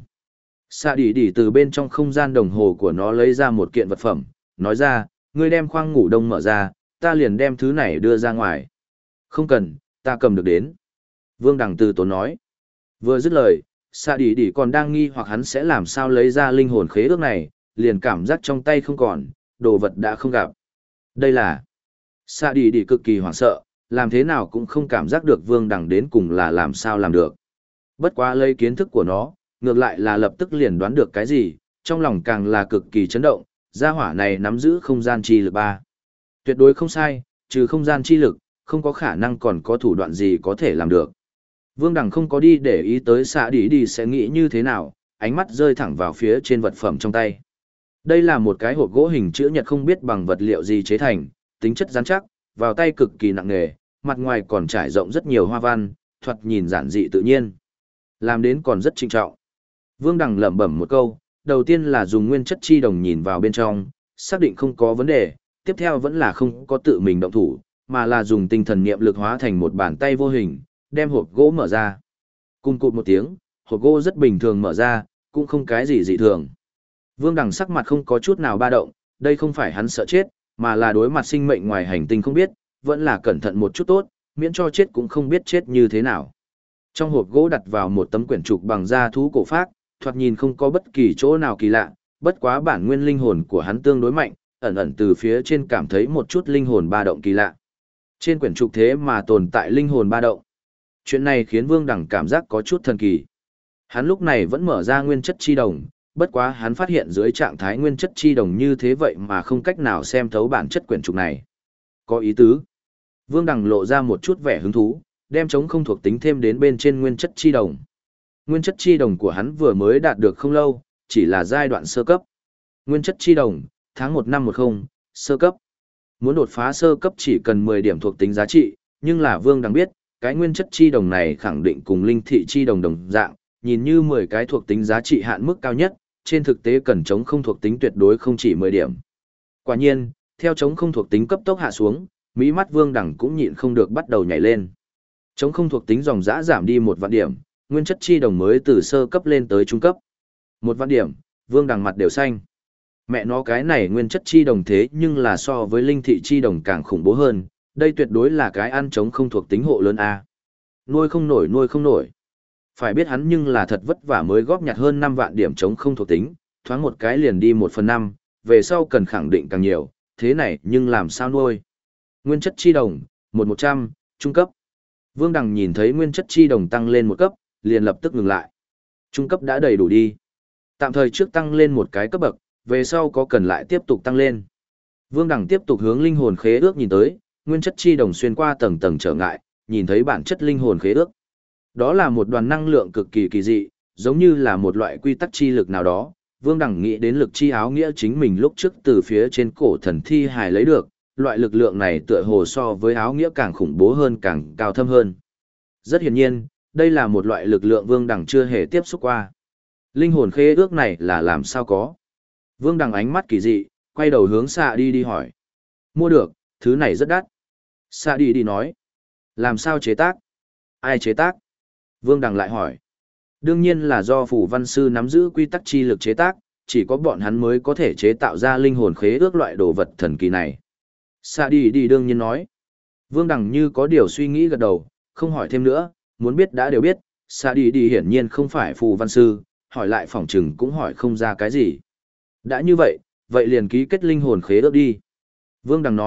Sa đi từ bên trong không gian đồng hồ của nó lấy ra một kiện vật phẩm, nói ra, ngươi đem khoang ngủ đông mở ra, ta liền đem thứ này đưa ra ngoài. Không cần, ta cầm được đến. Vương Đằng từ tốn nói. Vừa dứt lời, Sa đi còn đang nghi hoặc hắn sẽ làm sao lấy ra linh hồn khế ước này, liền cảm giác trong tay không còn, đồ vật đã không gặp. Đây là... Sa đi cực kỳ hoảng sợ, làm thế nào cũng không cảm giác được Vương Đằng đến cùng là làm sao làm được. Bất quá lấy kiến thức của nó, ngược lại là lập tức liền đoán được cái gì, trong lòng càng là cực kỳ chấn động, gia hỏa này nắm giữ không gian chi lực 3. Tuyệt đối không sai, trừ không gian chi lực, không có khả năng còn có thủ đoạn gì có thể làm được. Vương Đằng không có đi để ý tới Sa đi sẽ nghĩ như thế nào, ánh mắt rơi thẳng vào phía trên vật phẩm trong tay. Đây là một cái hộp gỗ hình chữ nhật không biết bằng vật liệu gì chế thành, tính chất rắn chắc, vào tay cực kỳ nặng nề, mặt ngoài còn trải rộng rất nhiều hoa văn, thoạt nhìn giản dị tự nhiên. Làm đến còn rất trinh trọng. Vương Đằng lẩm bẩm một câu, đầu tiên là dùng nguyên chất chi đồng nhìn vào bên trong, xác định không có vấn đề, tiếp theo vẫn là không có tự mình động thủ, mà là dùng tinh thần niệm lực hóa thành một bàn tay vô hình, đem hộp gỗ mở ra. Cùng cụt một tiếng, hộp gỗ rất bình thường mở ra, cũng không cái gì dị thường. Vương Đằng sắc mặt không có chút nào ba động, đây không phải hắn sợ chết, mà là đối mặt sinh mệnh ngoài hành tinh không biết, vẫn là cẩn thận một chút tốt, miễn cho chết cũng không biết chết như thế nào. Trong hộp gỗ đặt vào một tấm quyển trục bằng da thú cổ phác, thoạt nhìn không có bất kỳ chỗ nào kỳ lạ, bất quá bản nguyên linh hồn của hắn tương đối mạnh, ẩn ẩn từ phía trên cảm thấy một chút linh hồn ba động kỳ lạ. Trên quyển trục thế mà tồn tại linh hồn ba động. Chuyện này khiến Vương Đằng cảm giác có chút thần kỳ. Hắn lúc này vẫn mở ra nguyên chất chi đồng, bất quá hắn phát hiện dưới trạng thái nguyên chất chi đồng như thế vậy mà không cách nào xem thấu bản chất quyển trục này. Có ý tứ. Vương Đằng lộ ra một chút vẻ hứng thú, đem chống không thuộc tính thêm đến bên trên nguyên chất chi đồng. Nguyên chất chi đồng của hắn vừa mới đạt được không lâu, chỉ là giai đoạn sơ cấp. Nguyên chất chi đồng, tháng 1 năm 10, sơ cấp. Muốn đột phá sơ cấp chỉ cần 10 điểm thuộc tính giá trị, nhưng là Vương Đằng biết, cái nguyên chất chi đồng này khẳng định cùng linh thị chi đồng đồng dạng, nhìn như 10 cái thuộc tính giá trị hạn mức cao nhất, trên thực tế cần chống không thuộc tính tuyệt đối không chỉ 10 điểm. Quả nhiên, theo chống không thuộc tính cấp tốc hạ xuống, mỹ mắt Vương Đằng cũng nhịn không được bắt đầu nhảy lên. Chống không thuộc tính dòng dã giảm đi 1 vạn điểm, nguyên chất chi đồng mới từ sơ cấp lên tới trung cấp. 1 vạn điểm, Vương Đằng mặt đều xanh. Mẹ nó cái này nguyên chất chi đồng thế nhưng là so với linh thị chi đồng càng khủng bố hơn, đây tuyệt đối là cái ăn chống không thuộc tính hộ lớn A. Nuôi không nổi nuôi không nổi. Phải biết hắn nhưng là thật vất vả mới góp nhặt hơn 5 vạn điểm chống không thuộc tính, thoáng một cái liền đi 1/5, về sau cần khẳng định càng nhiều, thế này nhưng làm sao nuôi. Nguyên chất chi đồng, 1/100, trung cấp. Vương Đằng nhìn thấy nguyên chất chi đồng tăng lên 1 cấp, liền lập tức ngừng lại. Trung cấp đã đầy đủ đi. Tạm thời trước tăng lên một cái cấp bậc, về sau có cần lại tiếp tục tăng lên. Vương Đằng tiếp tục hướng linh hồn khế ước nhìn tới, nguyên chất chi đồng xuyên qua tầng tầng trở ngại, nhìn thấy bản chất linh hồn khế ước. Đó là một đoàn năng lượng cực kỳ kỳ dị, giống như là một loại quy tắc chi lực nào đó. Vương Đằng nghĩ đến lực chi áo nghĩa chính mình lúc trước từ phía trên cổ thần thi hài lấy được, loại lực lượng này tựa hồ so với áo nghĩa càng khủng bố hơn càng cao thâm hơn. Rất hiển nhiên, đây là một loại lực lượng Vương Đằng chưa hề tiếp xúc qua. Linh hồn khế ước này là làm sao có? Vương Đằng ánh mắt kỳ dị, quay đầu hướng Sa đi hỏi. Mua được, thứ này rất đắt. Sa đi nói. Làm sao chế tác? Ai chế tác? Vương Đằng lại hỏi. Đương nhiên là do phủ văn sư nắm giữ quy tắc chi lực chế tác, chỉ có bọn hắn mới có thể chế tạo ra linh hồn khế ước loại đồ vật thần kỳ này. Sa đi đương nhiên nói. Vương Đằng như có điều suy nghĩ gật đầu, không hỏi thêm nữa, muốn biết đã đều biết. Sa đi hiển nhiên không phải phù văn sư, hỏi lại phỏng chừng cũng hỏi không ra cái gì. Đã như vậy, vậy liền ký kết linh hồn khế ước đi. Vương Đằng nói,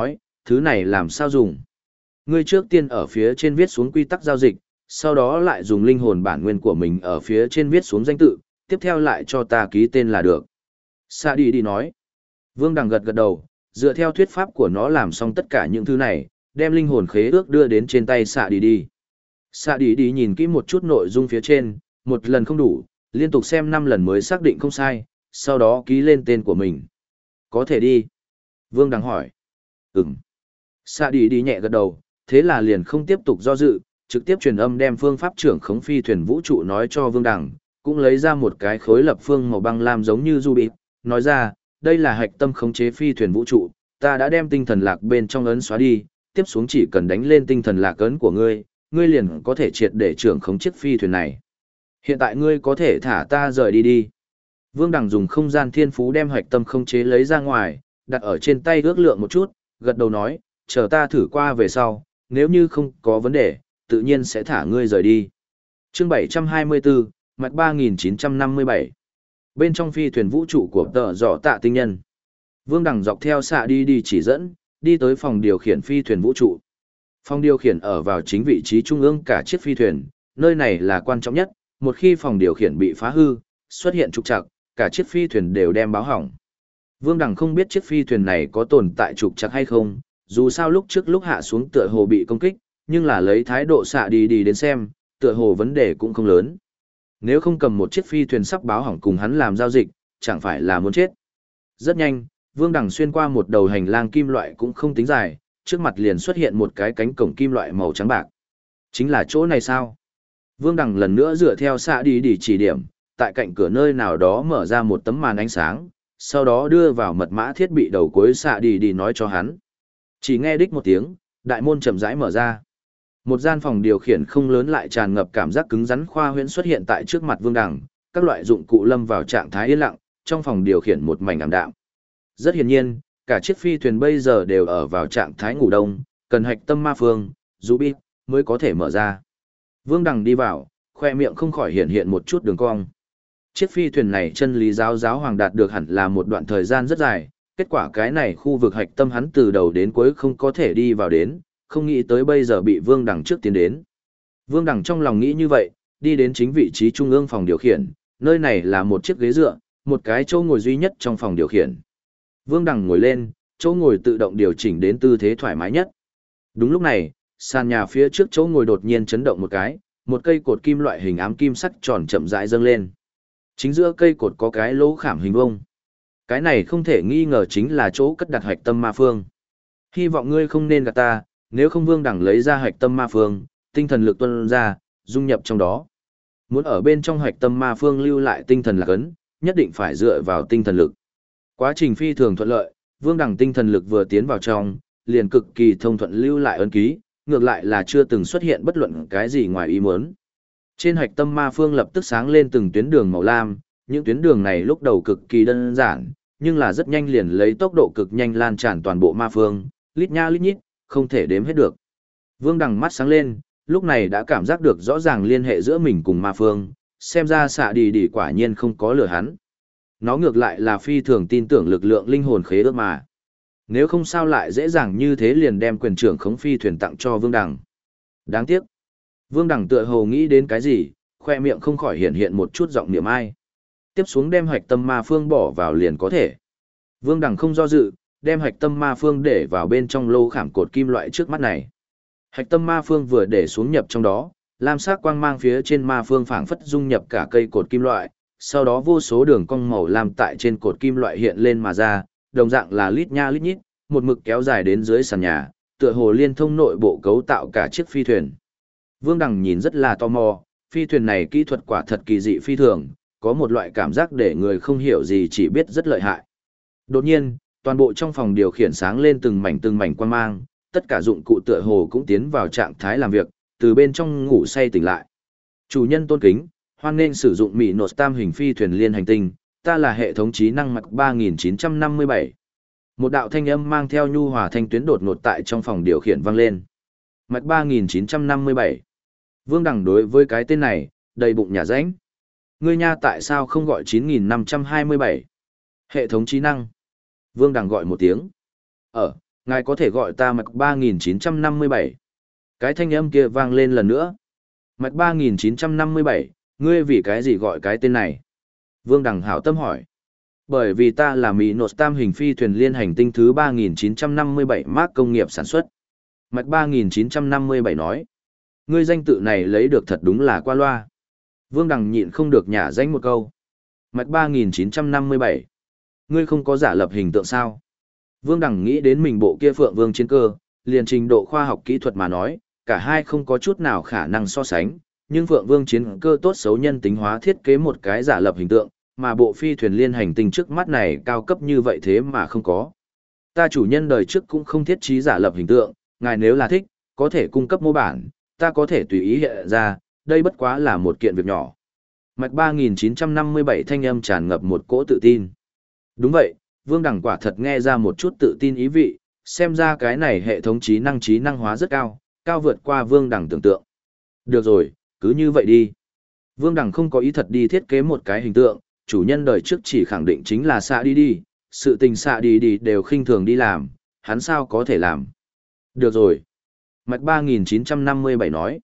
Thứ này làm sao dùng? Ngươi trước tiên ở phía trên viết xuống quy tắc giao dịch, sau đó lại dùng linh hồn bản nguyên của mình ở phía trên viết xuống danh tự, tiếp theo lại cho ta ký tên là được. Sa đi nói. Vương Đằng gật gật đầu, dựa theo thuyết pháp của nó làm xong tất cả những thứ này, đem linh hồn khế ước đưa đến trên tay Sa đi. Sa đi nhìn kỹ một chút nội dung phía trên, một lần không đủ, liên tục xem 5 lần mới xác định không sai, sau đó ký lên tên của mình. Có thể đi. Vương Đằng hỏi. Ừm. Sa đi nhẹ gật đầu, thế là liền không tiếp tục do dự, trực tiếp truyền âm đem phương pháp trưởng khống phi thuyền vũ trụ nói cho Vương Đằng, cũng lấy ra một cái khối lập phương màu băng lam giống như ruby, nói ra, đây là hạch tâm khống chế phi thuyền vũ trụ, ta đã đem tinh thần lạc bên trong ấn xóa đi, tiếp xuống chỉ cần đánh lên tinh thần lạc ấn của ngươi, ngươi liền có thể triệt để trưởng khống chiếc phi thuyền này. Hiện tại ngươi có thể thả ta rời đi đi. Vương Đằng dùng không gian thiên phú đem hạch tâm khống chế lấy ra ngoài, đặt ở trên tay ước lượng một chút, gật đầu nói, chờ ta thử qua về sau, nếu như không có vấn đề, tự nhiên sẽ thả ngươi rời đi. Chương 724, mạch 3957. Bên trong phi thuyền vũ trụ của tờ dọ tạ tinh nhân. Vương Đằng dọc theo xạ đi chỉ dẫn, đi tới phòng điều khiển phi thuyền vũ trụ. Phòng điều khiển ở vào chính vị trí trung ương cả chiếc phi thuyền, nơi này là quan trọng nhất, một khi phòng điều khiển bị phá hư, xuất hiện trục trặc, cả chiếc phi thuyền đều đem báo hỏng. Vương Đằng không biết chiếc phi thuyền này có tồn tại trục trặc hay không, dù sao lúc trước lúc hạ xuống tựa hồ bị công kích, nhưng là lấy thái độ xạ đi đến xem, tựa hồ vấn đề cũng không lớn. Nếu không cầm một chiếc phi thuyền sắp báo hỏng cùng hắn làm giao dịch, chẳng phải là muốn chết. Rất nhanh, Vương Đằng xuyên qua một đầu hành lang kim loại cũng không tính dài, trước mặt liền xuất hiện một cái cánh cổng kim loại màu trắng bạc. Chính là chỗ này sao? Vương Đằng lần nữa dựa theo xạ đi chỉ điểm, tại cạnh cửa nơi nào đó mở ra một tấm màn ánh sáng, sau đó đưa vào mật mã thiết bị đầu cuối xạ đi nói cho hắn. Chỉ nghe đích một tiếng, đại môn chậm rãi mở ra. Một gian phòng điều khiển không lớn lại tràn ngập cảm giác cứng rắn khoa huyễn xuất hiện tại trước mặt Vương Đằng, các loại dụng cụ lâm vào trạng thái yên lặng, trong phòng điều khiển một mảnh ảm đạm. Rất hiển nhiên, cả chiếc phi thuyền bây giờ đều ở vào trạng thái ngủ đông, cần hạch tâm ma phương, Ruby, mới có thể mở ra. Vương Đằng đi vào, khoe miệng không khỏi hiện một chút đường cong. Chiếc phi thuyền này chân lý giáo hoàng đạt được hẳn là một đoạn thời gian rất dài, kết quả cái này khu vực hạch tâm hắn từ đầu đến cuối không có thể đi vào đến, không nghĩ tới bây giờ bị Vương Đằng trước tiến đến. Vương Đằng trong lòng nghĩ như vậy, đi đến chính vị trí trung ương phòng điều khiển, nơi này là một chiếc ghế dựa, một cái chỗ ngồi duy nhất trong phòng điều khiển. Vương Đằng ngồi lên, chỗ ngồi tự động điều chỉnh đến tư thế thoải mái nhất. Đúng lúc này, sàn nhà phía trước chỗ ngồi đột nhiên chấn động một cái, một cây cột kim loại hình ám kim sắc tròn chậm rãi dâng lên. Chính giữa cây cột có cái lỗ khảm hình vuông. Cái này không thể nghi ngờ chính là chỗ cất đặt hạch tâm ma phương. Hy vọng ngươi không nên gạt ta, nếu không Vương Đằng lấy ra hạch tâm ma phương, tinh thần lực tuôn ra, dung nhập trong đó. Muốn ở bên trong hạch tâm ma phương lưu lại tinh thần lạc ấn, nhất định phải dựa vào tinh thần lực. Quá trình phi thường thuận lợi, Vương Đằng tinh thần lực vừa tiến vào trong, liền cực kỳ thông thuận lưu lại ấn ký, ngược lại là chưa từng xuất hiện bất luận cái gì ngoài ý muốn. Trên hạch tâm ma phương lập tức sáng lên từng tuyến đường màu lam, những tuyến đường này lúc đầu cực kỳ đơn giản, nhưng là rất nhanh liền lấy tốc độ cực nhanh lan tràn toàn bộ ma phương, lít nha lít nhít, không thể đếm hết được. Vương Đằng mắt sáng lên, lúc này đã cảm giác được rõ ràng liên hệ giữa mình cùng ma phương, xem ra xạ đi quả nhiên không có lừa hắn. Nó ngược lại là phi thường tin tưởng lực lượng linh hồn khế ước mà. Nếu không sao lại dễ dàng như thế liền đem quyền trưởng khống phi thuyền tặng cho Vương Đằng. Đáng tiếc. Vương Đằng tựa hồ nghĩ đến cái gì, khoe miệng không khỏi hiện một chút giọng niệm ai. Tiếp xuống đem hạch tâm ma phương bỏ vào liền có thể. Vương Đằng không do dự, đem hạch tâm ma phương để vào bên trong lô khảm cột kim loại trước mắt này. Hạch tâm ma phương vừa để xuống nhập trong đó, lam sắc quang mang phía trên ma phương phảng phất dung nhập cả cây cột kim loại, sau đó vô số đường cong màu lam tại trên cột kim loại hiện lên mà ra, đồng dạng là lít nha lít nhít, một mực kéo dài đến dưới sàn nhà, tựa hồ liên thông nội bộ cấu tạo cả chiếc phi thuyền. Vương Đằng nhìn rất là tò mò, phi thuyền này kỹ thuật quả thật kỳ dị phi thường, có một loại cảm giác để người không hiểu gì chỉ biết rất lợi hại. Đột nhiên, toàn bộ trong phòng điều khiển sáng lên từng mảnh quang mang, tất cả dụng cụ tựa hồ cũng tiến vào trạng thái làm việc, từ bên trong ngủ say tỉnh lại. Chủ nhân tôn kính, hoan nghênh sử dụng Mỹ Nột Tam hình phi thuyền liên hành tinh, ta là hệ thống trí năng mạch 3957. Một đạo thanh âm mang theo nhu hòa thanh tuyến đột ngột tại trong phòng điều khiển vang lên. Mạch 3957. Vương Đằng đối với cái tên này, đầy bụng nhà rãnh. Ngươi nha tại sao không gọi 9527? Hệ thống trí năng. Vương Đằng gọi một tiếng. Ngài có thể gọi ta mạch 3957. Cái thanh âm kia vang lên lần nữa. Mạch 3957, ngươi vì cái gì gọi cái tên này? Vương Đằng hảo tâm hỏi. Bởi vì ta là Mỹ Nột Tam hình phi thuyền liên hành tinh thứ 3957 Mark công nghiệp sản xuất. Mạch 3957 nói. Ngươi danh tự này lấy được thật đúng là qua loa. Vương Đằng nhịn không được nhả danh một câu. Mạch 3957. Ngươi không có giả lập hình tượng sao? Vương Đằng nghĩ đến mình bộ kia Phượng Vương chiến cơ, liền trình độ khoa học kỹ thuật mà nói, cả hai không có chút nào khả năng so sánh, nhưng Phượng Vương chiến cơ tốt xấu nhân tính hóa thiết kế một cái giả lập hình tượng, mà bộ phi thuyền liên hành tinh trước mắt này cao cấp như vậy thế mà không có. Ta chủ nhân đời trước cũng không thiết trí giả lập hình tượng, ngài nếu là thích, có thể cung cấp mô bản, ta có thể tùy ý hiện ra, đây bất quá là một kiện việc nhỏ. Mạch 3957 thanh âm tràn ngập một cỗ tự tin. Đúng vậy, Vương Đằng quả thật nghe ra một chút tự tin ý vị, xem ra cái này hệ thống trí năng hóa rất cao, cao vượt qua Vương Đằng tưởng tượng. Được rồi, cứ như vậy đi. Vương Đằng không có ý thật đi thiết kế một cái hình tượng, chủ nhân đời trước chỉ khẳng định chính là xạ đi, sự tình xạ đi đều khinh thường đi làm, hắn sao có thể làm. Được rồi. Mạch 3957 nói.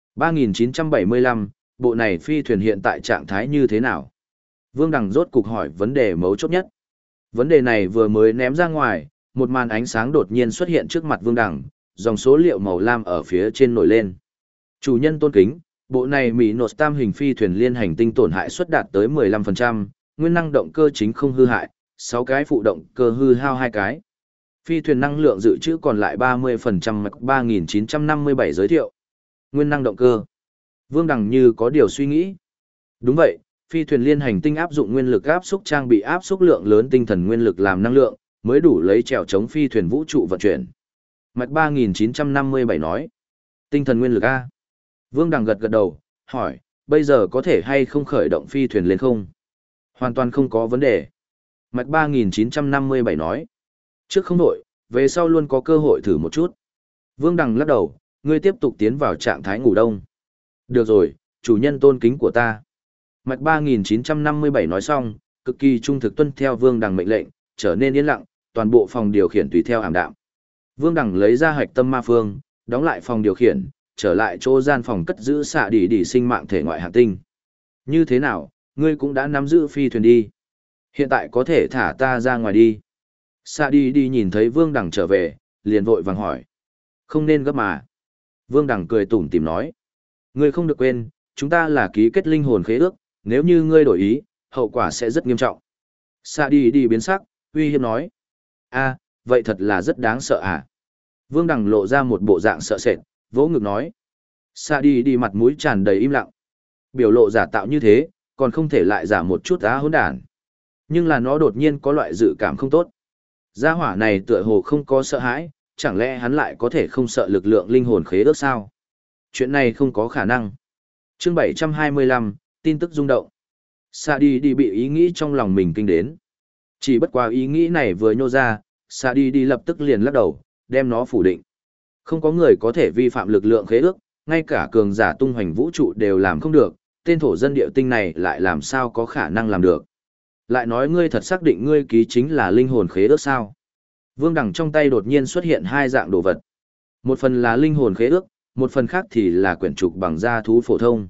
3975, bộ này phi thuyền hiện tại trạng thái như thế nào? Vương Đằng rốt cục hỏi vấn đề mấu chốt nhất. Vấn đề này vừa mới ném ra ngoài, một màn ánh sáng đột nhiên xuất hiện trước mặt Vương Đằng, dòng số liệu màu lam ở phía trên nổi lên. Chủ nhân tôn kính, bộ này Mỹ Nột Tam hình phi thuyền liên hành tinh tổn hại suất đạt tới 15%, nguyên năng động cơ chính không hư hại, 6 cái phụ động cơ hư hao 2 cái. Phi thuyền năng lượng dự trữ còn lại 30%. Mạch 3957 giới thiệu. Nguyên năng động cơ. Vương Đằng như có điều suy nghĩ. Đúng vậy, phi thuyền liên hành tinh áp dụng nguyên lực áp xúc trang bị áp xúc lượng lớn tinh thần nguyên lực làm năng lượng, mới đủ lấy trèo chống phi thuyền vũ trụ vận chuyển. Mạch 3957 nói. Tinh thần nguyên lực A. Vương Đằng gật gật đầu, hỏi, bây giờ có thể hay không khởi động phi thuyền lên không? Hoàn toàn không có vấn đề. Mạch 3957 nói. Trước không đổi, về sau luôn có cơ hội thử một chút. Vương Đằng lắc đầu, ngươi tiếp tục tiến vào trạng thái ngủ đông. Được rồi, chủ nhân tôn kính của ta. Mạch 3957 nói xong, cực kỳ trung thực tuân theo Vương Đằng mệnh lệnh, trở nên yên lặng, toàn bộ phòng điều khiển tùy theo ảm đạm. Vương Đằng lấy ra hạch tâm ma phương, đóng lại phòng điều khiển, trở lại chỗ gian phòng cất giữ xạ đi sinh mạng thể ngoại hành tinh. Như thế nào, ngươi cũng đã nắm giữ phi thuyền đi. Hiện tại có thể thả ta ra ngoài đi. Xạ đi nhìn thấy Vương Đằng trở về, liền vội vàng hỏi. Không nên gấp mà. Vương Đằng cười tủm tỉm nói. Ngươi không được quên, chúng ta là ký kết linh hồn khế ước, nếu như ngươi đổi ý, hậu quả sẽ rất nghiêm trọng. Xạ đi biến sắc, uy hiếp nói. A, vậy thật là rất đáng sợ à? Vương Đằng lộ ra một bộ dạng sợ sệt, vỗ ngực nói. Xạ đi mặt mũi tràn đầy im lặng. Biểu lộ giả tạo như thế, còn không thể lại giả một chút á hỗn đản. Nhưng là nó đột nhiên có loại dự cảm không tốt. Gia hỏa này tựa hồ không có sợ hãi, chẳng lẽ hắn lại có thể không sợ lực lượng linh hồn khế ước sao? Chuyện này không có khả năng. Chương 725, tin tức rung động. Xạ đi bị ý nghĩ trong lòng mình kinh đến. Chỉ bất quá ý nghĩ này vừa nhô ra, Xạ đi lập tức liền lắc đầu, đem nó phủ định. Không có người có thể vi phạm lực lượng khế ước, ngay cả cường giả tung hoành vũ trụ đều làm không được, tên thổ dân địa tinh này lại làm sao có khả năng làm được. Lại nói ngươi thật xác định ngươi ký chính là linh hồn khế ước sao? Vương Đằng trong tay đột nhiên xuất hiện hai dạng đồ vật. Một phần là linh hồn khế ước, một phần khác thì là quyển trục bằng da thú phổ thông.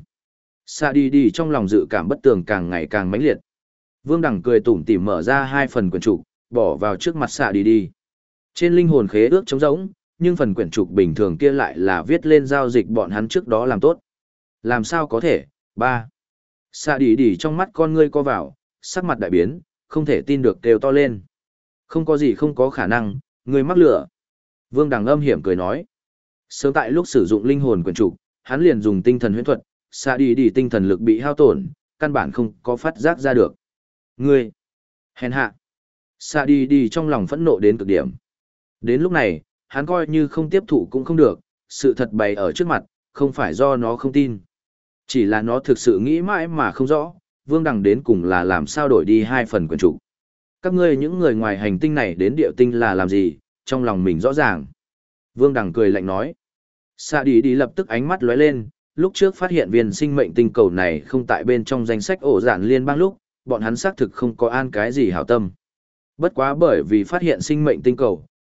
Xạ đi trong lòng dự cảm bất tường càng ngày càng mãnh liệt. Vương Đằng cười tủm tỉm mở ra hai phần quyển trục, bỏ vào trước mặt xạ đi. Trên linh hồn khế ước trống rỗng, nhưng phần quyển trục bình thường kia lại là viết lên giao dịch bọn hắn trước đó làm tốt. Làm sao có thể? Ba. Xạ đi trong mắt con ngươi co vào, sắc mặt đại biến, không thể tin được kêu to lên. Không có gì không có khả năng, ngươi mắc lửa. Vương Đằng âm hiểm cười nói. Sớm tại lúc sử dụng linh hồn quyển trục, hắn liền dùng tinh thần huyễn thuật, xạ đi tinh thần lực bị hao tổn, căn bản không có phát giác ra được. Ngươi! Hèn hạ! Xạ đi trong lòng phẫn nộ đến cực điểm. Đến lúc này, hắn coi như không tiếp thụ cũng không được, sự thật bày ở trước mặt, không phải do nó không tin. Chỉ là nó thực sự nghĩ mãi mà không rõ, Vương Đằng đến cùng là làm sao đổi đi hai phần quyển trục. Các ngươi những người ngoài hành tinh này đến địa tinh là làm gì, trong lòng mình rõ ràng. Vương Đằng cười lạnh nói. Xạ đi lập tức ánh mắt lóe lên, lúc trước phát hiện viên sinh mệnh tinh cầu này không tại bên trong danh sách ổ giản liên bang lúc, bọn hắn xác thực không có an cái gì hảo tâm. Bất quá bởi vì phát hiện sinh mệnh tinh cầu,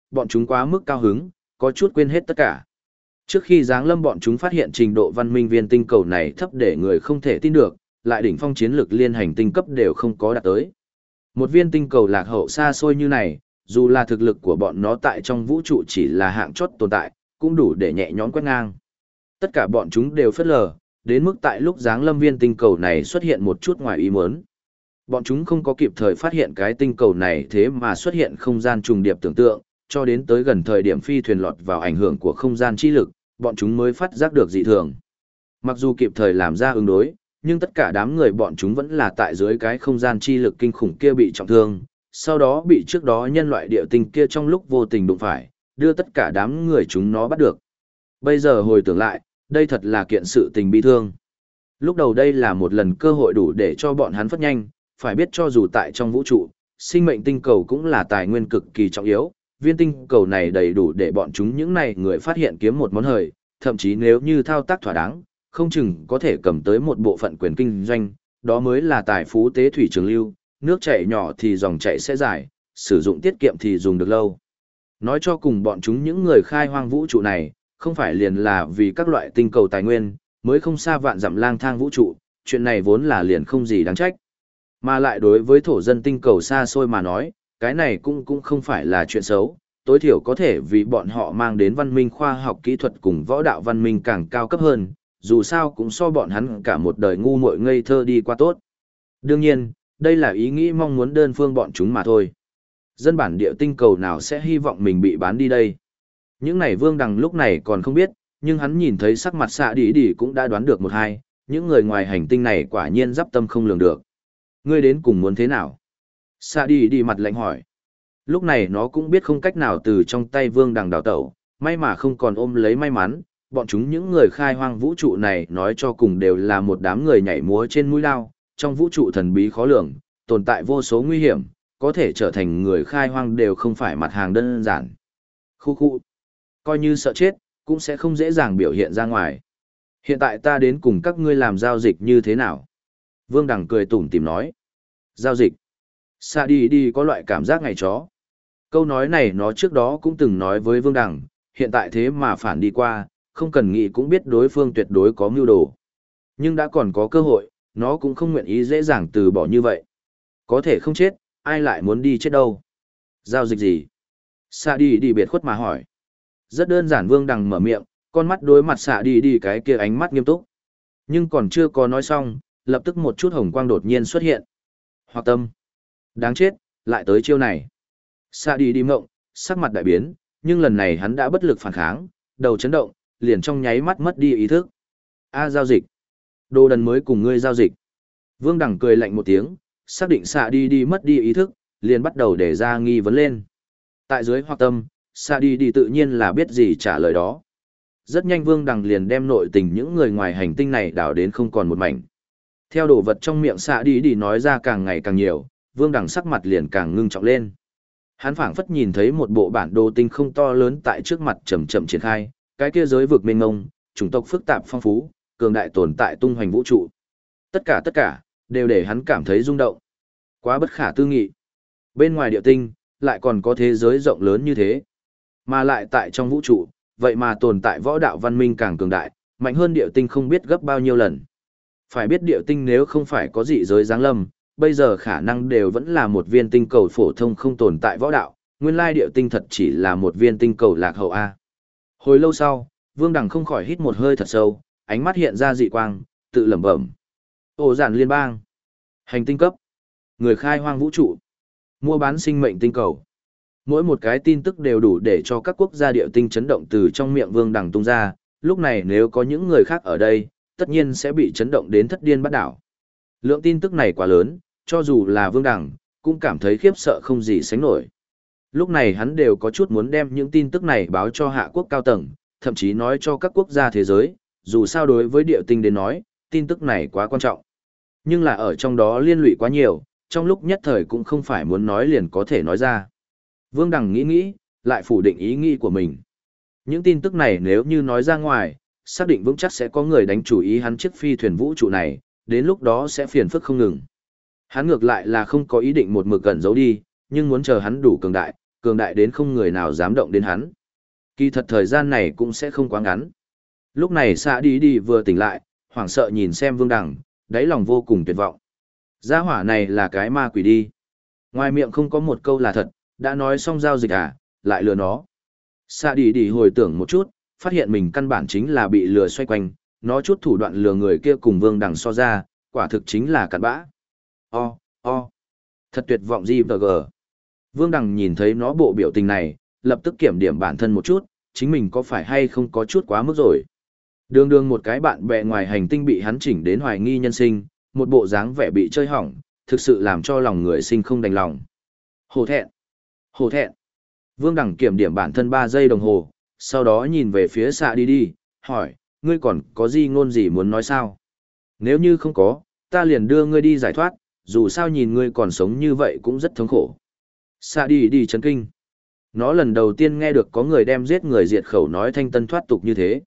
bọn chúng quá mức cao hứng, có chút quên hết tất cả. Trước khi giáng lâm bọn chúng phát hiện trình độ văn minh viên tinh cầu này thấp để người không thể tin được, lại đỉnh phong chiến lược liên hành tinh cấp đều không có đạt tới. Một viên tinh cầu lạc hậu xa xôi như này, dù là thực lực của bọn nó tại trong vũ trụ chỉ là hạng chót tồn tại, cũng đủ để nhẹ nhõm quét ngang. Tất cả bọn chúng đều phớt lờ, đến mức tại lúc giáng lâm viên tinh cầu này xuất hiện một chút ngoài ý muốn. Bọn chúng không có kịp thời phát hiện cái tinh cầu này thế mà xuất hiện không gian trùng điệp tưởng tượng, cho đến tới gần thời điểm phi thuyền lọt vào ảnh hưởng của không gian chi lực, bọn chúng mới phát giác được dị thường. Mặc dù kịp thời làm ra ứng đối, nhưng tất cả đám người bọn chúng vẫn là tại dưới cái không gian chi lực kinh khủng kia bị trọng thương, sau đó bị trước đó nhân loại địa tinh kia trong lúc vô tình đụng phải, đưa tất cả đám người chúng nó bắt được. Bây giờ hồi tưởng lại, đây thật là kiện sự tình bi thương. Lúc đầu đây là một lần cơ hội đủ để cho bọn hắn phất nhanh, phải biết cho dù tại trong vũ trụ, sinh mệnh tinh cầu cũng là tài nguyên cực kỳ trọng yếu, viên tinh cầu này đầy đủ để bọn chúng những này người phát hiện kiếm một món hời, thậm chí nếu như thao tác thỏa đáng, không chừng có thể cầm tới một bộ phận quyền kinh doanh, đó mới là tài phú tế thủy trường lưu, nước chảy nhỏ thì dòng chảy sẽ dài, sử dụng tiết kiệm thì dùng được lâu. Nói cho cùng bọn chúng những người khai hoang vũ trụ này, không phải liền là vì các loại tinh cầu tài nguyên, mới không xa vạn dặm lang thang vũ trụ, chuyện này vốn là liền không gì đáng trách. Mà lại đối với thổ dân tinh cầu xa xôi mà nói, cái này cũng không phải là chuyện xấu, tối thiểu có thể vì bọn họ mang đến văn minh khoa học kỹ thuật cùng võ đạo văn minh càng cao cấp hơn, dù sao cũng so bọn hắn cả một đời ngu muội ngây thơ đi qua tốt. Đương nhiên, đây là ý nghĩ mong muốn đơn phương bọn chúng mà thôi. Dân bản địa tinh cầu nào sẽ hy vọng mình bị bán đi đây? Những này Vương Đằng lúc này còn không biết, nhưng hắn nhìn thấy sắc mặt xạ đi đi cũng đã đoán được một hai, những người ngoài hành tinh này quả nhiên giáp tâm không lường được. Ngươi đến cùng muốn thế nào? Xạ đi đi mặt lạnh hỏi. Lúc này nó cũng biết không cách nào từ trong tay Vương Đằng đào tẩu, may mà không còn ôm lấy may mắn, bọn chúng những người khai hoang vũ trụ này nói cho cùng đều là một đám người nhảy múa trên mũi lao, trong vũ trụ thần bí khó lường, tồn tại vô số nguy hiểm, có thể trở thành người khai hoang đều không phải mặt hàng đơn giản. Khu khu, coi như sợ chết, cũng sẽ không dễ dàng biểu hiện ra ngoài. Hiện tại ta đến cùng các ngươi làm giao dịch như thế nào? Vương Đằng cười tủm tỉm nói. Giao dịch. Sa đi đi có loại cảm giác ngày chó. Câu nói này nó trước đó cũng từng nói với Vương Đằng, hiện tại thế mà phản đi qua, không cần nghĩ cũng biết đối phương tuyệt đối có mưu đồ. Nhưng đã còn có cơ hội, nó cũng không nguyện ý dễ dàng từ bỏ như vậy. Có thể không chết, ai lại muốn đi chết đâu? Giao dịch gì? Sa đi đi biệt khuất mà hỏi. Rất đơn giản, Vương Đằng mở miệng, con mắt đối mặt Sa đi đi cái kia ánh mắt nghiêm túc. Nhưng còn chưa có nói xong, lập tức một chút hồng quang đột nhiên xuất hiện. Hoặc tâm. Đáng chết, lại tới chiêu này. Sa đi đi ngộng, sắc mặt đại biến, nhưng lần này hắn đã bất lực phản kháng, đầu chấn động, liền trong nháy mắt mất đi ý thức. Giao dịch. Đồ đần mới cùng ngươi giao dịch. Vương Đằng cười lạnh một tiếng, xác định Sa đi đi mất đi ý thức, liền bắt đầu để ra nghi vấn lên. Tại dưới hoặc tâm, Sa đi đi tự nhiên là biết gì trả lời đó. Rất nhanh Vương Đằng liền đem nội tình những người ngoài hành tinh này đảo đến không còn một mảnh. Theo đồ vật trong miệng Sa đi đi nói ra càng ngày càng nhiều, Vương Đằng sắc mặt liền càng ngưng trọng lên. Hắn phảng phất nhìn thấy một bộ bản đồ tinh không to lớn tại trước mặt chậm chậm triển khai, cái kia giới vực mênh mông, chủng tộc phức tạp phong phú, cường đại tồn tại tung hoành vũ trụ. Tất cả đều để hắn cảm thấy rung động. Quá bất khả tư nghị. Bên ngoài địa tinh, lại còn có thế giới rộng lớn như thế. Mà lại tại trong vũ trụ, vậy mà tồn tại võ đạo văn minh càng cường đại, mạnh hơn địa tinh không biết gấp bao nhiêu lần. Phải biết địa tinh nếu không phải có dị giới giáng lâm, bây giờ khả năng đều vẫn là một viên tinh cầu phổ thông không tồn tại võ đạo, nguyên lai địa tinh thật chỉ là một viên tinh cầu lạc hậu A. Hồi lâu sau, Vương Đằng không khỏi hít một hơi thật sâu, ánh mắt hiện ra dị quang, tự lẩm bẩm. Ổ giản liên bang, hành tinh cấp, người khai hoang vũ trụ, mua bán sinh mệnh tinh cầu. Mỗi một cái tin tức đều đủ để cho các quốc gia địa tinh chấn động từ trong miệng Vương Đằng tung ra, lúc này nếu có những người khác ở đây, tất nhiên sẽ bị chấn động đến thất điên bắt đảo. Lượng tin tức này quá lớn, cho dù là Vương Đằng, cũng cảm thấy khiếp sợ không gì sánh nổi. Lúc này hắn đều có chút muốn đem những tin tức này báo cho hạ quốc cao tầng, thậm chí nói cho các quốc gia thế giới, dù sao đối với địa tinh đến nói, tin tức này quá quan trọng. Nhưng là ở trong đó liên lụy quá nhiều, trong lúc nhất thời cũng không phải muốn nói liền có thể nói ra. Vương Đằng nghĩ, lại phủ định ý nghĩ của mình. Những tin tức này nếu như nói ra ngoài, xác định vững chắc sẽ có người đánh chủ ý hắn chiếc phi thuyền vũ trụ này, đến lúc đó sẽ phiền phức không ngừng. Hắn ngược lại là không có ý định một mực cẩn giấu đi, nhưng muốn chờ hắn đủ cường đại, cường đại đến không người nào dám động đến hắn. Kỳ thật thời gian này cũng sẽ không quá ngắn. Lúc này Sa Đi Đi vừa tỉnh lại, hoảng sợ nhìn xem Vương Đằng, đáy lòng vô cùng tuyệt vọng. Gia hỏa này là cái ma quỷ đi. Ngoài miệng không có một câu là thật, đã nói xong giao dịch à, lại lừa nó. Sa Đi Đi hồi tưởng một chút, phát hiện mình căn bản chính là bị lừa xoay quanh, nó chút thủ đoạn lừa người kia cùng Vương Đằng so ra, quả thực chính là cặn bã. Thật tuyệt vọng gì và gờ. Vương Đằng nhìn thấy nó bộ biểu tình này, lập tức kiểm điểm bản thân một chút, chính mình có phải hay không có chút quá mức rồi. Đường đường một cái bạn bè ngoài hành tinh bị hắn chỉnh đến hoài nghi nhân sinh, một bộ dáng vẻ bị chơi hỏng, thực sự làm cho lòng người sinh không đành lòng. Hổ thẹn. Hổ thẹn. Vương Đằng kiểm điểm bản thân 3 giây đồng hồ, sau đó nhìn về phía Sa Đi Đi, hỏi, ngươi còn có gì ngôn gì muốn nói sao? Nếu như không có, ta liền đưa ngươi đi giải thoát, dù sao nhìn ngươi còn sống như vậy cũng rất thống khổ. Sa Đi Đi chấn kinh. Nó lần đầu tiên nghe được có người đem giết người diệt khẩu nói thanh tân thoát tục như thế.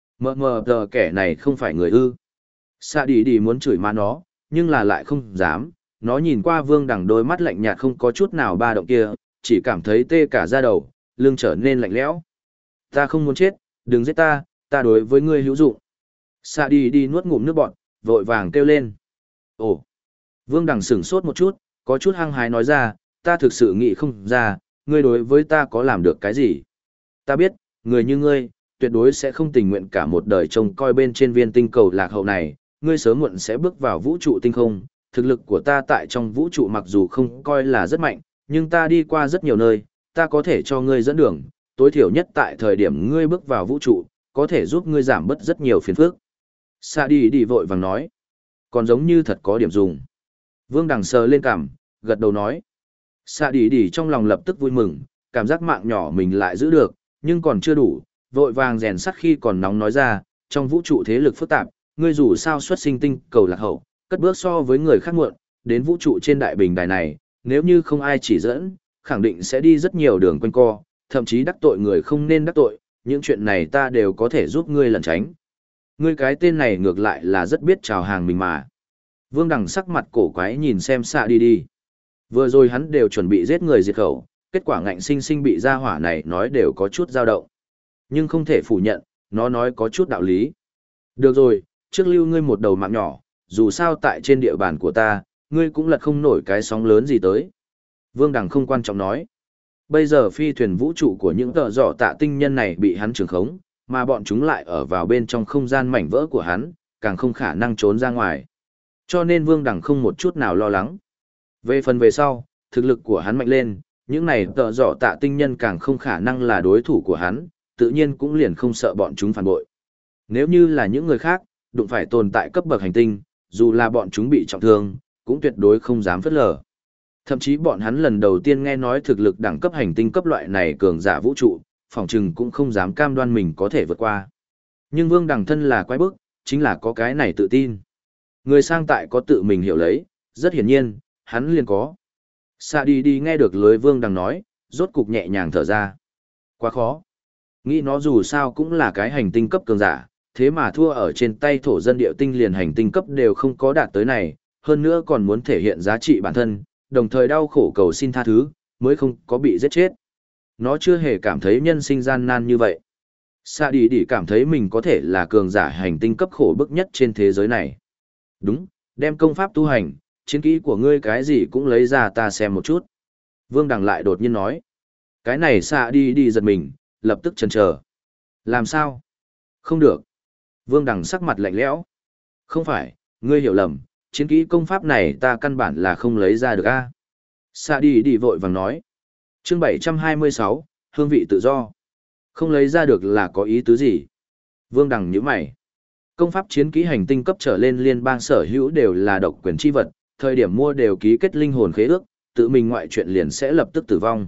Mờ tờ kẻ này không phải người ư. Sa Đi Đi muốn chửi má nó, nhưng là lại không dám. Nó nhìn qua Vương Đằng đôi mắt lạnh nhạt không có chút nào ba động kia, chỉ cảm thấy tê cả da đầu, lưng trở nên lạnh lẽo. Ta không muốn chết, đừng giết ta, ta đối với ngươi hữu dụng. Sa Đi Đi nuốt ngụm nước bọt, vội vàng kêu lên. Ồ. Vương Đằng sửng sốt một chút, có chút hăng hái nói ra, ta thực sự nghĩ không ra, ngươi đối với ta có làm được cái gì. Ta biết, người như ngươi, tuyệt đối sẽ không tình nguyện cả một đời trông coi bên trên viên tinh cầu lạc hậu này, ngươi sớm muộn sẽ bước vào vũ trụ tinh không. Thực lực của ta tại trong vũ trụ mặc dù không coi là rất mạnh, nhưng ta đi qua rất nhiều nơi, ta có thể cho ngươi dẫn đường, tối thiểu nhất tại thời điểm ngươi bước vào vũ trụ, có thể giúp ngươi giảm bớt rất nhiều phiền phức. Sa Đi Đi vội vàng nói, còn giống như thật có điểm dùng. Vương Đằng sờ lên cằm, gật đầu nói. Sa Đi Đi trong lòng lập tức vui mừng, cảm giác mạng nhỏ mình lại giữ được, nhưng còn chưa đủ, vội vàng rèn sắt khi còn nóng nói ra, trong vũ trụ thế lực phức tạp, ngươi dù sao xuất sinh tinh cầu lạc hậu, cất bước so với người khác muộn, đến vũ trụ trên đại bình đài này, nếu như không ai chỉ dẫn, khẳng định sẽ đi rất nhiều đường quanh co, thậm chí đắc tội người không nên đắc tội, những chuyện này ta đều có thể giúp ngươi lẩn tránh. Ngươi cái tên này ngược lại là rất biết chào hàng mình mà. Vương Đằng sắc mặt cổ quái nhìn xem Sa Đi Đi. Vừa rồi hắn đều chuẩn bị giết người diệt khẩu, kết quả ngạnh sinh sinh bị gia hỏa này nói đều có chút dao động. Nhưng không thể phủ nhận, nó nói có chút đạo lý. Được rồi, trước lưu ngươi một đầu mạng nhỏ, dù sao tại trên địa bàn của ta, ngươi cũng lật không nổi cái sóng lớn gì tới. Vương Đằng không quan trọng nói. Bây giờ phi thuyền vũ trụ của những tợ dọ tạ tinh nhân này bị hắn trường khống, mà bọn chúng lại ở vào bên trong không gian mảnh vỡ của hắn, càng không khả năng trốn ra ngoài. Cho nên Vương Đằng không một chút nào lo lắng. Về phần về sau, thực lực của hắn mạnh lên, những này tợ dọ tạ tinh nhân càng không khả năng là đối thủ của hắn, tự nhiên cũng liền không sợ bọn chúng phản bội. Nếu như là những người khác, đụng phải tồn tại cấp bậc hành tinh, dù là bọn chúng bị trọng thương, cũng tuyệt đối không dám phớt lờ. Thậm chí bọn hắn lần đầu tiên nghe nói thực lực đẳng cấp hành tinh cấp loại này cường giả vũ trụ, phỏng chừng cũng không dám cam đoan mình có thể vượt qua. Nhưng Vương Đằng thân là quái bức, chính là có cái này tự tin. Người sang tại có tự mình hiểu lấy, rất hiển nhiên, hắn liền có. Sa Đi Đi nghe được lời Vương Đằng nói, rốt cục nhẹ nhàng thở ra. Quá khó. Nghĩ nó dù sao cũng là cái hành tinh cấp cường giả, thế mà thua ở trên tay thổ dân địa tinh liền hành tinh cấp đều không có đạt tới này, hơn nữa còn muốn thể hiện giá trị bản thân, đồng thời đau khổ cầu xin tha thứ, mới không có bị giết chết. Nó chưa hề cảm thấy nhân sinh gian nan như vậy. Sa Đi Đi cảm thấy mình có thể là cường giả hành tinh cấp khổ bức nhất trên thế giới này. Đúng, đem công pháp tu hành, chiến kỹ của ngươi cái gì cũng lấy ra ta xem một chút. Vương Đằng lại đột nhiên nói. Cái này Sa Đi Đi giật mình, lập tức chần chờ. Làm sao? Không được. Vương Đằng sắc mặt lạnh lẽo. Không phải, ngươi hiểu lầm, chiến kỹ công pháp này ta căn bản là không lấy ra được a. Sa Đi Đi vội vàng nói. Chương 726, hương vị tự do. Không lấy ra được là có ý tứ gì? Vương Đằng nhíu mày. Công pháp chiến kỹ hành tinh cấp trở lên liên bang sở hữu đều là độc quyền chi vật, thời điểm mua đều ký kết linh hồn khế ước, tự mình ngoại chuyện liền sẽ lập tức tử vong.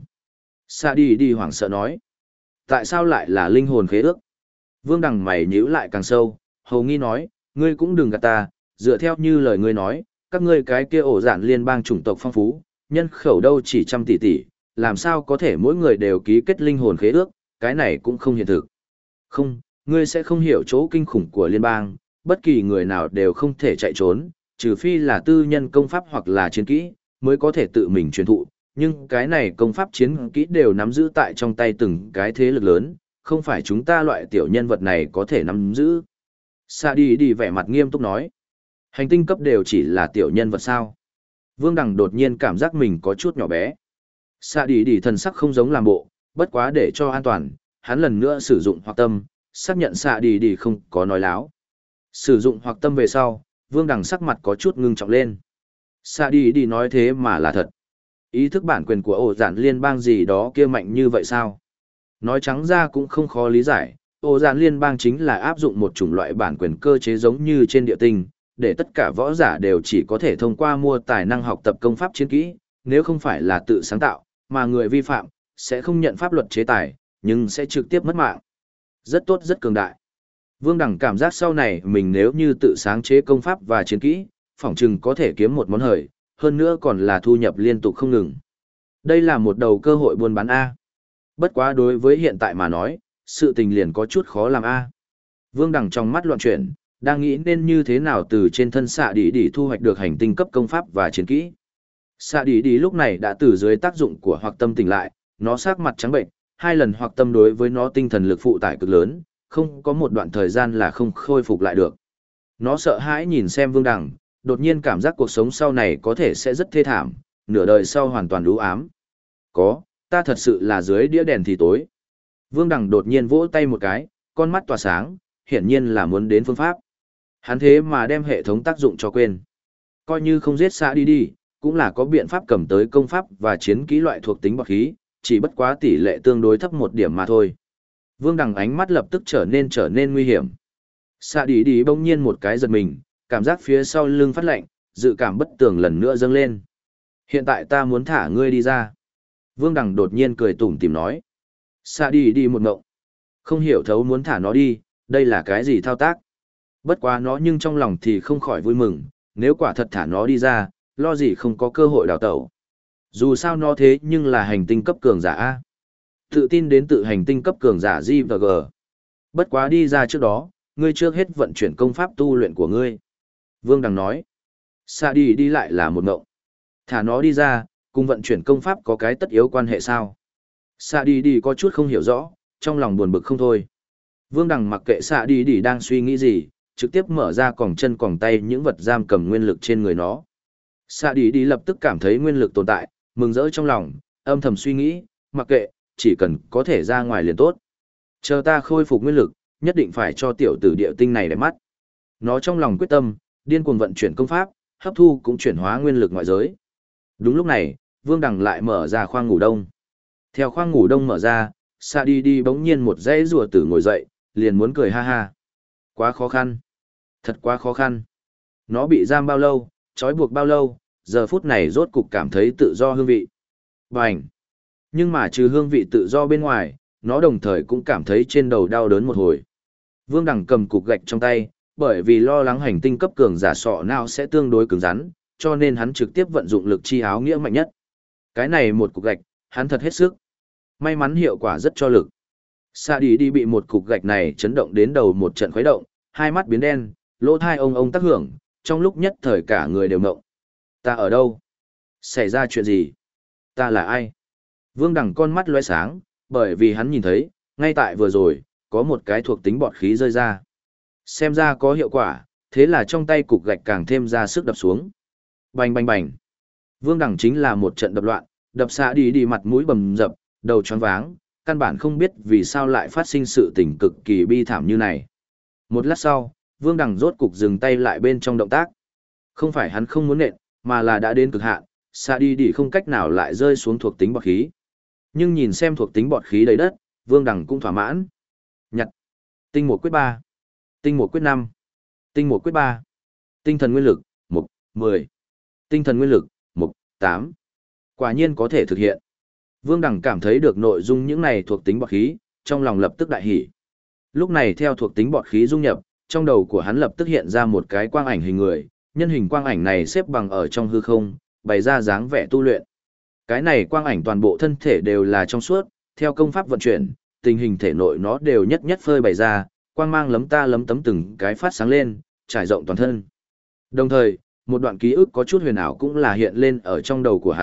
Sa Đi Đi hoảng sợ nói. Tại sao lại là linh hồn khế ước? Vương Đằng mày nhíu lại càng sâu, hầu nghi nói, ngươi cũng đừng gạt ta, dựa theo như lời ngươi nói, các ngươi cái kia ổ giản liên bang chủng tộc phong phú, nhân khẩu đâu chỉ trăm tỷ tỷ, làm sao có thể mỗi người đều ký kết linh hồn khế ước, cái này cũng không hiện thực. Không, ngươi sẽ không hiểu chỗ kinh khủng của liên bang, bất kỳ người nào đều không thể chạy trốn, trừ phi là tư nhân công pháp hoặc là chiến kỹ, mới có thể tự mình truyền thụ, nhưng cái này công pháp chiến kỹ đều nắm giữ tại trong tay từng cái thế lực lớn, không phải chúng ta loại tiểu nhân vật này có thể nắm giữ. Sa đi đi vẻ mặt nghiêm túc nói. Hành tinh cấp đều chỉ là tiểu nhân vật sao. Vương Đằng đột nhiên cảm giác mình có chút nhỏ bé. Sa đi đi thần sắc không giống làm bộ, bất quá để cho an toàn, hắn lần nữa sử dụng hoặc tâm, xác nhận Sa đi đi không có nói láo. Sử dụng hoặc tâm về sau, Vương Đằng sắc mặt có chút ngưng trọng lên. Sa đi đi nói thế mà là thật. Ý thức bản quyền của ổ giản liên bang gì đó kia mạnh như vậy sao? Nói trắng ra cũng không khó lý giải, ổ giản liên bang chính là áp dụng một chủng loại bản quyền cơ chế giống như trên địa tinh, để tất cả võ giả đều chỉ có thể thông qua mua tài năng học tập công pháp chiến kỹ, nếu không phải là tự sáng tạo, mà người vi phạm, sẽ không nhận pháp luật chế tài, nhưng sẽ trực tiếp mất mạng. Rất tốt rất cường đại. Vương Đằng cảm giác sau này mình nếu như tự sáng chế công pháp và chiến kỹ, phỏng chừng có thể kiếm một món hời, hơn nữa còn là thu nhập liên tục không ngừng. Đây là một đầu cơ hội buôn bán A. Bất quá đối với hiện tại mà nói, sự tình liền có chút khó làm A. Vương Đằng trong mắt loạn chuyển, đang nghĩ nên như thế nào từ trên thân xạ đi thu hoạch được hành tinh cấp công pháp và chiến kỹ. Xạ đi lúc này đã từ dưới tác dụng của hoặc tâm tỉnh lại, nó sắc mặt trắng bệnh, 2 lần hoặc tâm đối với nó tinh thần lực phụ tải cực lớn, không có một đoạn thời gian là không khôi phục lại được. Nó sợ hãi nhìn xem Vương Đằng, đột nhiên cảm giác cuộc sống sau này có thể sẽ rất thê thảm, nửa đời sau hoàn toàn u ám. Có, ta thật sự là dưới đĩa đèn thì tối. Vương Đằng đột nhiên vỗ tay một cái, con mắt tỏa sáng, hiển nhiên là muốn đến phương pháp. Hắn thế mà đem hệ thống tác dụng cho quên. Coi như không giết xa đi, cũng là có biện pháp cầm tới công pháp và chiến kỹ loại thuộc tính bậc khí, chỉ bất quá tỷ lệ tương đối thấp một điểm mà thôi. Vương Đằng ánh mắt lập tức trở nên nguy hiểm. Xa đi bỗng nhiên một cái giật mình, cảm giác phía sau lưng phát lạnh, dự cảm bất tường lần nữa dâng lên. Hiện tại ta muốn thả ngươi đi ra. Vương Đằng đột nhiên cười tủm tỉm nói. Xa đi một ngộng. Không hiểu thấu muốn thả nó đi, đây là cái gì thao tác. Bất quá nó nhưng trong lòng thì không khỏi vui mừng, nếu quả thật thả nó đi ra, lo gì không có cơ hội đào tẩu. Dù sao nó thế nhưng là hành tinh cấp cường giả A. Tự tin đến tự hành tinh cấp cường giả G và G. Bất quá đi ra trước đó, ngươi trước hết vận chuyển công pháp tu luyện của ngươi. Vương Đằng nói. Sa đi lại là một ngộng. Thả nó đi ra, cùng vận chuyển công pháp có cái tất yếu quan hệ sao? Sa đi có chút không hiểu rõ, trong lòng buồn bực không thôi. Vương Đằng mặc kệ Sa đi đang suy nghĩ gì, trực tiếp mở ra còng chân còng tay những vật giam cầm nguyên lực trên người nó. Sa đi lập tức cảm thấy nguyên lực tồn tại, mừng rỡ trong lòng, âm thầm suy nghĩ, mặc kệ, chỉ cần có thể ra ngoài liền tốt. Chờ ta khôi phục nguyên lực, nhất định phải cho tiểu tử địa tinh này đẹp mắt. Nó trong lòng quyết tâm, điên cuồng vận chuyển công pháp, hấp thu cũng chuyển hóa nguyên lực ngoại giới. Đúng lúc này, Vương Đằng lại mở ra khoang ngủ đông. Theo khoang ngủ đông mở ra, Sa đi bỗng nhiên một dãy rùa tử ngồi dậy, liền muốn cười ha ha. Quá khó khăn. Thật quá khó khăn. Nó bị giam bao lâu, trói buộc bao lâu, giờ phút này rốt cục cảm thấy tự do hương vị. Bành! Nhưng mà trừ hương vị tự do bên ngoài, nó đồng thời cũng cảm thấy trên đầu đau đớn một hồi. Vương Đằng cầm cục gạch trong tay, bởi vì lo lắng hành tinh cấp cường giả sọ não sẽ tương đối cứng rắn, cho nên hắn trực tiếp vận dụng lực chi áo nghĩa mạnh nhất. Cái này một cục gạch, hắn thật hết sức. May mắn hiệu quả rất cho lực. Sa đi bị một cục gạch này chấn động đến đầu một trận khuấy động, hai mắt biến đen, lỗ tai ông tác hưởng, trong lúc nhất thời cả người đều ngộng. Ta ở đâu? Xảy ra chuyện gì? Ta là ai? Vương Đằng con mắt lóe sáng, bởi vì hắn nhìn thấy, ngay tại vừa rồi, có một cái thuộc tính bọt khí rơi ra. Xem ra có hiệu quả, thế là trong tay cục gạch càng thêm ra sức đập xuống. Bành bành bành. Vương Đằng chính là một trận đập loạn, đập Sa đi mặt mũi bầm dập, đầu choáng váng, căn bản không biết vì sao lại phát sinh sự tình cực kỳ bi thảm như này. Một lát sau, Vương Đằng rốt cục dừng tay lại bên trong động tác. Không phải hắn không muốn nện, mà là đã đến cực hạn, Sa đi không cách nào lại rơi xuống thuộc tính bọt khí. Nhưng nhìn xem thuộc tính bọt khí đầy đất, Vương Đằng cũng thỏa mãn. Nhặt. Tinh một quyết 3. Tinh một quyết 5. Tinh một quyết 3. Tinh thần nguyên lực, 1, 10. Tinh thần nguyên lực, 1, 8. Quả nhiên có thể thực hiện. Vương Đằng cảm thấy được nội dung những này thuộc tính bọt khí, trong lòng lập tức đại hỉ. Lúc này theo thuộc tính bọt khí dung nhập, trong đầu của hắn lập tức hiện ra một cái quang ảnh hình người, nhân hình quang ảnh này xếp bằng ở trong hư không, bày ra dáng vẻ tu luyện. Cái này quang ảnh toàn bộ thân thể đều là trong suốt, theo công pháp vận chuyển, tình hình thể nội nó đều nhất nhất phơi bày ra, quang mang lấm ta lấm tấm từng cái phát sáng lên, trải rộng toàn thân. Đồng thời, một đoạn ký ức có chút huyền ảo cũng là hiện lên ở trong đầu của hắn,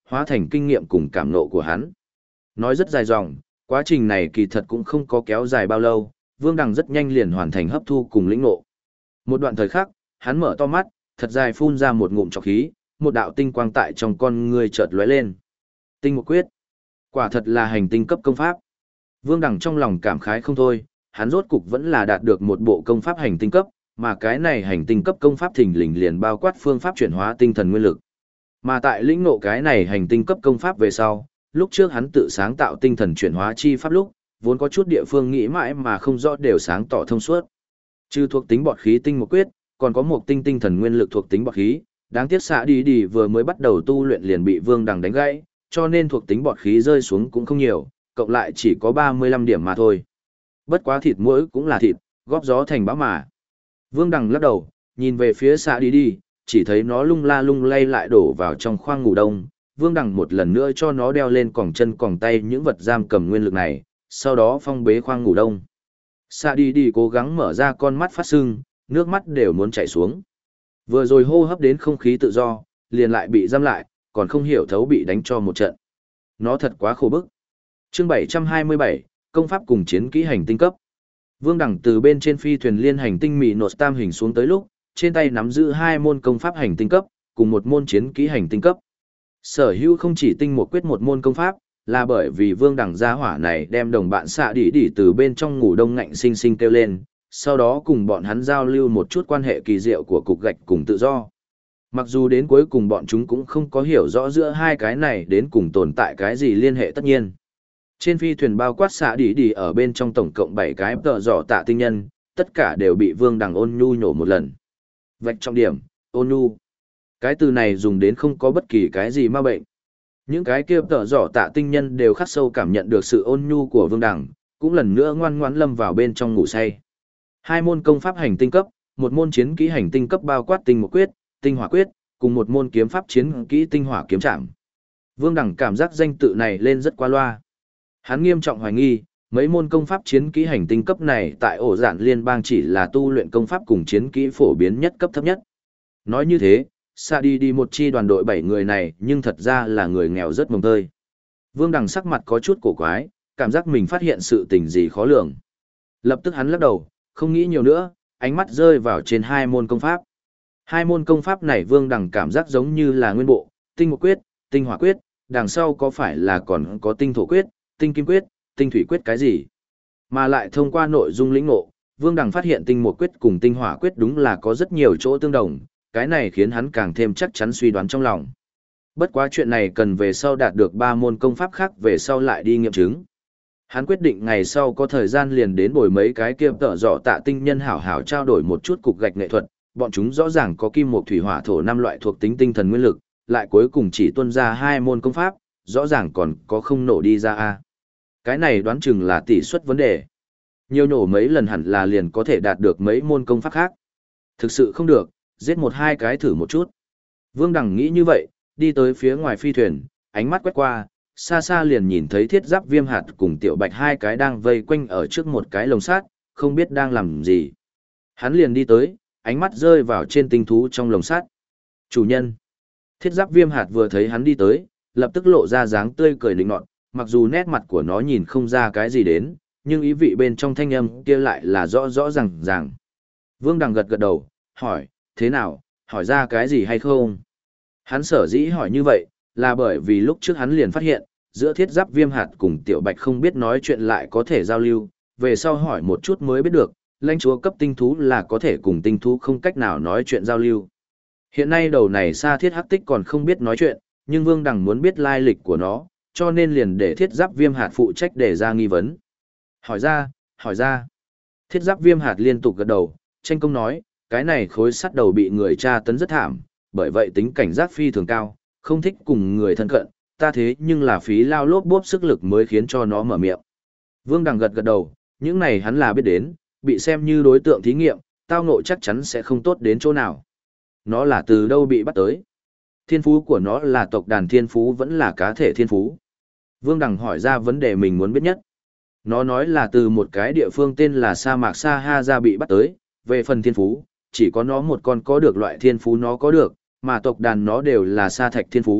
hóa thành kinh nghiệm cùng cảm nộ của hắn. Nói rất dài dòng, quá trình này kỳ thật cũng không có kéo dài bao lâu, Vương Đằng rất nhanh liền hoàn thành hấp thu cùng lĩnh ngộ. Một đoạn thời khắc, hắn mở to mắt, thật dài phun ra một ngụm trọc khí, một đạo tinh quang tại trong con người chợt lóe lên. Tinh một quyết, quả thật là hành tinh cấp công pháp. Vương Đằng trong lòng cảm khái không thôi, hắn rốt cục vẫn là đạt được một bộ công pháp hành tinh cấp, mà cái này hành tinh cấp công pháp thình lình liền bao quát phương pháp chuyển hóa tinh thần nguyên lực. Mà tại lĩnh ngộ cái này hành tinh cấp công pháp về sau, lúc trước hắn tự sáng tạo tinh thần chuyển hóa chi pháp lúc, vốn có chút địa phương nghĩ mãi mà không rõ đều sáng tỏ thông suốt. Trừ thuộc tính bọt khí tinh một quyết, còn có một tinh thần nguyên lực thuộc tính bọt khí, đáng tiếc xạ đi vừa mới bắt đầu tu luyện liền bị Vương Đằng đánh gãy, cho nên thuộc tính bọt khí rơi xuống cũng không nhiều, cộng lại chỉ có 35 điểm mà thôi. Bất quá thịt mỗi cũng là thịt, góp gió thành bão mà. Vương Đằng lắc đầu, nhìn về phía xạ đi, chỉ thấy nó lung la lung lay lại đổ vào trong khoang ngủ đông. Vương Đằng một lần nữa cho nó đeo lên còng chân còng tay những vật giam cầm nguyên lực này, sau đó phong bế khoang ngủ đông. Xạ đi cố gắng mở ra con mắt phát sưng, nước mắt đều muốn chảy xuống. Vừa rồi hô hấp đến không khí tự do, liền lại bị giam lại, còn không hiểu thấu bị đánh cho một trận. Nó thật quá khổ bức. Chương 727, công pháp cùng chiến kỹ hành tinh cấp. Vương Đằng từ bên trên phi thuyền liên hành tinh Mỹ Nột Tam hình xuống tới lúc, trên tay nắm giữ 2 môn công pháp hành tinh cấp, cùng một môn chiến kỹ hành tinh cấp. Sở hữu không chỉ tinh một quyết một môn công pháp, là bởi vì Vương Đằng gia hỏa này đem đồng bạn xạ đi từ bên trong ngủ đông ngạnh sinh sinh kêu lên, sau đó cùng bọn hắn giao lưu một chút quan hệ kỳ diệu của cục gạch cùng tự do. Mặc dù đến cuối cùng bọn chúng cũng không có hiểu rõ giữa hai cái này đến cùng tồn tại cái gì liên hệ tất nhiên. Trên phi thuyền bao quát xạ đi ở bên trong tổng cộng 7 cái tợ dọ tạ tinh nhân, tất cả đều bị Vương Đằng ôn nhu nhổ một lần. Vạch trọng điểm, ôn nhu. Cái từ này dùng đến không có bất kỳ cái gì ma bệnh. Những cái kia tợ dọ tạ tinh nhân đều khắc sâu cảm nhận được sự ôn nhu của Vương Đằng, cũng lần nữa ngoan ngoãn lâm vào bên trong ngủ say. 2 môn công pháp hành tinh cấp, một môn chiến kỹ hành tinh cấp bao quát tinh một quyết, tinh hỏa quyết, cùng một môn kiếm pháp chiến kỹ tinh hỏa kiếm trảm. Vương Đằng cảm giác danh tự này lên rất qua loa. Hắn nghiêm trọng hoài nghi, mấy môn công pháp chiến kỹ hành tinh cấp này tại ổ giản liên bang chỉ là tu luyện công pháp cùng chiến kỹ phổ biến nhất cấp thấp nhất. Nói như thế, xa đi một chi đoàn đội 7 người này nhưng thật ra là người nghèo rất mồng tơi. Vương Đằng sắc mặt có chút cổ quái, cảm giác mình phát hiện sự tình gì khó lường. Lập tức hắn lắc đầu, không nghĩ nhiều nữa, ánh mắt rơi vào trên 2 môn công pháp. 2 môn công pháp này Vương Đằng cảm giác giống như là nguyên bộ, tinh một quyết, tinh hỏa quyết, đằng sau có phải là còn có tinh thổ quyết, tinh kim quyết, tinh thủy quyết cái gì. Mà lại thông qua nội dung lĩnh ngộ, Vương Đằng phát hiện tinh một quyết cùng tinh hỏa quyết đúng là có rất nhiều chỗ tương đồng, cái này khiến hắn càng thêm chắc chắn suy đoán trong lòng. Bất quá chuyện này cần về sau đạt được 3 môn công pháp khác về sau lại đi nghiệm chứng. Hắn quyết định ngày sau có thời gian liền đến bồi mấy cái kia tợ dọ tạ tinh nhân hảo hảo trao đổi một chút cục gạch nghệ thuật, bọn chúng rõ ràng có kim mộc thủy hỏa thổ 5 loại thuộc tính tinh thần nguyên lực, lại cuối cùng chỉ tuân ra 2 môn công pháp, rõ ràng còn có không nổ đi ra a. Cái này đoán chừng là tỷ suất vấn đề. Nhiều nổ mấy lần hẳn là liền có thể đạt được mấy môn công pháp khác. Thực sự không được, giết 1-2 cái thử một chút. Vương Đằng nghĩ như vậy, đi tới phía ngoài phi thuyền, ánh mắt quét qua, xa xa liền nhìn thấy Thiết Giáp Viêm Hạt cùng Tiểu Bạch 2 cái đang vây quanh ở trước một cái lồng sắt, không biết đang làm gì. Hắn liền đi tới, ánh mắt rơi vào trên tinh thú trong lồng sắt. Chủ nhân. Thiết Giáp Viêm Hạt vừa thấy hắn đi tới, lập tức lộ ra dáng tươi cười lịnh nọt, mặc dù nét mặt của nó nhìn không ra cái gì đến, nhưng ý vị bên trong thanh âm kia lại là rõ rõ ràng. Vương Đằng gật gật đầu, hỏi, thế nào, hỏi ra cái gì hay không? Hắn sở dĩ hỏi như vậy, là bởi vì lúc trước hắn liền phát hiện, giữa Thiết Giáp Viêm Hạt cùng Tiểu Bạch không biết nói chuyện lại có thể giao lưu, về sau hỏi một chút mới biết được, lãnh chúa cấp tinh thú là có thể cùng tinh thú không cách nào nói chuyện giao lưu. Hiện nay đầu này Sa Thiết Hắc Tích còn không biết nói chuyện, nhưng Vương Đằng muốn biết lai lịch của nó, cho nên liền để Thiết Giáp Viêm Hạt phụ trách để ra nghi vấn. Hỏi ra. Thiết Giáp Viêm Hạt liên tục gật đầu, tranh công nói, cái này khối sắt đầu bị người tra tấn rất thảm, bởi vậy tính cảnh giác phi thường cao, không thích cùng người thân cận, ta thế nhưng là phí lao lốp bốp sức lực mới khiến cho nó mở miệng. Vương Đằng gật gật đầu, những này hắn là biết đến, bị xem như đối tượng thí nghiệm, tao ngộ chắc chắn sẽ không tốt đến chỗ nào. Nó là từ đâu bị bắt tới? Thiên phú của nó là tộc đàn thiên phú vẫn là cá thể thiên phú? Vương Đằng hỏi ra vấn đề mình muốn biết nhất. Nó nói là từ một cái địa phương tên là sa mạc Sahara bị bắt tới, về phần thiên phú, chỉ có nó một con có được loại thiên phú nó có được, mà tộc đàn nó đều là sa thạch thiên phú,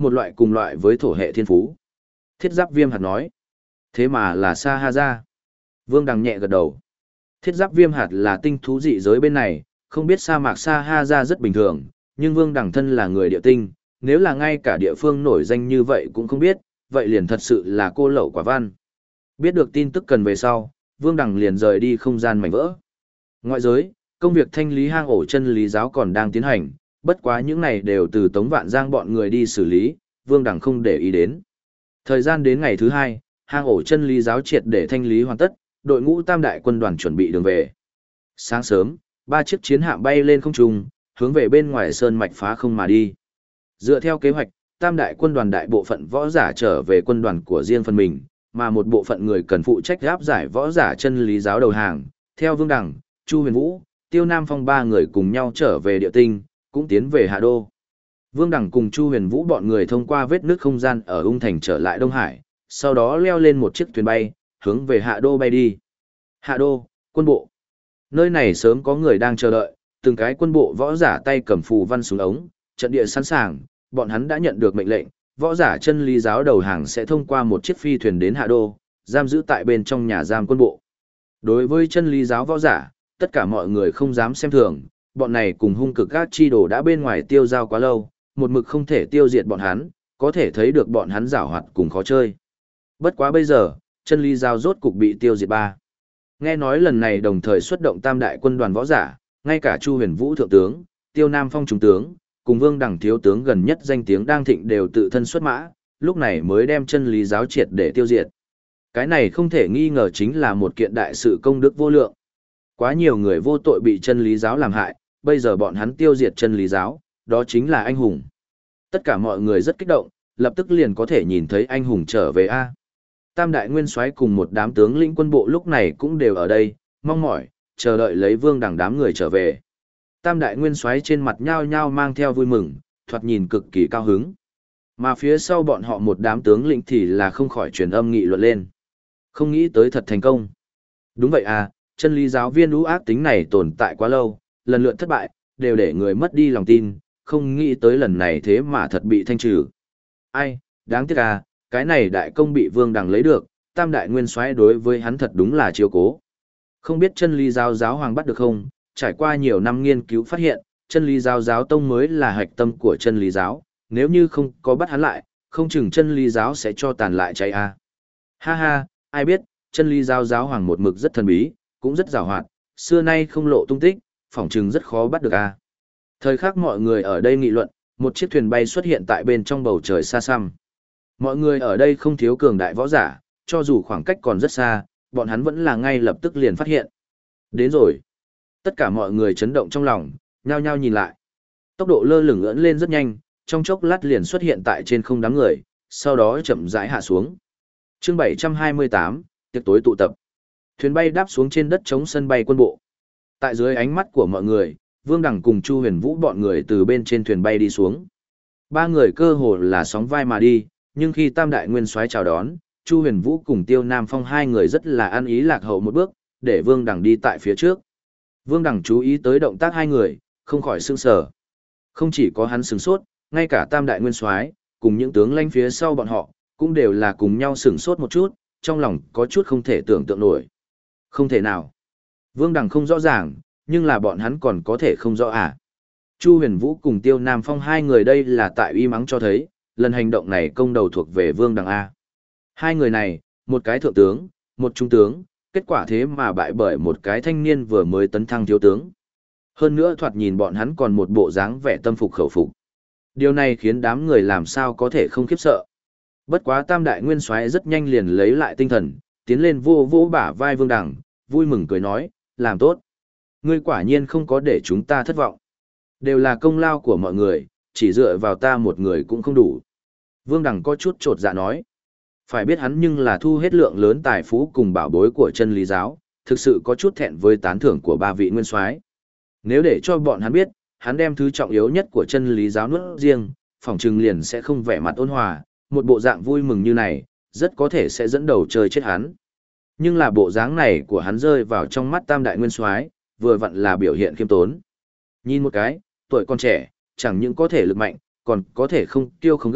một loại cùng loại với thổ hệ thiên phú. Thiết giáp viêm hạt nói. Thế mà là Sa Ha Ra. Vương Đằng nhẹ gật đầu. Thiết giáp viêm hạt là tinh thú dị giới bên này, không biết sa mạc Sa Ha Ra rất bình thường, nhưng Vương Đằng thân là người địa tinh, nếu là ngay cả địa phương nổi danh như vậy cũng không biết, vậy liền thật sự là cô lậu quả văn. Biết được tin tức cần về sau, Vương Đằng liền rời đi không gian mảnh vỡ. Ngoại giới, công việc thanh lý hang ổ chân lý giáo còn đang tiến hành, bất quá những này đều từ Tống Vạn Giang bọn người đi xử lý, Vương Đằng không để ý đến. Thời gian đến ngày thứ 2, hang ổ chân lý giáo triệt để thanh lý hoàn tất, đội ngũ tam đại quân đoàn chuẩn bị đường về. Sáng sớm, 3 chiếc chiến hạm bay lên không trung, hướng về bên ngoài sơn mạch phá không mà đi. Dựa theo kế hoạch, tam đại quân đoàn đại bộ phận võ giả trở về quân đoàn của riêng phần mình, mà một bộ phận người cần phụ trách áp giải võ giả chân lý giáo đầu hàng. Theo Vương Đằng, Chu Huyền Vũ, Tiêu Nam Phong ba người cùng nhau trở về địa tinh, cũng tiến về Hạ Đô. Vương Đằng cùng Chu Huyền Vũ bọn người thông qua vết nước không gian ở Ung Thành trở lại Đông Hải, sau đó leo lên một chiếc thuyền bay, hướng về Hạ Đô bay đi. Hạ Đô, quân bộ. Nơi này sớm có người đang chờ đợi, từng cái quân bộ võ giả tay cầm phù văn súng ống, trận địa sẵn sàng, bọn hắn đã nhận được mệnh lệnh, võ giả chân lý giáo đầu hàng sẽ thông qua một chiếc phi thuyền đến Hạ Đô, giam giữ tại bên trong nhà giam quân bộ. Đối với chân lý giáo võ giả, tất cả mọi người không dám xem thường, bọn này cùng hung cực các chi đồ đã bên ngoài tiêu giao quá lâu, một mực không thể tiêu diệt bọn hắn, có thể thấy được bọn hắn giảo hoạt cùng khó chơi. Bất quá bây giờ, chân lý giáo rốt cục bị tiêu diệt ba. Nghe nói lần này đồng thời xuất động tam đại quân đoàn võ giả, ngay cả Chu Huyền Vũ thượng tướng, Tiêu Nam Phong trung tướng, cùng Vương Đằng thiếu tướng gần nhất danh tiếng đang thịnh đều tự thân xuất mã, lúc này mới đem chân lý giáo triệt để tiêu diệt. Cái này không thể nghi ngờ chính là một kiện đại sự công đức vô lượng. Quá nhiều người vô tội bị chân lý giáo làm hại, bây giờ bọn hắn tiêu diệt chân lý giáo, đó chính là anh hùng. Tất cả mọi người rất kích động, lập tức liền có thể nhìn thấy anh hùng trở về a. Tam đại nguyên soái cùng một đám tướng lĩnh quân bộ lúc này cũng đều ở đây, mong mỏi, chờ đợi lấy Vương Đằng đám người trở về. Tam đại nguyên soái trên mặt nhao nhao mang theo vui mừng, thoạt nhìn cực kỳ cao hứng. Mà phía sau bọn họ một đám tướng lĩnh thì là không khỏi truyền âm nghị luận lên. Không nghĩ tới thật thành công. Đúng vậy à, chân lý giáo viên ưu ác tính này tồn tại quá lâu, lần lượt thất bại, đều để người mất đi lòng tin, không nghĩ tới lần này thế mà thật bị thanh trừ. Ai, đáng tiếc à, cái này đại công bị Vương Đằng lấy được, tam đại nguyên soái đối với hắn thật đúng là chiếu cố. Không biết chân lý giáo giáo hoàng bắt được không, trải qua nhiều năm nghiên cứu phát hiện, chân lý giáo giáo tông mới là hạch tâm của chân lý giáo, nếu như không có bắt hắn lại, không chừng chân lý giáo sẽ cho tàn lại cháy à. Ha ha, ai biết, chân lý giáo giáo hoàng một mực rất thần bí, cũng rất giàu hoạt, xưa nay không lộ tung tích, phỏng chừng rất khó bắt được à. Thời khắc mọi người ở đây nghị luận, một chiếc thuyền bay xuất hiện tại bên trong bầu trời xa xăm. Mọi người ở đây không thiếu cường đại võ giả, cho dù khoảng cách còn rất xa, bọn hắn vẫn là ngay lập tức liền phát hiện. Đến rồi. Tất cả mọi người chấn động trong lòng, nhao nhao nhìn lại. Tốc độ lơ lửng ưỡn lên rất nhanh, trong chốc lát liền xuất hiện tại trên không đám người, sau đó chậm rãi hạ xuống. Chương 728, tiệc tối tụ tập. Thuyền bay đáp xuống trên đất trống sân bay quân bộ. Tại dưới ánh mắt của mọi người, Vương Đằng cùng Chu Huyền Vũ bọn người từ bên trên thuyền bay đi xuống. Ba người cơ hồ là sóng vai mà đi, nhưng khi tam đại nguyên soái chào đón, Chu Huyền Vũ cùng Tiêu Nam Phong hai người rất là ăn ý lạc hậu một bước, để Vương Đằng đi tại phía trước. Vương Đằng chú ý tới động tác hai người, không khỏi sửng sở. Không chỉ có hắn sửng sốt, ngay cả tam đại nguyên soái cùng những tướng lãnh phía sau bọn họ, cũng đều là cùng nhau sửng sốt một chút, trong lòng có chút không thể tưởng tượng nổi. Không thể nào. Vương Đằng không rõ ràng, nhưng là bọn hắn còn có thể không rõ à. Chu Huyền Vũ cùng Tiêu Nam Phong hai người đây là tại uy mắng cho thấy, lần hành động này công đầu thuộc về Vương Đằng A. Hai người này, một cái thượng tướng, một trung tướng, kết quả thế mà bại bởi một cái thanh niên vừa mới tấn thăng thiếu tướng. Hơn nữa thoạt nhìn bọn hắn còn một bộ dáng vẻ tâm phục khẩu phục. Điều này khiến đám người làm sao có thể không khiếp sợ. Bất quá tam đại nguyên soái rất nhanh liền lấy lại tinh thần, tiến lên vô vô bả vai Vương Đằng, vui mừng cười nói, làm tốt. Ngươi quả nhiên không có để chúng ta thất vọng. Đều là công lao của mọi người, chỉ dựa vào ta một người cũng không đủ. Vương Đằng có chút chột dạ nói. Phải biết hắn nhưng là thu hết lượng lớn tài phú cùng bảo bối của chân lý giáo, thực sự có chút thẹn với tán thưởng của ba vị nguyên soái. Nếu để cho bọn hắn biết, hắn đem thứ trọng yếu nhất của chân lý giáo nuốt riêng, phỏng chừng liền sẽ không vẻ mặt ôn hòa, một bộ dạng vui mừng như này, rất có thể sẽ dẫn đầu chơi chết hắn. Nhưng là bộ dáng này của hắn rơi vào trong mắt tam đại nguyên soái, vừa vặn là biểu hiện khiêm tốn. Nhìn một cái, tuổi còn trẻ, chẳng những có thể lực mạnh, còn có thể không kiêu không gấp,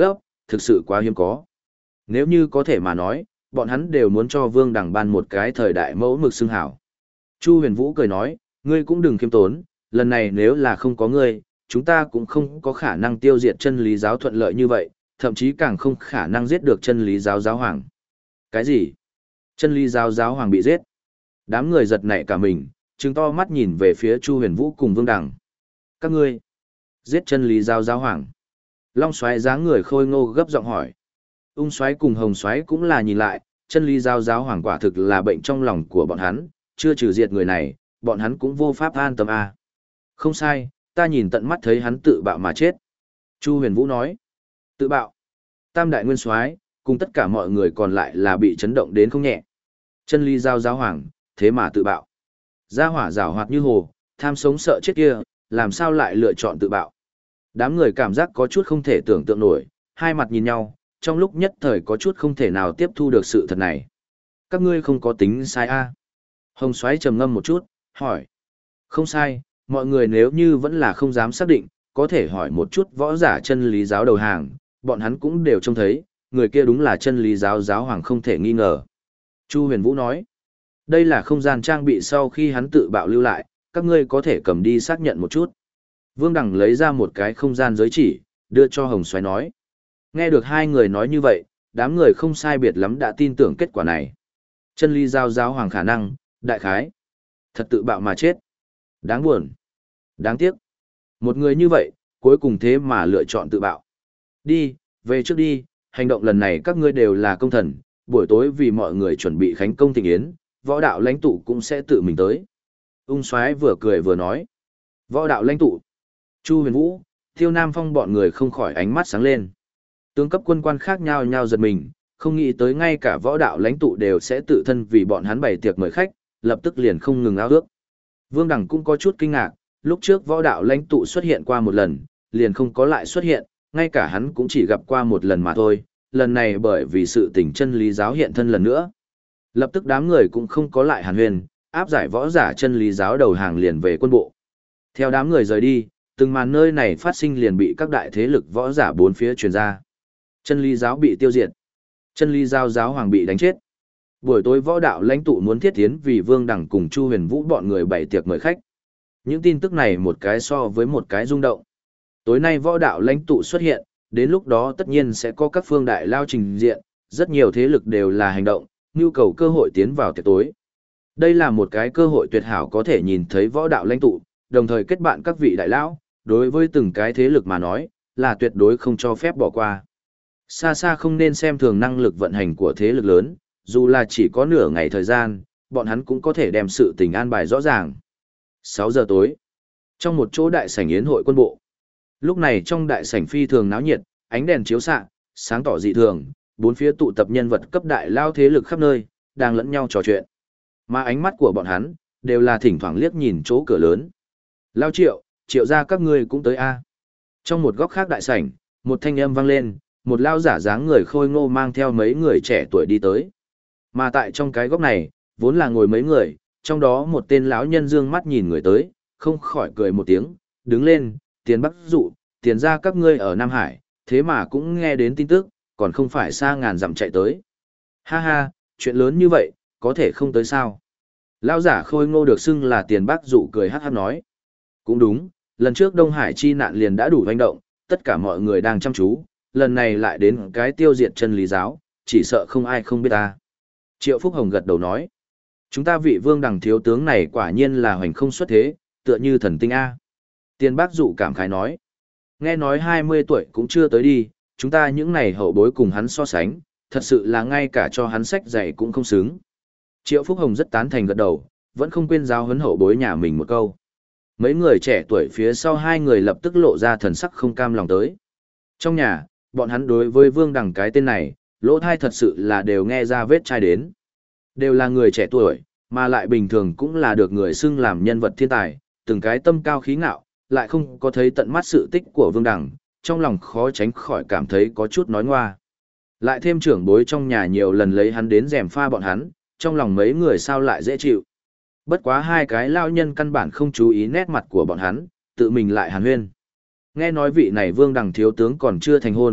thực sự quá hiếm có. Nếu như có thể mà nói, bọn hắn đều muốn cho Vương Đằng ban một cái thời đại mẫu mực xưng hảo. Chu Huyền Vũ cười nói, ngươi cũng đừng khiêm tốn, lần này nếu là không có ngươi, chúng ta cũng không có khả năng tiêu diệt chân lý giáo thuận lợi như vậy, thậm chí càng không khả năng giết được chân lý giáo giáo hoàng. Cái gì? Chân lý giáo giáo hoàng bị giết? Đám người giật nảy cả mình, trừng to mắt nhìn về phía Chu Huyền Vũ cùng Vương Đằng. Các ngươi giết chân lý giáo giáo hoàng? Long Soái dáng người khôi ngô gấp giọng hỏi. Ung Soái cùng Hồng Soái cũng là nhìn lại, chân lý giáo giáo hoàng quả thực là bệnh trong lòng của bọn hắn, chưa trừ diệt người này, bọn hắn cũng vô pháp an tâm à. Không sai, ta nhìn tận mắt thấy hắn tự bạo mà chết. Chu Huyền Vũ nói. Tự bạo? Tam đại nguyên soái cùng tất cả mọi người còn lại là bị chấn động đến không nhẹ. Chân lý giáo giáo hoàng, thế mà tự bạo. Gia hỏa giảo hoạt như hồ, tham sống sợ chết kia, làm sao lại lựa chọn tự bạo. Đám người cảm giác có chút không thể tưởng tượng nổi, hai mặt nhìn nhau, trong lúc nhất thời có chút không thể nào tiếp thu được sự thật này. Các ngươi không có tính sai a? Hồng Soái trầm ngâm một chút, hỏi. Không sai, mọi người nếu như vẫn là không dám xác định, có thể hỏi một chút võ giả chân lý giáo đầu hàng, bọn hắn cũng đều trông thấy, người kia đúng là chân lý giáo giáo hoàng không thể nghi ngờ. Chu Huyền Vũ nói. Đây là không gian trang bị sau khi hắn tự bạo lưu lại, các ngươi có thể cầm đi xác nhận một chút. Vương Đằng lấy ra một cái không gian giới chỉ, đưa cho Hồng Soái nói. Nghe được hai người nói như vậy, đám người không sai biệt lắm đã tin tưởng kết quả này. Chân lý giáo giáo hoàng khả năng, đại khái. Thật tự bạo mà chết. Đáng buồn. Đáng tiếc. Một người như vậy, cuối cùng thế mà lựa chọn tự bạo. Đi, về trước đi, hành động lần này các ngươi đều là công thần, buổi tối vì mọi người chuẩn bị khánh công thịnh yến, võ đạo lãnh tụ cũng sẽ tự mình tới. Ung Soái vừa cười vừa nói. Võ đạo lãnh tụ. Chu Huyền Vũ, Tiêu Nam Phong bọn người không khỏi ánh mắt sáng lên. Tướng cấp quân quan khác nhau nhau giật mình, không nghĩ tới ngay cả võ đạo lãnh tụ đều sẽ tự thân vì bọn hắn bày tiệc mời khách, lập tức liền không ngừng ao ước. Vương Đằng cũng có chút kinh ngạc, lúc trước võ đạo lãnh tụ xuất hiện qua một lần, liền không có lại xuất hiện, ngay cả hắn cũng chỉ gặp qua một lần mà thôi, lần này bởi vì sự tình chân lý giáo hiện thân lần nữa. Lập tức đám người cũng không có lại hàn huyền, áp giải võ giả chân lý giáo đầu hàng liền về quân bộ. Theo đám người rời đi, từng màn nơi này phát sinh liền bị các đại thế lực võ giả bốn phía truyền ra. Chân lý giáo bị tiêu diệt. Chân lý giáo giáo hoàng bị đánh chết. Buổi tối võ đạo lãnh tụ muốn thiết tiến vì Vương Đằng cùng Chu Huyền Vũ bọn người bày tiệc mời khách. Những tin tức này một cái so với một cái rung động. Tối nay võ đạo lãnh tụ xuất hiện, đến lúc đó tất nhiên sẽ có các phương đại lao trình diện, rất nhiều thế lực đều là hành động, nhu cầu cơ hội tiến vào tiệc tối. Đây là một cái cơ hội tuyệt hảo có thể nhìn thấy võ đạo lãnh tụ, đồng thời kết bạn các vị đại lão, đối với từng cái thế lực mà nói, là tuyệt đối không cho phép bỏ qua. Xa xa không nên xem thường năng lực vận hành của thế lực lớn, dù là chỉ có nửa ngày thời gian, bọn hắn cũng có thể đem sự tình an bài rõ ràng. 6 giờ tối, trong một chỗ đại sảnh yến hội quân bộ. Lúc này trong đại sảnh phi thường náo nhiệt, ánh đèn chiếu xạ, sáng tỏ dị thường, bốn phía tụ tập nhân vật cấp đại lao thế lực khắp nơi, đang lẫn nhau trò chuyện. Mà ánh mắt của bọn hắn, đều là thỉnh thoảng liếc nhìn chỗ cửa lớn. Lao Triệu, Triệu gia các ngươi cũng tới a. Trong một góc khác đại sảnh, một thanh âm vang lên, một lao giả dáng người khôi ngô mang theo mấy người trẻ tuổi đi tới. Mà tại trong cái góc này, vốn là ngồi mấy người, trong đó một tên lão nhân dương mắt nhìn người tới, không khỏi cười một tiếng, đứng lên, Tiền Bắc Dụ, Tiền gia các ngươi ở Nam Hải, thế mà cũng nghe đến tin tức, còn không phải xa ngàn dặm chạy tới. Ha ha, chuyện lớn như vậy, có thể không tới sao? Lão giả khôi ngô được xưng là Tiền Bắc Dụ cười hắc hắc nói. Cũng đúng, lần trước Đông Hải chi nạn liền đã đủ hoành động, tất cả mọi người đang chăm chú, lần này lại đến cái tiêu diệt chân lý giáo, chỉ sợ không ai không biết ta. Triệu Phúc Hồng gật đầu nói. Chúng ta vị Vương Đằng thiếu tướng này quả nhiên là hoành không xuất thế, tựa như thần tinh A. Tiền Bác Dụ cảm khái nói. Nghe nói 20 tuổi cũng chưa tới đi, chúng ta những này hậu bối cùng hắn so sánh, thật sự là ngay cả cho hắn sách dạy cũng không xứng. Triệu Phúc Hồng rất tán thành gật đầu, vẫn không quên giáo huấn hậu bối nhà mình một câu. Mấy người trẻ tuổi phía sau hai người lập tức lộ ra thần sắc không cam lòng tới. Trong nhà, bọn hắn đối với Vương Đằng cái tên này, lỗ thai thật sự là đều nghe ra vết chai đến. Đều là người trẻ tuổi, mà lại bình thường cũng là được người xưng làm nhân vật thiên tài, từng cái tâm cao khí ngạo, lại không có thấy tận mắt sự tích của Vương Đằng, trong lòng khó tránh khỏi cảm thấy có chút nói ngoa. Lại thêm trưởng bối trong nhà nhiều lần lấy hắn đến rèm pha bọn hắn, trong lòng mấy người sao lại dễ chịu. Bất quá hai cái lao nhân căn bản không chú ý nét mặt của bọn hắn, tự mình lại hàn huyên. Nghe nói vị này Vương Đằng thiếu tướng còn chưa thành hôn,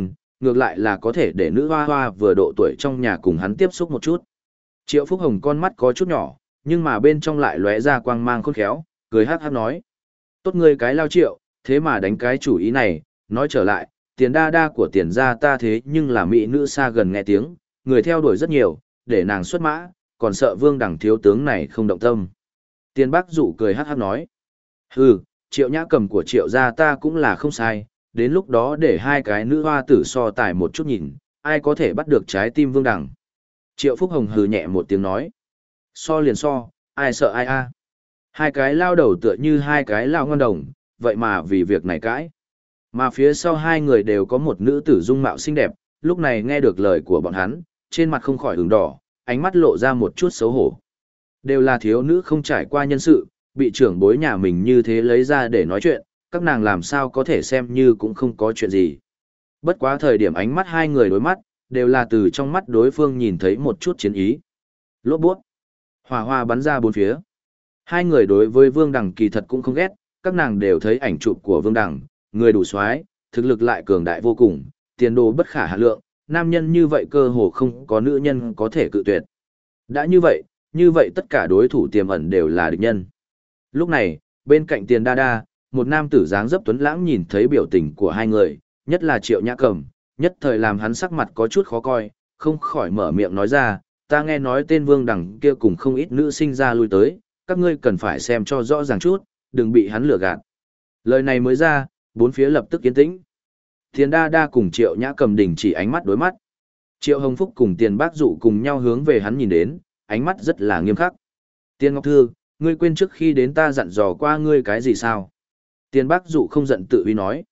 ngược lại là có thể để nữ hoa hoa vừa độ tuổi trong nhà cùng hắn tiếp xúc một chút. Triệu Phúc Hồng con mắt có chút nhỏ, nhưng mà bên trong lại lóe ra quang mang khôn khéo, cười hát hát nói. Tốt ngươi cái lao Triệu, thế mà đánh cái chủ ý này, nói trở lại, tiền đa đa của tiền gia ta thế nhưng là mỹ nữ xa gần nghe tiếng, người theo đuổi rất nhiều, để nàng xuất mã, còn sợ Vương Đằng thiếu tướng này không động tâm. Tiền Bác Dụ cười hát hát nói. Hừ, Triệu Nhã Cầm của Triệu gia ta cũng là không sai, đến lúc đó để hai cái nữ hoa tử so tài một chút nhìn, ai có thể bắt được trái tim Vương Đằng. Triệu Phúc Hồng hừ nhẹ một tiếng nói. So liền so, ai sợ ai a? Hai cái lao đầu tựa như hai cái lao ngon đồng, vậy mà vì việc này cãi. Mà phía sau hai người đều có một nữ tử dung mạo xinh đẹp, lúc này nghe được lời của bọn hắn, trên mặt không khỏi ửng đỏ, ánh mắt lộ ra một chút xấu hổ. Đều là thiếu nữ không trải qua nhân sự, bị trưởng bối nhà mình như thế lấy ra để nói chuyện, các nàng làm sao có thể xem như cũng không có chuyện gì. Bất quá thời điểm ánh mắt hai người đối mắt, đều là từ trong mắt đối phương nhìn thấy một chút chiến ý. Lốp bút, hỏa hoa bắn ra bốn phía. Hai người đối với Vương Đằng kỳ thật cũng không ghét, các nàng đều thấy ảnh chụp của Vương Đằng, người đủ soái, thực lực lại cường đại vô cùng, tiền đồ bất khả hạn lượng, nam nhân như vậy cơ hồ không có nữ nhân có thể cự tuyệt. Đã như vậy tất cả đối thủ tiềm ẩn đều là địch nhân. Lúc này, bên cạnh Tiền Đa Đa, một nam tử dáng dấp tuấn lãng nhìn thấy biểu tình của hai người, nhất là Triệu Nhã Cầm, nhất thời làm hắn sắc mặt có chút khó coi, không khỏi mở miệng nói ra, ta nghe nói tên Vương Đằng kia cùng không ít nữ sinh ra lui tới, các ngươi cần phải xem cho rõ ràng chút, đừng bị hắn lừa gạt. Lời này mới ra, bốn phía lập tức yên tĩnh. Tiền Đa Đa cùng Triệu Nhã Cầm đình chỉ ánh mắt đối mắt. Triệu Hồng Phúc cùng Tiền Bác Dụ cùng nhau hướng về hắn nhìn đến, ánh mắt rất là nghiêm khắc. Tiền Ngọc Thư, ngươi quên trước khi đến ta dặn dò qua ngươi cái gì sao? Tiền Bác Dụ không giận tự uy nói.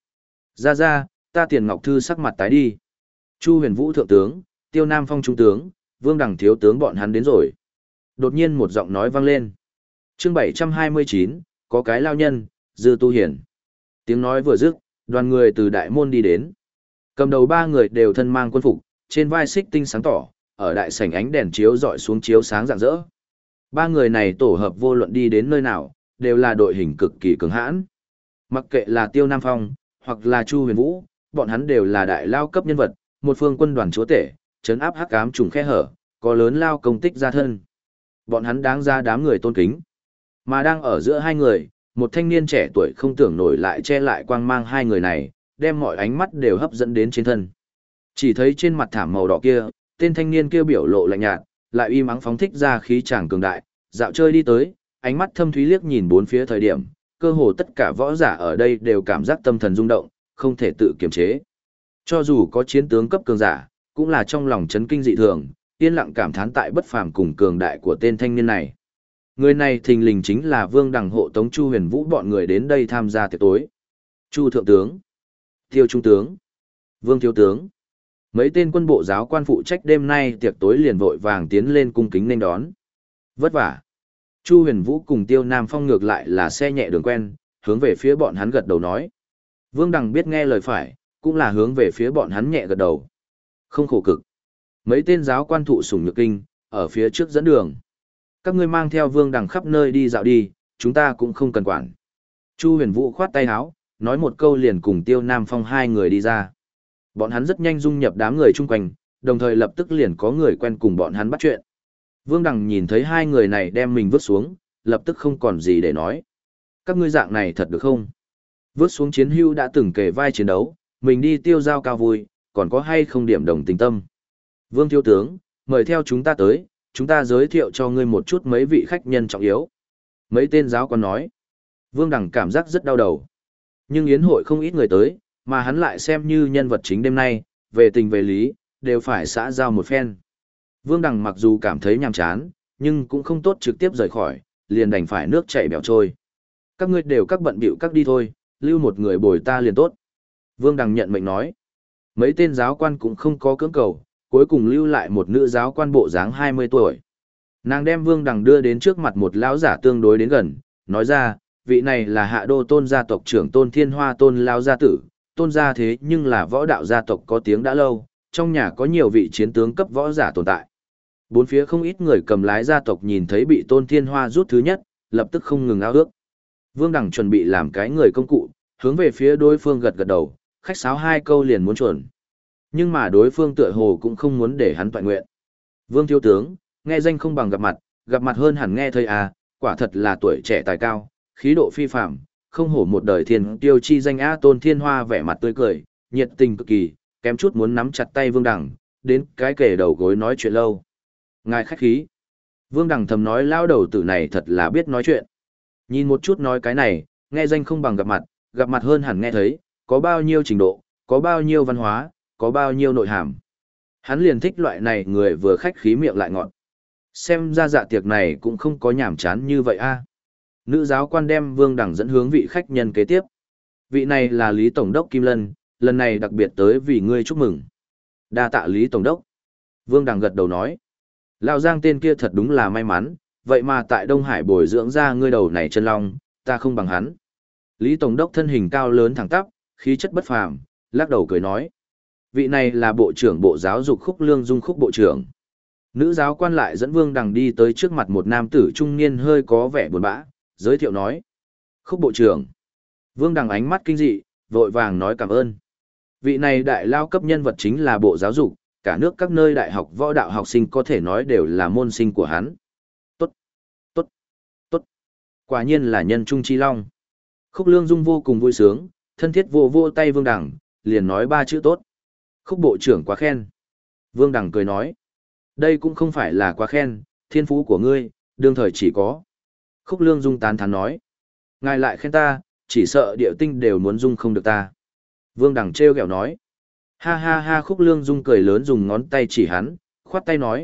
Ra, ta Tiền Ngọc Thư sắc mặt tái đi. Chu Huyền Vũ thượng tướng, Tiêu Nam Phong trung tướng, Vương Đằng thiếu tướng bọn hắn đến rồi. Đột nhiên một giọng nói vang lên. Chương 729, có cái lao nhân, Dư Tu Hiển. Tiếng nói vừa dứt, đoàn người từ đại môn đi đến. Cầm đầu ba người đều thân mang quân phục, trên vai xích tinh sáng tỏ, ở đại sảnh ánh đèn chiếu dọi xuống chiếu sáng rạng rỡ. Ba người này tổ hợp vô luận đi đến nơi nào, đều là đội hình cực kỳ cứng hãn. Mặc kệ là Tiêu Nam Phong, hoặc là Chu Huyền Vũ, bọn hắn đều là đại lao cấp nhân vật, một phương quân đoàn chúa tể, trấn áp hắc ám trùng khe hở, có lớn lao công tích gia thân. Bọn hắn đáng ra đám người tôn kính. Mà đang ở giữa hai người, một thanh niên trẻ tuổi không tưởng nổi lại che lại quang mang hai người này, đem mọi ánh mắt đều hấp dẫn đến trên thân. Chỉ thấy trên mặt thảm màu đỏ kia, tên thanh niên kia biểu lộ lạnh nhạt, lại uy mắng phóng thích ra khí chàng cường đại, dạo chơi đi tới, ánh mắt thâm thúy liếc nhìn bốn phía thời điểm, cơ hồ tất cả võ giả ở đây đều cảm giác tâm thần rung động, không thể tự kiềm chế. Cho dù có chiến tướng cấp cường giả, cũng là trong lòng chấn kinh dị thường, yên lặng cảm thán tại bất phàm cùng cường đại của tên thanh niên này. Người này thình lình chính là Vương Đằng hộ tống Chu Huyền Vũ bọn người đến đây tham gia tiệc tối. Chu thượng tướng, Tiêu trung tướng, Vương thiếu tướng. Mấy tên quân bộ giáo quan phụ trách đêm nay tiệc tối liền vội vàng tiến lên cung kính nên đón. Vất vả. Chu Huyền Vũ cùng Tiêu Nam Phong ngược lại là xe nhẹ đường quen, hướng về phía bọn hắn gật đầu nói. Vương Đằng biết nghe lời phải, cũng là hướng về phía bọn hắn nhẹ gật đầu. Không khổ cực. Mấy tên giáo quan thụ sủng nhược kinh, ở phía trước dẫn đường. Các ngươi mang theo Vương Đằng khắp nơi đi dạo đi, chúng ta cũng không cần quản. Chu Huyền Vũ khoát tay áo, nói một câu liền cùng Tiêu Nam Phong hai người đi ra. Bọn hắn rất nhanh dung nhập đám người chung quanh, đồng thời lập tức liền có người quen cùng bọn hắn bắt chuyện. Vương Đằng nhìn thấy hai người này đem mình vứt xuống, lập tức không còn gì để nói. Các ngươi dạng này thật được không? Vứt xuống chiến hưu đã từng kề vai chiến đấu, mình đi tiêu giao cao vui, còn có hay không điểm đồng tình tâm? Vương thiếu tướng, mời theo chúng ta tới, chúng ta giới thiệu cho ngươi một chút mấy vị khách nhân trọng yếu. Mấy tên giáo quan nói. Vương Đằng cảm giác rất đau đầu. Nhưng yến hội không ít người tới, mà hắn lại xem như nhân vật chính đêm nay, về tình về lý, đều phải xã giao một phen. Vương Đằng mặc dù cảm thấy nhàm chán, nhưng cũng không tốt trực tiếp rời khỏi, liền đành phải nước chảy bèo trôi. Các ngươi đều các bận bịu các đi thôi, lưu một người bồi ta liền tốt. Vương Đằng nhận mệnh nói. Mấy tên giáo quan cũng không có cưỡng cầu, cuối cùng lưu lại một nữ giáo quan bộ dáng 20 tuổi. Nàng đem Vương Đằng đưa đến trước mặt một lão giả tương đối đến gần, nói ra, vị này là Hạ Đô Tôn gia tộc trưởng Tôn Thiên Hoa Tôn lão gia tử, Tôn gia thế nhưng là võ đạo gia tộc có tiếng đã lâu, trong nhà có nhiều vị chiến tướng cấp võ giả tồn tại. Bốn phía không ít người cầm lái gia tộc nhìn thấy bị Tôn Thiên Hoa rút thứ nhất, lập tức không ngừng ao ước. Vương Đằng chuẩn bị làm cái người công cụ, hướng về phía đối phương gật gật đầu, khách sáo hai câu liền muốn chuẩn. Nhưng mà đối phương tựa hồ cũng không muốn để hắn toại nguyện. Vương thiếu tướng, nghe danh không bằng gặp mặt hơn hẳn nghe thấy à, quả thật là tuổi trẻ tài cao, khí độ phi phàm, không hổ một đời thiên tiêu chi danh á. Tôn Thiên Hoa vẻ mặt tươi cười, nhiệt tình cực kỳ, kém chút muốn nắm chặt tay Vương Đằng, đến cái kề đầu gối nói chuyện lâu. Ngài khách khí. Vương Đằng thầm nói lao đầu tử này thật là biết nói chuyện. Nhìn một chút nói cái này, nghe danh không bằng gặp mặt hơn hẳn nghe thấy, có bao nhiêu trình độ, có bao nhiêu văn hóa, có bao nhiêu nội hàm. Hắn liền thích loại này người vừa khách khí miệng lại ngọt. Xem ra dạ tiệc này cũng không có nhảm chán như vậy a. Nữ giáo quan đem Vương Đằng dẫn hướng vị khách nhân kế tiếp. Vị này là Lý Tổng đốc Kim Lân, lần này đặc biệt tới vì ngươi chúc mừng. Đa tạ Lý Tổng đốc. Vương Đằng gật đầu nói. Lão Giang tên kia thật đúng là may mắn, vậy mà tại Đông Hải bồi dưỡng ra ngươi đầu này chân long, ta không bằng hắn. Lý Tổng đốc thân hình cao lớn thẳng tắp, khí chất bất phàm, lắc đầu cười nói. Vị này là Bộ trưởng Bộ Giáo dục Khúc Lương Dung Khúc Bộ trưởng. Nữ giáo quan lại dẫn Vương Đằng đi tới trước mặt một nam tử trung niên hơi có vẻ buồn bã, giới thiệu nói. Khúc Bộ trưởng. Vương Đằng ánh mắt kinh dị, vội vàng nói cảm ơn. Vị này đại lao cấp nhân vật chính là Bộ Giáo dục, cả nước các nơi đại học võ đạo học sinh có thể nói đều là môn sinh của hắn. Tốt, tốt, tốt. Quả nhiên là nhân trung chi long. Khúc Lương Dung vô cùng vui sướng, thân thiết vô vô tay Vương Đằng, liền nói 3 chữ tốt. Khúc bộ trưởng quá khen. Vương Đằng cười nói. Đây cũng không phải là quá khen, thiên phú của ngươi, đương thời chỉ có. Khúc Lương Dung tán thán nói. Ngài lại khen ta, chỉ sợ địa tinh đều muốn dung không được ta. Vương Đằng trêu ghẹo nói. Ha ha ha. Khúc Lương Dung cười lớn dùng ngón tay chỉ hắn, khoát tay nói,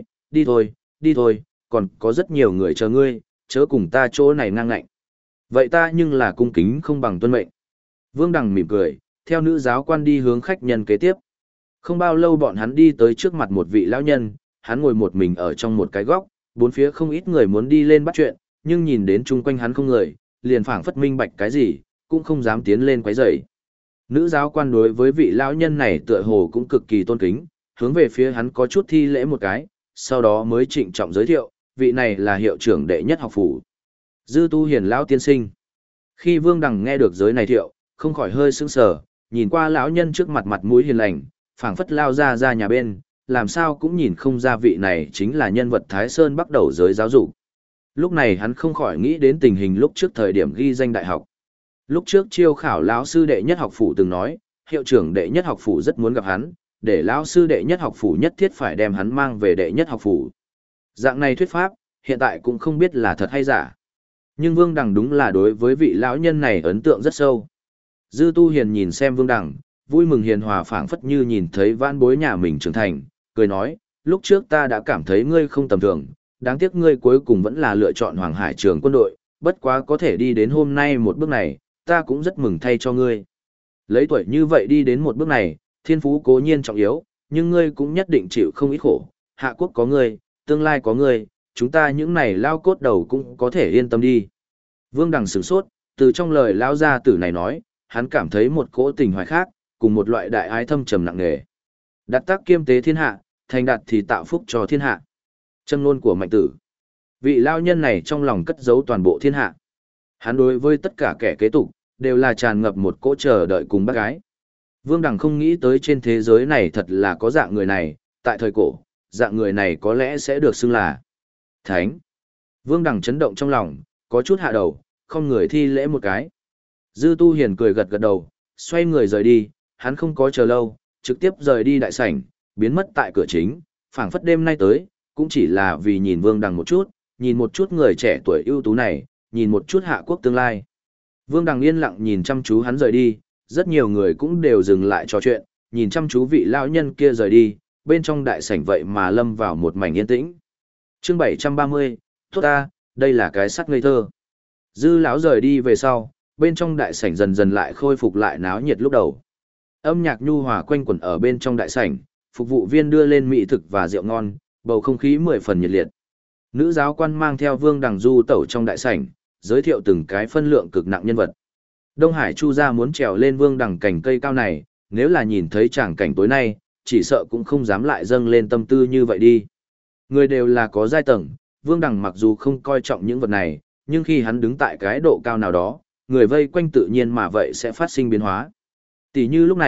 đi thôi, còn có rất nhiều người chờ ngươi, chớ cùng ta chỗ này ngang ngạnh. Vậy ta nhưng là cung kính không bằng tuân mệnh. Vương Đằng mỉm cười, theo nữ giáo quan đi hướng khách nhân kế tiếp. Không bao lâu bọn hắn đi tới trước mặt một vị lão nhân, hắn ngồi một mình ở trong một cái góc, bốn phía không ít người muốn đi lên bắt chuyện, nhưng nhìn đến chung quanh hắn không người, liền phảng phất minh bạch cái gì, cũng không dám tiến lên quấy rầy. Nữ giáo quan đối với vị lão nhân này tựa hồ cũng cực kỳ tôn kính, hướng về phía hắn có chút thi lễ một cái, sau đó mới trịnh trọng giới thiệu, vị này là hiệu trưởng đệ nhất học phủ. Dư Tu Hiền lão tiên sinh. Khi Vương Đằng nghe được giới này thiệu, không khỏi hơi sững sờ, nhìn qua lão nhân trước mặt mặt mũi hiền lành, phảng phất lao ra nhà bên, làm sao cũng nhìn không ra vị này chính là nhân vật Thái Sơn bắt đầu giới giáo dục. Lúc này hắn không khỏi nghĩ đến tình hình lúc trước thời điểm ghi danh đại học. Lúc trước chiêu khảo lão sư đệ nhất học phủ từng nói, hiệu trưởng đệ nhất học phủ rất muốn gặp hắn, để lão sư đệ nhất học phủ nhất thiết phải đem hắn mang về đệ nhất học phủ. Dạng này thuyết pháp, hiện tại cũng không biết là thật hay giả. Nhưng Vương Đằng đúng là đối với vị lão nhân này ấn tượng rất sâu. Dư Tu Hiền nhìn xem Vương Đằng, vui mừng hiền hòa phảng phất như nhìn thấy vãn bối nhà mình trưởng thành, cười nói, lúc trước ta đã cảm thấy ngươi không tầm thường, đáng tiếc ngươi cuối cùng vẫn là lựa chọn Hoàng Hải trường quân đội, bất quá có thể đi đến hôm nay một bước này, ta cũng rất mừng thay cho ngươi. Lấy tuổi như vậy đi đến một bước này, thiên phú cố nhiên trọng yếu, nhưng ngươi cũng nhất định chịu không ít khổ, hạ quốc có ngươi, tương lai có ngươi, chúng ta những này lao cốt đầu cũng có thể yên tâm đi. Vương Đằng sửng sốt, từ trong lời lao gia tử này nói, hắn cảm thấy một cỗ tình hoài khác, cùng một loại đại ái thâm trầm nặng nề. Đặt tác kiêm tế thiên hạ, thành đạt thì tạo phúc cho thiên hạ. Châm ngôn của Mạnh Tử. Vị lao nhân này trong lòng cất giấu toàn bộ thiên hạ. Hắn đối với tất cả kẻ kế tục, đều là tràn ngập một cỗ chờ đợi cùng bác gái. Vương Đằng không nghĩ tới trên thế giới này thật là có dạng người này, tại thời cổ, dạng người này có lẽ sẽ được xưng là Thánh. Vương Đằng chấn động trong lòng, có chút hạ đầu, không người thi lễ một cái. Dư Tu Hiền cười gật gật đầu, xoay người rời đi, hắn không có chờ lâu, trực tiếp rời đi đại sảnh, biến mất tại cửa chính, phảng phất đêm nay tới, cũng chỉ là vì nhìn Vương Đằng một chút, nhìn một chút người trẻ tuổi ưu tú này, nhìn một chút hạ quốc tương lai. Vương Đằng yên lặng nhìn chăm chú hắn rời đi, rất nhiều người cũng đều dừng lại trò chuyện, nhìn chăm chú vị lão nhân kia rời đi, bên trong đại sảnh vậy mà lâm vào một mảnh yên tĩnh. Chương 730, tốt ta, đây là cái sắt ngây thơ. Dư lão rời đi về sau, bên trong đại sảnh dần dần lại khôi phục lại náo nhiệt lúc đầu. Âm nhạc nhu hòa quanh quẩn ở bên trong đại sảnh, phục vụ viên đưa lên mỹ thực và rượu ngon, bầu không khí 10 phần nhiệt liệt. Nữ giáo quan mang theo Vương Đằng du tẩu trong đại sảnh, giới thiệu từng cái phân lượng cực nặng nhân vật. Đông Hải Chu gia muốn trèo lên Vương Đằng cành cây cao này, nếu là nhìn thấy tràng cảnh tối nay, chỉ sợ cũng không dám lại dâng lên tâm tư như vậy đi. Người đều là có giai tầng, Vương Đằng mặc dù không coi trọng những vật này, nhưng khi hắn đứng tại cái độ cao nào đó, người vây quanh tự nhiên mà vậy sẽ phát sinh biến hóa. Tỷ như lúc này,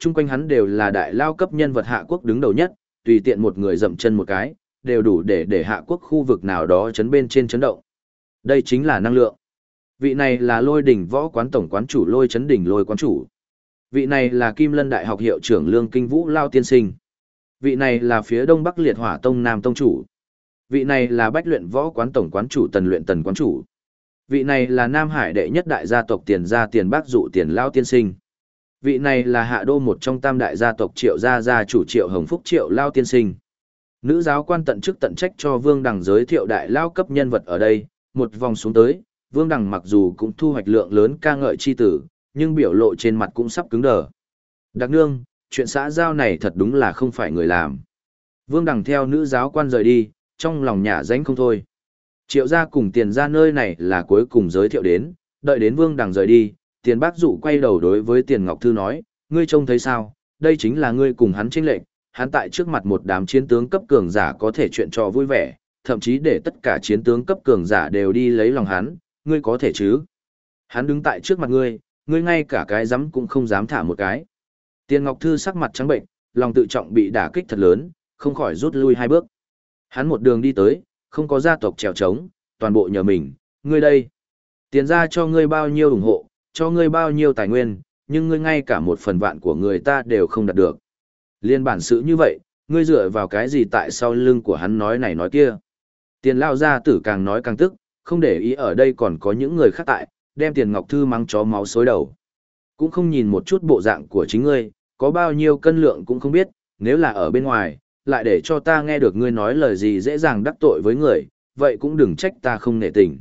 chung quanh hắn đều là đại lao cấp nhân vật hạ quốc đứng đầu nhất, tùy tiện một người dậm chân một cái, đều đủ để hạ quốc khu vực nào đó chấn bên trên chấn động. Đây chính là năng lượng. Vị này là Lôi Đỉnh Võ Quán tổng quán chủ Lôi Chấn Đỉnh Lôi quán chủ. Vị này là Kim Lân Đại học hiệu trưởng Lương Kinh Vũ Lao tiên sinh. Vị này là phía Đông Bắc Liệt Hỏa Tông Nam tông chủ. Vị này là Bách Luyện Võ Quán tổng quán chủ Tần Luyện Tần quán chủ. Vị này là Nam Hải đệ nhất đại gia tộc Tiền gia Tiền Bác Dụ Tiền Lao tiên sinh. Vị này là Hạ Đô một trong tam đại gia tộc Triệu gia chủ Triệu Hồng Phúc Triệu Lao tiên sinh. Nữ giáo quan tận chức tận trách cho Vương Đằng giới thiệu đại lao cấp nhân vật ở đây, một vòng xuống tới, Vương Đằng mặc dù cũng thu hoạch lượng lớn ca ngợi chi tử, nhưng biểu lộ trên mặt cũng sắp cứng đờ. Đặc nương, chuyện xã giao này thật đúng là không phải người làm. Vương Đằng theo nữ giáo quan rời đi, trong lòng nhả ránh không thôi. Triệu gia cùng Tiền gia nơi này là cuối cùng giới thiệu đến, đợi đến Vương Đằng rời đi, Tiền Bác Dụ quay đầu đối với Tiền Ngọc Thư nói, ngươi trông thấy sao, đây chính là ngươi cùng hắn chênh lệch, hắn tại trước mặt một đám chiến tướng cấp cường giả có thể chuyện trò vui vẻ, thậm chí để tất cả chiến tướng cấp cường giả đều đi lấy lòng hắn, ngươi có thể chứ? Hắn đứng tại trước mặt ngươi, ngươi ngay cả cái dám cũng không dám thả một cái. Tiền Ngọc Thư sắc mặt trắng bệnh, lòng tự trọng bị đả kích thật lớn, không khỏi rút lui hai bước. Hắn một đường đi tới, không có gia tộc trèo trống, toàn bộ nhờ mình, ngươi đây. Tiền ra cho ngươi bao nhiêu ủng hộ, cho ngươi bao nhiêu tài nguyên, nhưng ngươi ngay cả một phần vạn của người ta đều không đạt được. Liên bản sự như vậy, ngươi dựa vào cái gì tại sau lưng của hắn nói này nói kia. Tiền lao gia tử càng nói càng tức, không để ý ở đây còn có những người khác tại, đem Tiền Ngọc Thư mắng chó máu xối đầu. Cũng không nhìn một chút bộ dạng của chính ngươi, có bao nhiêu cân lượng cũng không biết, nếu là ở bên ngoài, lại để cho ta nghe được ngươi nói lời gì dễ dàng đắc tội với người, vậy cũng đừng trách ta không nể tình.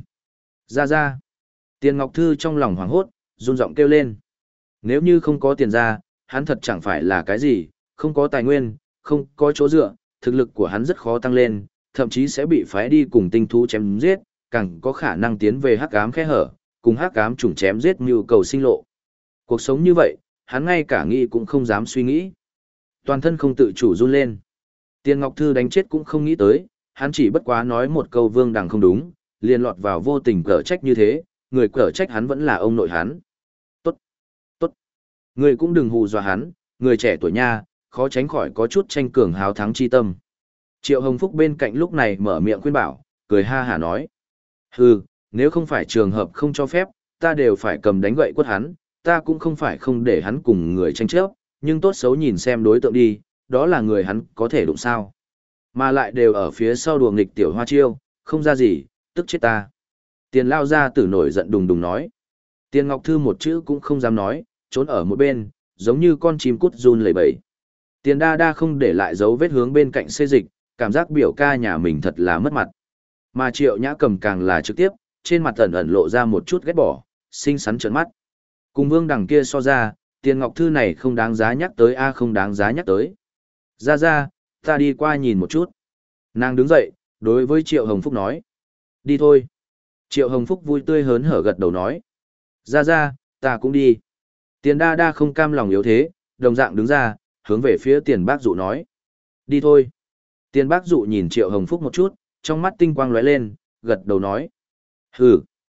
Ra. Tiền Ngọc Thư trong lòng hoảng hốt, run giọng kêu lên. Nếu như không có tiền ra, hắn thật chẳng phải là cái gì, không có tài nguyên, không có chỗ dựa, thực lực của hắn rất khó tăng lên, thậm chí sẽ bị phái đi cùng tinh thú chém giết, càng có khả năng tiến về hắc ám khe hở, cùng hắc ám chủng chém giết mưu cầu sinh lộ. Cuộc sống như vậy, hắn ngay cả nghĩ cũng không dám suy nghĩ. Toàn thân không tự chủ run lên. Tiền Ngọc Thư đánh chết cũng không nghĩ tới, hắn chỉ bất quá nói một câu Vương Đằng không đúng, liền lọt vào vô tình cở trách như thế, người cở trách hắn vẫn là ông nội hắn. Tốt. Người cũng đừng hù dọa hắn, người trẻ tuổi nha, khó tránh khỏi có chút tranh cường háo thắng chi tâm. Triệu Hồng Phúc bên cạnh lúc này mở miệng khuyên bảo, cười ha hả nói. Hừ, nếu không phải trường hợp không cho phép, ta đều phải cầm đánh gậy quất hắn, ta cũng không phải không để hắn cùng người tranh chấp, nhưng tốt xấu nhìn xem đối tượng đi, đó là người hắn có thể đụng sao. Mà lại đều ở phía sau đùa nghịch tiểu hoa chiêu, không ra gì, tức chết ta. Tiền lao ra tử nổi giận đùng đùng nói. Tiền Ngọc Thư một chữ cũng không dám nói, trốn ở một bên, giống như con chim cút run lẩy bẩy. Tiền đa đa không để lại dấu vết hướng bên cạnh xê dịch, cảm giác biểu ca nhà mình thật là mất mặt. Mà Triệu Nhã Cầm càng là trực tiếp, trên mặt ẩn ẩn lộ ra một chút ghét bỏ, xinh xắn trợn mắt. Cùng Vương Đằng kia so ra, Tiền Ngọc Thư này không đáng giá nhắc tới không đáng giá nhắc tới. Ra, ta đi qua nhìn một chút. Nàng đứng dậy, đối với Triệu Hồng Phúc nói. Đi thôi. Triệu Hồng Phúc vui tươi hớn hở gật đầu nói. Ra, ta cũng đi. Tiền đa đa không cam lòng yếu thế, đồng dạng đứng ra, hướng về phía Tiền Bác Dụ nói. Đi thôi. Tiền Bác Dụ nhìn Triệu Hồng Phúc một chút, trong mắt tinh quang lóe lên, gật đầu nói. Hừ.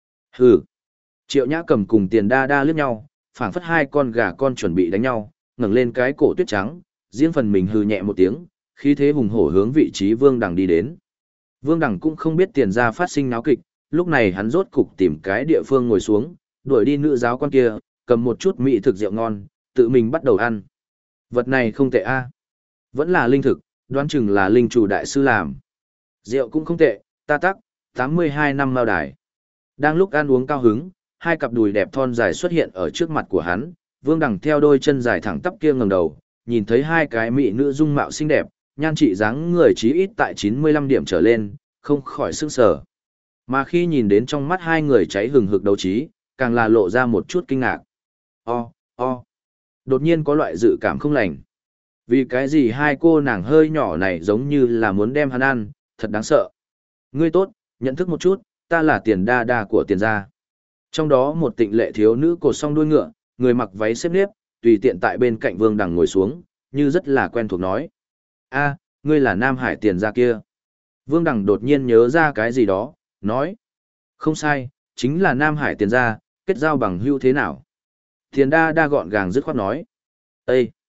Triệu Nhã Cầm cùng Tiền đa đa liếc nhau, phảng phất hai con gà con chuẩn bị đánh nhau, ngẩng lên cái cổ tuyết trắng, riêng phần mình hừ nhẹ một tiếng, khí thế hùng hổ hướng vị trí Vương Đằng đi đến. Vương Đằng cũng không biết Tiền gia phát sinh náo kịch, lúc này hắn rốt cục tìm cái địa phương ngồi xuống, đuổi đi nữ giáo quan kia, cầm một chút mỹ thực rượu ngon, tự mình bắt đầu ăn. Vật này không tệ vẫn là linh thực, đoán chừng là linh chủ đại sư làm. Rượu cũng không tệ, ta tắc, 82 năm mao đài. Đang lúc ăn uống cao hứng, hai cặp đùi đẹp thon dài xuất hiện ở trước mặt của hắn, Vương Đằng theo đôi chân dài thẳng tắp kia ngẩng đầu, nhìn thấy hai cái mỹ nữ dung mạo xinh đẹp, nhan trị dáng người chí ít tại 95 điểm trở lên, không khỏi sửng sở. Mà khi nhìn đến trong mắt hai người cháy hừng hực đấu trí, càng là lộ ra một chút kinh ngạc. Đột nhiên có loại dự cảm không lành. Vì cái gì hai cô nàng hơi nhỏ này giống như là muốn đem hắn ăn, thật đáng sợ. Ngươi tốt, nhận thức một chút, ta là Tiền đa đa của Tiền gia. Trong đó một tịnh lệ thiếu nữ cột song đuôi ngựa, người mặc váy xếp nếp, tùy tiện tại bên cạnh Vương Đằng ngồi xuống, như rất là quen thuộc nói. Ngươi là Nam Hải Tiền gia kia. Vương Đằng đột nhiên nhớ ra cái gì đó, nói. Không sai, chính là Nam Hải Tiền gia, kết giao bằng hữu thế nào? Tiền đa đa gọn gàng dứt khoát nói. Ê!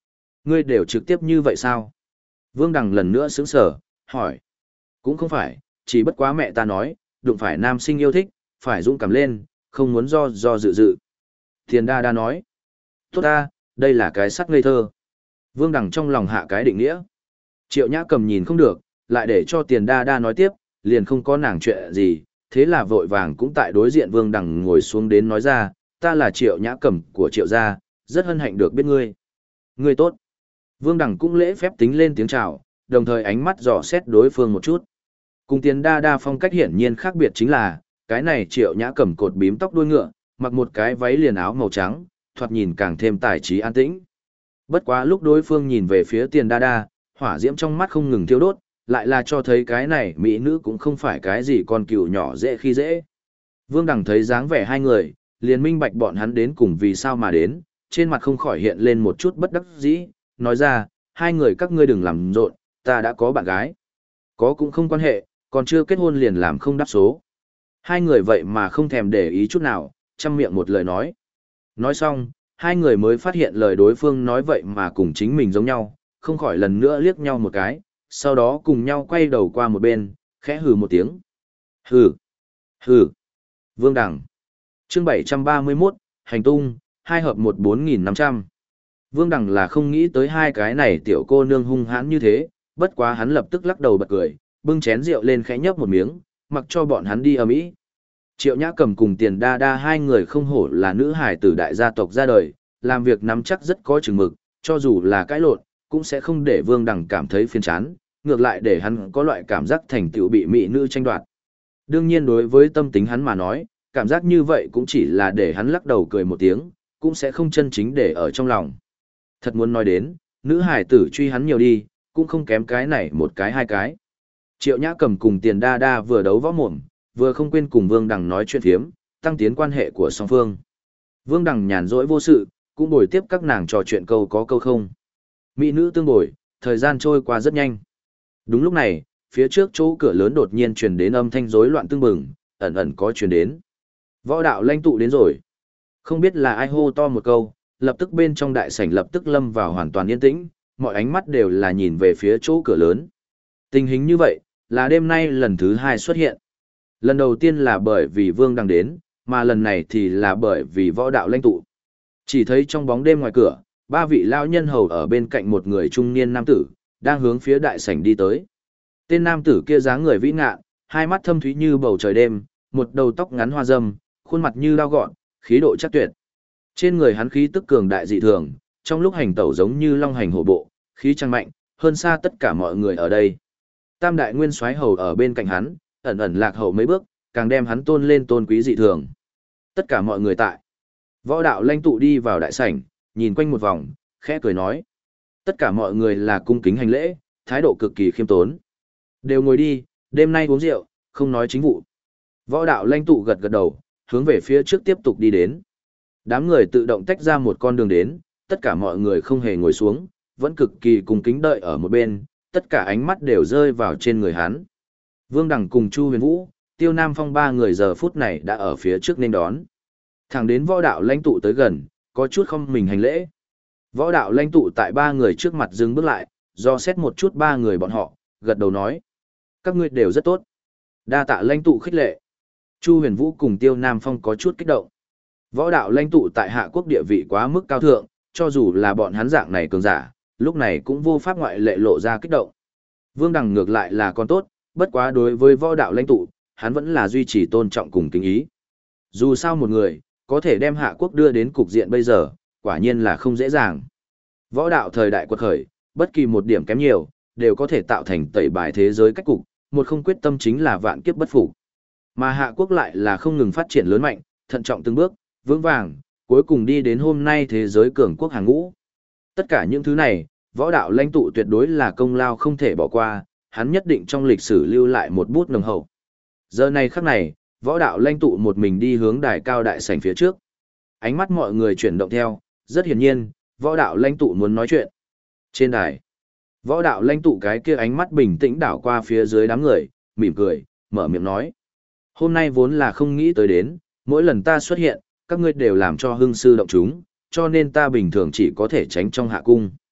Ngươi đều trực tiếp như vậy sao? Vương Đằng lần nữa sững sờ, hỏi. Cũng không phải, chỉ bất quá mẹ ta nói, đụng phải nam sinh yêu thích, phải dũng cảm lên, không muốn do dự. Tiền đa đa nói. Tốt ta, đây là cái sắc ngây thơ. Vương Đằng trong lòng hạ cái định nghĩa. Triệu Nhã Cầm nhìn không được, lại để cho Tiền đa đa nói tiếp, liền không có nàng chuyện gì, thế là vội vàng cũng tại đối diện Vương Đằng ngồi xuống đến nói ra, ta là Triệu Nhã Cầm của Triệu gia, rất hân hạnh được biết ngươi. Ngươi tốt. Vương Đằng cũng lễ phép tính lên tiếng chào, đồng thời ánh mắt dò xét đối phương một chút. Cùng Tiền đa đa phong cách hiển nhiên khác biệt chính là, cái này Triệu Nhã Cầm cột bím tóc đuôi ngựa, mặc một cái váy liền áo màu trắng, thoạt nhìn càng thêm tài trí an tĩnh. Bất quá lúc đối phương nhìn về phía Tiền đa đa, hỏa diễm trong mắt không ngừng thiêu đốt, lại là cho thấy cái này mỹ nữ cũng không phải cái gì con cừu nhỏ dễ khi dễ. Vương Đằng thấy dáng vẻ hai người, liền minh bạch bọn hắn đến cùng vì sao mà đến, trên mặt không khỏi hiện lên một chút bất đắc dĩ, nói ra, hai người các ngươi đừng làm rộn, ta đã có bạn gái. Có cũng không quan hệ, còn chưa kết hôn liền làm không đáp số. Hai người vậy mà không thèm để ý chút nào, chăm miệng một lời nói. Nói xong, hai người mới phát hiện lời đối phương nói vậy mà cùng chính mình giống nhau, không khỏi lần nữa liếc nhau một cái, sau đó cùng nhau quay đầu qua một bên, khẽ hừ một tiếng. Hừ, hừ, Vương Đằng. Chương 731, hành tung, 2 hợp 14500. Vương Đằng là không nghĩ tới hai cái này tiểu cô nương hung hãn như thế, bất quá hắn lập tức lắc đầu bật cười, bưng chén rượu lên khẽ nhấp một miếng, mặc cho bọn hắn đi ầm ĩ. Triệu Nhã Cầm cùng Tiền đa đa hai người không hổ là nữ hài tử đại gia tộc ra đời, làm việc nắm chắc rất có chừng mực, cho dù là cãi lộn, cũng sẽ không để Vương Đằng cảm thấy phiền chán, ngược lại để hắn có loại cảm giác thành tựu bị mỹ nữ tranh đoạt. Đương nhiên đối với tâm tính hắn mà nói, cảm giác như vậy cũng chỉ là để hắn lắc đầu cười một tiếng, cũng sẽ không chân chính để ở trong lòng. Thật muốn nói đến, nữ hải tử truy hắn nhiều đi, cũng không kém cái này một cái hai cái. Triệu Nhã Cầm cùng Tiền đa đa vừa đấu võ mồm, vừa không quên cùng Vương Đằng nói chuyện phiếm, tăng tiến quan hệ của song phương. Vương Đằng nhàn rỗi vô sự, cũng bồi tiếp các nàng trò chuyện câu có câu không. Mỹ nữ tương bồi, thời gian trôi qua rất nhanh. Đúng lúc này, phía trước chỗ cửa lớn đột nhiên truyền đến âm thanh rối loạn tương bừng, ẩn ẩn có truyền đến. Võ đạo lãnh tụ đến rồi. Không biết là ai hô to một câu, lập tức bên trong đại sảnh lập tức lâm vào hoàn toàn yên tĩnh, mọi ánh mắt đều là nhìn về phía chỗ cửa lớn. Tình hình như vậy, là đêm nay lần thứ hai xuất hiện. Lần đầu tiên là bởi vì Vương Đằng đến, mà lần này thì là bởi vì võ đạo lãnh tụ. Chỉ thấy trong bóng đêm ngoài cửa, ba vị lão nhân hầu ở bên cạnh một người trung niên nam tử, đang hướng phía đại sảnh đi tới. Tên nam tử kia dáng người vĩ ngạn, hai mắt thâm thúy như bầu trời đêm, một đầu tóc ngắn hoa râm, khuôn mặt như lao gọn, khí độ chắc tuyệt. Trên người hắn khí tức cường đại dị thường, trong lúc hành tẩu giống như long hành hổ bộ, khí trăng mạnh, hơn xa tất cả mọi người ở đây. Tam đại nguyên soái hầu ở bên cạnh hắn, ẩn ẩn lạc hậu mấy bước, càng đem hắn tôn lên tôn quý dị thường. Tất cả mọi người tại. Võ đạo lãnh tụ đi vào đại sảnh, nhìn quanh một vòng, khẽ cười nói. Tất cả mọi người là cung kính hành lễ, thái độ cực kỳ khiêm tốn. Đều ngồi đi, đêm nay uống rượu, không nói chính vụ. Võ đạo lãnh tụ gật gật đầu, hướng về phía trước tiếp tục đi đến. Đám người tự động tách ra một con đường đến, tất cả mọi người không hề ngồi xuống, vẫn cực kỳ cung kính đợi ở một bên, tất cả ánh mắt đều rơi vào trên người hắn. Vương Đằng cùng Chu Huyền Vũ, Tiêu Nam Phong ba người giờ phút này đã ở phía trước nên đón. Thẳng đến võ đạo lãnh tụ tới gần, có chút không mình hành lễ. Võ đạo lãnh tụ tại ba người trước mặt dừng bước lại, do xét một chút ba người bọn họ, gật đầu nói. Các ngươi đều rất tốt. Đa tạ lãnh tụ khích lệ. Chu Huyền Vũ cùng Tiêu Nam Phong có chút kích động. Võ đạo lãnh tụ tại hạ quốc địa vị quá mức cao thượng, cho dù là bọn hắn dạng này cường giả, lúc này cũng vô pháp ngoại lệ lộ ra kích động. Vương Đằng ngược lại là con tốt, bất quá đối với võ đạo lãnh tụ, hắn vẫn là duy trì tôn trọng cùng kính ý. Dù sao một người, có thể đem hạ quốc đưa đến cục diện bây giờ, quả nhiên là không dễ dàng. Võ đạo thời đại quật khởi, bất kỳ một điểm kém nhiều, đều có thể tạo thành tẩy bài thế giới cách cục, một không quyết tâm chính là vạn kiếp bất phục. Mà hạ quốc lại là không ngừng phát triển lớn mạnh, thận trọng từng bước, vững vàng, cuối cùng đi đến hôm nay thế giới cường quốc hàng ngũ. Tất cả những thứ này, võ đạo lãnh tụ tuyệt đối là công lao không thể bỏ qua, hắn nhất định trong lịch sử lưu lại một bút nồng hậu. Giờ này khắc này, võ đạo lãnh tụ một mình đi hướng đài cao đại sảnh phía trước. Ánh mắt mọi người chuyển động theo, rất hiển nhiên, võ đạo lãnh tụ muốn nói chuyện. Trên đài, võ đạo lãnh tụ cái kia ánh mắt bình tĩnh đảo qua phía dưới đám người, mỉm cười, mở miệng nói. Hôm nay vốn là không nghĩ tới đến, mỗi lần ta xuất hiện, các ngươi đều làm cho hưng sư động chúng, cho nên ta bình thường chỉ có thể tránh trong hạ cung.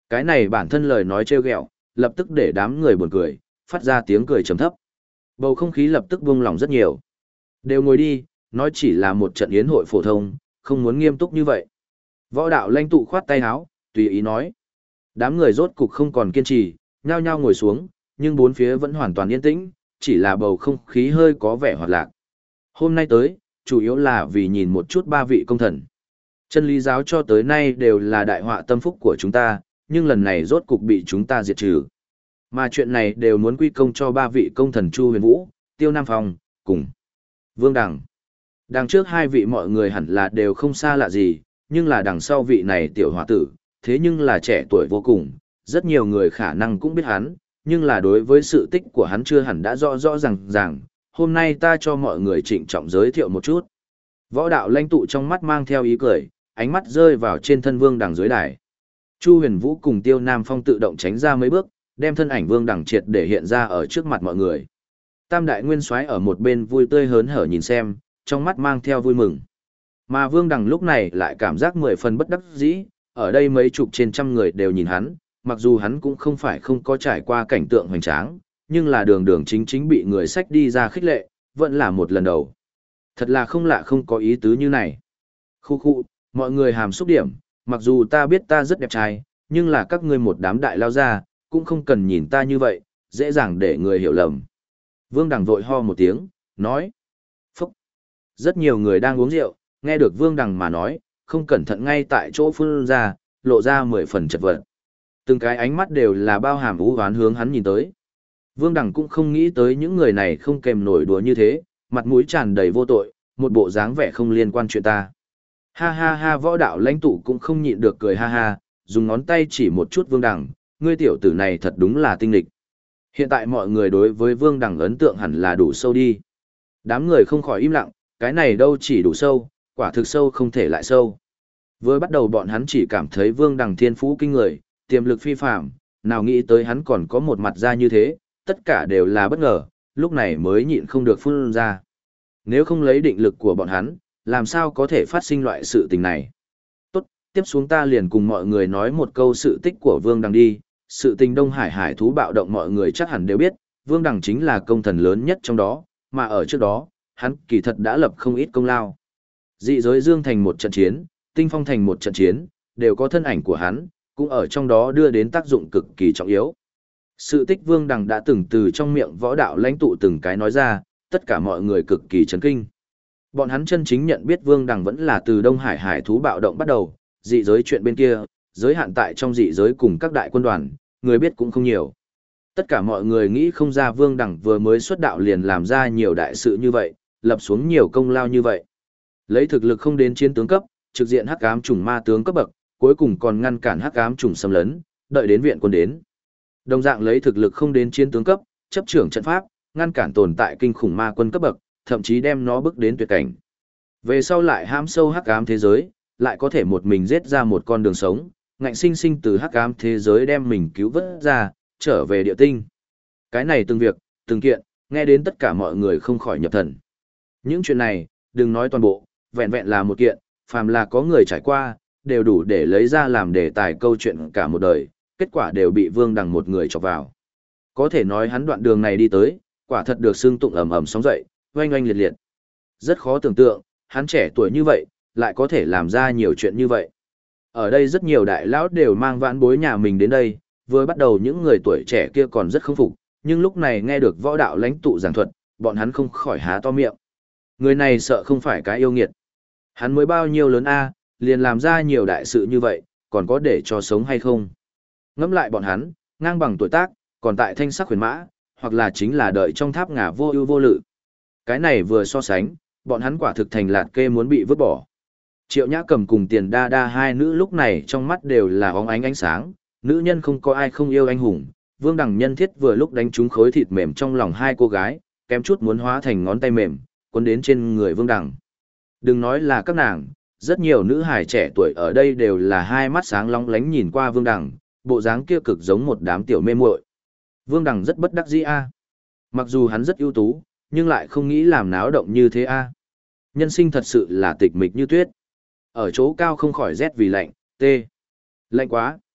Cái này bản thân lời nói trêu ghẹo, lập tức để đám người buồn cười, phát ra tiếng cười trầm thấp. Bầu không khí lập tức buông lỏng rất nhiều. Đều ngồi đi, nói chỉ là một trận yến hội phổ thông, không muốn nghiêm túc như vậy. Võ đạo lãnh tụ khoát tay áo, tùy ý nói. Đám người rốt cục không còn kiên trì, nhao nhao ngồi xuống, nhưng bốn phía vẫn hoàn toàn yên tĩnh, chỉ là bầu không khí hơi có vẻ hoạt lạc. Hôm nay tới, chủ yếu là vì nhìn một chút ba vị công thần. Chân lý giáo cho tới nay đều là đại họa tâm phúc của chúng ta, nhưng lần này rốt cục bị chúng ta diệt trừ. Mà chuyện này đều muốn quy công cho ba vị công thần Chu Huyền Vũ, Tiêu Nam Phong, cùng Vương Đằng. Đằng trước hai vị mọi người hẳn là đều không xa lạ gì, nhưng là đằng sau vị này tiểu hòa tử, thế nhưng là trẻ tuổi vô cùng, rất nhiều người khả năng cũng biết hắn, nhưng là đối với sự tích của hắn chưa hẳn đã rõ ràng. Hôm nay ta cho mọi người trịnh trọng giới thiệu một chút. Võ đạo lãnh tụ trong mắt mang theo ý cười, ánh mắt rơi vào trên thân Vương Đằng dưới đài. Chu Huyền Vũ cùng Tiêu Nam Phong tự động tránh ra mấy bước, đem thân ảnh Vương Đằng triệt để hiện ra ở trước mặt mọi người. Tam đại nguyên soái ở một bên vui tươi hớn hở nhìn xem, trong mắt mang theo vui mừng. Mà Vương Đằng lúc này lại cảm giác 10 phần bất đắc dĩ, ở đây mấy chục trên trăm người đều nhìn hắn, mặc dù hắn cũng không phải không có trải qua cảnh tượng hoành tráng, nhưng là đường chính bị người sách đi ra khích lệ, vẫn là một lần đầu. Thật là không lạ không có ý tứ như này. Khu, mọi người hàm xúc điểm, mặc dù ta biết ta rất đẹp trai, nhưng là các ngươi một đám đại lao ra, cũng không cần nhìn ta như vậy, dễ dàng để người hiểu lầm. Vương Đằng vội ho một tiếng, nói. Phúc. Rất nhiều người đang uống rượu, nghe được Vương Đằng mà nói, không cẩn thận ngay tại chỗ phun ra, lộ ra 10 phần chật vật. Từng cái ánh mắt đều là bao hàm u oán hướng hắn nhìn tới. Vương Đằng cũng không nghĩ tới những người này không kèm nổi đùa như thế, mặt mũi tràn đầy vô tội, một bộ dáng vẻ không liên quan chuyện ta. Ha ha ha, võ đạo lãnh tụ cũng không nhịn được cười ha ha, dùng ngón tay chỉ một chút Vương Đằng, ngươi tiểu tử này thật đúng là tinh lịch. Hiện tại mọi người đối với Vương Đằng ấn tượng hẳn là đủ sâu đi. Đám người không khỏi im lặng, cái này đâu chỉ đủ sâu, quả thực sâu không thể lại sâu. Vừa bắt đầu bọn hắn chỉ cảm thấy Vương Đằng thiên phú kinh người, tiềm lực phi phàm, nào nghĩ tới hắn còn có một mặt ra như thế, tất cả đều là bất ngờ, lúc này mới nhịn không được phun ra. Nếu không lấy định lực của bọn hắn, làm sao có thể phát sinh loại sự tình này. Tốt, tiếp xuống ta liền cùng mọi người nói một câu sự tích của Vương Đằng đi. Sự tình Đông Hải hải thú bạo động mọi người chắc hẳn đều biết, Vương Đằng chính là công thần lớn nhất trong đó, mà ở trước đó, hắn kỳ thật đã lập không ít công lao. Dị giới Dương thành một trận chiến, Tinh Phong thành một trận chiến, đều có thân ảnh của hắn, cũng ở trong đó đưa đến tác dụng cực kỳ trọng yếu. Sự tích Vương Đằng đã từng từ trong miệng võ đạo lãnh tụ từng cái nói ra, tất cả mọi người cực kỳ chấn kinh. Bọn hắn chân chính nhận biết Vương Đằng vẫn là từ Đông Hải hải thú bạo động bắt đầu, dị giới chuyện bên kia, giới hạn tại trong dị giới cùng các đại quân đoàn, người biết cũng không nhiều. Tất cả mọi người nghĩ không ra Vương Đằng vừa mới xuất đạo liền làm ra nhiều đại sự như vậy, lập xuống nhiều công lao như vậy. Lấy thực lực không đến chiến tướng cấp, trực diện hắc ám chủng ma tướng cấp bậc, cuối cùng còn ngăn cản hắc ám chủng xâm lấn, đợi đến viện quân đến. Đồng dạng lấy thực lực không đến chiến tướng cấp, chấp trưởng trận pháp, ngăn cản tồn tại kinh khủng ma quân cấp bậc, thậm chí đem nó bước đến tuyệt cảnh. Về sau lại hãm sâu hắc ám thế giới, lại có thể một mình giết ra một con đường sống, ngạnh sinh sinh từ hắc ám thế giới đem mình cứu vớt ra, trở về địa tinh. Cái này từng việc, từng kiện, nghe đến tất cả mọi người không khỏi nhập thần. Những chuyện này, đừng nói toàn bộ, vẹn vẹn là một kiện, phàm là có người trải qua, đều đủ để lấy ra làm đề tài câu chuyện cả một đời, kết quả đều bị Vương Đằng một người chọc vào. Có thể nói hắn đoạn đường này đi tới, quả thật được xưng tụng ầm ầm sóng dậy, oanh oanh liệt liệt. Rất khó tưởng tượng, hắn trẻ tuổi như vậy, lại có thể làm ra nhiều chuyện như vậy. Ở đây rất nhiều đại lão đều mang vãn bối nhà mình đến đây, vừa bắt đầu những người tuổi trẻ kia còn rất không phục, nhưng lúc này nghe được võ đạo lãnh tụ giảng thuật, bọn hắn không khỏi há to miệng. Người này sợ không phải cái yêu nghiệt. Hắn mới bao nhiêu lớn a, liền làm ra nhiều đại sự như vậy, còn có để cho sống hay không? Ngẫm lại bọn hắn, ngang bằng tuổi tác, còn tại thanh sắc huyền mã, hoặc là chính là đợi trong tháp ngà vô ưu vô lự. Cái này vừa so sánh, bọn hắn quả thực thành lạt kê muốn bị vứt bỏ. Triệu Nhã Cầm cùng Tiền Đa Đa hai nữ lúc này trong mắt đều là óng ánh ánh sáng, nữ nhân không có ai không yêu anh hùng. Vương Đằng nhân thiết vừa lúc đánh trúng khối thịt mềm trong lòng hai cô gái, kém chút muốn hóa thành ngón tay mềm, cuốn đến trên người Vương Đằng. Đừng nói là các nàng, rất nhiều nữ hài trẻ tuổi ở đây đều là hai mắt sáng long lánh nhìn qua Vương Đằng, bộ dáng kia cực giống một đám tiểu mê muội. Vương Đằng rất bất đắc dĩ a. Mặc dù hắn rất ưu tú, nhưng lại không nghĩ làm náo động như thế a. Nhân sinh thật sự là tịch mịch như tuyết. Ở chỗ cao không khỏi rét vì lạnh, tê. Lạnh quá.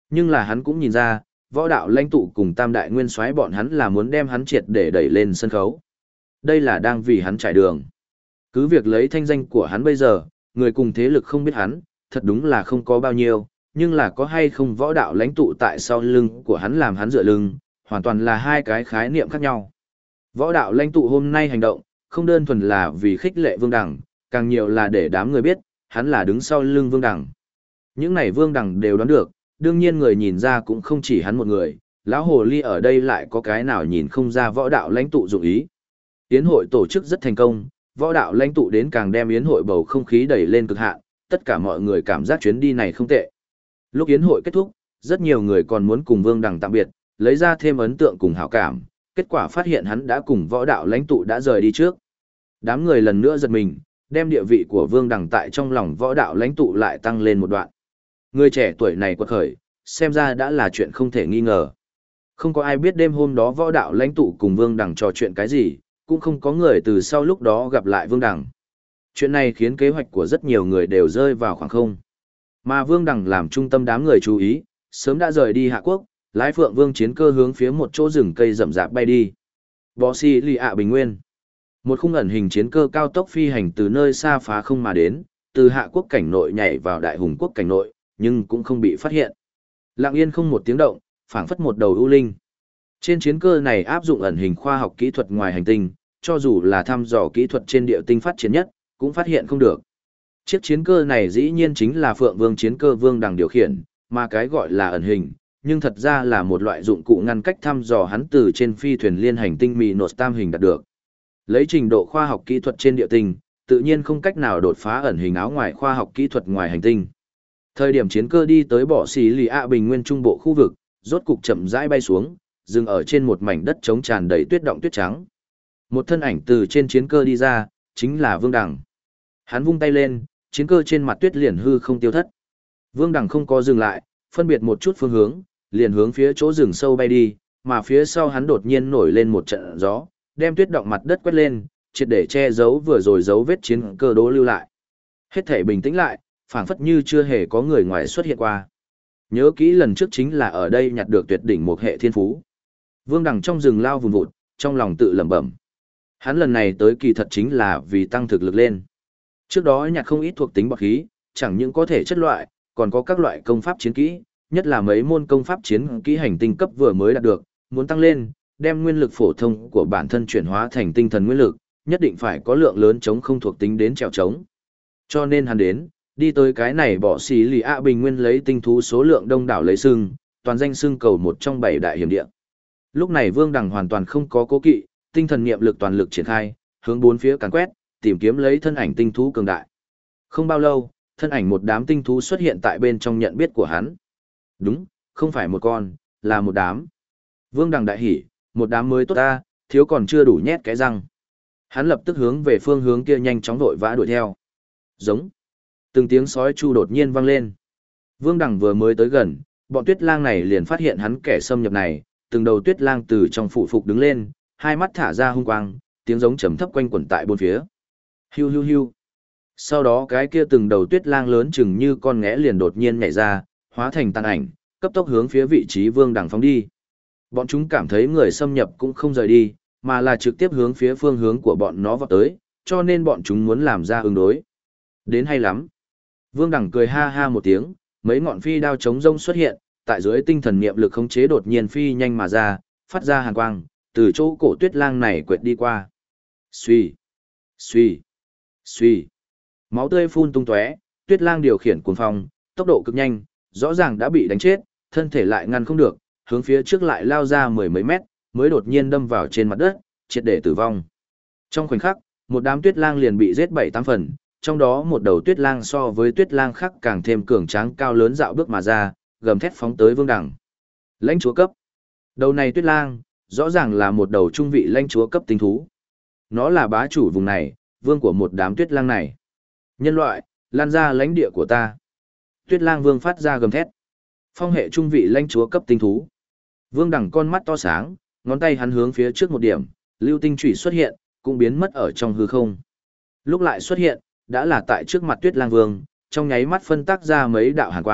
Nhưng là hắn cũng nhìn ra, võ đạo lãnh tụ cùng tam đại nguyên soái bọn hắn là muốn đem hắn triệt để đẩy lên sân khấu. Đây là đang vì hắn trải đường. Cứ việc lấy thanh danh của hắn bây giờ, người cùng thế lực không biết hắn, thật đúng là không có bao nhiêu, nhưng là có hay không võ đạo lãnh tụ tại sau lưng của hắn làm hắn dựa lưng, hoàn toàn là hai cái khái niệm khác nhau. Võ đạo lãnh tụ hôm nay hành động, không đơn thuần là vì khích lệ Vương Đằng, càng nhiều là để đám người biết, hắn là đứng sau lưng Vương Đằng. Những này Vương Đằng đều đoán được, đương nhiên người nhìn ra cũng không chỉ hắn một người, lão hồ ly ở đây lại có cái nào nhìn không ra võ đạo lãnh tụ dụng ý. Yến hội tổ chức rất thành công, võ đạo lãnh tụ đến càng đem yến hội bầu không khí đẩy lên cực hạn, tất cả mọi người cảm giác chuyến đi này không tệ. Lúc yến hội kết thúc, rất nhiều người còn muốn cùng Vương Đằng tạm biệt, lấy ra thêm ấn tượng cùng hảo cảm, kết quả phát hiện hắn đã cùng võ đạo lãnh tụ đã rời đi trước. Đám người lần nữa giật mình, đem địa vị của Vương Đằng tại trong lòng võ đạo lãnh tụ lại tăng lên một đoạn. Người trẻ tuổi này quật khởi, xem ra đã là chuyện không thể nghi ngờ. Không có ai biết đêm hôm đó võ đạo lãnh tụ cùng Vương Đằng trò chuyện cái gì, cũng không có người từ sau lúc đó gặp lại Vương Đằng. Chuyện này khiến kế hoạch của rất nhiều người đều rơi vào khoảng không. Mà Vương Đằng làm trung tâm đám người chú ý, sớm đã rời đi Hạ Quốc, lái Phượng Vương chiến cơ hướng phía một chỗ rừng cây rậm rạp bay đi. Bò xì lì ạ bình nguyên. Một khung ẩn hình chiến cơ cao tốc phi hành từ nơi xa phá không mà đến, từ Hạ Quốc cảnh nội nhảy vào Đại Hùng Quốc cảnh nội, nhưng cũng không bị phát hiện. Lặng yên không một tiếng động, phảng phất một đầu ưu linh. Trên chiến cơ này áp dụng ẩn hình khoa học kỹ thuật ngoài hành tinh, cho dù là thăm dò kỹ thuật trên địa tinh phát triển nhất, cũng phát hiện không được. Chiếc chiến cơ này dĩ nhiên chính là Phượng Vương chiến cơ Vương Đằng điều khiển, mà cái gọi là ẩn hình, nhưng thật ra là một loại dụng cụ ngăn cách thăm dò hắn từ trên phi thuyền liên hành tinh Minos tam hình đạt được. Lấy trình độ khoa học kỹ thuật trên địa tinh, tự nhiên không cách nào đột phá ẩn hình áo ngoài khoa học kỹ thuật ngoài hành tinh. Thời điểm chiến cơ đi tới bỏ xì lì ạ bình nguyên trung bộ khu vực, rốt cục chậm rãi bay xuống, dừng ở trên một mảnh đất trống tràn đầy tuyết động tuyết trắng. Một thân ảnh từ trên chiến cơ đi ra, chính là Vương Đằng. Hắn vung tay lên, chiến cơ trên mặt tuyết liền hư không tiêu thất. Vương Đằng không có dừng lại, phân biệt một chút phương hướng, liền hướng phía chỗ rừng sâu bay đi, mà phía sau hắn đột nhiên nổi lên một trận gió, đem tuyết động mặt đất quét lên, triệt để che giấu vừa rồi dấu vết chiến cơ đố lưu lại. Hết thể bình tĩnh lại, phảng phất như chưa hề có người ngoài xuất hiện qua. Nhớ kỹ lần trước chính là ở đây nhặt được tuyệt đỉnh một hệ thiên phú. Vương Đằng trong rừng lao vùng vụt, trong lòng tự lẩm bẩm. Hắn lần này tới kỳ thật chính là vì tăng thực lực lên. Trước đó nhặt không ít thuộc tính bạc khí, chẳng những có thể chất loại, còn có các loại công pháp chiến kỹ, nhất là mấy môn công pháp chiến kỹ hành tinh cấp vừa mới đạt được, muốn tăng lên, đem nguyên lực phổ thông của bản thân chuyển hóa thành tinh thần nguyên lực, nhất định phải có lượng lớn chống không thuộc tính đến trèo chống. Cho nên hắn đi tới cái này bỏ xì lì ạ bình nguyên lấy tinh thú số lượng đông đảo lấy xưng, toàn danh xưng cầu một trong 7 đại hiểm địa. Lúc này Vương Đằng hoàn toàn không có cố kỵ, tinh thần niệm lực toàn lực triển khai, hướng bốn phía càn quét, tìm kiếm lấy thân ảnh tinh thú cường đại. Không bao lâu, thân ảnh một đám tinh thú xuất hiện tại bên trong nhận biết của hắn. Đúng, không phải một con, là một đám. Vương Đằng đại hỉ, một đám mới tốt ta, thiếu còn chưa đủ nhét cái răng. Hắn lập tức hướng về phương hướng kia nhanh chóng vội vã đuổi theo. Giống. Từng tiếng sói chu đột nhiên vang lên. Vương Đằng vừa mới tới gần, bọn tuyết lang này liền phát hiện hắn kẻ xâm nhập này, từng đầu tuyết lang từ trong phủ phục đứng lên, hai mắt thả ra hung quang, tiếng giống trầm thấp quanh quẩn tại bốn phía. Hiu hiu hiu. Sau đó cái kia từng đầu tuyết lang lớn chừng như con nghé liền đột nhiên nhảy ra, hóa thành tàn ảnh, cấp tốc hướng phía vị trí Vương Đằng phóng đi. Bọn chúng cảm thấy người xâm nhập cũng không rời đi, mà là trực tiếp hướng phía phương hướng của bọn nó vọt tới, cho nên bọn chúng muốn làm ra ứng đối. Đến hay lắm. Vương Đằng cười ha ha một tiếng, mấy ngọn phi đao chống rông xuất hiện, tại dưới tinh thần niệm lực khống chế đột nhiên phi nhanh mà ra, phát ra hàn quang, từ chỗ cổ tuyết lang này quệt đi qua. Xuy, xuy, xuy. Máu tươi phun tung tóe, tuyết lang điều khiển cuồng phong, tốc độ cực nhanh, rõ ràng đã bị đánh chết, thân thể lại ngăn không được, hướng phía trước lại lao ra mười mấy mét, mới đột nhiên đâm vào trên mặt đất, triệt để tử vong. Trong khoảnh khắc, một đám tuyết lang liền bị giết 7-8 phần, trong đó một đầu tuyết lang so với tuyết lang khác càng thêm cường tráng cao lớn dạo bước mà ra, gầm thét phóng tới Vương Đằng. Lãnh chúa cấp. Đầu này tuyết lang, rõ ràng là một đầu trung vị lãnh chúa cấp tinh thú. Nó là bá chủ vùng này, vương của một đám tuyết lang này. Nhân loại, lan ra lãnh địa của ta. Tuyết lang vương phát ra gầm thét. Phong hệ trung vị lãnh chúa cấp tinh thú. Vương Đằng con mắt to sáng, ngón tay hắn hướng phía trước một điểm, lưu tinh chủy xuất hiện, cũng biến mất ở trong hư không. Lúc lại xuất hiện, đã là tại trước mặt Tuyết Lang Vương, trong nháy mắt phân tác ra mấy đạo hàn quang,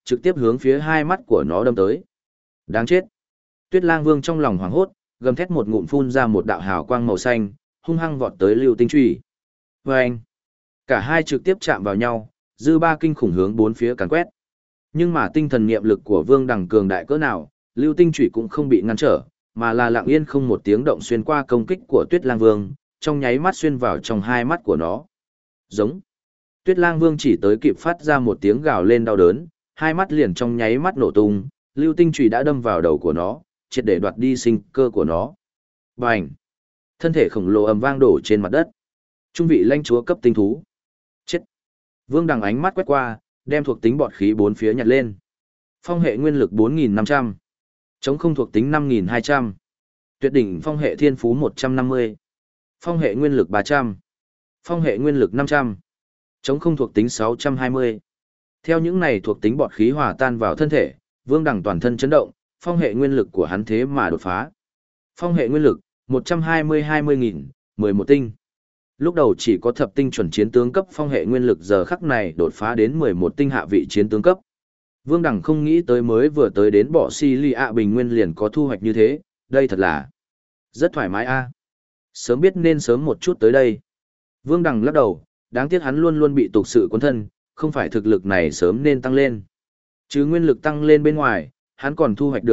trực tiếp hướng phía hai mắt của nó đâm tới. Đáng chết! Tuyết Lang Vương trong lòng hoảng hốt, gầm thét một ngụm phun ra một đạo hào quang màu xanh, hung hăng vọt tới lưu tinh chùy. Vâng! Cả hai trực tiếp chạm vào nhau, dư ba kinh khủng hướng bốn phía càn quét. Nhưng mà tinh thần niệm lực của Vương Đằng cường đại cỡ nào, lưu tinh chùy cũng không bị ngăn trở, mà là lặng yên không một tiếng động xuyên qua công kích của Tuyết Lang Vương, trong nháy mắt xuyên vào trong hai mắt của nó. Giống. Tuyết Lang Vương chỉ tới kịp phát ra một tiếng gào lên đau đớn, hai mắt liền trong nháy mắt nổ tung, lưu tinh chùy đã đâm vào đầu của nó, triệt để đoạt đi sinh cơ của nó. Bành! Thân thể khổng lồ ầm vang đổ trên mặt đất. Trung vị lãnh chúa cấp tinh thú. Chết! Vương Đằng ánh mắt quét qua, đem thuộc tính bọt khí bốn phía nhặt lên. Phong hệ nguyên lực 4.500. Chống không thuộc tính 5.200. Tuyệt đỉnh phong hệ thiên phú 150. Phong hệ nguyên lực 300. Phong hệ nguyên lực 500. Chống không thuộc tính 620. Theo những này thuộc tính bọt khí hòa tan vào thân thể, Vương Đằng toàn thân chấn động, phong hệ nguyên lực của hắn thế mà đột phá. Phong hệ nguyên lực 120-20.000, 11 tinh. Lúc đầu chỉ có thập tinh chuẩn chiến tướng cấp phong hệ nguyên lực, giờ khắc này đột phá đến 11 tinh hạ vị chiến tướng cấp. Vương Đằng không nghĩ tới mới vừa tới đến bỏ si ly ạ bình nguyên liền có thu hoạch như thế, đây thật là rất thoải mái a. Sớm biết nên sớm một chút tới đây. Vương Đằng lắc đầu, đáng tiếc hắn luôn luôn bị tục sự cuốn thân, không phải thực lực này sớm nên tăng lên. Chứ nguyên lực tăng lên bên ngoài, hắn còn thu hoạch được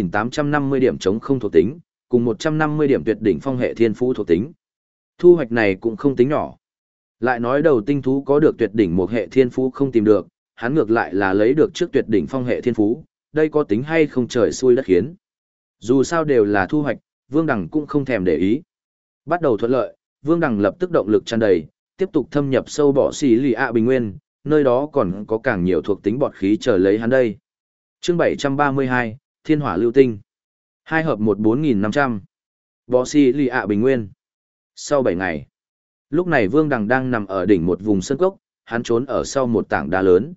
6.850 điểm chống không thuộc tính, cùng 150 điểm tuyệt đỉnh phong hệ thiên phú thuộc tính. Thu hoạch này cũng không tính nhỏ. Lại nói đầu tinh thú có được tuyệt đỉnh một hệ thiên phú không tìm được, hắn ngược lại là lấy được trước tuyệt đỉnh phong hệ thiên phú, đây có tính hay không trời xui đất khiến. Dù sao đều là thu hoạch, Vương Đằng cũng không thèm để ý. Bắt đầu thuận lợi, Vương Đằng lập tức động lực tràn đầy, tiếp tục thâm nhập sâu bỏ xì lì ạ bình nguyên, nơi đó còn có càng nhiều thuộc tính bọt khí chờ lấy hắn đây. Chương 732, Thiên Hỏa Lưu Tinh. 2 hợp 1 4500. Bỏ xì lì ạ bình nguyên. Sau 7 ngày, lúc này Vương Đằng đang nằm ở đỉnh một vùng sơn cốc, hắn trốn ở sau một tảng đá lớn,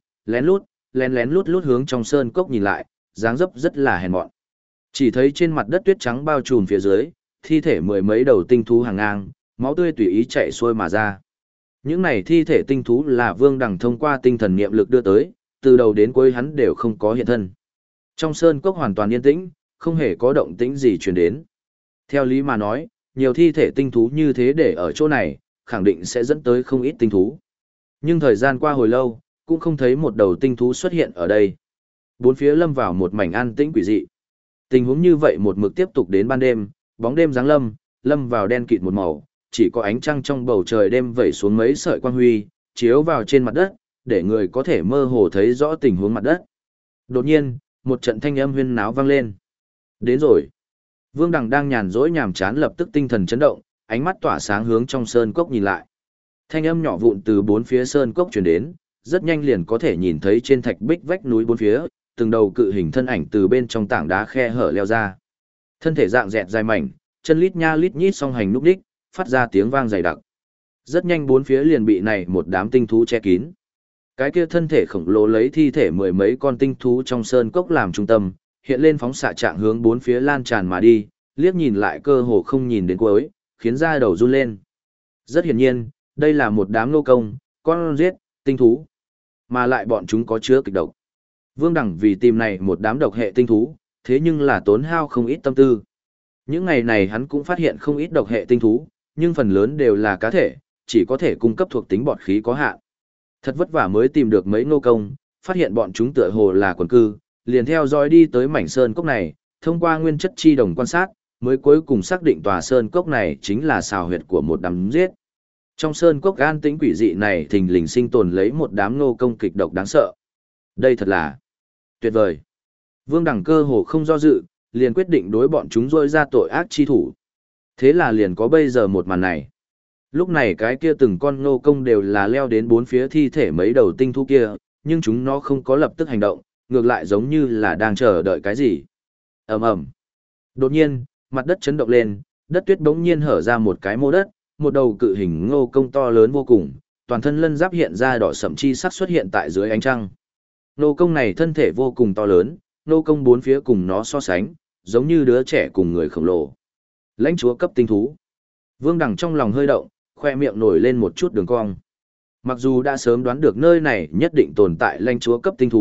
lén lén lút lút hướng trong sơn cốc nhìn lại, dáng dấp rất là hèn mọn. Chỉ thấy trên mặt đất tuyết trắng bao trùm phía dưới, thi thể mười mấy đầu tinh thú hàng ngang, máu tươi tùy ý chảy xuôi mà ra. Những này thi thể tinh thú là Vương Đằng thông qua tinh thần niệm lực đưa tới, từ đầu đến cuối hắn đều không có hiện thân. Trong sơn cốc hoàn toàn yên tĩnh, không hề có động tĩnh gì truyền đến. Theo lý mà nói, nhiều thi thể tinh thú như thế để ở chỗ này, khẳng định sẽ dẫn tới không ít tinh thú. Nhưng thời gian qua hồi lâu, cũng không thấy một đầu tinh thú xuất hiện ở đây. Bốn phía lâm vào một mảnh an tĩnh quỷ dị. Tình huống như vậy một mực tiếp tục đến ban đêm, bóng đêm giáng lâm vào đen kịt một màu, chỉ có ánh trăng trong bầu trời đêm vẩy xuống mấy sợi quang huy, chiếu vào trên mặt đất, để người có thể mơ hồ thấy rõ tình huống mặt đất. Đột nhiên, một trận thanh âm huyên náo vang lên. Đến rồi. Vương Đằng đang nhàn rỗi nhàm chán lập tức tinh thần chấn động, ánh mắt tỏa sáng hướng trong sơn cốc nhìn lại. Thanh âm nhỏ vụn từ bốn phía sơn cốc truyền đến, rất nhanh liền có thể nhìn thấy trên thạch bích vách núi bốn phía, từng đầu cự hình thân ảnh từ bên trong tảng đá khe hở leo ra. Thân thể dạng dẹt dài mảnh, chân lít nha lít nhít song hành núp đích, phát ra tiếng vang dày đặc. Rất nhanh bốn phía liền bị này một đám tinh thú che kín. Cái kia thân thể khổng lồ lấy thi thể mười mấy con tinh thú trong sơn cốc làm trung tâm, hiện lên phóng xạ trạng hướng bốn phía lan tràn mà đi, liếc nhìn lại cơ hồ không nhìn đến cuối, khiến da đầu run lên. Rất hiển nhiên, đây là một đám nô công, con giết, tinh thú. Mà lại bọn chúng có chứa kịch độc. Vương Đằng vì tìm này một đám độc hệ tinh thú, thế nhưng là tốn hao không ít tâm tư. Những ngày này hắn cũng phát hiện không ít độc hệ tinh thú, nhưng phần lớn đều là cá thể, chỉ có thể cung cấp thuộc tính bọt khí có hạn. Thật vất vả mới tìm được mấy nô công, phát hiện bọn chúng tựa hồ là quần cư, liền theo dõi đi tới mảnh sơn cốc này, thông qua nguyên chất chi đồng quan sát, mới cuối cùng xác định tòa sơn cốc này chính là xào huyệt của một đám giết. Trong sơn cốc an tĩnh quỷ dị này thình lình sinh tồn lấy một đám nô công kịch độc đáng sợ. Đây thật là tuyệt vời. Vương Đằng cơ hồ không do dự, liền quyết định đối bọn chúng rôi ra tội ác chi thủ. Thế là liền có bây giờ một màn này. Lúc này cái kia từng con nô công đều là leo đến bốn phía thi thể mấy đầu tinh thú kia, nhưng chúng nó không có lập tức hành động, ngược lại giống như là đang chờ đợi cái gì. Ầm ầm. Đột nhiên, mặt đất chấn động lên, đất tuyết bỗng nhiên hở ra một cái mô đất, một đầu cự hình ngô công to lớn vô cùng, toàn thân lân giáp hiện ra đỏ sẫm chi sắc xuất hiện tại dưới ánh trăng. Nô công này thân thể vô cùng to lớn, nô công bốn phía cùng nó so sánh, giống như đứa trẻ cùng người khổng lồ. Lãnh chúa cấp tinh thú. Vương Đằng trong lòng hơi động, khoe miệng nổi lên một chút đường cong. Mặc dù đã sớm đoán được nơi này nhất định tồn tại lãnh chúa cấp tinh thú,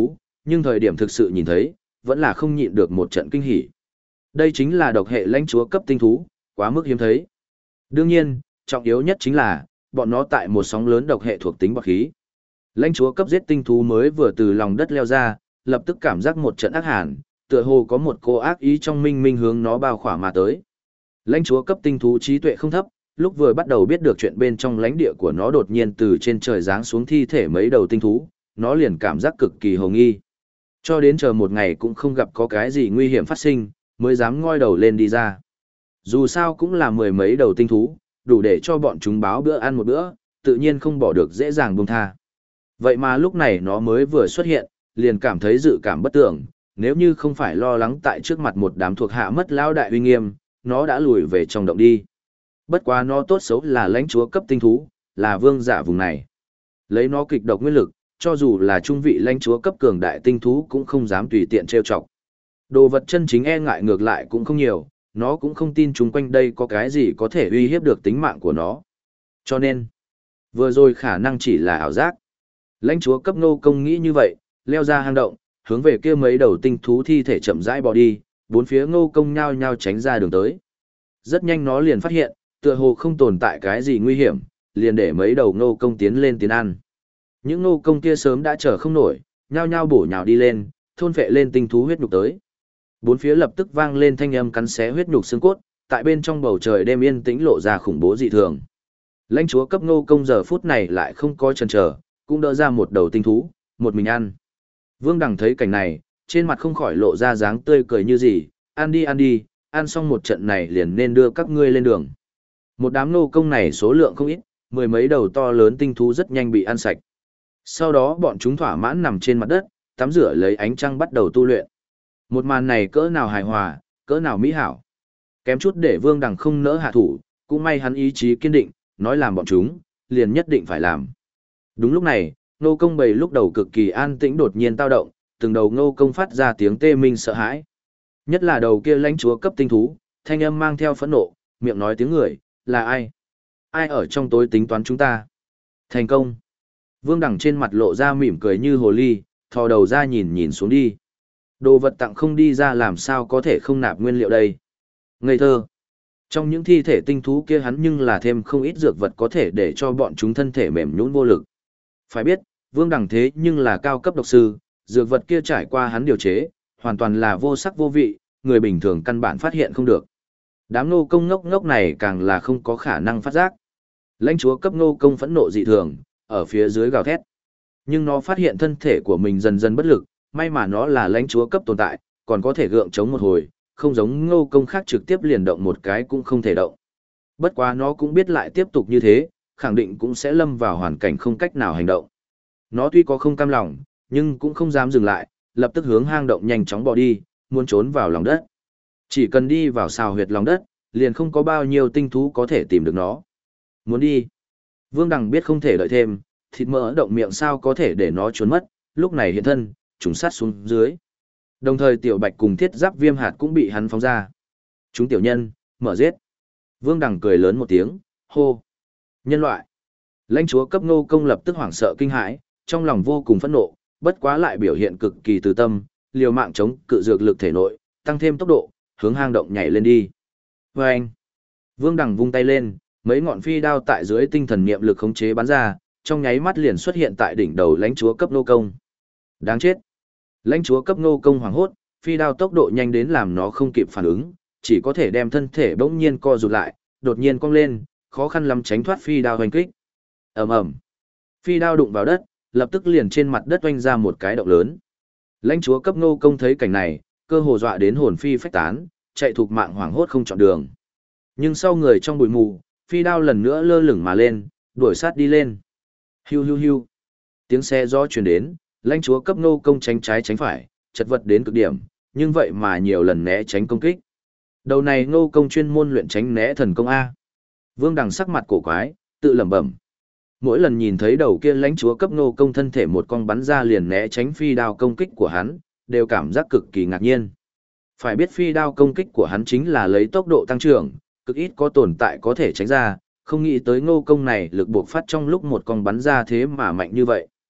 Nhưng thời điểm thực sự nhìn thấy, vẫn là không nhịn được một trận kinh hỉ. Đây chính là độc hệ lãnh chúa cấp tinh thú, quá mức hiếm thấy. Đương nhiên, trọng yếu nhất chính là, bọn nó tại một sóng lớn độc hệ thuộc tính bạc khí. Lãnh chúa cấp giết tinh thú mới vừa từ lòng đất leo ra, lập tức cảm giác một trận ác hàn, tựa hồ có một cô ác ý trong minh minh hướng nó bao khỏa mà tới. Lãnh chúa cấp tinh thú trí tuệ không thấp, lúc vừa bắt đầu biết được chuyện bên trong lãnh địa của nó đột nhiên từ trên trời giáng xuống thi thể mấy đầu tinh thú, nó liền cảm giác cực kỳ hồ nghi. Cho đến chờ một ngày cũng không gặp có cái gì nguy hiểm phát sinh, mới dám ngoi đầu lên đi ra. Dù sao cũng là mười mấy đầu tinh thú, đủ để cho bọn chúng báo bữa ăn một bữa, tự nhiên không bỏ được dễ dàng buông tha. Vậy mà lúc này nó mới vừa xuất hiện, liền cảm thấy dự cảm bất tưởng, nếu như không phải lo lắng tại trước mặt một đám thuộc hạ mất lao đại uy nghiêm, nó đã lùi về trong động đi. Bất quá nó tốt xấu là lãnh chúa cấp tinh thú, là vương giả vùng này. Lấy nó kịch độc nguyên lực, cho dù là trung vị lãnh chúa cấp cường đại tinh thú cũng không dám tùy tiện trêu chọc. Đồ vật chân chính e ngại ngược lại cũng không nhiều, nó cũng không tin chung quanh đây có cái gì có thể uy hiếp được tính mạng của nó. Cho nên, vừa rồi khả năng chỉ là ảo giác. Lãnh chúa cấp Ngô Công nghĩ như vậy, leo ra hang động, hướng về kia mấy đầu tinh thú thi thể chậm rãi bò đi, bốn phía Ngô Công nhao nhao tránh ra đường tới. Rất nhanh nó liền phát hiện, tựa hồ không tồn tại cái gì nguy hiểm, liền để mấy đầu Ngô Công tiến lên tiến ăn. Những Ngô Công kia sớm đã chờ không nổi, nhao nhao bổ nhào đi lên, thôn phệ lên tinh thú huyết nhục tới. Bốn phía lập tức vang lên thanh âm cắn xé huyết nhục xương cốt, tại bên trong bầu trời đêm yên tĩnh lộ ra khủng bố dị thường. Lãnh chúa cấp Ngô Công giờ phút này lại không có chần chờ, cũng đỡ ra một đầu tinh thú, một mình ăn. Vương Đằng thấy cảnh này, trên mặt không khỏi lộ ra dáng tươi cười như gì, ăn đi, ăn xong một trận này liền nên đưa các ngươi lên đường. Một đám Ngô Công này số lượng không ít, mười mấy đầu to lớn tinh thú rất nhanh bị ăn sạch. Sau đó bọn chúng thỏa mãn nằm trên mặt đất, tắm rửa lấy ánh trăng bắt đầu tu luyện. Một màn này cỡ nào hài hòa, cỡ nào mỹ hảo. Kém chút để Vương Đằng không nỡ hạ thủ, cũng may hắn ý chí kiên định, nói làm bọn chúng, liền nhất định phải làm. Đúng lúc này, Ngô Công bầy lúc đầu cực kỳ an tĩnh đột nhiên tao động, từng đầu Ngô Công phát ra tiếng tê minh sợ hãi. Nhất là đầu kia lãnh chúa cấp tinh thú, thanh âm mang theo phẫn nộ, miệng nói tiếng người, là ai? Ai ở trong tối tính toán chúng ta? Thành công. Vương Đằng trên mặt lộ ra mỉm cười như hồ ly, thò đầu ra nhìn xuống đi. Đồ vật tặng không đi ra làm sao có thể không nạp nguyên liệu đây? Ngây thơ. Trong những thi thể tinh thú kia hắn nhưng là thêm không ít dược vật có thể để cho bọn chúng thân thể mềm nhũn vô lực. Phải biết, Vương Đằng thế nhưng là cao cấp độc sư, dược vật kia trải qua hắn điều chế, hoàn toàn là vô sắc vô vị, người bình thường căn bản phát hiện không được. Đám Ngô Công ngốc ngốc này càng là không có khả năng phát giác. Lãnh chúa cấp Ngô Công phẫn nộ dị thường, ở phía dưới gào thét. Nhưng nó phát hiện thân thể của mình dần dần bất lực, may mà nó là lãnh chúa cấp tồn tại, còn có thể gượng chống một hồi, không giống Ngô Công khác trực tiếp liền động một cái cũng không thể động. Bất quá nó cũng biết lại tiếp tục như thế, khẳng định cũng sẽ lâm vào hoàn cảnh không cách nào hành động. Nó tuy có không cam lòng, nhưng cũng không dám dừng lại, lập tức hướng hang động nhanh chóng bỏ đi, muốn trốn vào lòng đất. Chỉ cần đi vào xào huyệt lòng đất, liền không có bao nhiêu tinh thú có thể tìm được nó. Muốn đi. Vương Đằng biết không thể đợi thêm, thịt mỡ động miệng sao có thể để nó trốn mất, lúc này hiện thân, trùng sát xuống dưới. Đồng thời tiểu bạch cùng thiết giáp viêm hạt cũng bị hắn phóng ra. Chúng tiểu nhân, mở giết. Vương Đằng cười lớn một tiếng, hô. Nhân loại. Lãnh chúa cấp Ngô Công lập tức hoảng sợ kinh hãi, trong lòng vô cùng phẫn nộ, bất quá lại biểu hiện cực kỳ từ tâm, liều mạng chống cự dược lực thể nội, tăng thêm tốc độ, hướng hang động nhảy lên đi. Vâng! Vương Đằng vung tay lên, mấy ngọn phi đao tại dưới tinh thần niệm lực khống chế bắn ra, trong nháy mắt liền xuất hiện tại đỉnh đầu lãnh chúa cấp Ngô Công. Đáng chết! Lãnh chúa cấp Ngô Công hoảng hốt, phi đao tốc độ nhanh đến làm nó không kịp phản ứng, chỉ có thể đem thân thể bỗng nhiên co rụt lại, đột nhiên cong lên, khó khăn lắm tránh thoát phi đao hoành kích. Ầm ầm! Phi đao đụng vào đất, lập tức liền trên mặt đất oanh ra một cái động lớn. Lãnh chúa cấp Ngô Công thấy cảnh này, cơ hồ dọa đến hồn phi phách tán, chạy thục mạng hoảng hốt không chọn đường. Nhưng sau người trong bụi mù, phi đao lần nữa lơ lửng mà lên, đuổi sát đi lên. Hiu hiu hiu. Tiếng xe gió truyền đến, lãnh chúa cấp Ngô Công tránh trái tránh phải, chật vật đến cực điểm, nhưng vậy mà nhiều lần né tránh công kích. Đầu này Ngô Công chuyên môn luyện tránh né thần công A. Vương Đằng sắc mặt cổ quái, tự lẩm bẩm. Mỗi lần nhìn thấy đầu kia lãnh chúa cấp Ngô Công thân thể một con bắn ra liền né tránh phi đao công kích của hắn, đều cảm giác cực kỳ ngạc nhiên. Phải biết phi đao công kích của hắn chính là lấy tốc độ tăng trưởng, cực ít có tồn tại có thể tránh ra, không nghĩ tới Ngô Công này lực buộc phát trong lúc một con bắn ra thế mà mạnh như vậy.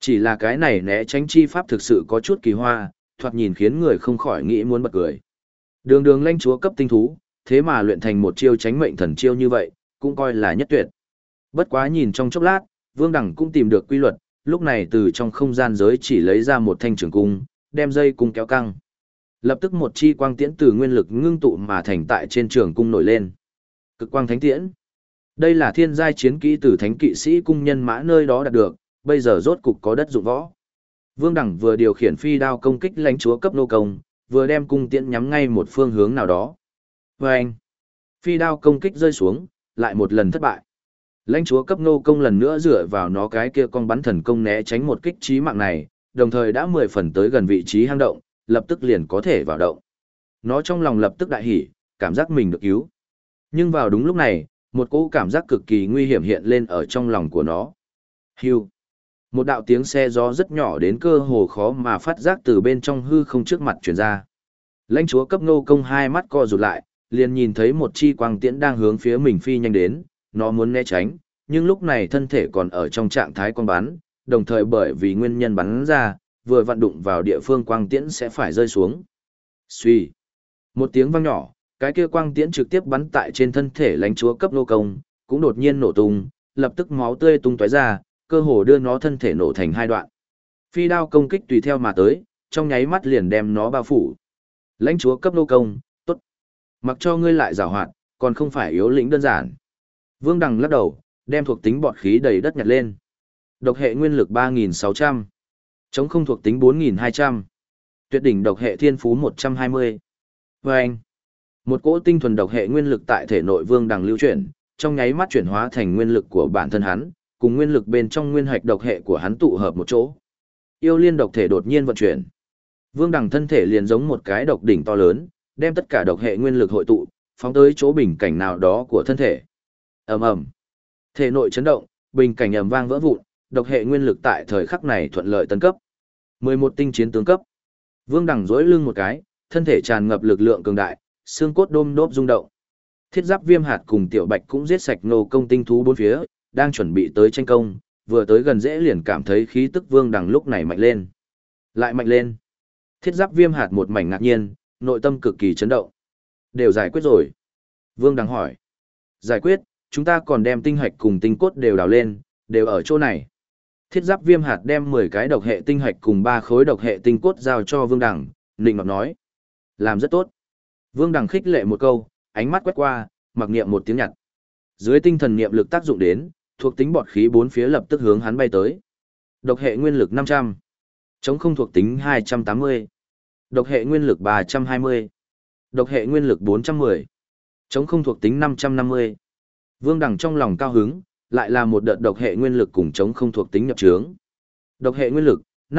Chỉ là cái này né tránh chi pháp thực sự có chút kỳ hoa, thoạt nhìn khiến người không khỏi nghĩ muốn bật cười. Đường đường lãnh chúa cấp tinh thú, thế mà luyện thành một chiêu tránh mệnh thần chiêu như vậy, cũng coi là nhất tuyệt. Bất quá nhìn trong chốc lát, Vương Đẳng cũng tìm được quy luật, lúc này từ trong không gian giới chỉ lấy ra một thanh trường cung, đem dây cung kéo căng. Lập tức một chi quang tiễn từ nguyên lực ngưng tụ mà thành tại trên trường cung nổi lên. Cực quang thánh tiễn. Đây là thiên giai chiến kỹ từ thánh kỵ sĩ cung nhân mã nơi đó đạt được, bây giờ rốt cục có đất dụng võ. Vương Đẳng vừa điều khiển phi đao công kích lãnh chúa cấp nô công, vừa đem cung tiễn nhắm ngay một phương hướng nào đó. Và anh, phi đao công kích rơi xuống, lại một lần thất bại. Lãnh chúa cấp nô công lần nữa dựa vào nó cái kia con bắn thần công né tránh một kích chí mạng này, đồng thời đã 10 phần tới gần vị trí hang động, lập tức liền có thể vào động. Nó trong lòng lập tức đại hỉ, cảm giác mình được cứu. Nhưng vào đúng lúc này, một cỗ cảm giác cực kỳ nguy hiểm hiện lên ở trong lòng của nó. Hưu. Một đạo tiếng xe gió rất nhỏ đến cơ hồ khó mà phát giác từ bên trong hư không trước mặt truyền ra. Lãnh chúa cấp nô công hai mắt co rụt lại, liền nhìn thấy một chi quang tiễn đang hướng phía mình phi nhanh đến, nó muốn né tránh, nhưng lúc này thân thể còn ở trong trạng thái con bắn, đồng thời bởi vì nguyên nhân bắn ra, vừa vặn đụng vào địa phương quang tiễn sẽ phải rơi xuống. Xuy. Một tiếng vang nhỏ, cái kia quang tiễn trực tiếp bắn tại trên thân thể lãnh chúa cấp nô công, cũng đột nhiên nổ tung, lập tức máu tươi tung tóe ra, cơ hồ đưa nó thân thể nổ thành hai đoạn. Phi đao công kích tùy theo mà tới, trong nháy mắt liền đem nó bao phủ. Lãnh chúa cấp nô công, tốt. Mặc cho ngươi lại giảo hoạt, còn không phải yếu lĩnh đơn giản. Vương Đằng lắc đầu, đem thuộc tính bọt khí đầy đất nhặt lên. Độc hệ nguyên lực 3.600. Chống không thuộc tính 4.200. Tuyệt đỉnh độc hệ thiên phú 120. Và anh, một cỗ tinh thuần độc hệ nguyên lực tại thể nội Vương Đằng lưu chuyển, trong nháy mắt chuyển hóa thành nguyên lực của bản thân hắn, cùng nguyên lực bên trong nguyên hạch độc hệ của hắn tụ hợp một chỗ. Yêu liên độc thể đột nhiên vận chuyển. Vương Đằng thân thể liền giống một cái độc đỉnh to lớn, đem tất cả độc hệ nguyên lực hội tụ, phóng tới chỗ bình cảnh nào đó của thân thể. Ầm ầm. Thể nội chấn động, bình cảnh ầm vang vỡ vụn, độc hệ nguyên lực tại thời khắc này thuận lợi tấn cấp. 11 tinh chiến tướng cấp. Vương Đằng duỗi lưng một cái, thân thể tràn ngập lực lượng cường đại, xương cốt đôm đốp rung động. Thiết giáp viêm hạt cùng tiểu bạch cũng giết sạch nô công tinh thú bốn phía, đang chuẩn bị tới tranh công, vừa tới gần dễ liền cảm thấy khí tức Vương Đằng lúc này mạnh lên. Lại mạnh lên. Thiết giáp viêm hạt một mảnh ngạc nhiên, nội tâm cực kỳ chấn động. Đều giải quyết rồi. Vương Đằng hỏi. Giải quyết, chúng ta còn đem tinh hạch cùng tinh cốt đều đào lên, đều ở chỗ này. Thiết giáp viêm hạt đem 10 cái độc hệ tinh hạch cùng 3 khối độc hệ tinh cốt giao cho Vương Đằng, nịnh ngọc nói. Làm rất tốt. Vương Đằng khích lệ một câu, ánh mắt quét qua, mặc niệm một tiếng nhặt. Dưới tinh thần niệm lực tác dụng đến, thuộc tính bọt khí bốn phía lập tức hướng hắn bay tới. Độc hệ nguyên lực 500. Chống không thuộc tính 280. Độc hệ nguyên lực 320. Độc hệ nguyên lực 410. Chống không thuộc tính 550. Vương Đằng trong lòng cao hứng, lại là một đợt độc hệ nguyên lực cùng chống không thuộc tính nhập trướng. Độc hệ nguyên lực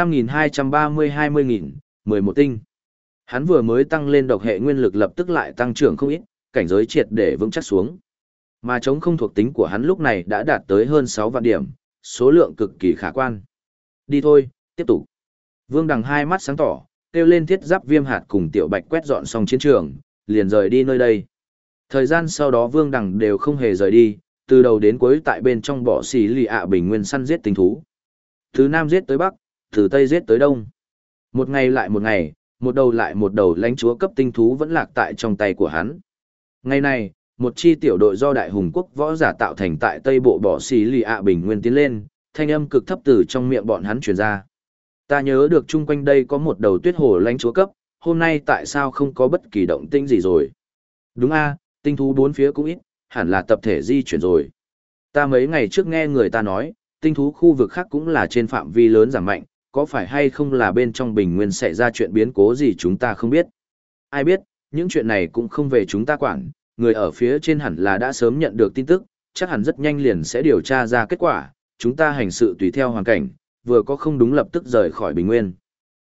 5.230-20.000, 11 tinh. Hắn vừa mới tăng lên độc hệ nguyên lực lập tức lại tăng trưởng không ít, cảnh giới triệt để vững chắc xuống. Mà chống không thuộc tính của hắn lúc này đã đạt tới hơn 6 vạn điểm, số lượng cực kỳ khả quan. Đi thôi, tiếp tục. Vương Đằng hai mắt sáng tỏ, kêu lên thiết giáp viêm hạt cùng tiểu bạch quét dọn xong chiến trường, liền rời đi nơi đây. Thời gian sau đó Vương Đằng đều không hề rời đi, từ đầu đến cuối tại bên trong bỏ xì lì ạ bình nguyên săn giết tinh thú. Từ Nam giết tới Bắc, từ Tây giết tới Đông. Một ngày lại một ngày, một đầu lại một đầu lãnh chúa cấp tinh thú vẫn lạc tại trong tay của hắn. Ngày này, một chi tiểu đội do đại hùng quốc võ giả tạo thành tại Tây bộ bỏ xì lì ạ bình nguyên tiến lên, thanh âm cực thấp từ trong miệng bọn hắn truyền ra. Ta nhớ được chung quanh đây có một đầu tuyết hổ lãnh chúa cấp, hôm nay tại sao không có bất kỳ động tĩnh gì rồi? Đúng a, tinh thú bốn phía cũng ít, hẳn là tập thể di chuyển rồi. Ta mấy ngày trước nghe người ta nói, tinh thú khu vực khác cũng là trên phạm vi lớn giảm mạnh, có phải hay không là bên trong bình nguyên xảy ra chuyện biến cố gì chúng ta không biết. Ai biết, những chuyện này cũng không về chúng ta quản, người ở phía trên hẳn là đã sớm nhận được tin tức, chắc hẳn rất nhanh liền sẽ điều tra ra kết quả, chúng ta hành sự tùy theo hoàn cảnh, vừa có không đúng lập tức rời khỏi bình nguyên.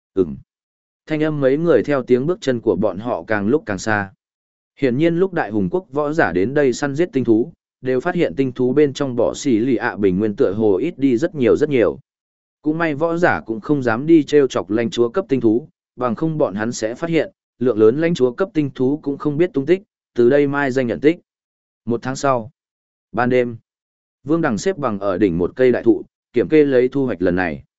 Thanh âm mấy người theo tiếng bước chân của bọn họ càng lúc càng xa. Hiển nhiên lúc đại hùng quốc võ giả đến đây săn giết tinh thú, đều phát hiện tinh thú bên trong bỏ xì lì ạ bình nguyên tựa hồ ít đi rất nhiều rất nhiều. Cũng may võ giả cũng không dám đi treo chọc lãnh chúa cấp tinh thú, bằng không bọn hắn sẽ phát hiện, lượng lớn lãnh chúa cấp tinh thú cũng không biết tung tích, từ đây mai danh nhận tích. Một tháng sau, ban đêm, Vương Đằng xếp bằng ở đỉnh một cây đại thụ, kiểm kê lấy thu hoạch lần này.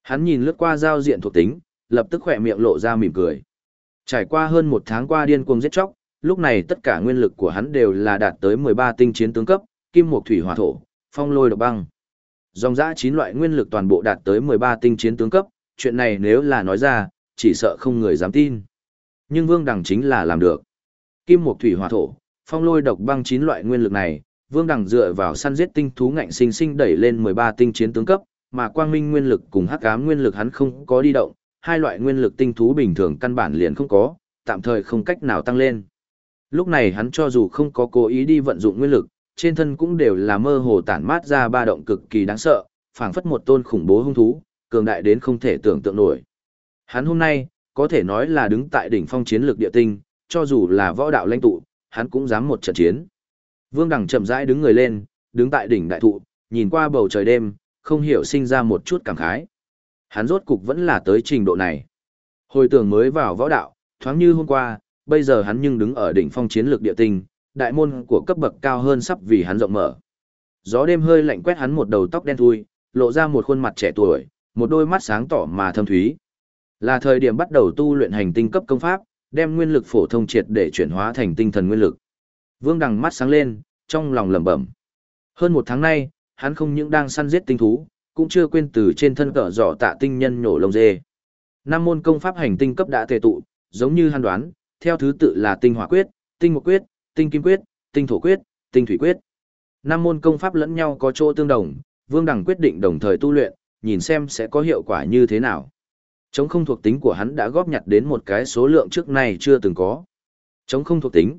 Hắn nhìn lướt qua giao diện thuộc tính, lập tức khỏe miệng lộ ra mỉm cười. Trải qua hơn một tháng qua điên cuồng giết chóc, lúc này tất cả nguyên lực của hắn đều là đạt tới 13 tinh chiến tướng cấp, kim mộc thủy hỏa thổ, phong lôi độc băng. Dòng dã 9 loại nguyên lực toàn bộ đạt tới 13 tinh chiến tướng cấp, chuyện này nếu là nói ra, chỉ sợ không người dám tin. Nhưng Vương Đằng chính là làm được. Kim mộc thủy hỏa thổ, phong lôi độc băng 9 loại nguyên lực này, Vương Đằng dựa vào săn giết tinh thú ngạnh sinh sinh đẩy lên 13 tinh chiến tướng cấp, mà quang minh nguyên lực cùng hắc ám nguyên lực hắn không có đi động, hai loại nguyên lực tinh thú bình thường căn bản liền không có, tạm thời không cách nào tăng lên. Lúc này hắn cho dù không có cố ý đi vận dụng nguyên lực, trên thân cũng đều là mơ hồ tản mát ra ba động cực kỳ đáng sợ, phảng phất một tôn khủng bố hung thú, cường đại đến không thể tưởng tượng nổi. Hắn hôm nay, có thể nói là đứng tại đỉnh phong chiến lược địa tinh, cho dù là võ đạo lãnh tụ, hắn cũng dám một trận chiến. Vương Đằng chậm rãi đứng người lên, đứng tại đỉnh đại thụ, nhìn qua bầu trời đêm, không hiểu sinh ra một chút cảm khái. Hắn rốt cục vẫn là tới trình độ này. Hồi tưởng mới vào võ đạo, thoáng như hôm qua, bây giờ hắn nhưng đứng ở đỉnh phong chiến lược địa tinh, đại môn của cấp bậc cao hơn sắp vì hắn rộng mở. Gió đêm hơi lạnh quét hắn một đầu tóc đen thui, lộ ra một khuôn mặt trẻ tuổi, một đôi mắt sáng tỏ mà thâm thúy. Là thời điểm bắt đầu tu luyện hành tinh cấp công pháp, đem nguyên lực phổ thông triệt để chuyển hóa thành tinh thần nguyên lực. Vương Đằng mắt sáng lên, trong lòng lẩm bẩm. Hơn một tháng nay, hắn không những đang săn giết tinh thú, cũng chưa quên từ trên thân cỡ giỏ tạ tinh nhân nhổ lông dê. Năm môn công pháp hành tinh cấp đã tề tụ, giống như hắn đoán, theo thứ tự là tinh hỏa quyết, tinh mộc quyết, tinh kim quyết, tinh thổ quyết, tinh thủy quyết. Năm môn công pháp lẫn nhau có chỗ tương đồng, Vương Đằng quyết định đồng thời tu luyện, nhìn xem sẽ có hiệu quả như thế nào. Chống không thuộc tính của hắn đã góp nhặt đến một cái số lượng trước nay chưa từng có. Chống không thuộc tính,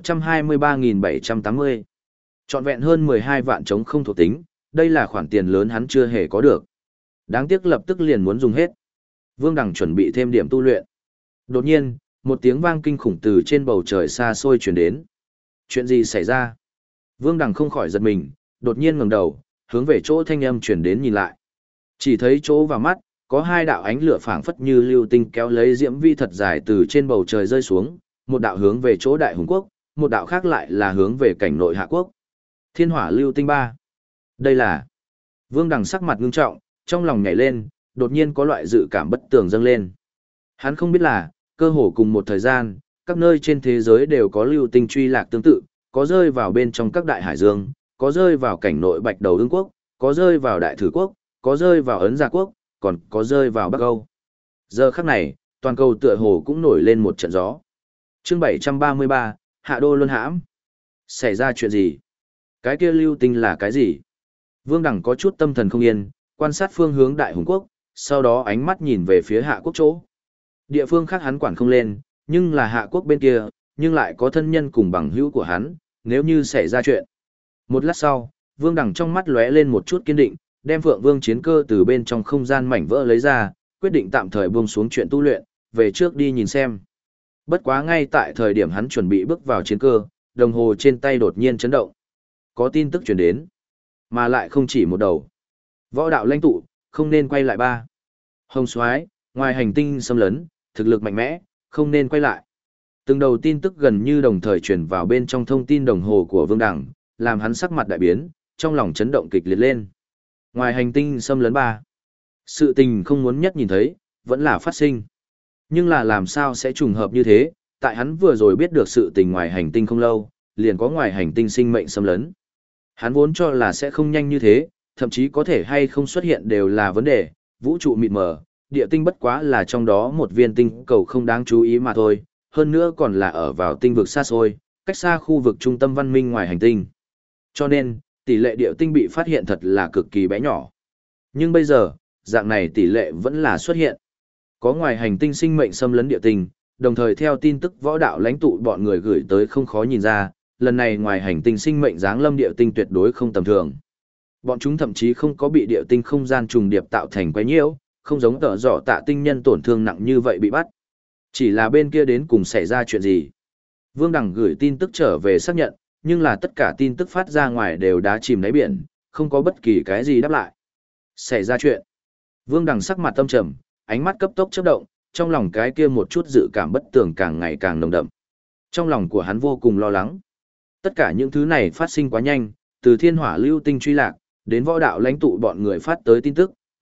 123.780. Trọn vẹn hơn 12 vạn chống không thuộc tính, đây là khoản tiền lớn hắn chưa hề có được. Đáng tiếc lập tức liền muốn dùng hết. Vương Đằng chuẩn bị thêm điểm tu luyện. Đột nhiên, một tiếng vang kinh khủng từ trên bầu trời xa xôi truyền đến. Chuyện gì xảy ra? Vương Đằng không khỏi giật mình, đột nhiên ngẩng đầu, hướng về chỗ thanh âm truyền đến nhìn lại. Chỉ thấy chỗ vào mắt, có hai đạo ánh lửa phảng phất như lưu tinh kéo lấy diễm vi thật dài từ trên bầu trời rơi xuống, một đạo hướng về chỗ Đại Hùng Quốc, một đạo khác lại là hướng về cảnh nội Hạ Quốc. Thiên hỏa lưu tinh 3. Đây là... Vương Đằng sắc mặt ngưng trọng, trong lòng nhảy lên, đột nhiên có loại dự cảm bất tường dâng lên. Hắn không biết là, cơ hồ cùng một thời gian, các nơi trên thế giới đều có lưu tinh truy lạc tương tự, có rơi vào bên trong các đại hải dương, có rơi vào cảnh nội Bạch Đầu Ưng Quốc, có rơi vào Đại Thử Quốc, có rơi vào Ấn Gia Quốc, còn có rơi vào Bắc Âu. Giờ khắc này, toàn cầu tựa hồ cũng nổi lên một trận gió. Chương 733, Hạ Đô Luân hãm. Xảy ra chuyện gì? Cái kia lưu tinh là cái gì? Vương Đằng có chút tâm thần không yên, quan sát phương hướng Đại Hùng Quốc, sau đó ánh mắt nhìn về phía Hạ Quốc chỗ. Địa phương khác hắn quản không lên, nhưng là Hạ Quốc bên kia, nhưng lại có thân nhân cùng bằng hữu của hắn, nếu như xảy ra chuyện. Một lát sau, Vương Đằng trong mắt lóe lên một chút kiên định, đem Phượng Vương chiến cơ từ bên trong không gian mảnh vỡ lấy ra, quyết định tạm thời buông xuống chuyện tu luyện, về trước đi nhìn xem. Bất quá ngay tại thời điểm hắn chuẩn bị bước vào chiến cơ, đồng hồ trên tay đột nhiên chấn động. Có tin tức truyền đến, mà lại không chỉ một đầu. Võ đạo lãnh tụ, không nên quay lại ba. Hồng Soái, ngoài hành tinh xâm lấn, thực lực mạnh mẽ, không nên quay lại. Từng đầu tin tức gần như đồng thời truyền vào bên trong thông tin đồng hồ của Vương Đằng, làm hắn sắc mặt đại biến, trong lòng chấn động kịch liệt lên. Ngoài hành tinh xâm lấn ba, sự tình không muốn nhất nhìn thấy, vẫn là phát sinh. Nhưng là làm sao sẽ trùng hợp như thế, tại hắn vừa rồi biết được sự tình ngoài hành tinh không lâu, liền có ngoài hành tinh sinh mệnh xâm lấn. Hắn vốn cho là sẽ không nhanh như thế, thậm chí có thể hay không xuất hiện đều là vấn đề, vũ trụ mịt mờ, địa tinh bất quá là trong đó một viên tinh cầu không đáng chú ý mà thôi, hơn nữa còn là ở vào tinh vực xa xôi, cách xa khu vực trung tâm văn minh ngoài hành tinh. Cho nên, tỷ lệ địa tinh bị phát hiện thật là cực kỳ bé nhỏ. Nhưng bây giờ, dạng này tỷ lệ vẫn là xuất hiện. Có ngoài hành tinh sinh mệnh xâm lấn địa tinh, đồng thời theo tin tức võ đạo lãnh tụ bọn người gửi tới không khó nhìn ra, lần này ngoài hành tinh sinh mệnh giáng lâm địa tinh tuyệt đối không tầm thường. Bọn chúng thậm chí không có bị địa tinh không gian trùng điệp tạo thành quấy nhiễu, không giống tở dọ tạ tinh nhân tổn thương nặng như vậy bị bắt. Chỉ là bên kia đến cùng xảy ra chuyện gì. Vương Đằng gửi tin tức trở về xác nhận, nhưng là tất cả tin tức phát ra ngoài đều đá chìm đáy biển, không có bất kỳ cái gì đáp lại. Xảy ra chuyện. Vương Đằng sắc mặt tâm trầm, ánh mắt cấp tốc chớp động, trong lòng cái kia một chút dự cảm bất tường càng ngày càng nồng đậm. Trong lòng của hắn vô cùng lo lắng. Tất cả những thứ này phát sinh quá nhanh, từ thiên hỏa lưu tinh truy lạc, đến võ đạo lãnh tụ bọn người phát tới tin tức,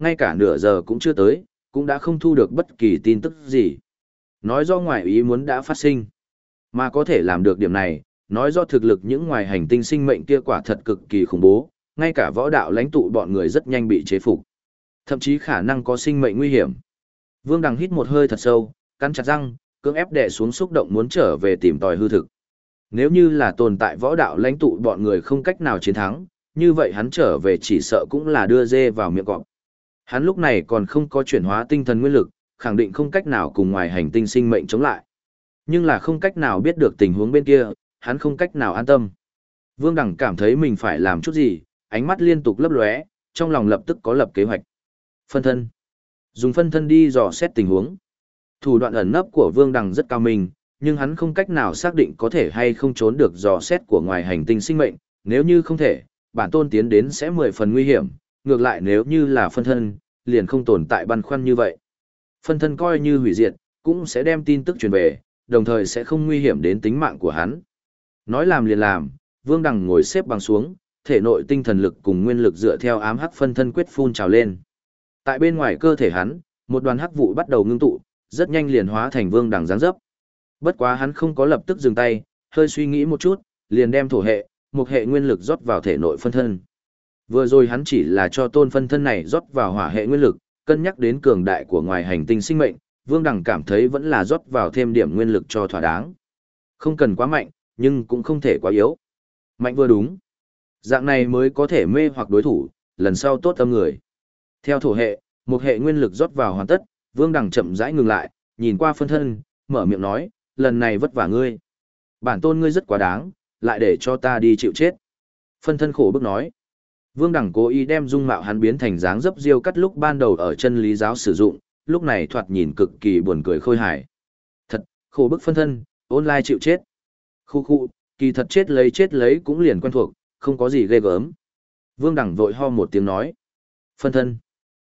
ngay cả nửa giờ cũng chưa tới, cũng đã không thu được bất kỳ tin tức gì. Nói do ngoại ý muốn đã phát sinh. Mà có thể làm được điểm này, nói do thực lực những ngoài hành tinh sinh mệnh kia quả thật cực kỳ khủng bố, ngay cả võ đạo lãnh tụ bọn người rất nhanh bị chế phục. Thậm chí khả năng có sinh mệnh nguy hiểm. Vương Đằng hít một hơi thật sâu, cắn chặt răng, cưỡng ép đè xuống xúc động muốn trở về tìm tòi hư thực. Nếu như là tồn tại võ đạo lãnh tụ bọn người không cách nào chiến thắng, như vậy hắn trở về chỉ sợ cũng là đưa dê vào miệng cọp. Hắn lúc này còn không có chuyển hóa tinh thần nguyên lực, khẳng định không cách nào cùng ngoài hành tinh sinh mệnh chống lại. Nhưng là không cách nào biết được tình huống bên kia, hắn không cách nào an tâm. Vương Đằng cảm thấy mình phải làm chút gì, ánh mắt liên tục lấp lóe, trong lòng lập tức có lập kế hoạch. Phân thân. Dùng phân thân đi dò xét tình huống. Thủ đoạn ẩn nấp của Vương Đằng rất cao minh, nhưng hắn không cách nào xác định có thể hay không trốn được dò xét của ngoài hành tinh sinh mệnh, nếu như không thể, bản tôn tiến đến sẽ 10 phần nguy hiểm, ngược lại nếu như là phân thân, liền không tồn tại băn khoăn như vậy. Phân thân coi như hủy diệt, cũng sẽ đem tin tức truyền về, đồng thời sẽ không nguy hiểm đến tính mạng của hắn. Nói làm liền làm, Vương Đằng ngồi xếp bằng xuống, thể nội tinh thần lực cùng nguyên lực dựa theo ám hắc phân thân quyết phun trào lên. Tại bên ngoài cơ thể hắn, một đoàn hắc vụ bắt đầu ngưng tụ, rất nhanh liền hóa thành Vương Đằng dáng dấp. Bất quá hắn không có lập tức dừng tay, hơi suy nghĩ một chút, liền đem thổ hệ, một hệ nguyên lực rót vào thể nội phân thân. Vừa rồi hắn chỉ là cho tôn phân thân này rót vào hỏa hệ nguyên lực, cân nhắc đến cường đại của ngoài hành tinh sinh mệnh, Vương Đằng cảm thấy vẫn là rót vào thêm điểm nguyên lực cho thỏa đáng. Không cần quá mạnh, nhưng cũng không thể quá yếu. Mạnh vừa đúng. Dạng này mới có thể mê hoặc đối thủ, lần sau tốt tâm người. Theo thổ hệ, một hệ nguyên lực rót vào hoàn tất, Vương Đằng chậm rãi ngừng lại, nhìn qua phân thân, mở miệng nói, lần này vất vả ngươi. Bản tôn ngươi rất quá đáng, lại để cho ta đi chịu chết. Phân thân khổ bức nói. Vương Đằng cố ý đem dung mạo hắn biến thành dáng dấp diêu cắt lúc ban đầu ở chân lý giáo sử dụng, lúc này thoạt nhìn cực kỳ buồn cười khôi hài. Thật, khổ bức phân thân, online chịu chết. Khu khu, kỳ thật chết lấy cũng liền quen thuộc, không có gì ghê gớm. Vương Đằng vội ho một tiếng nói. Phân thân.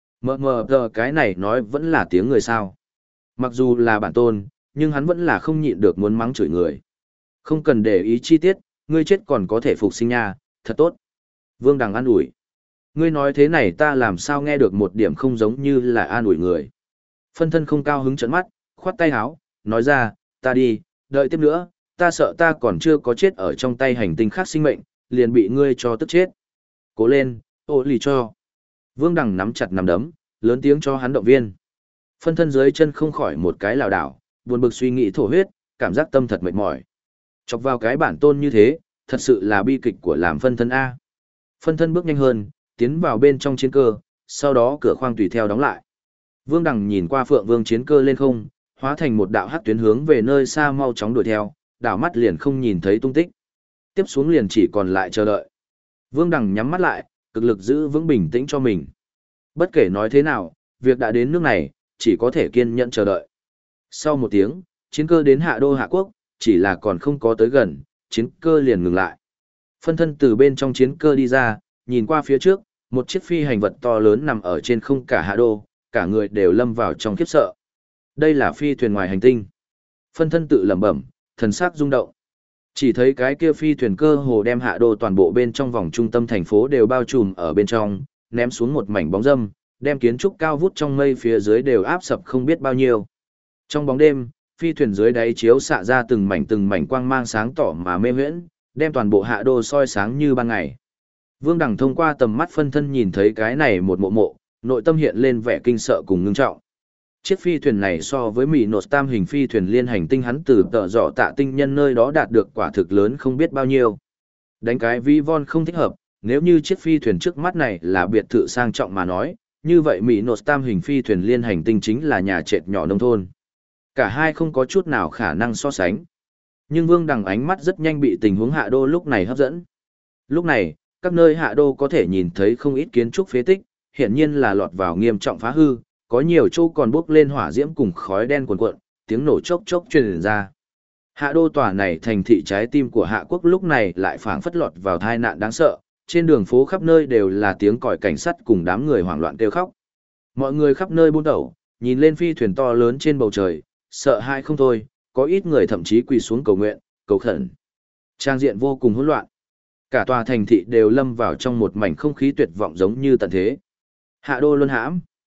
Mờ giờ cái này nói vẫn là tiếng người sao. Mặc dù là bản tôn, nhưng hắn vẫn là không nhịn được muốn mắng chửi người. Không cần để ý chi tiết, ngươi chết còn có thể phục sinh nha, thật tốt. Vương Đằng an ủi. Ngươi nói thế này ta làm sao nghe được một điểm không giống như là an ủi người. Phân thân không cao hứng trợn mắt, khoát tay áo, nói ra, ta đi, đợi tiếp nữa, ta sợ ta còn chưa có chết ở trong tay hành tinh khác sinh mệnh, liền bị ngươi cho tức chết. Cố lên, ô lì cho. Vương Đằng nắm chặt nắm đấm, lớn tiếng cho hắn động viên. Phân thân dưới chân không khỏi một cái lảo đảo, buồn bực suy nghĩ thổ huyết, cảm giác tâm thật mệt mỏi. Chọc vào cái bản tôn như thế, thật sự là bi kịch của làm phân thân A. Phân thân bước nhanh hơn, tiến vào bên trong chiến cơ, sau đó cửa khoang tùy theo đóng lại. Vương Đằng nhìn qua Phượng Vương chiến cơ lên không, hóa thành một đạo hắc tuyến hướng về nơi xa mau chóng đuổi theo, đảo mắt liền không nhìn thấy tung tích. Tiếp xuống liền chỉ còn lại chờ đợi. Vương Đằng nhắm mắt lại, cực lực giữ vững bình tĩnh cho mình. Bất kể nói thế nào, việc đã đến nước này, chỉ có thể kiên nhẫn chờ đợi. Sau một tiếng, chiến cơ đến Hạ Đô Hạ Quốc, chỉ là còn không có tới gần, chiến cơ liền ngừng lại. Phân thân từ bên trong chiến cơ đi ra, nhìn qua phía trước, một chiếc phi hành vật to lớn nằm ở trên không cả Hạ Đô, cả người đều lâm vào trong khiếp sợ. Đây là phi thuyền ngoài hành tinh. Phân thân tự lẩm bẩm, thần sắc rung động. Chỉ thấy cái kia phi thuyền cơ hồ đem Hạ Đô toàn bộ bên trong vòng trung tâm thành phố đều bao trùm ở bên trong, ném xuống một mảnh bóng râm, đem kiến trúc cao vút trong mây phía dưới đều áp sập không biết bao nhiêu. Trong bóng đêm, phi thuyền dưới đáy chiếu xạ ra từng mảnh quang mang sáng tỏ mà mê huyễn, đem toàn bộ Hạ Đô soi sáng như ban ngày. Vương Đằng thông qua tầm mắt phân thân nhìn thấy cái này một mộ, nội tâm hiện lên vẻ kinh sợ cùng ngưng trọng. Chiếc phi thuyền này so với Mỹ nột tam hình phi thuyền liên hành tinh hắn từ tợ dọ tạ tinh nhân nơi đó đạt được quả thực lớn không biết bao nhiêu. Đánh cái vi von không thích hợp, nếu như chiếc phi thuyền trước mắt này là biệt thự sang trọng mà nói, như vậy Mỹ nột tam hình phi thuyền liên hành tinh chính là nhà trệt nhỏ nông thôn. Cả hai không có chút nào khả năng so sánh. Nhưng Vương Đằng ánh mắt rất nhanh bị tình huống Hạ Đô lúc này hấp dẫn. Lúc này, các nơi Hạ Đô có thể nhìn thấy không ít kiến trúc phế tích, hiển nhiên là lọt vào nghiêm trọng phá hư, có nhiều chỗ còn bốc lên hỏa diễm cùng khói đen cuồn cuộn, tiếng nổ chốc chốc truyền ra. Hạ Đô tòa này thành thị trái tim của Hạ Quốc lúc này lại phảng phất lọt vào tai nạn đáng sợ, trên đường phố khắp nơi đều là tiếng còi cảnh sát cùng đám người hoảng loạn kêu khóc. Mọi người khắp nơi buôn đầu, nhìn lên phi thuyền to lớn trên bầu trời, sợ hãi không thôi, có ít người thậm chí quỳ xuống cầu nguyện, cầu khẩn. Trang diện vô cùng hỗn loạn. Cả tòa thành thị đều lâm vào trong một mảnh không khí tuyệt vọng giống như tận thế. Hạ Đô luân hãm,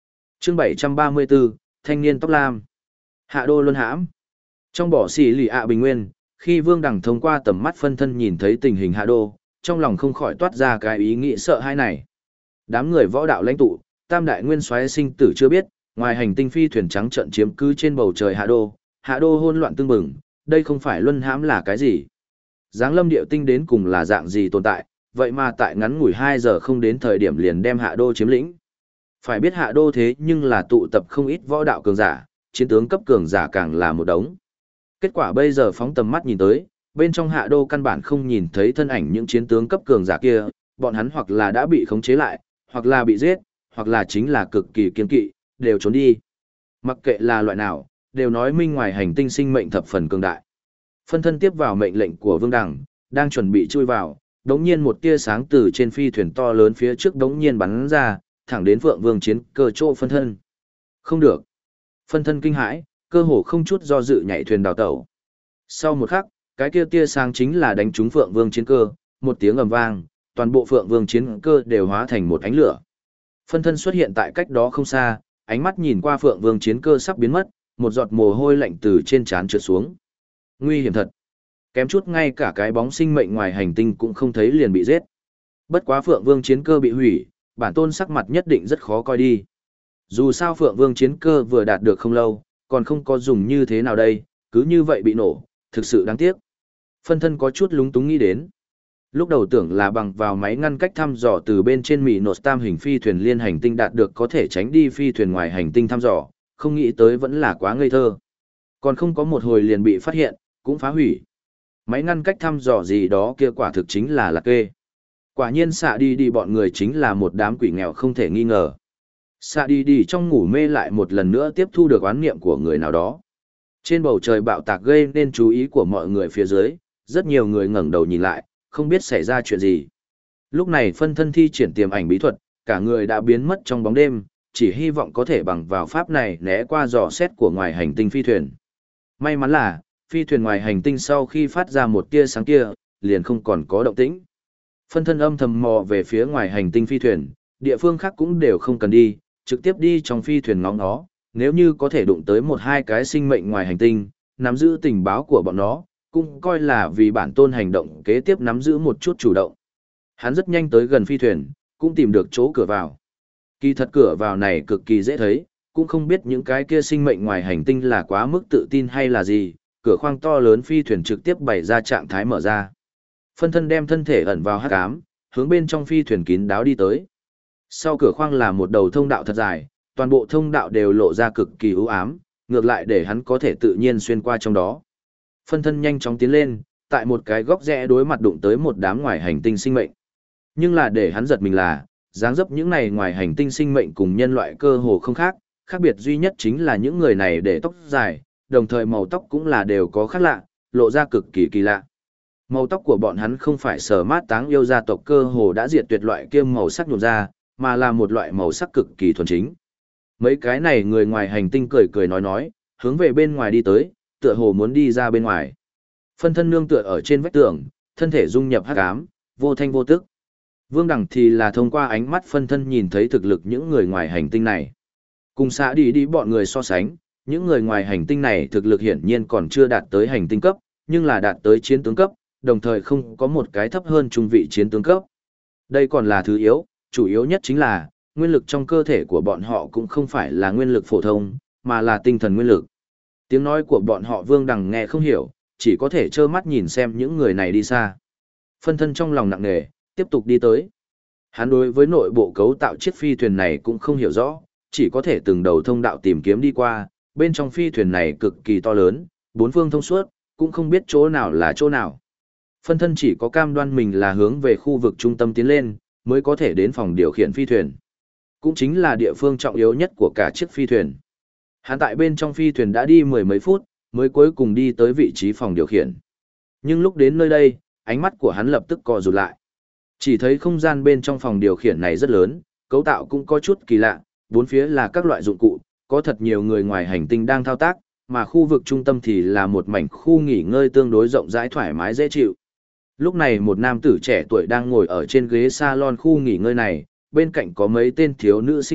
Chương 734, thanh niên tóc lam. Hạ đô luân hãm. Trong bỏ xỉ lì ạ bình nguyên, khi Vương Đằng thông qua tầm mắt phân thân nhìn thấy tình hình hạ đô, trong lòng không khỏi toát ra cái ý nghĩ sợ hãi này. Đám người võ đạo lãnh tụ, tam đại nguyên soái sinh tử chưa biết, ngoài hành tinh phi thuyền trắng trận chiếm cứ trên bầu trời hạ đô hỗn loạn tương bừng, đây không phải luân hãm là cái gì? Giáng lâm điệu tinh đến cùng là dạng gì tồn tại, vậy mà tại ngắn ngủi 2 giờ không đến thời điểm liền đem hạ đô chiếm lĩnh. Phải biết hạ đô thế nhưng là tụ tập không ít võ đạo cường giả, chiến tướng cấp cường giả càng là một đống. Kết quả bây giờ phóng tầm mắt nhìn tới, bên trong hạ đô căn bản không nhìn thấy thân ảnh những chiến tướng cấp cường giả kia, bọn hắn hoặc là đã bị khống chế lại, hoặc là bị giết, hoặc là chính là cực kỳ kiên kỵ, đều trốn đi. Mặc kệ là loại nào, đều nói minh ngoài hành tinh sinh mệnh thập phần cường đại. Phân thân tiếp vào mệnh lệnh của Vương Đằng, đang chuẩn bị chui vào, đống nhiên một tia sáng từ trên phi thuyền to lớn phía trước đống nhiên bắn ra, thẳng đến Phượng Vương chiến cơ chỗ phân thân. Không được. Phân thân kinh hãi, cơ hồ không chút do dự nhảy thuyền đào tẩu. Sau một khắc, cái kia tia sáng chính là đánh trúng Phượng Vương chiến cơ, một tiếng ầm vang, toàn bộ Phượng Vương chiến cơ đều hóa thành một ánh lửa. Phân thân xuất hiện tại cách đó không xa, ánh mắt nhìn qua Phượng Vương chiến cơ sắp biến mất, một giọt mồ hôi lạnh từ trên trán trượt xuống. Nguy hiểm thật. Kém chút ngay cả cái bóng sinh mệnh ngoài hành tinh cũng không thấy liền bị giết. Bất quá Phượng Vương chiến cơ bị hủy, bản tôn sắc mặt nhất định rất khó coi đi. Dù sao Phượng Vương chiến cơ vừa đạt được không lâu, còn không có dùng như thế nào đây, cứ như vậy bị nổ, thực sự đáng tiếc. Phân thân có chút lúng túng nghĩ đến. Lúc đầu tưởng là bằng vào máy ngăn cách thăm dò từ bên trên Mỹ nột tam hình phi thuyền liên hành tinh đạt được có thể tránh đi phi thuyền ngoài hành tinh thăm dò, không nghĩ tới vẫn là quá ngây thơ. Còn không có một hồi liền bị phát hiện, cũng phá hủy. Máy ngăn cách thăm dò gì đó kia quả thực chính là lạc kê. Quả nhiên xạ đi bọn người chính là một đám quỷ nghèo không thể nghi ngờ. Xạ đi trong ngủ mê lại một lần nữa tiếp thu được oán niệm của người nào đó. Trên bầu trời bạo tạc gây nên chú ý của mọi người phía dưới, rất nhiều người ngẩng đầu nhìn lại, không biết xảy ra chuyện gì. Lúc này phân thân thi triển tiềm ảnh bí thuật, cả người đã biến mất trong bóng đêm, chỉ hy vọng có thể bằng vào pháp này né qua dò xét của ngoài hành tinh phi thuyền. May mắn là, phi thuyền ngoài hành tinh sau khi phát ra một tia sáng kia, liền không còn có động tĩnh. Phân thân âm thầm mò về phía ngoài hành tinh phi thuyền, địa phương khác cũng đều không cần đi, trực tiếp đi trong phi thuyền ngóng nó, nếu như có thể đụng tới một hai cái sinh mệnh ngoài hành tinh, nắm giữ tình báo của bọn nó, cũng coi là vì bản tôn hành động kế tiếp nắm giữ một chút chủ động. Hắn rất nhanh tới gần phi thuyền, cũng tìm được chỗ cửa vào. Kỳ thật cửa vào này cực kỳ dễ thấy, cũng không biết những cái kia sinh mệnh ngoài hành tinh là quá mức tự tin hay là gì, cửa khoang to lớn phi thuyền trực tiếp bày ra trạng thái mở ra. Phân thân đem thân thể ẩn vào hắc ám, hướng bên trong phi thuyền kín đáo đi tới. Sau cửa khoang là một đầu thông đạo thật dài, toàn bộ thông đạo đều lộ ra cực kỳ u ám, ngược lại để hắn có thể tự nhiên xuyên qua trong đó. Phân thân nhanh chóng tiến lên, tại một cái góc rẽ đối mặt đụng tới một đám ngoài hành tinh sinh mệnh. Nhưng là để hắn giật mình là, dáng dấp những này ngoài hành tinh sinh mệnh cùng nhân loại cơ hồ không khác, khác biệt duy nhất chính là những người này để tóc dài, đồng thời màu tóc cũng là đều có khác lạ, lộ ra cực kỳ kỳ lạ. Màu tóc của bọn hắn không phải sở mát táng yêu gia tộc cơ hồ đã diệt tuyệt loại kia màu sắc nhuộm ra, mà là một loại màu sắc cực kỳ thuần chính. Mấy cái này người ngoài hành tinh cười cười nói, hướng về bên ngoài đi tới, tựa hồ muốn đi ra bên ngoài. Phân thân nương tựa ở trên vách tường, thân thể dung nhập hắc ám, vô thanh vô tức. Vương Đằng thì là thông qua ánh mắt phân thân nhìn thấy thực lực những người ngoài hành tinh này. Cùng xã đi bọn người so sánh, những người ngoài hành tinh này thực lực hiển nhiên còn chưa đạt tới hành tinh cấp, nhưng là đạt tới chiến tướng cấp, đồng thời không có một cái thấp hơn trung vị chiến tướng cấp. Đây còn là thứ yếu, chủ yếu nhất chính là, nguyên lực trong cơ thể của bọn họ cũng không phải là nguyên lực phổ thông, mà là tinh thần nguyên lực. Tiếng nói của bọn họ Vương Đằng nghe không hiểu, chỉ có thể trơ mắt nhìn xem những người này đi xa. Phân thân trong lòng nặng nề, tiếp tục đi tới. Hắn đối với nội bộ cấu tạo chiếc phi thuyền này cũng không hiểu rõ, chỉ có thể từng đầu thông đạo tìm kiếm đi qua, bên trong phi thuyền này cực kỳ to lớn, bốn phương thông suốt, cũng không biết chỗ nào là chỗ nào. Phân thân chỉ có cam đoan mình là hướng về khu vực trung tâm tiến lên, mới có thể đến phòng điều khiển phi thuyền. Cũng chính là địa phương trọng yếu nhất của cả chiếc phi thuyền. Hắn tại bên trong phi thuyền đã đi mười mấy phút, mới cuối cùng đi tới vị trí phòng điều khiển. Nhưng lúc đến nơi đây, ánh mắt của hắn lập tức co rụt lại. Chỉ thấy không gian bên trong phòng điều khiển này rất lớn, cấu tạo cũng có chút kỳ lạ, bốn phía là các loại dụng cụ, có thật nhiều người ngoài hành tinh đang thao tác, mà khu vực trung tâm thì là một mảnh khu nghỉ ngơi tương đối rộng rãi thoải mái dễ chịu. Lúc này một nam tử trẻ tuổi đang ngồi ở trên ghế salon khu nghỉ ngơi này, bên cạnh có mấy tên thiếu nữ xinh đẹp,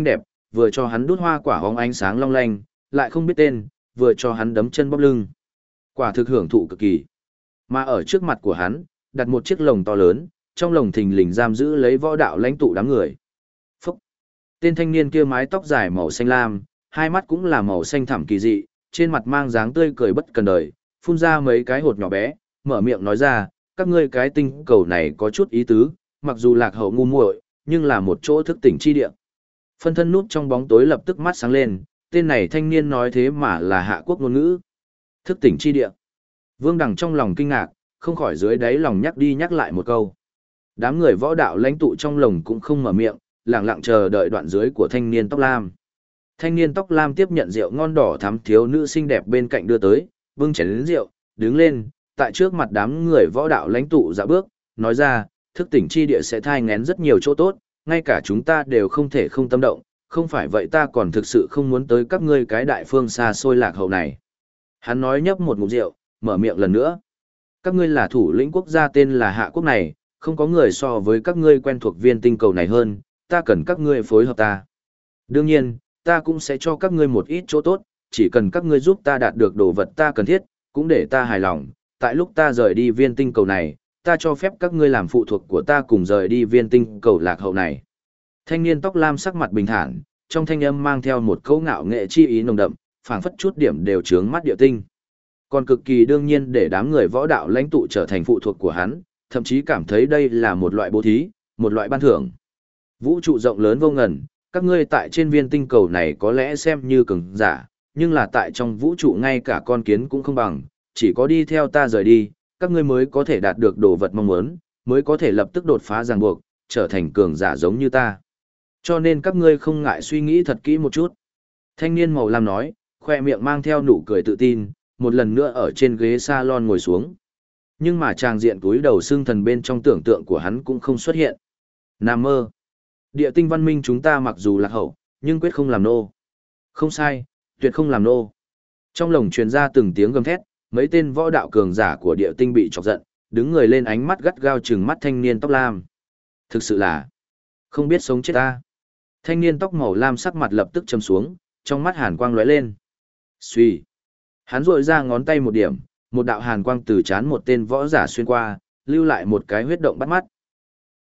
vừa cho hắn đút hoa quả hóng ánh sáng long lanh, lại không biết tên, vừa cho hắn đấm chân bóp lưng. Quả thực hưởng thụ cực kỳ. Mà ở trước mặt của hắn, đặt một chiếc lồng to lớn, trong lồng thình lình giam giữ lấy võ đạo lãnh tụ đám người. Phúc! Tên thanh niên kia mái tóc dài màu xanh lam, hai mắt cũng là màu xanh thẳm kỳ dị, trên mặt mang dáng tươi cười bất cần đời, phun ra mấy cái hột nhỏ bé, mở miệng nói ra, các ngươi cái tinh cầu này có chút ý tứ, mặc dù lạc hậu ngu muội, nhưng là một chỗ thức tỉnh chi địa. Phân thân núp trong bóng tối lập tức mắt sáng lên, tên này thanh niên nói thế mà là hạ quốc ngôn ngữ. Thức tỉnh chi địa. Vương Đằng trong lòng kinh ngạc, không khỏi dưới đáy lòng nhắc đi nhắc lại một câu. Đám người võ đạo lãnh tụ trong lồng cũng không mở miệng, lặng lặng chờ đợi đoạn dưới của thanh niên tóc lam. Thanh niên tóc lam tiếp nhận rượu ngon đỏ thắm thiếu nữ xinh đẹp bên cạnh đưa tới, bưng chén lớn rượu, đứng lên, tại trước mặt đám người võ đạo lãnh tụ dạo bước, nói ra, thức tỉnh chi địa sẽ thai ngén rất nhiều chỗ tốt, ngay cả chúng ta đều không thể không tâm động, không phải vậy ta còn thực sự không muốn tới các ngươi cái đại phương xa xôi lạc hậu này. Hắn nói nhấp một ngụm rượu, mở miệng lần nữa. Các ngươi là thủ lĩnh quốc gia tên là Hạ Quốc này, không có người so với các ngươi quen thuộc viên tinh cầu này hơn, ta cần các ngươi phối hợp ta. Đương nhiên, ta cũng sẽ cho các ngươi một ít chỗ tốt, chỉ cần các ngươi giúp ta đạt được đồ vật ta cần thiết, cũng để ta hài lòng. Tại lúc ta rời đi viên tinh cầu này, ta cho phép các ngươi làm phụ thuộc của ta cùng rời đi viên tinh cầu lạc hậu này. Thanh niên tóc lam sắc mặt bình thản, trong thanh âm mang theo một câu ngạo nghệ chi ý nồng đậm, phảng phất chút điểm đều chướng mắt địa tinh. Còn cực kỳ đương nhiên để đám người võ đạo lãnh tụ trở thành phụ thuộc của hắn, thậm chí cảm thấy đây là một loại bố thí, một loại ban thưởng. Vũ trụ rộng lớn vô ngần, các ngươi tại trên viên tinh cầu này có lẽ xem như cường giả, nhưng là tại trong vũ trụ ngay cả con kiến cũng không bằng, chỉ có đi theo ta rời đi, các ngươi mới có thể đạt được đồ vật mong muốn, mới có thể lập tức đột phá ràng buộc, trở thành cường giả giống như ta. Cho nên các ngươi không ngại suy nghĩ thật kỹ một chút. Thanh niên màu lam nói, khoe miệng mang theo nụ cười tự tin, một lần nữa ở trên ghế salon ngồi xuống. Nhưng mà tràng diện túi đầu xương thần bên trong tưởng tượng của hắn cũng không xuất hiện. Nam mơ. Địa tinh văn minh chúng ta mặc dù lạc hậu, nhưng quyết không làm nô. Không sai, tuyệt không làm nô. Trong lồng truyền ra từng tiếng gầm thét, mấy tên võ đạo cường giả của địa tinh bị chọc giận, đứng người lên ánh mắt gắt gao trừng mắt thanh niên tóc lam. Thực sự là không biết sống chết ta. Thanh niên tóc màu lam sắc mặt lập tức trầm xuống, trong mắt hàn quang lóe lên. Xuy. Hắn rội ra ngón tay một điểm, một đạo hàn quang từ chán một tên võ giả xuyên qua, lưu lại một cái huyết động bắt mắt.